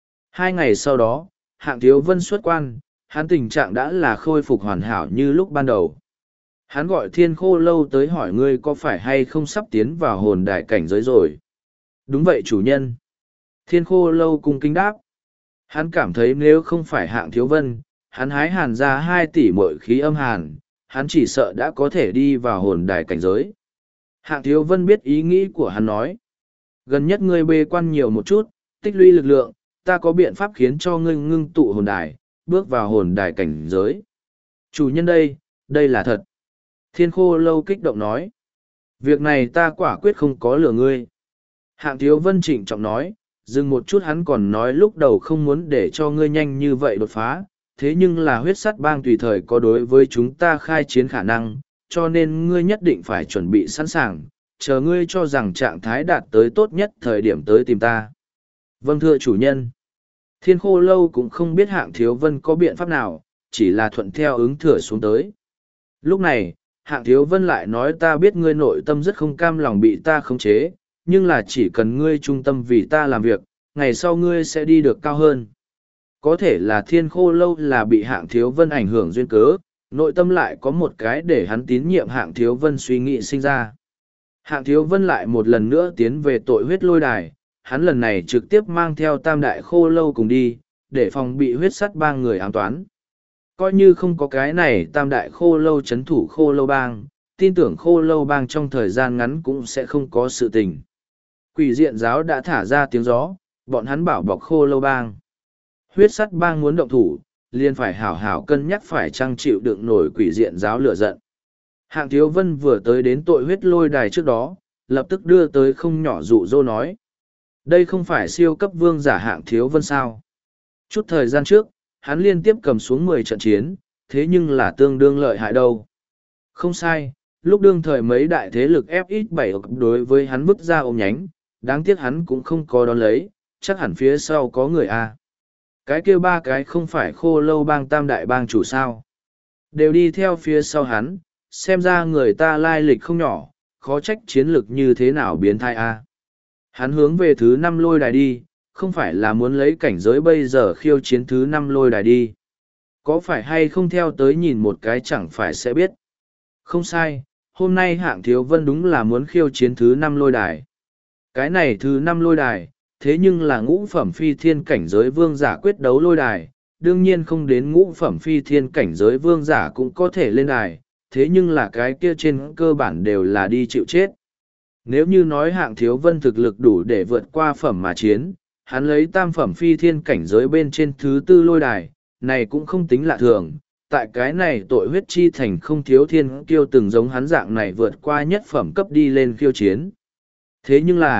2 ngày sau đó, Hạng Thiếu Vân xuất quan, hắn tình trạng đã là khôi phục hoàn hảo như lúc ban đầu. Hắn gọi Thiên Khô Lâu tới hỏi ngươi có phải hay không sắp tiến vào hồn đại cảnh giới rồi. Đúng vậy chủ nhân. Thiên Khô Lâu cung kính đáp. Hắn cảm thấy nếu không phải Hạng Thiếu Vân, hắn hái hàn ra 2 tỷ mội khí âm hàn, hắn chỉ sợ đã có thể đi vào hồn đài cảnh giới. Hạng Thiếu Vân biết ý nghĩ của hắn nói. Gần nhất ngươi bê quan nhiều một chút, tích lũy lực lượng, ta có biện pháp khiến cho ngươi ngưng tụ hồn đài, bước vào hồn đài cảnh giới. Chủ nhân đây là thật. Thiên Khô Lâu kích động nói. Việc này ta quả quyết không có lừa ngươi. Hạng Thiếu Vân trịnh trọng nói, dừng một chút hắn còn nói lúc đầu không muốn để cho ngươi nhanh như vậy đột phá, thế nhưng là huyết sắt bang tùy thời có đối với chúng ta khai chiến khả năng, cho nên ngươi nhất định phải chuẩn bị sẵn sàng, chờ ngươi cho rằng trạng thái đạt tới tốt nhất thời điểm tới tìm ta. Vâng thưa chủ nhân. Thiên Khô Lâu cũng không biết Hạng Thiếu Vân có biện pháp nào, chỉ là thuận theo ứng thừa xuống tới. Lúc này, Hạng Thiếu Vân lại nói ta biết ngươi nội tâm rất không cam lòng bị ta khống chế, nhưng là chỉ cần ngươi trung tâm vì ta làm việc, ngày sau ngươi sẽ đi được cao hơn. Có thể là Thiên Khô Lâu là bị Hạng Thiếu Vân ảnh hưởng duyên cớ, nội tâm lại có một cái để hắn tín nhiệm Hạng Thiếu Vân suy nghĩ sinh ra. Hạng Thiếu Vân lại một lần nữa tiến về tội huyết lôi đài, hắn lần này trực tiếp mang theo Tam Đại Khô Lâu cùng đi, để phòng bị huyết sắt bang người ám toán. Coi như không có cái này Tam Đại Khô Lâu chấn thủ Khô Lâu bang, tin tưởng Khô Lâu bang trong thời gian ngắn cũng sẽ không có sự tình. Quỷ diện giáo đã thả ra tiếng gió, bọn hắn bảo bọc Khô Lâu bang. Huyết sắt bang muốn động thủ, liền phải hảo hảo cân nhắc phải chăng chịu đựng nổi quỷ diện giáo lửa giận. Hạng Thiếu Vân vừa tới đến tội huyết lôi đài trước đó, lập tức đưa tới không nhỏ dụ dỗ nói. Đây không phải siêu cấp vương giả Hạng Thiếu Vân sao? Chút thời gian trước, hắn liên tiếp cầm xuống 10 trận chiến, thế nhưng là tương đương lợi hại đâu. Không sai, lúc đương thời mấy đại thế lực FX7 đối với hắn vứt ra ôm nhánh, đáng tiếc hắn cũng không có đón lấy, chắc hẳn phía sau có người A. Cái kia 3 cái không phải Khô Lâu bang Tam Đại bang chủ sao. Đều đi theo phía sau hắn, xem ra người ta lai lịch không nhỏ, khó trách chiến lực như thế nào biến thai A. Hắn hướng về thứ 5 lôi đài đi, không phải là muốn lấy cảnh giới bây giờ khiêu chiến thứ 5 lôi đài đi. Có phải hay không theo tới nhìn một cái chẳng phải sẽ biết. Không sai, hôm nay Hạng Thiếu Vân đúng là muốn khiêu chiến thứ 5 lôi đài. Cái này thứ 5 lôi đài, thế nhưng là ngũ phẩm phi thiên cảnh giới vương giả quyết đấu lôi đài, đương nhiên không đến ngũ phẩm phi thiên cảnh giới vương giả cũng có thể lên đài, thế nhưng là cái kia trên cơ bản đều là đi chịu chết. Nếu như nói Hạng Thiếu Vân thực lực đủ để vượt qua phẩm mà chiến, hắn lấy tam phẩm phi thiên cảnh giới bên trên thứ 4 lôi đài, này cũng không tính lạ thường. Tại cái này tội huyết chi thành không thiếu thiên kiêu từng giống hắn dạng này vượt qua nhất phẩm cấp đi lên khiêu chiến. Thế nhưng là,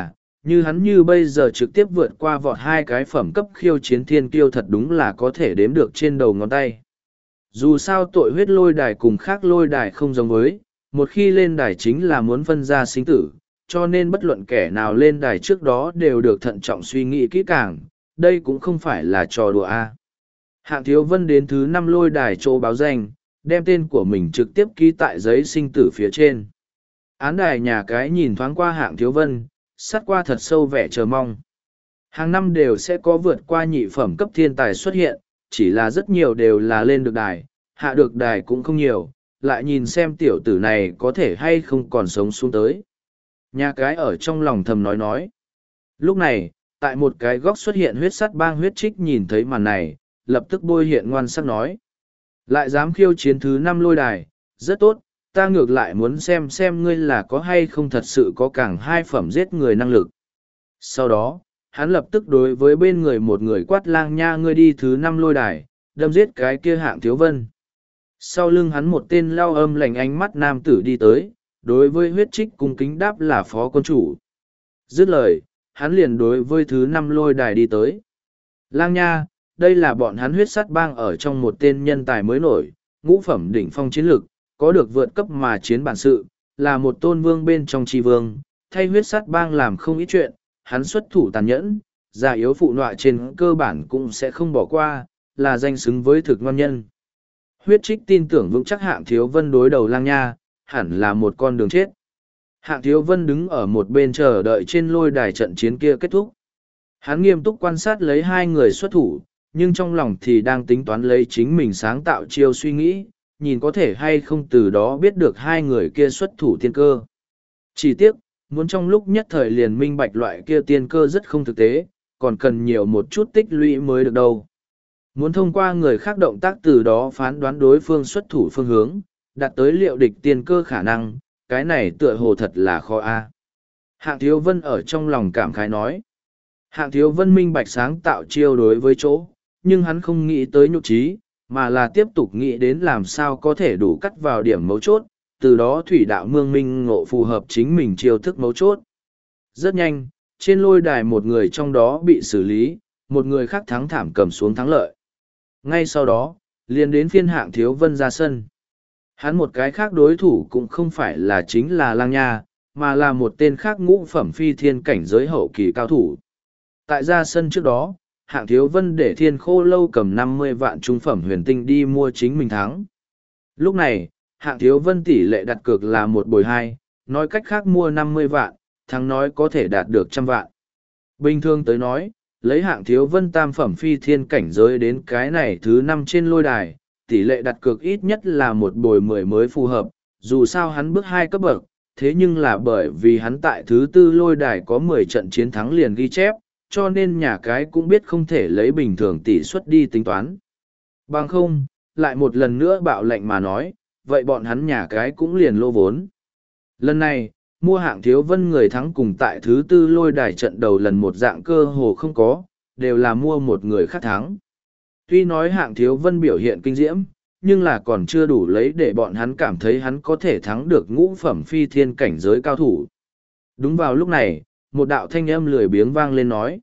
Như hắn như bây giờ trực tiếp vượt qua vọt hai cái phẩm cấp khiêu chiến thiên kiêu thật đúng là có thể đếm được trên đầu ngón tay. Dù sao tội huyết lôi đài cùng khác lôi đài không giống với, một khi lên đài chính là muốn phân ra sinh tử, cho nên bất luận kẻ nào lên đài trước đó đều được thận trọng suy nghĩ kỹ càng, đây cũng không phải là trò đùa a. Hạng Thiếu Vân đến thứ 5 lôi đài chỗ báo danh, đem tên của mình trực tiếp ký tại giấy sinh tử phía trên. Án đài nhà cái nhìn thoáng qua Hạng Thiếu Vân, sát qua thật sâu vẻ chờ mong. Hàng năm đều sẽ có vượt qua nhị phẩm cấp thiên tài xuất hiện, chỉ là rất nhiều đều là lên được đài, hạ được đài cũng không nhiều, lại nhìn xem tiểu tử này có thể hay không còn sống xuống tới. Nhà cái ở trong lòng thầm nói. Lúc này, tại một cái góc xuất hiện huyết sắt bang huyết trích nhìn thấy màn này, lập tức bôi hiện ngoan sắc nói. Lại dám khiêu chiến thứ 5 lôi đài, rất tốt, ta ngược lại muốn xem ngươi là có hay không thật sự có càng hai phẩm giết người năng lực. Sau đó, hắn lập tức đối với bên người một người quát lang nha ngươi đi thứ 5 lôi đài, đâm giết cái kia Hạng Thiếu Vân. Sau lưng hắn một tên lao âm lành ánh mắt nam tử đi tới, đối với huyết trích cung kính đáp là phó quân chủ. Dứt lời, hắn liền đối với thứ 5 lôi đài đi tới. Lang nha, đây là bọn hắn huyết sắt bang ở trong một tên nhân tài mới nổi, ngũ phẩm đỉnh phong chiến lực, có được vượt cấp mà chiến bản sự, là một tôn vương bên trong tri vương, thay huyết sắt bang làm không ít chuyện, hắn xuất thủ tàn nhẫn, già yếu phụ nọa trên cơ bản cũng sẽ không bỏ qua, là danh xứng với thực ngon nhân. Huyết trích tin tưởng vững chắc Hạng Thiếu Vân đối đầu lang nha, hẳn là một con đường chết. Hạng Thiếu Vân đứng ở một bên chờ đợi trên lôi đài trận chiến kia kết thúc. Hắn nghiêm túc quan sát lấy hai người xuất thủ, nhưng trong lòng thì đang tính toán lấy chính mình sáng tạo chiêu suy nghĩ, nhìn có thể hay không từ đó biết được hai người kia xuất thủ tiên cơ. Chỉ tiếc, muốn trong lúc nhất thời liền minh bạch loại kia tiên cơ rất không thực tế, còn cần nhiều một chút tích lũy mới được đâu. Muốn thông qua người khác động tác từ đó phán đoán đối phương xuất thủ phương hướng, đạt tới liệu địch tiên cơ khả năng, cái này tựa hồ thật là khó a. Hạng Thiếu Vân ở trong lòng cảm khái nói. Hạng Thiếu Vân minh bạch sáng tạo chiêu đối với chỗ, nhưng hắn không nghĩ tới nhục trí, mà là tiếp tục nghĩ đến làm sao có thể đủ cắt vào điểm mấu chốt, từ đó thủy đạo mương minh ngộ phù hợp chính mình chiêu thức mấu chốt. Rất nhanh, trên lôi đài một người trong đó bị xử lý, một người khác thắng thảm cầm xuống thắng lợi. Ngay sau đó, liền đến phiên Hạng Thiếu Vân ra sân. Hắn một cái khác đối thủ cũng không phải là chính là Lang Nha, mà là một tên khác ngũ phẩm phi thiên cảnh giới hậu kỳ cao thủ. Tại ra sân trước đó, Hạng Thiếu Vân để Thiên Khô Lâu cầm 50 vạn trung phẩm huyền tinh đi mua chính mình thắng. Lúc này, Hạng Thiếu Vân tỷ lệ đặt cược là 1/2, nói cách khác mua 50 vạn, thắng nói có thể đạt được 100 vạn. Bình thường tới nói, lấy Hạng Thiếu Vân tam phẩm phi thiên cảnh giới đến cái này thứ 5 trên lôi đài, tỷ lệ đặt cược ít nhất là 1/10 mới phù hợp, dù sao hắn bước 2 cấp bậc, thế nhưng là bởi vì hắn tại thứ 4 lôi đài có 10 trận chiến thắng liền ghi chép, cho nên nhà cái cũng biết không thể lấy bình thường tỷ suất đi tính toán. Bằng không, lại một lần nữa bạo lệnh mà nói, vậy bọn hắn nhà cái cũng liền lô vốn. Lần này, mua Hạng Thiếu Vân người thắng cùng tại thứ 4 lôi đài trận đầu lần một dạng cơ hồ không có, đều là mua một người khác thắng. Tuy nói Hạng Thiếu Vân biểu hiện kinh diễm, nhưng là còn chưa đủ lấy để bọn hắn cảm thấy hắn có thể thắng được ngũ phẩm phi thiên cảnh giới cao thủ. Đúng vào lúc này, một đạo thanh âm lười biếng vang lên nói.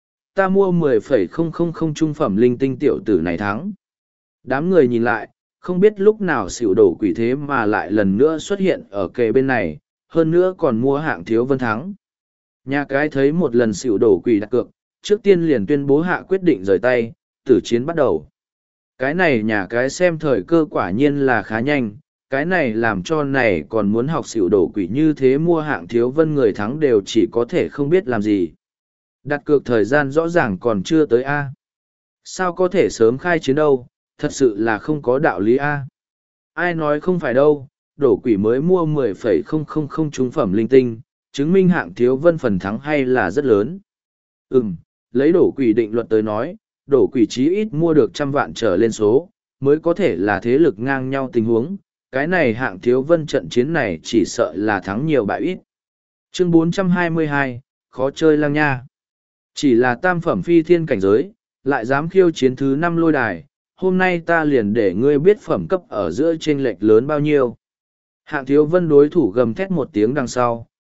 Ta mua 10,000 trung phẩm linh tinh tiểu tử này thắng. Đám người nhìn lại, không biết lúc nào xỉu đổ quỷ thế mà lại lần nữa xuất hiện ở kề bên này, hơn nữa còn mua Hạng Thiếu Vân thắng. Nhà cái thấy một lần xỉu đổ quỷ đặt cược, trước tiên liền tuyên bố hạ quyết định rời tay, tử chiến bắt đầu. Cái này nhà cái xem thời cơ quả nhiên là khá nhanh, cái này làm cho này còn muốn học xỉu đổ quỷ như thế mua Hạng Thiếu Vân người thắng đều chỉ có thể không biết làm gì. Đặt cược thời gian rõ ràng còn chưa tới A. Sao có thể sớm khai chiến đâu, thật sự là không có đạo lý A. Ai nói không phải đâu, đổ quỷ mới mua 10,000 trung phẩm linh tinh, chứng minh Hạng Thiếu Vân phần thắng hay là rất lớn. Lấy đổ quỷ định luật tới nói, đổ quỷ chí ít mua được 100 vạn trở lên số, mới có thể là thế lực ngang nhau tình huống. Cái này Hạng Thiếu Vân trận chiến này chỉ sợ là thắng nhiều bại ít. Chương 422, khó chơi Lang Nha. Chỉ là tam phẩm phi thiên cảnh giới, lại dám khiêu chiến thứ 5 lôi đài, hôm nay ta liền để ngươi biết phẩm cấp ở giữa chênh lệch lớn bao nhiêu. Hạng Thiếu Vân đối thủ gầm thét một tiếng đằng sau,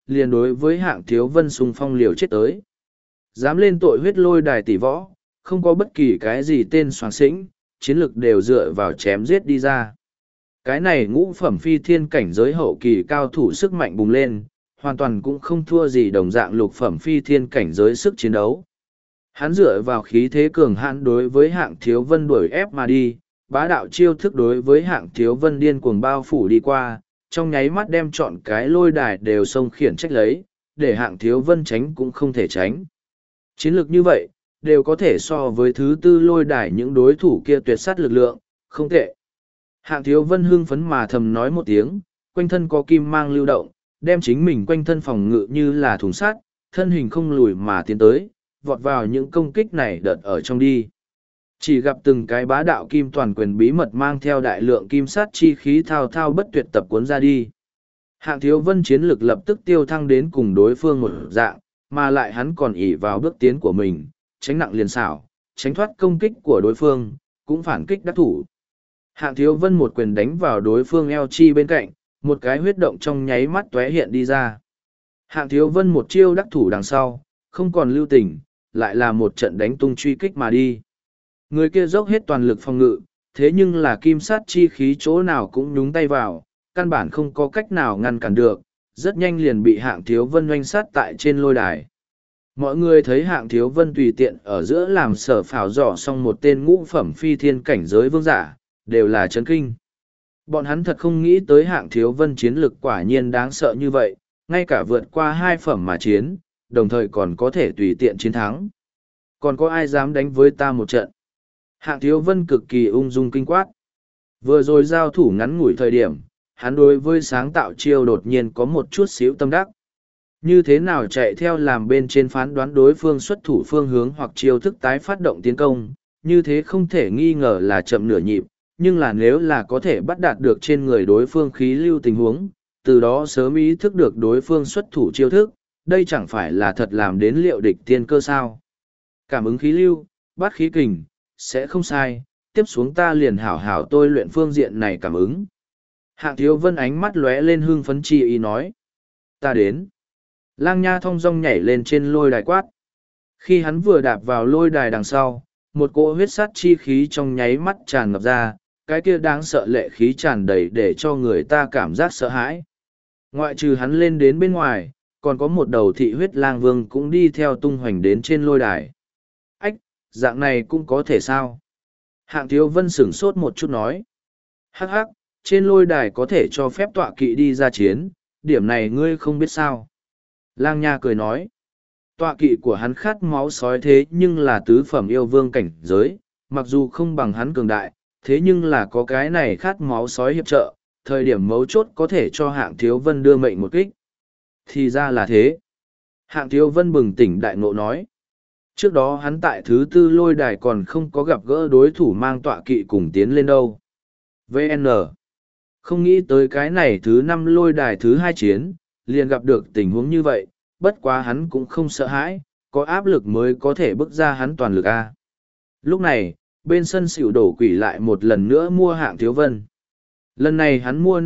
liền đối với Hạng Thiếu Vân xung phong liều chết tới. Dám lên tội huyết lôi đài tỷ võ, không có bất kỳ cái gì tên soàng xĩnh, chiến lực đều dựa vào chém giết đi ra. Cái này ngũ phẩm phi thiên cảnh giới hậu kỳ cao thủ sức mạnh bùng lên, hoàn toàn cũng không thua gì đồng dạng lục phẩm phi thiên cảnh giới sức chiến đấu. Hắn dựa vào khí thế cường hãn đối với Hạng Thiếu Vân đuổi ép mà đi, bá đạo chiêu thức đối với Hạng Thiếu Vân điên cuồng bao phủ đi qua, trong nháy mắt đem chọn cái lôi đài đều xông khiển trách lấy, để Hạng Thiếu Vân tránh cũng không thể tránh. Chiến lược như vậy, đều có thể so với thứ tư lôi đài những đối thủ kia tuyệt sát lực lượng, không tệ. Hạng Thiếu Vân hưng phấn mà thầm nói một tiếng, quanh thân có kim mang lưu động, đem chính mình quanh thân phòng ngự như là thùng sắt, thân hình không lùi mà tiến tới, vọt vào những công kích này đợt ở trong đi. Chỉ gặp từng cái bá đạo kim toàn quyền bí mật mang theo đại lượng kim sát chi khí thao thao bất tuyệt tập cuốn ra đi. Hạng Thiếu Vân chiến lực lập tức tiêu thăng đến cùng đối phương một dạng, mà lại hắn còn ỷ vào bước tiến của mình, tránh nặng liền xảo, tránh thoát công kích của đối phương, cũng phản kích đắc thủ. Hạng Thiếu Vân một quyền đánh vào đối phương eo chi bên cạnh, một cái huyết động trong nháy mắt tóe hiện đi ra. Hạng Thiếu Vân một chiêu đắc thủ đằng sau, không còn lưu tình, lại là một trận đánh tung truy kích mà đi. Người kia dốc hết toàn lực phòng ngự, thế nhưng là kim sát chi khí chỗ nào cũng nhúng tay vào, căn bản không có cách nào ngăn cản được, rất nhanh liền bị Hạng Thiếu Vân oanh sát tại trên lôi đài. Mọi người thấy Hạng Thiếu Vân tùy tiện ở giữa làm sở phảo dò xong một tên ngũ phẩm phi thiên cảnh giới vương giả, đều là chấn kinh. Bọn hắn thật không nghĩ tới Hạng Thiếu Vân chiến lực quả nhiên đáng sợ như vậy, ngay cả vượt qua 2 phẩm mà chiến, đồng thời còn có thể tùy tiện chiến thắng. Còn có ai dám đánh với ta một trận? Hạng Thiếu Vân cực kỳ ung dung kinh quát. Vừa rồi giao thủ ngắn ngủi thời điểm, hắn đối với sáng tạo chiêu đột nhiên có một chút xíu tâm đắc. Như thế nào chạy theo làm bên trên phán đoán đối phương xuất thủ phương hướng hoặc chiêu thức tái phát động tiến công, như thế không thể nghi ngờ là chậm nửa nhịp, nhưng là nếu là có thể bắt đạt được trên người đối phương khí lưu tình huống, từ đó sớm ý thức được đối phương xuất thủ chiêu thức, đây chẳng phải là thật làm đến liệu địch tiên cơ sao. Cảm ứng khí lưu, bắt khí kình, sẽ không sai, tiếp xuống ta liền hảo hảo tôi luyện phương diện này cảm ứng. Hạng Thiếu Vân ánh mắt lóe lên hương phấn chi ý nói. Ta đến. Lang Nha thong dong nhảy lên trên lôi đài quát. Khi hắn vừa đạp vào lôi đài đằng sau, một cỗ huyết sát chi khí trong nháy mắt tràn ngập ra, cái kia đáng sợ lệ khí tràn đầy để cho người ta cảm giác sợ hãi. Ngoại trừ hắn lên đến bên ngoài, còn có một đầu thị huyết lang vương cũng đi theo tung hoành đến trên lôi đài. Ách, dạng này cũng có thể sao? Hạng Thiếu Vân sửng sốt một chút nói. Hắc hắc, trên lôi đài có thể cho phép tọa kỵ đi ra chiến, điểm này ngươi không biết sao. Lang Nha cười nói. Tọa kỵ của hắn khát máu sói thế nhưng là tứ phẩm yêu vương cảnh giới, mặc dù không bằng hắn cường đại, thế nhưng là có cái này khát máu sói hiệp trợ, thời điểm mấu chốt có thể cho Hạng Thiếu Vân đưa mệnh một kích. Thì ra là thế. Hạng Thiếu Vân bừng tỉnh đại ngộ nói. Trước đó hắn tại thứ tư lôi đài còn không có gặp gỡ đối thủ mang tọa kỵ cùng tiến lên đâu. VN. Không nghĩ tới cái này thứ 5 lôi đài thứ 2 chiến, liền gặp được tình huống như vậy, bất quá hắn cũng không sợ hãi, có áp lực mới có thể bước ra hắn toàn lực A. Lúc này, bên sân xỉu đổ quỷ lại một lần nữa mua Hạng Thiếu Vân. Lần này hắn mua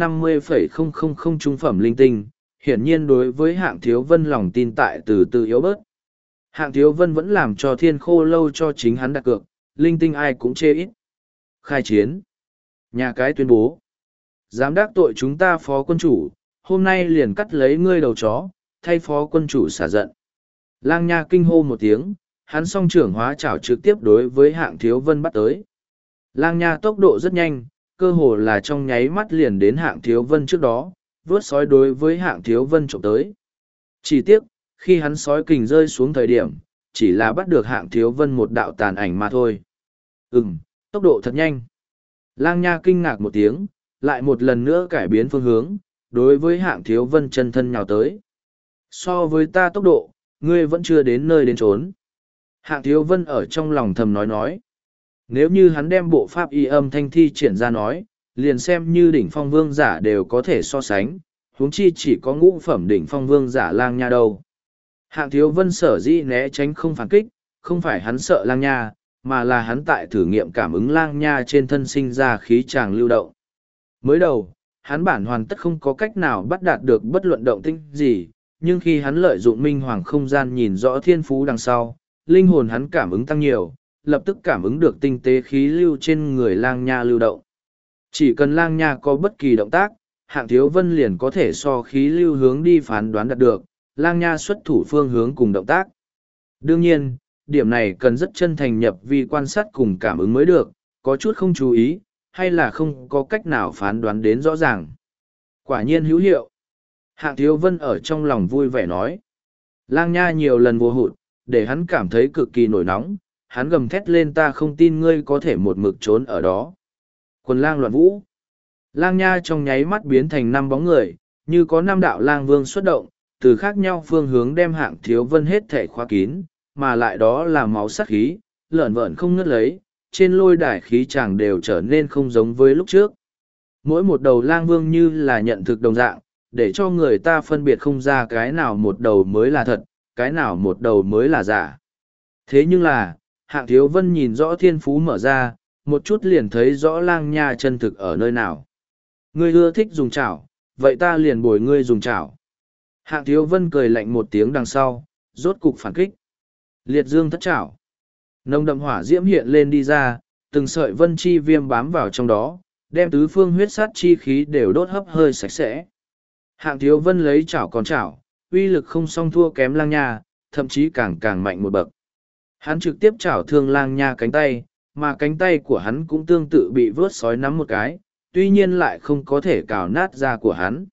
50,000 trung phẩm linh tinh, hiển nhiên đối với Hạng Thiếu Vân lòng tin tại từ từ yếu bớt. Hạng Thiếu Vân vẫn làm cho thiên khô lâu cho chính hắn đặt cược, linh tinh ai cũng chê ít. Khai chiến. Nhà cái tuyên bố. Dám đắc tội chúng ta phó quân chủ, hôm nay liền cắt lấy ngươi đầu chó, thay phó quân chủ xả giận. Lang Nha kinh hô một tiếng, hắn song trưởng hóa chảo trực tiếp đối với Hạng Thiếu Vân bắt tới. Lang Nha tốc độ rất nhanh, cơ hồ là trong nháy mắt liền đến Hạng Thiếu Vân trước đó, vớt sói đối với Hạng Thiếu Vân trộm tới. Chỉ tiếc, khi hắn sói kình rơi xuống thời điểm, chỉ là bắt được Hạng Thiếu Vân một đạo tàn ảnh mà thôi. Tốc độ thật nhanh. Lang Nha kinh ngạc một tiếng, lại một lần nữa cải biến phương hướng, đối với Hạng Thiếu Vân chân thân nhào tới. So với ta tốc độ, ngươi vẫn chưa đến nơi đến trốn. Hạng Thiếu Vân ở trong lòng thầm nói. Nếu như hắn đem bộ pháp y âm thanh thi triển ra nói, liền xem như đỉnh phong vương giả đều có thể so sánh, huống chi chỉ có ngũ phẩm đỉnh phong vương giả Lang Nha đâu. Hạng Thiếu Vân sở dĩ né tránh không phản kích, không phải hắn sợ Lang Nha, mà là hắn tại thử nghiệm cảm ứng Lang Nha trên thân sinh ra khí tràng lưu động. Mới đầu, hắn bản hoàn tất không có cách nào bắt đạt được bất luận động tĩnh gì, nhưng khi hắn lợi dụng minh hoàng không gian nhìn rõ thiên phú đằng sau, linh hồn hắn cảm ứng tăng nhiều, lập tức cảm ứng được tinh tế khí lưu trên người lang nha lưu động. Chỉ cần lang nha có bất kỳ động tác, Hạng Thiếu Vân liền có thể so khí lưu hướng đi phán đoán đạt được, lang nha xuất thủ phương hướng cùng động tác. Đương nhiên, điểm này cần rất chân thành nhập vi quan sát cùng cảm ứng mới được, có chút không chú ý, hay là không có cách nào phán đoán đến rõ ràng. Quả nhiên hữu hiệu. Hạng Thiếu Vân ở trong lòng vui vẻ nói. Lang nha nhiều lần vô hụt, để hắn cảm thấy cực kỳ nổi nóng, hắn gầm thét lên ta không tin ngươi có thể một mực trốn ở đó. Quần lang loạn vũ. Lang nha trong nháy mắt biến thành 5 bóng người, như có 5 đạo lang vương xuất động, từ khác nhau phương hướng đem Hạng Thiếu Vân hết thể khóa kín, mà lại đó là máu sát khí, lợn vợn không ngớt lấy, trên lôi đài khí chàng đều trở nên không giống với lúc trước. Mỗi một đầu lang vương như là nhận thực đồng dạng, để cho người ta phân biệt không ra cái nào một đầu mới là thật, cái nào một đầu mới là giả. Thế nhưng là, Hạng Thiếu Vân nhìn rõ thiên phú mở ra, một chút liền thấy rõ lang nha chân thực ở nơi nào. Ngươi ưa thích dùng chảo, vậy ta liền bồi ngươi dùng chảo. Hạng Thiếu Vân cười lạnh một tiếng đằng sau, rốt cục phản kích. Liệt dương thất chảo. Nồng đậm hỏa diễm hiện lên đi ra, từng sợi vân chi viêm bám vào trong đó, đem tứ phương huyết sát chi khí đều đốt hấp hơi sạch sẽ. Hạng Thiếu Vân lấy chảo còn chảo, uy lực không song thua kém lang nha, thậm chí càng càng mạnh một bậc. Hắn trực tiếp chảo thương lang nha cánh tay, mà cánh tay của hắn cũng tương tự bị vớt sói nắm một cái, tuy nhiên lại không có thể cào nát da của hắn.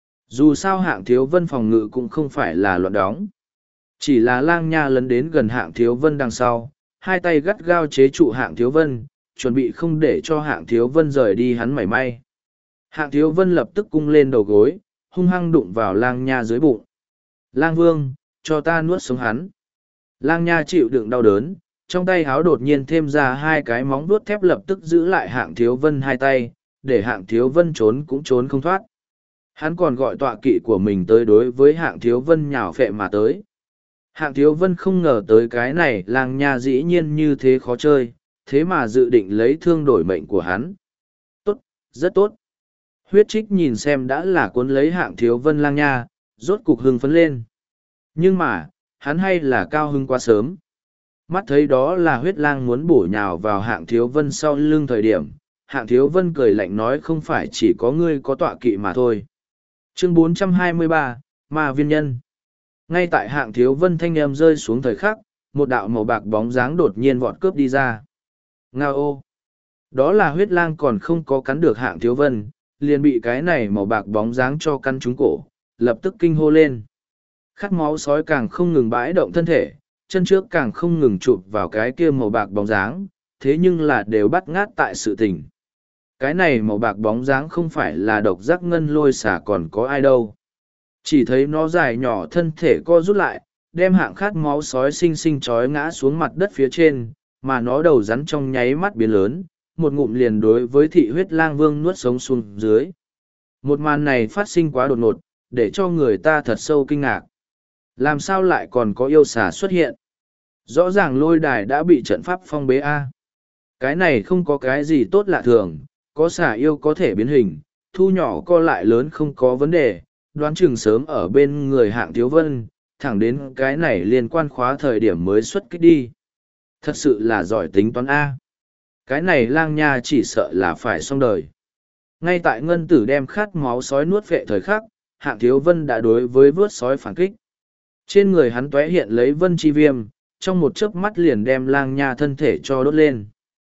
Dù sao Hạng Thiếu Vân phòng ngự cũng không phải là loạn đóng. Chỉ là lang nha lấn đến gần Hạng Thiếu Vân đằng sau, hai tay gắt gao chế trụ Hạng Thiếu Vân, chuẩn bị không để cho Hạng Thiếu Vân rời đi hắn mảy may. Hạng Thiếu Vân lập tức cung lên đầu gối, hung hăng đụng vào lang nha dưới bụng. Lang Vương, cho ta nuốt sống hắn. Lang nha chịu đựng đau đớn, trong tay háo đột nhiên thêm ra hai cái móng vuốt thép lập tức giữ lại Hạng Thiếu Vân hai tay, để Hạng Thiếu Vân trốn cũng trốn không thoát. Hắn còn gọi tọa kỵ của mình tới đối với Hạng Thiếu Vân nhào phệ mà tới. Hạng Thiếu Vân không ngờ tới cái này lang nha dĩ nhiên như thế khó chơi, thế mà dự định lấy thương đổi mệnh của hắn. Tốt, rất tốt. Huyết Trích nhìn xem đã là cuốn lấy Hạng Thiếu Vân lang nha, rốt cục hưng phấn lên. Nhưng mà, hắn hay là cao hưng quá sớm. Mắt thấy đó là huyết lang muốn bổ nhào vào Hạng Thiếu Vân sau lưng thời điểm, Hạng Thiếu Vân cười lạnh nói không phải chỉ có ngươi có tọa kỵ mà thôi. Chương 423, Ma Viên Nhân. Ngay tại Hạng Thiếu Vân thanh âm rơi xuống thời khắc, một đạo màu bạc bóng dáng đột nhiên vọt cướp đi ra. Ngao ô! Đó là huyết lang còn không có cắn được Hạng Thiếu Vân, liền bị cái này màu bạc bóng dáng cho căn trúng cổ, lập tức kinh hô lên. Khát máu sói càng không ngừng bãi động thân thể, chân trước càng không ngừng chụp vào cái kia màu bạc bóng dáng, thế nhưng là đều bắt ngát tại sự tình. Cái này màu bạc bóng dáng không phải là độc giác ngân lôi xả còn có ai đâu. Chỉ thấy nó dài nhỏ thân thể co rút lại, đem Hạng khát máu sói xinh xinh trói ngã xuống mặt đất phía trên, mà nó đầu rắn trong nháy mắt biến lớn, một ngụm liền đối với thị huyết lang vương nuốt sống xuống dưới. Một màn này phát sinh quá đột ngột, để cho người ta thật sâu kinh ngạc. Làm sao lại còn có yêu xà xuất hiện? Rõ ràng lôi đài đã bị trận pháp phong bế A. Cái này không có cái gì tốt lạ thường, có xà yêu có thể biến hình, thu nhỏ co lại lớn không có vấn đề, đoán chừng sớm ở bên người Hạng Thiếu Vân, thẳng đến cái này liên quan khóa thời điểm mới xuất kích đi. Thật sự là giỏi tính toán A. Cái này lang nha chỉ sợ là phải xong đời. Ngay tại ngân tử đem khát máu sói nuốt vệ thời khắc, Hạng Thiếu Vân đã đối với vớt sói phản kích. Trên người hắn tóe hiện lấy vân chi viêm, trong một chớp mắt liền đem lang nha thân thể cho đốt lên.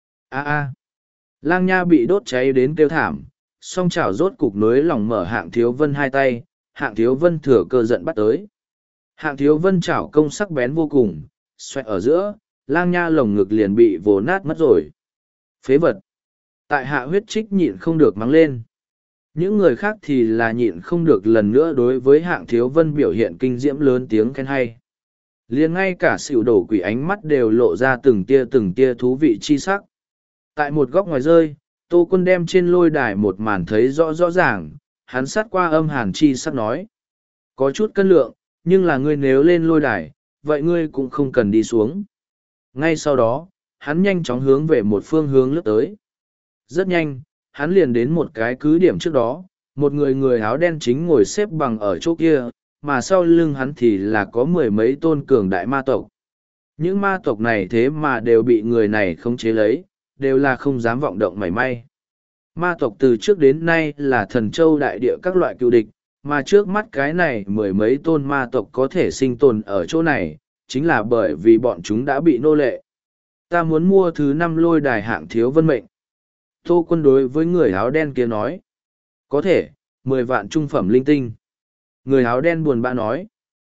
Lang nha bị đốt cháy đến kêu thảm, song chảo rốt cục nối lòng mở Hạng Thiếu Vân hai tay, Hạng Thiếu Vân thừa cơ giận bắt tới. Hạng Thiếu Vân chảo công sắc bén vô cùng, xoẹt ở giữa, lang nha lồng ngực liền bị vồ nát mất rồi. Phế vật! Tại Hạ Huyết Trích nhịn không được mắng lên. Những người khác thì là nhịn không được lần nữa đối với Hạng Thiếu Vân biểu hiện kinh diễm lớn tiếng khen hay. Liền ngay cả xỉu đổ quỷ ánh mắt đều lộ ra từng tia thú vị chi sắc. Tại một góc ngoài rơi, Tô Quân đem trên lôi đài một màn thấy rõ rõ ràng, hắn sát qua âm hàn chi sắc nói. Có chút cân lượng, nhưng là ngươi nếu lên lôi đài, vậy ngươi cũng không cần đi xuống. Ngay sau đó, hắn nhanh chóng hướng về một phương hướng lướt tới. Rất nhanh, hắn liền đến một cái cứ điểm trước đó, một người áo đen chính ngồi xếp bằng ở chỗ kia, mà sau lưng hắn thì là có mười mấy tôn cường đại ma tộc. Những ma tộc này thế mà đều bị người này khống chế lấy, đều là không dám vọng động mảy may. Ma tộc từ trước đến nay là thần châu đại địa các loại cựu địch, mà trước mắt cái này mười mấy tôn ma tộc có thể sinh tồn ở chỗ này, chính là bởi vì bọn chúng đã bị nô lệ. Ta muốn mua thứ 5 lôi đài hạng thiếu vân mệnh. Tô Quân đối với người áo đen kia nói. Có thể, 10 vạn trung phẩm linh tinh. Người áo đen buồn bã nói.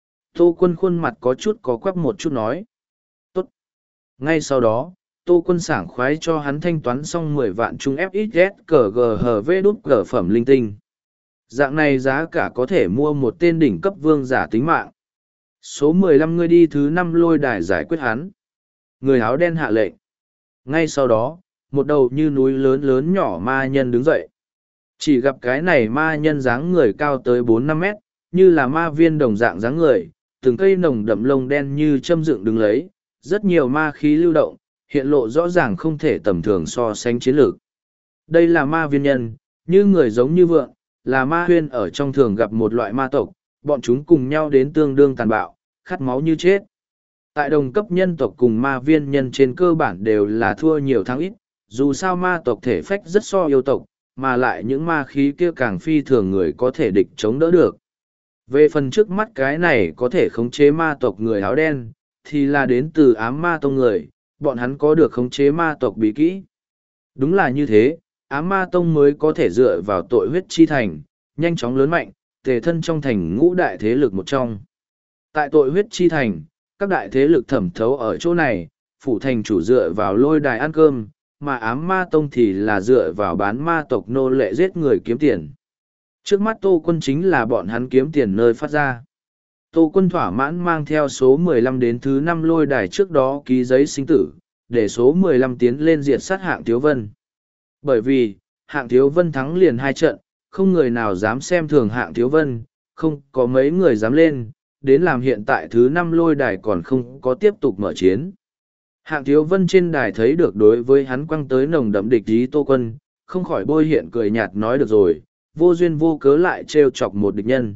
Tô Quân khuôn mặt có chút có quắp một chút nói. Tốt. Ngay sau đó, Tô Quân sảng khoái cho hắn thanh toán xong 10 vạn trung FXS cờ GHV đút cờ phẩm linh tinh. Dạng này giá cả có thể mua một tên đỉnh cấp vương giả tính mạng. Số 15 ngươi đi thứ 5 lôi đài giải quyết hắn. Người áo đen hạ lệnh. Ngay sau đó, một đầu như núi lớn lớn nhỏ ma nhân đứng dậy. Chỉ gặp cái này ma nhân dáng người cao tới 4-5 mét, như là ma viên đồng dạng dáng người, từng cây nồng đậm lông đen như châm dựng đứng lấy, rất nhiều ma khí lưu động, hiện lộ rõ ràng không thể tầm thường so sánh chiến lược. Đây là ma viên nhân, như người giống như vượn, là ma huyên ở trong thường gặp một loại ma tộc, bọn chúng cùng nhau đến tương đương tàn bạo, khát máu như chết. Tại đồng cấp nhân tộc cùng ma viên nhân trên cơ bản đều là thua nhiều thắng ít, dù sao ma tộc thể phách rất so yêu tộc, mà lại những ma khí kia càng phi thường người có thể địch chống đỡ được. Về phần trước mắt cái này có thể khống chế ma tộc người áo đen, thì là đến từ ám ma tông người, bọn hắn có được khống chế ma tộc bí kỹ. Đúng là như thế, ám ma tông mới có thể dựa vào tội huyết chi thành, nhanh chóng lớn mạnh, tề thân trong thành ngũ đại thế lực một trong. Tại tội huyết chi thành, các đại thế lực thẩm thấu ở chỗ này, phủ thành chủ dựa vào lôi đài ăn cơm, mà ám ma tông thì là dựa vào bán ma tộc nô lệ giết người kiếm tiền. Trước mắt Tô Quân chính là bọn hắn kiếm tiền nơi phát ra. Tô Quân thỏa mãn mang theo số 15 đến thứ 5 lôi đài trước đó ký giấy sinh tử, để số 15 tiến lên diệt sát hạng thiếu vân. Bởi vì, hạng thiếu vân thắng liền 2 trận, không người nào dám xem thường hạng thiếu vân, không có mấy người dám lên, đến làm hiện tại thứ 5 lôi đài còn không có tiếp tục mở chiến. Hạng thiếu vân trên đài thấy được đối với hắn quăng tới nồng đậm địch ý Tô Quân, không khỏi bôi hiện cười nhạt nói được rồi, vô duyên vô cớ lại trêu chọc một địch nhân.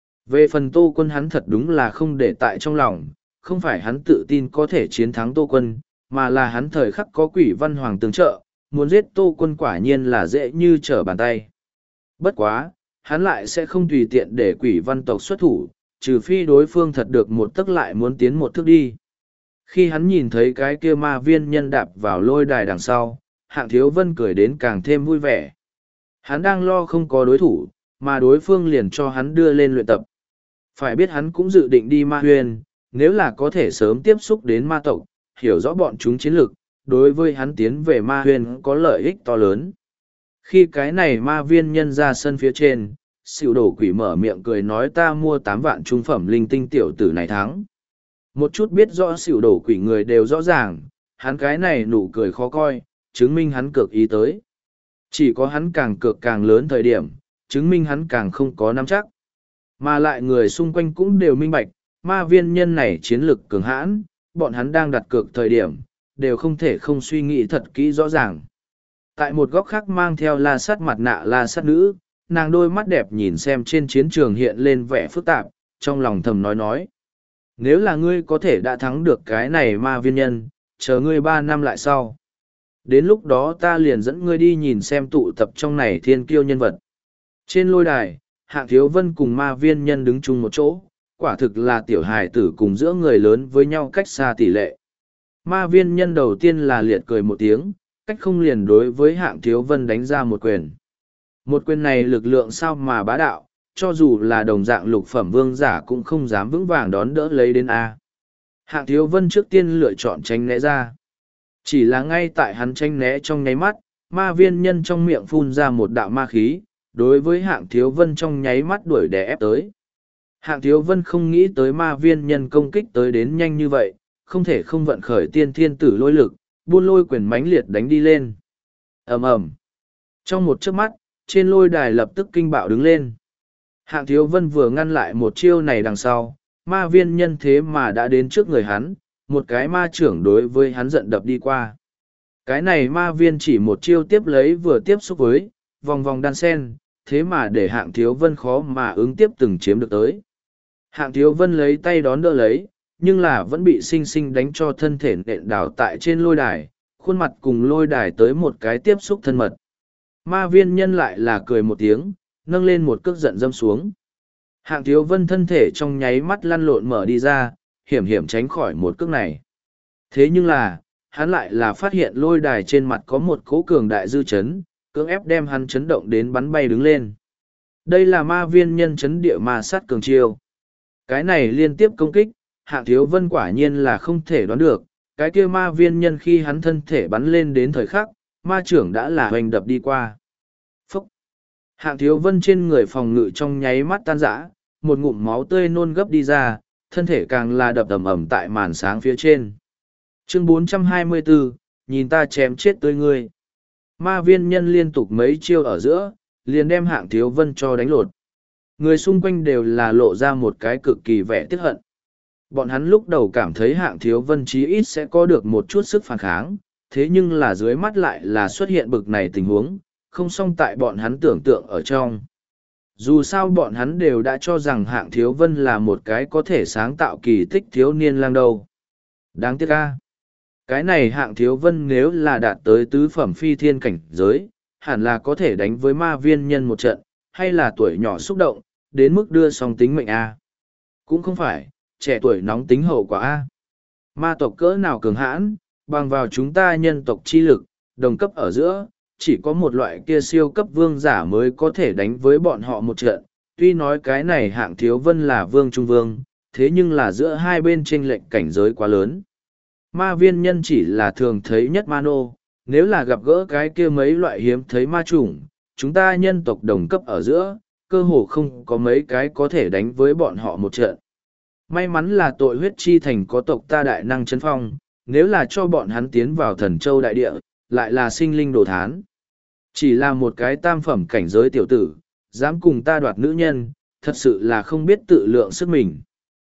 Về phần Tô Quân hắn thật đúng là không để tại trong lòng, không phải hắn tự tin có thể chiến thắng Tô Quân, mà là hắn thời khắc có quỷ văn hoàng tương trợ, muốn giết Tô Quân quả nhiên là dễ như trở bàn tay. Bất quá, hắn lại sẽ không tùy tiện để quỷ văn tộc xuất thủ, trừ phi đối phương thật được một tức lại muốn tiến một thước đi. Khi hắn nhìn thấy cái kia ma viên nhân đạp vào lôi đài đằng sau, hạng thiếu vân cười đến càng thêm vui vẻ. Hắn đang lo không có đối thủ, mà đối phương liền cho hắn đưa lên luyện tập. Phải biết hắn cũng dự định đi ma huyên, nếu là có thể sớm tiếp xúc đến ma tộc, hiểu rõ bọn chúng chiến lược, đối với hắn tiến về ma huyên có lợi ích to lớn. Khi cái này ma viên nhân ra sân phía trên, xỉu đổ quỷ mở miệng cười nói ta mua 8 vạn trung phẩm linh tinh tiểu tử này thắng. Một chút biết rõ xỉu đổ quỷ người đều rõ ràng, hắn cái này nụ cười khó coi, chứng minh hắn cược ý tới. Chỉ có hắn càng cược càng lớn thời điểm, chứng minh hắn càng không có nắm chắc. Mà lại người xung quanh cũng đều minh bạch, ma viên nhân này chiến lực cường hãn, bọn hắn đang đặt cược thời điểm, đều không thể không suy nghĩ thật kỹ rõ ràng. Tại một góc khác mang theo la sắt mặt nạ la sắt nữ, nàng đôi mắt đẹp nhìn xem trên chiến trường hiện lên vẻ phức tạp, trong lòng thầm nói. Nếu là ngươi có thể đã thắng được cái này ma viên nhân, chờ ngươi 3 năm lại sau. Đến lúc đó ta liền dẫn ngươi đi nhìn xem tụ tập trong này thiên kiêu nhân vật. Trên lôi đài, hạng thiếu vân cùng ma viên nhân đứng chung một chỗ, quả thực là tiểu hài tử cùng giữa người lớn với nhau cách xa tỷ lệ. Ma viên nhân đầu tiên là liệt cười một tiếng, cách không liền đối với hạng thiếu vân đánh ra một quyền. Một quyền này lực lượng sao mà bá đạo, cho dù là đồng dạng lục phẩm vương giả cũng không dám vững vàng đón đỡ lấy đến A. Hạng thiếu vân trước tiên lựa chọn tránh né ra. Chỉ là ngay tại hắn tránh né trong nháy mắt, ma viên nhân trong miệng phun ra một đạo ma khí, đối với hạng thiếu vân trong nháy mắt đuổi đè ép tới. Hạng thiếu vân không nghĩ tới ma viên nhân công kích tới đến nhanh như vậy, không thể không vận khởi tiên thiên tử lôi lực, buôn lôi quyền mãnh liệt đánh đi lên. Ầm ầm. Trong một chớp mắt, trên lôi đài lập tức kinh bạo đứng lên. Hạng thiếu vân vừa ngăn lại một chiêu này đằng sau, ma viên nhân thế mà đã đến trước người hắn, một cái ma trưởng đối với hắn giận đập đi qua. Cái này ma viên chỉ một chiêu tiếp lấy vừa tiếp xúc với, vòng vòng đan sen, thế mà để hạng thiếu vân khó mà ứng tiếp từng chiếm được tới. Hạng Thiếu Vân lấy tay đón đỡ lấy, nhưng là vẫn bị sinh sinh đánh cho thân thể nện đảo tại trên lôi đài, khuôn mặt cùng lôi đài tới một cái tiếp xúc thân mật. Ma viên nhân lại là cười một tiếng, nâng lên một cước giận dâm xuống. Hạng Thiếu Vân thân thể trong nháy mắt lăn lộn mở đi ra, hiểm hiểm tránh khỏi một cước này. Thế nhưng là, hắn lại là phát hiện lôi đài trên mặt có một cỗ cường đại dư chấn, cưỡng ép đem hắn chấn động đến bắn bay đứng lên. Đây là ma viên nhân chấn địa ma sát cường chiêu. Cái này liên tiếp công kích, Hạng Thiếu Vân quả nhiên là không thể đoán được, cái kia ma viên nhân khi hắn thân thể bắn lên đến thời khắc, ma trưởng đã là hoành đập đi qua. Phúc! Hạng Thiếu Vân trên người phòng ngự trong nháy mắt tan rã, một ngụm máu tươi nôn gấp đi ra, thân thể càng là đập ầm ầm tại màn sáng phía trên. Chương 424, nhìn ta chém chết tươi ngươi. Ma viên nhân liên tục mấy chiêu ở giữa, liền đem Hạng Thiếu Vân cho đánh lột. Người xung quanh đều là lộ ra một cái cực kỳ vẻ tiếc hận. Bọn hắn lúc đầu cảm thấy Hạng Thiếu Vân chí ít sẽ có được một chút sức phản kháng, thế nhưng là dưới mắt lại là xuất hiện bực này tình huống, không xong tại bọn hắn tưởng tượng ở trong. Dù sao bọn hắn đều đã cho rằng Hạng Thiếu Vân là một cái có thể sáng tạo kỳ tích thiếu niên lang đầu. Đáng tiếc ca. Cái này Hạng Thiếu Vân nếu là đạt tới tứ phẩm phi thiên cảnh giới, hẳn là có thể đánh với ma viên nhân một trận, hay là tuổi nhỏ xúc động, đến mức đưa song tính mệnh A. Cũng không phải, trẻ tuổi nóng tính hậu quả A. Ma tộc cỡ nào cường hãn, bằng vào chúng ta nhân tộc chi lực, đồng cấp ở giữa, chỉ có một loại kia siêu cấp vương giả mới có thể đánh với bọn họ một trận. Tuy nói cái này Hạng Thiếu Vân là vương trung vương, thế nhưng là giữa hai bên chênh lệch cảnh giới quá lớn. Ma viên nhân chỉ là thường thấy nhất ma nô, nếu là gặp gỡ cái kia mấy loại hiếm thấy ma chủng, chúng ta nhân tộc đồng cấp ở giữa, cơ hồ không có mấy cái có thể đánh với bọn họ một trận. May mắn là tội huyết chi thành có tộc ta đại năng chấn phong, nếu là cho bọn hắn tiến vào thần châu đại địa, lại là sinh linh đồ thán. Chỉ là một cái tam phẩm cảnh giới tiểu tử, dám cùng ta đoạt nữ nhân, thật sự là không biết tự lượng sức mình.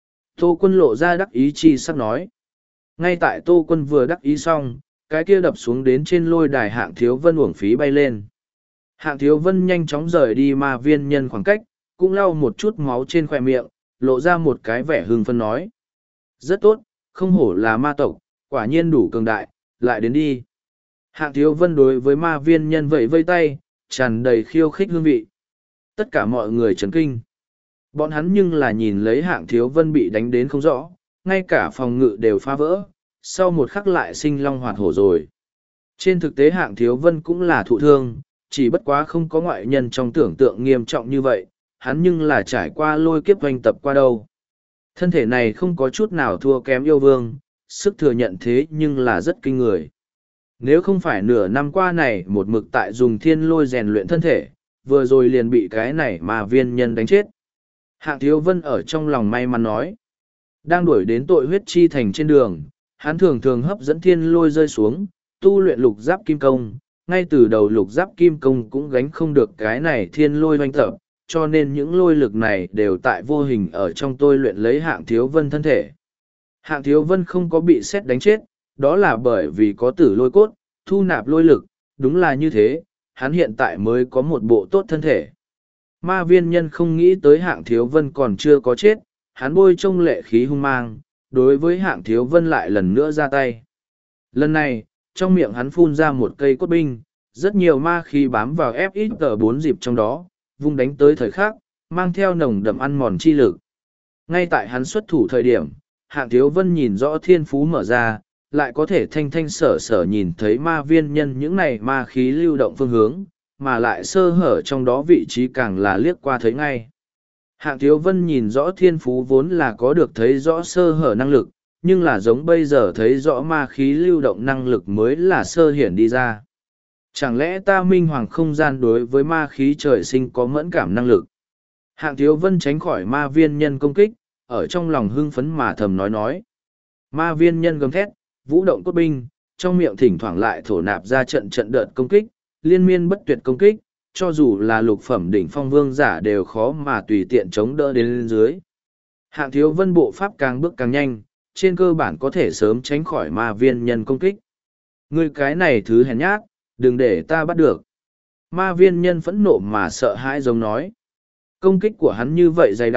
Tô Quân lộ ra đắc ý chi sắp nói. Ngay tại Tô Quân vừa đắc ý xong, cái kia đập xuống đến trên lôi đài Hạng Thiếu Vân uổng phí bay lên. Hạng Thiếu Vân nhanh chóng rời đi ma viên nhân khoảng cách, cũng lau một chút máu trên khoẻ miệng, lộ ra một cái vẻ hưng phân nói. Rất tốt, không hổ là ma tộc, quả nhiên đủ cường đại, lại đến đi. Hạng Thiếu Vân đối với ma viên nhân vẫy vây tay, tràn đầy khiêu khích hương vị. Tất cả mọi người chấn kinh. Bọn hắn nhưng là nhìn lấy Hạng Thiếu Vân bị đánh đến không rõ, ngay cả phòng ngự đều phá vỡ, sau một khắc lại sinh long hoạt hổ rồi. Trên thực tế Hạng Thiếu Vân cũng là thụ thương, chỉ bất quá không có ngoại nhân trong tưởng tượng nghiêm trọng như vậy, hắn nhưng là trải qua lôi kiếp hoành tập qua đâu. Thân thể này không có chút nào thua kém yêu vương, sức thừa nhận thế nhưng là rất kinh người. Nếu không phải nửa năm qua này một mực tại dùng thiên lôi rèn luyện thân thể, vừa rồi liền bị cái này mà viên nhân đánh chết. Hạng Thiếu Vân ở trong lòng may mắn nói. Đang đuổi đến tội huyết chi thành trên đường, hắn thường thường hấp dẫn thiên lôi rơi xuống, tu luyện lục giáp kim công. Ngay từ đầu lục giáp kim công cũng gánh không được cái này thiên lôi hoành tập, cho nên những lôi lực này đều tại vô hình ở trong tôi luyện lấy Hạng Thiếu Vân thân thể. Hạng Thiếu Vân không có bị sét đánh chết, đó là bởi vì có tử lôi cốt, thu nạp lôi lực, đúng là như thế, hắn hiện tại mới có một bộ tốt thân thể. Ma viên nhân không nghĩ tới Hạng Thiếu Vân còn chưa có chết, hắn bôi trông lệ khí hung mang, đối với Hạng Thiếu Vân lại lần nữa ra tay. Lần này, trong miệng hắn phun ra một cây cốt binh, rất nhiều ma khí bám vào FX4 dịp trong đó, vung đánh tới thời khắc, mang theo nồng đậm ăn mòn chi lực. Ngay tại hắn xuất thủ thời điểm, Hạng Thiếu Vân nhìn rõ thiên phú mở ra, lại có thể thanh thanh sở sở nhìn thấy ma viên nhân những này ma khí lưu động phương hướng, mà lại sơ hở trong đó vị trí càng là liếc qua thấy ngay. Hạng Thiếu Vân nhìn rõ thiên phú vốn là có được thấy rõ sơ hở năng lực, nhưng là giống bây giờ thấy rõ ma khí lưu động năng lực mới là sơ hiển đi ra. Chẳng lẽ ta minh hoàng không gian đối với ma khí trời sinh có mẫn cảm năng lực? Hạng Thiếu Vân tránh khỏi ma viên nhân công kích, ở trong lòng hưng phấn mà thầm nói. Ma viên nhân gầm thét, vũ động cốt binh, trong miệng thỉnh thoảng lại thổ nạp ra trận đợt công kích, liên miên bất tuyệt công kích, cho dù là lục phẩm đỉnh phong vương giả đều khó mà tùy tiện chống đỡ đến lên dưới. Hạng Thiếu Vân bộ pháp càng bước càng nhanh, trên cơ bản có thể sớm tránh khỏi ma viên nhân công kích. Ngươi cái này thứ hèn nhát, đừng để ta bắt được. Ma viên nhân phẫn nộ mà sợ hãi giống nói. Công kích của hắn như vậy dày đặc,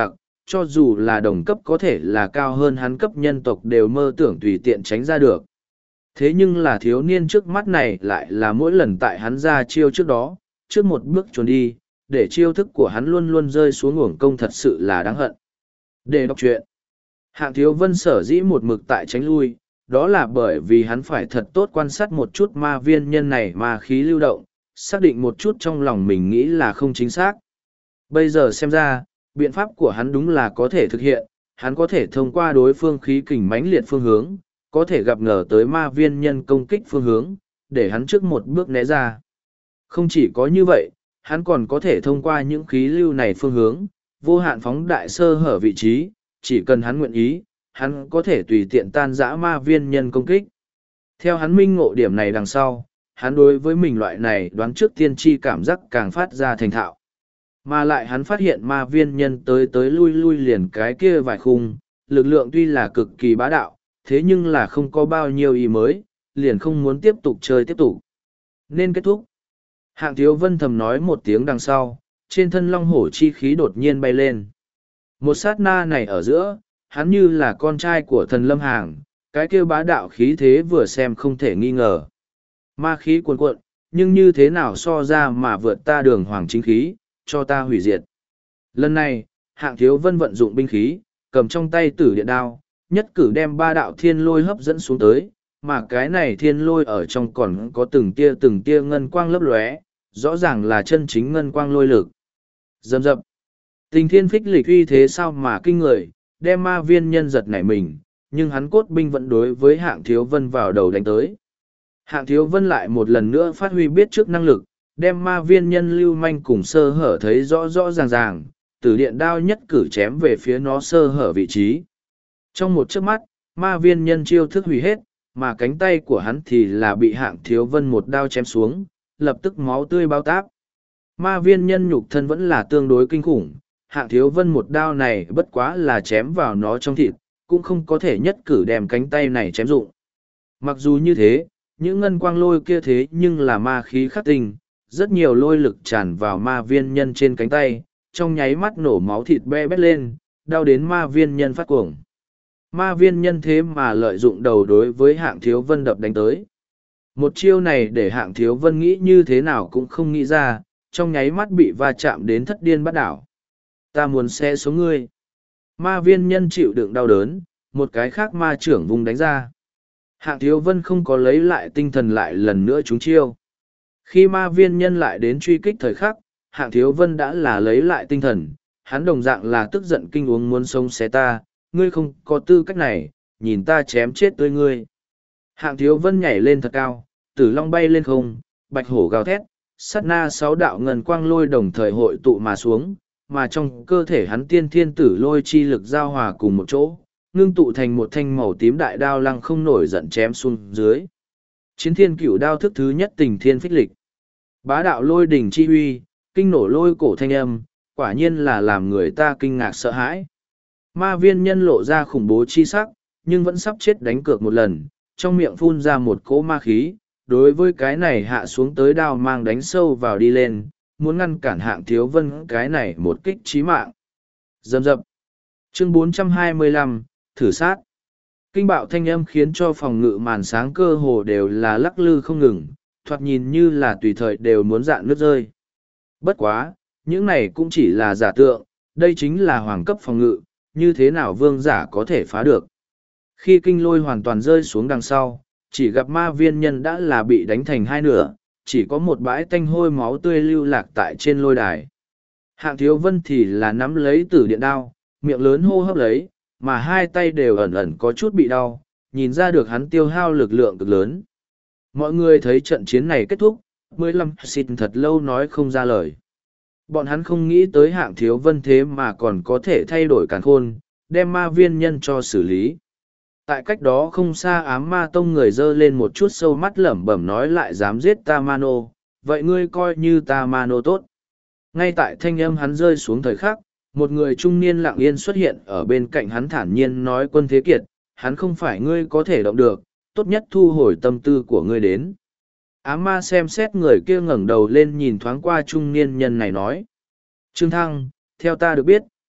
cho dù là đồng cấp có thể là cao hơn hắn cấp nhân tộc đều mơ tưởng tùy tiện tránh ra được. Thế nhưng là thiếu niên trước mắt này lại là mỗi lần tại hắn ra chiêu trước đó, trước một bước trốn đi, để chiêu thức của hắn luôn luôn rơi xuống uổng công thật sự là đáng hận. Để đọc truyện, Hạng Thiếu Vân sở dĩ một mực tại tránh lui, đó là bởi vì hắn phải thật tốt quan sát một chút ma viên nhân này ma khí lưu động, xác định một chút trong lòng mình nghĩ là không chính xác. Bây giờ xem ra, biện pháp của hắn đúng là có thể thực hiện, hắn có thể thông qua đối phương khí kình mãnh liệt phương hướng, có thể gặp ngờ tới ma viên nhân công kích phương hướng, để hắn trước một bước né ra. Không chỉ có như vậy, hắn còn có thể thông qua những khí lưu này phương hướng, vô hạn phóng đại sơ hở vị trí, chỉ cần hắn nguyện ý, hắn có thể tùy tiện tan rã ma viên nhân công kích. Theo hắn minh ngộ điểm này đằng sau, hắn đối với mình loại này đoán trước tiên tri cảm giác càng phát ra thành thạo. Mà lại hắn phát hiện ma viên nhân tới tới lui lui liền cái kia vài khung, lực lượng tuy là cực kỳ bá đạo, thế nhưng là không có bao nhiêu ý mới, liền không muốn tiếp tục chơi tiếp tục. Nên kết thúc. Hạng Thiếu Vân thầm nói một tiếng đằng sau, trên thân long hổ chi khí đột nhiên bay lên. Một sát na này ở giữa, hắn như là con trai của thần Lâm Hàng, cái kêu bá đạo khí thế vừa xem không thể nghi ngờ. Ma khí cuồn cuộn, nhưng như thế nào so ra mà vượt ta đường hoàng chính khí, cho ta hủy diệt. Lần này, Hạng Thiếu Vân vận dụng binh khí, cầm trong tay tử điện đao, nhất cử đem ba đạo thiên lôi hấp dẫn xuống tới, mà cái này thiên lôi ở trong còn có từng tia ngân quang lấp lóe, rõ ràng là chân chính ngân quang lôi lực. Dầm dập. Tình thiên phích lịch uy thế sao mà kinh người, đem ma viên nhân giật nảy mình, nhưng hắn cốt binh vẫn đối với Hạng Thiếu Vân vào đầu đánh tới. Hạng Thiếu Vân lại một lần nữa phát huy biết trước năng lực, đem ma viên nhân lưu manh cùng sơ hở thấy rõ rõ ràng ràng, từ điện đao nhất cử chém về phía nó sơ hở vị trí. Trong một chớp mắt, ma viên nhân chiêu thức hủy hết, mà cánh tay của hắn thì là bị Hạng Thiếu Vân một đao chém xuống, lập tức máu tươi bao táp. Ma viên nhân nhục thân vẫn là tương đối kinh khủng, Hạng Thiếu Vân một đao này bất quá là chém vào nó trong thịt, cũng không có thể nhất cử đem cánh tay này chém dụng. Mặc dù như thế, những ngân quang lôi kia thế nhưng là ma khí khắc tinh, rất nhiều lôi lực tràn vào ma viên nhân trên cánh tay, trong nháy mắt nổ máu thịt be bét lên, đau đến ma viên nhân phát cuồng. Ma viên nhân thế mà lợi dụng đầu đối với Hạng Thiếu Vân đập đánh tới. Một chiêu này để Hạng Thiếu Vân nghĩ như thế nào cũng không nghĩ ra, trong nháy mắt bị va chạm đến thất điên bắt đảo. Ta muốn xe xuống ngươi. Ma viên nhân chịu đựng đau đớn, một cái khác ma trưởng vùng đánh ra. Hạng Thiếu Vân không có lấy lại tinh thần lại lần nữa trúng chiêu. Khi ma viên nhân lại đến truy kích thời khắc, Hạng Thiếu Vân đã là lấy lại tinh thần, hắn đồng dạng là tức giận kinh uống muốn sống xé ta, ngươi không có tư cách này, nhìn ta chém chết tươi ngươi. Hạng Thiếu Vân nhảy lên thật cao, tử long bay lên không, bạch hổ gào thét, sát na 6 đạo ngân quang lôi đồng thời hội tụ mà xuống, mà trong cơ thể hắn tiên thiên tử lôi chi lực giao hòa cùng một chỗ, ngưng tụ thành một thanh màu tím đại đao lăng không nổi giận chém xuống dưới. Chiến thiên cửu đao thức thứ nhất tình thiên phích lịch. Bá đạo lôi đỉnh chi huy, kinh nổ lôi cổ thanh âm, quả nhiên là làm người ta kinh ngạc sợ hãi. Ma viên nhân lộ ra khủng bố chi sắc, nhưng vẫn sắp chết đánh cược một lần, trong miệng phun ra một cỗ ma khí, đối với cái này hạ xuống tới đao mang đánh sâu vào đi lên, muốn ngăn cản Hạng Thiếu Vân cái này một kích chí mạng. Dầm dập. Chương 425, thử sát. Kinh bạo thanh âm khiến cho phòng ngự màn sáng cơ hồ đều là lắc lư không ngừng, thoạt nhìn như là tùy thời đều muốn dạn nước rơi. Bất quá, những này cũng chỉ là giả tượng, đây chính là hoàng cấp phòng ngự, như thế nào vương giả có thể phá được. Khi kinh lôi hoàn toàn rơi xuống đằng sau, chỉ gặp ma viên nhân đã là bị đánh thành hai nửa, chỉ có một bãi tanh hôi máu tươi lưu lạc tại trên lôi đài. Hạng Thiếu Vân thì là nắm lấy tử điện đao, miệng lớn hô hấp lấy, mà hai tay đều ẩn ẩn có chút bị đau, nhìn ra được hắn tiêu hao lực lượng cực lớn. Mọi người thấy trận chiến này kết thúc, 15 xin thật lâu nói không ra lời. Bọn hắn không nghĩ tới Hạng Thiếu Vân thế mà còn có thể thay đổi càn khôn, đem ma viên nhân cho xử lý. Tại cách đó không xa ám ma tông người dơ lên một chút sâu mắt lẩm bẩm nói lại dám giết ta Mano, vậy ngươi coi như ta Mano tốt. Ngay tại thanh âm hắn rơi xuống thời khắc, một người trung niên lặng yên xuất hiện ở bên cạnh hắn thản nhiên nói Quân Thế Kiệt, hắn không phải ngươi có thể động được, tốt nhất thu hồi tâm tư của ngươi đến. Ám ma xem xét người kia ngẩng đầu lên nhìn thoáng qua trung niên nhân này nói. Trương Thăng, theo ta được biết,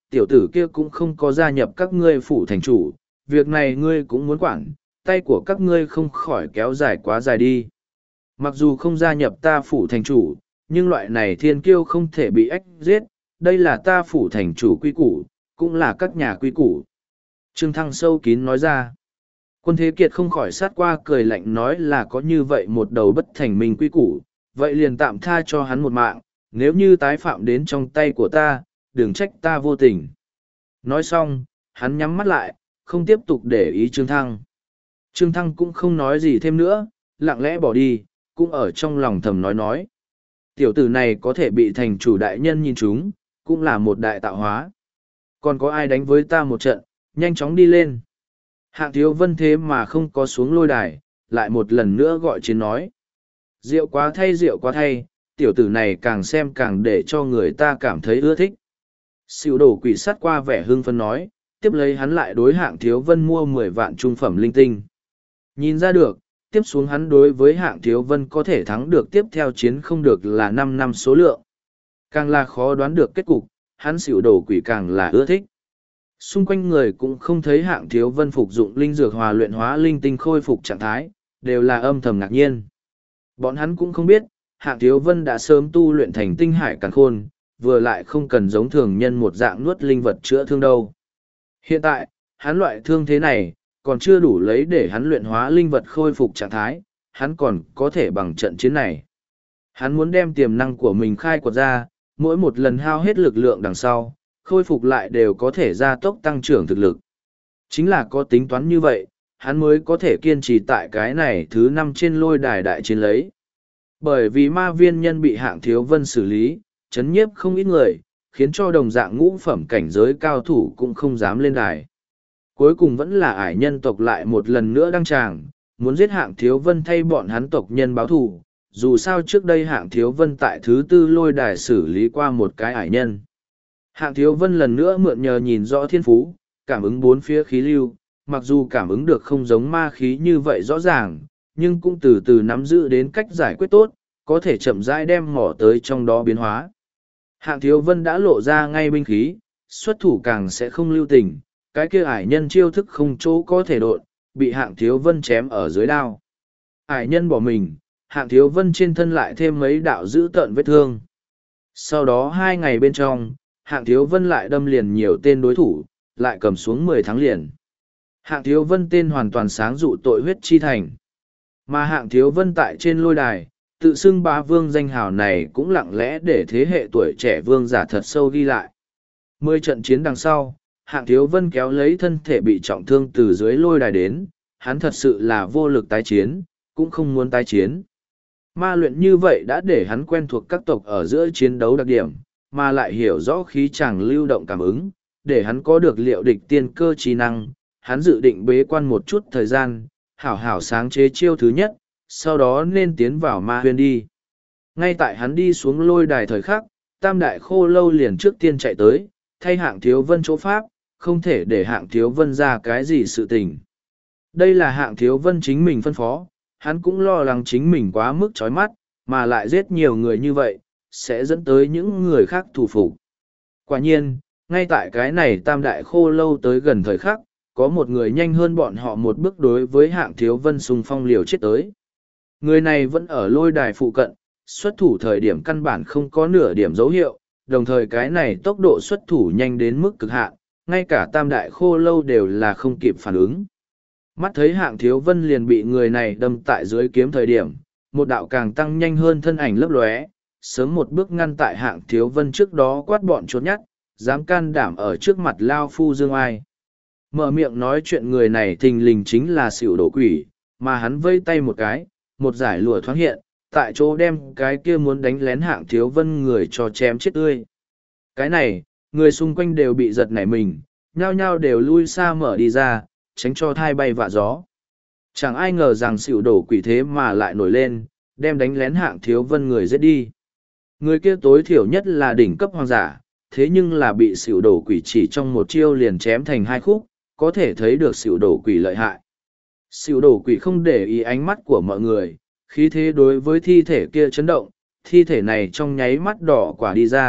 tiểu tử kia cũng không có gia nhập các ngươi phủ thành chủ, việc này ngươi cũng muốn quản, tay của các ngươi không khỏi kéo dài quá dài đi. Mặc dù không gia nhập ta phủ thành chủ, nhưng loại này thiên kiêu không thể bị ách giết, đây là ta phủ thành chủ quy củ, cũng là các nhà quy củ. Trương Thăng sâu kín nói ra. Quân Thế Kiệt không khỏi sát qua cười lạnh nói là có như vậy một đầu bất thành minh quy củ, vậy liền tạm tha cho hắn một mạng, nếu như tái phạm đến trong tay của ta, đừng trách ta vô tình. Nói xong, hắn nhắm mắt lại, không tiếp tục để ý Trương Thăng. Trương Thăng cũng không nói gì thêm nữa, lặng lẽ bỏ đi, cũng ở trong lòng thầm nói. Tiểu tử này có thể bị thành chủ đại nhân nhìn chúng, cũng là một đại tạo hóa. Còn có ai đánh với ta một trận, nhanh chóng đi lên. Hạng Thiếu Vân thế mà không có xuống lôi đài, lại một lần nữa gọi chiến nói. Rượu quá thay, tiểu tử này càng xem càng để cho người ta cảm thấy ưa thích. Xỉu đổ quỷ sát qua vẻ hưng phấn nói, tiếp lấy hắn lại đối Hạng Thiếu Vân mua 10 vạn trung phẩm linh tinh. Nhìn ra được, tiếp xuống hắn đối với Hạng Thiếu Vân có thể thắng được tiếp theo chiến không được là 5 năm số lượng. Càng là khó đoán được kết cục, hắn xỉu đổ quỷ càng là ưa thích. Xung quanh người cũng không thấy Hạng Thiếu Vân phục dụng linh dược hòa luyện hóa linh tinh khôi phục trạng thái, đều là âm thầm ngạc nhiên. Bọn hắn cũng không biết, Hạng Thiếu Vân đã sớm tu luyện thành tinh hải càn khôn, vừa lại không cần giống thường nhân một dạng nuốt linh vật chữa thương đâu. Hiện tại, hắn loại thương thế này, còn chưa đủ lấy để hắn luyện hóa linh vật khôi phục trạng thái, hắn còn có thể bằng trận chiến này. Hắn muốn đem tiềm năng của mình khai quật ra, mỗi một lần hao hết lực lượng đằng sau, khôi phục lại đều có thể gia tốc tăng trưởng thực lực. Chính là có tính toán như vậy, hắn mới có thể kiên trì tại cái này thứ 5 trên lôi đài đại chiến lấy. Bởi vì ma viên nhân bị Hạng Thiếu Vân xử lý, chấn nhiếp không ít người, khiến cho đồng dạng ngũ phẩm cảnh giới cao thủ cũng không dám lên đài. Cuối cùng vẫn là ải nhân tộc lại một lần nữa đăng tràng, muốn giết Hạng Thiếu Vân thay bọn hắn tộc nhân báo thù. Dù sao trước đây Hạng Thiếu Vân tại thứ 4 lôi đài xử lý qua một cái ải nhân. Hạng Thiếu Vân lần nữa mượn nhờ nhìn rõ thiên phú, cảm ứng bốn phía khí lưu, mặc dù cảm ứng được không giống ma khí như vậy rõ ràng, nhưng cũng từ từ nắm giữ đến cách giải quyết tốt, có thể chậm rãi đem mỏ tới trong đó biến hóa. Hạng Thiếu Vân đã lộ ra ngay binh khí, xuất thủ càng sẽ không lưu tình, cái kia ải nhân chiêu thức không chỗ có thể đột, bị Hạng Thiếu Vân chém ở dưới đao. Ải nhân bỏ mình, Hạng Thiếu Vân trên thân lại thêm mấy đạo dữ tợn vết thương. Sau đó 2 ngày bên trong, Hạng Thiếu Vân lại đâm liền nhiều tên đối thủ, lại cầm xuống 10 tháng liền. Hạng Thiếu Vân tên hoàn toàn sáng dụ tội huyết chi thành. Mà Hạng Thiếu Vân tại trên lôi đài, tự xưng bá vương danh hào này cũng lặng lẽ để thế hệ tuổi trẻ vương giả thật sâu ghi lại. 10 trận chiến đằng sau, Hạng Thiếu Vân kéo lấy thân thể bị trọng thương từ dưới lôi đài đến, hắn thật sự là vô lực tái chiến, cũng không muốn tái chiến. Ma luyện như vậy đã để hắn quen thuộc các tộc ở giữa chiến đấu đặc điểm, mà lại hiểu rõ khí chàng lưu động cảm ứng, để hắn có được liệu địch tiên cơ trí năng. Hắn dự định bế quan một chút thời gian, hảo hảo sáng chế chiêu thứ nhất, sau đó nên tiến vào ma huyên đi. Ngay tại hắn đi xuống lôi đài thời khắc, Tam Đại Khô Lâu liền trước tiên chạy tới, thay Hạng Thiếu Vân chỗ pháp, không thể để Hạng Thiếu Vân ra cái gì sự tình. Đây là Hạng Thiếu Vân chính mình phân phó, hắn cũng lo lắng chính mình quá mức chói mắt, mà lại giết nhiều người như vậy, sẽ dẫn tới những người khác thủ phục. Quả nhiên, ngay tại cái này Tam Đại Khô Lâu tới gần thời khắc, có một người nhanh hơn bọn họ một bước đối với Hạng Thiếu Vân xung phong liều chết tới. Người này vẫn ở lôi đài phụ cận, xuất thủ thời điểm căn bản không có nửa điểm dấu hiệu, đồng thời cái này tốc độ xuất thủ nhanh đến mức cực hạn, ngay cả Tam Đại Khô Lâu đều là không kịp phản ứng. Mắt thấy Hạng Thiếu Vân liền bị người này đâm tại dưới kiếm thời điểm, một đạo càng tăng nhanh hơn thân ảnh lấp lóe, sớm một bước ngăn tại Hạng Thiếu Vân trước đó quát bọn trốn nhát, dám can đảm ở trước mặt Lao Phu Dương Ai. Mở miệng nói chuyện người này thình lình chính là Xỉu Đổ Quỷ, mà hắn vây tay một cái, một giải lụa thoáng hiện, tại chỗ đem cái kia muốn đánh lén Hạng Thiếu Vân người cho chém chết tươi. Cái này, người xung quanh đều bị giật nảy mình, nhao nhao đều lui xa mở đi ra, tránh cho thai bay vạ gió. Chẳng ai ngờ rằng Xỉu Đổ Quỷ thế mà lại nổi lên, đem đánh lén Hạng Thiếu Vân người giết đi. Người kia tối thiểu nhất là đỉnh cấp hoàng giả, thế nhưng là bị Xỉu Đổ Quỷ chỉ trong một chiêu liền chém thành 2 khúc, có thể thấy được Xỉu Đổ Quỷ lợi hại. Xỉu Đổ Quỷ không để ý ánh mắt của mọi người, khí thế đối với thi thể kia chấn động, thi thể này trong nháy mắt đỏ quả đi ra,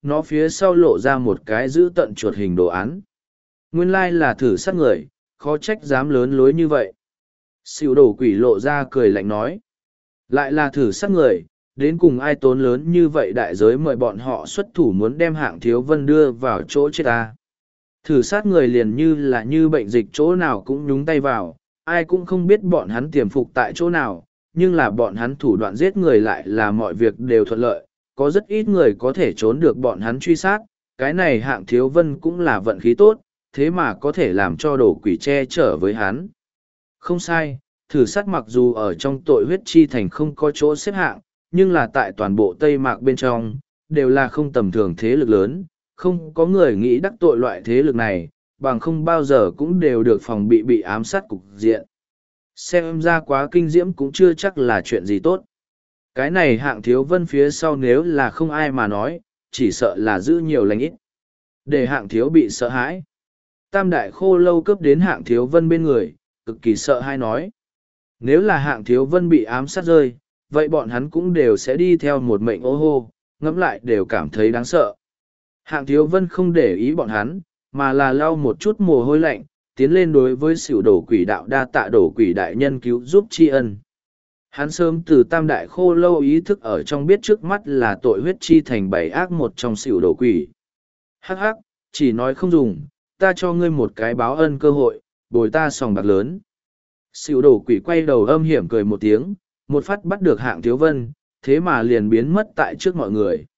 nó phía sau lộ ra một cái giữ tận chuột hình đồ án. Nguyên lai là thử sát người, khó trách dám lớn lối như vậy. Xỉu đổ quỷ lộ ra cười lạnh nói. Lại là thử sát người, đến cùng ai tốn lớn như vậy đại giới mời bọn họ xuất thủ muốn đem Hạng Thiếu Vân đưa vào chỗ chết ta. Thử sát người liền như bệnh dịch chỗ nào cũng nhúng tay vào, ai cũng không biết bọn hắn tiềm phục tại chỗ nào, nhưng là bọn hắn thủ đoạn giết người lại là mọi việc đều thuận lợi, có rất ít người có thể trốn được bọn hắn truy sát, cái này Hạng Thiếu Vân cũng là vận khí tốt, thế mà có thể làm cho đổ quỷ che chở với hắn. Không sai, thử sát mặc dù ở trong tội huyết chi thành không có chỗ xếp hạng, nhưng là tại toàn bộ Tây Mạc bên trong, đều là không tầm thường thế lực lớn, không có người nghĩ đắc tội loại thế lực này, bằng không bao giờ cũng đều được phòng bị ám sát cục diện. Xem ra quá kinh diễm cũng chưa chắc là chuyện gì tốt. Cái này Hạng Thiếu Vân phía sau nếu là không ai mà nói, chỉ sợ là giữ nhiều lành ít. Để Hạng Thiếu bị sợ hãi. Tam đại khô lâu cướp đến Hạng Thiếu Vân bên người, cực kỳ sợ hay nói. Nếu là Hạng Thiếu Vân bị ám sát rơi, vậy bọn hắn cũng đều sẽ đi theo một mệnh ô hô, ngẫm lại đều cảm thấy đáng sợ. Hạng Thiếu Vân không để ý bọn hắn, mà là lau một chút mồ hôi lạnh, tiến lên đối với xỉu đổ quỷ đạo đa tạ đổ quỷ đại nhân cứu giúp tri ân. Hắn sớm từ tam đại khô lâu ý thức ở trong biết trước mắt là tội huyết chi thành bảy ác một trong xỉu đổ quỷ. Hắc hắc, chỉ nói không dùng, ta cho ngươi một cái báo ân cơ hội, bồi ta sòng bạc lớn. Xỉu đổ quỷ quay đầu âm hiểm cười một tiếng, một phát bắt được Hạng Thiếu Vân, thế mà liền biến mất tại trước mọi người.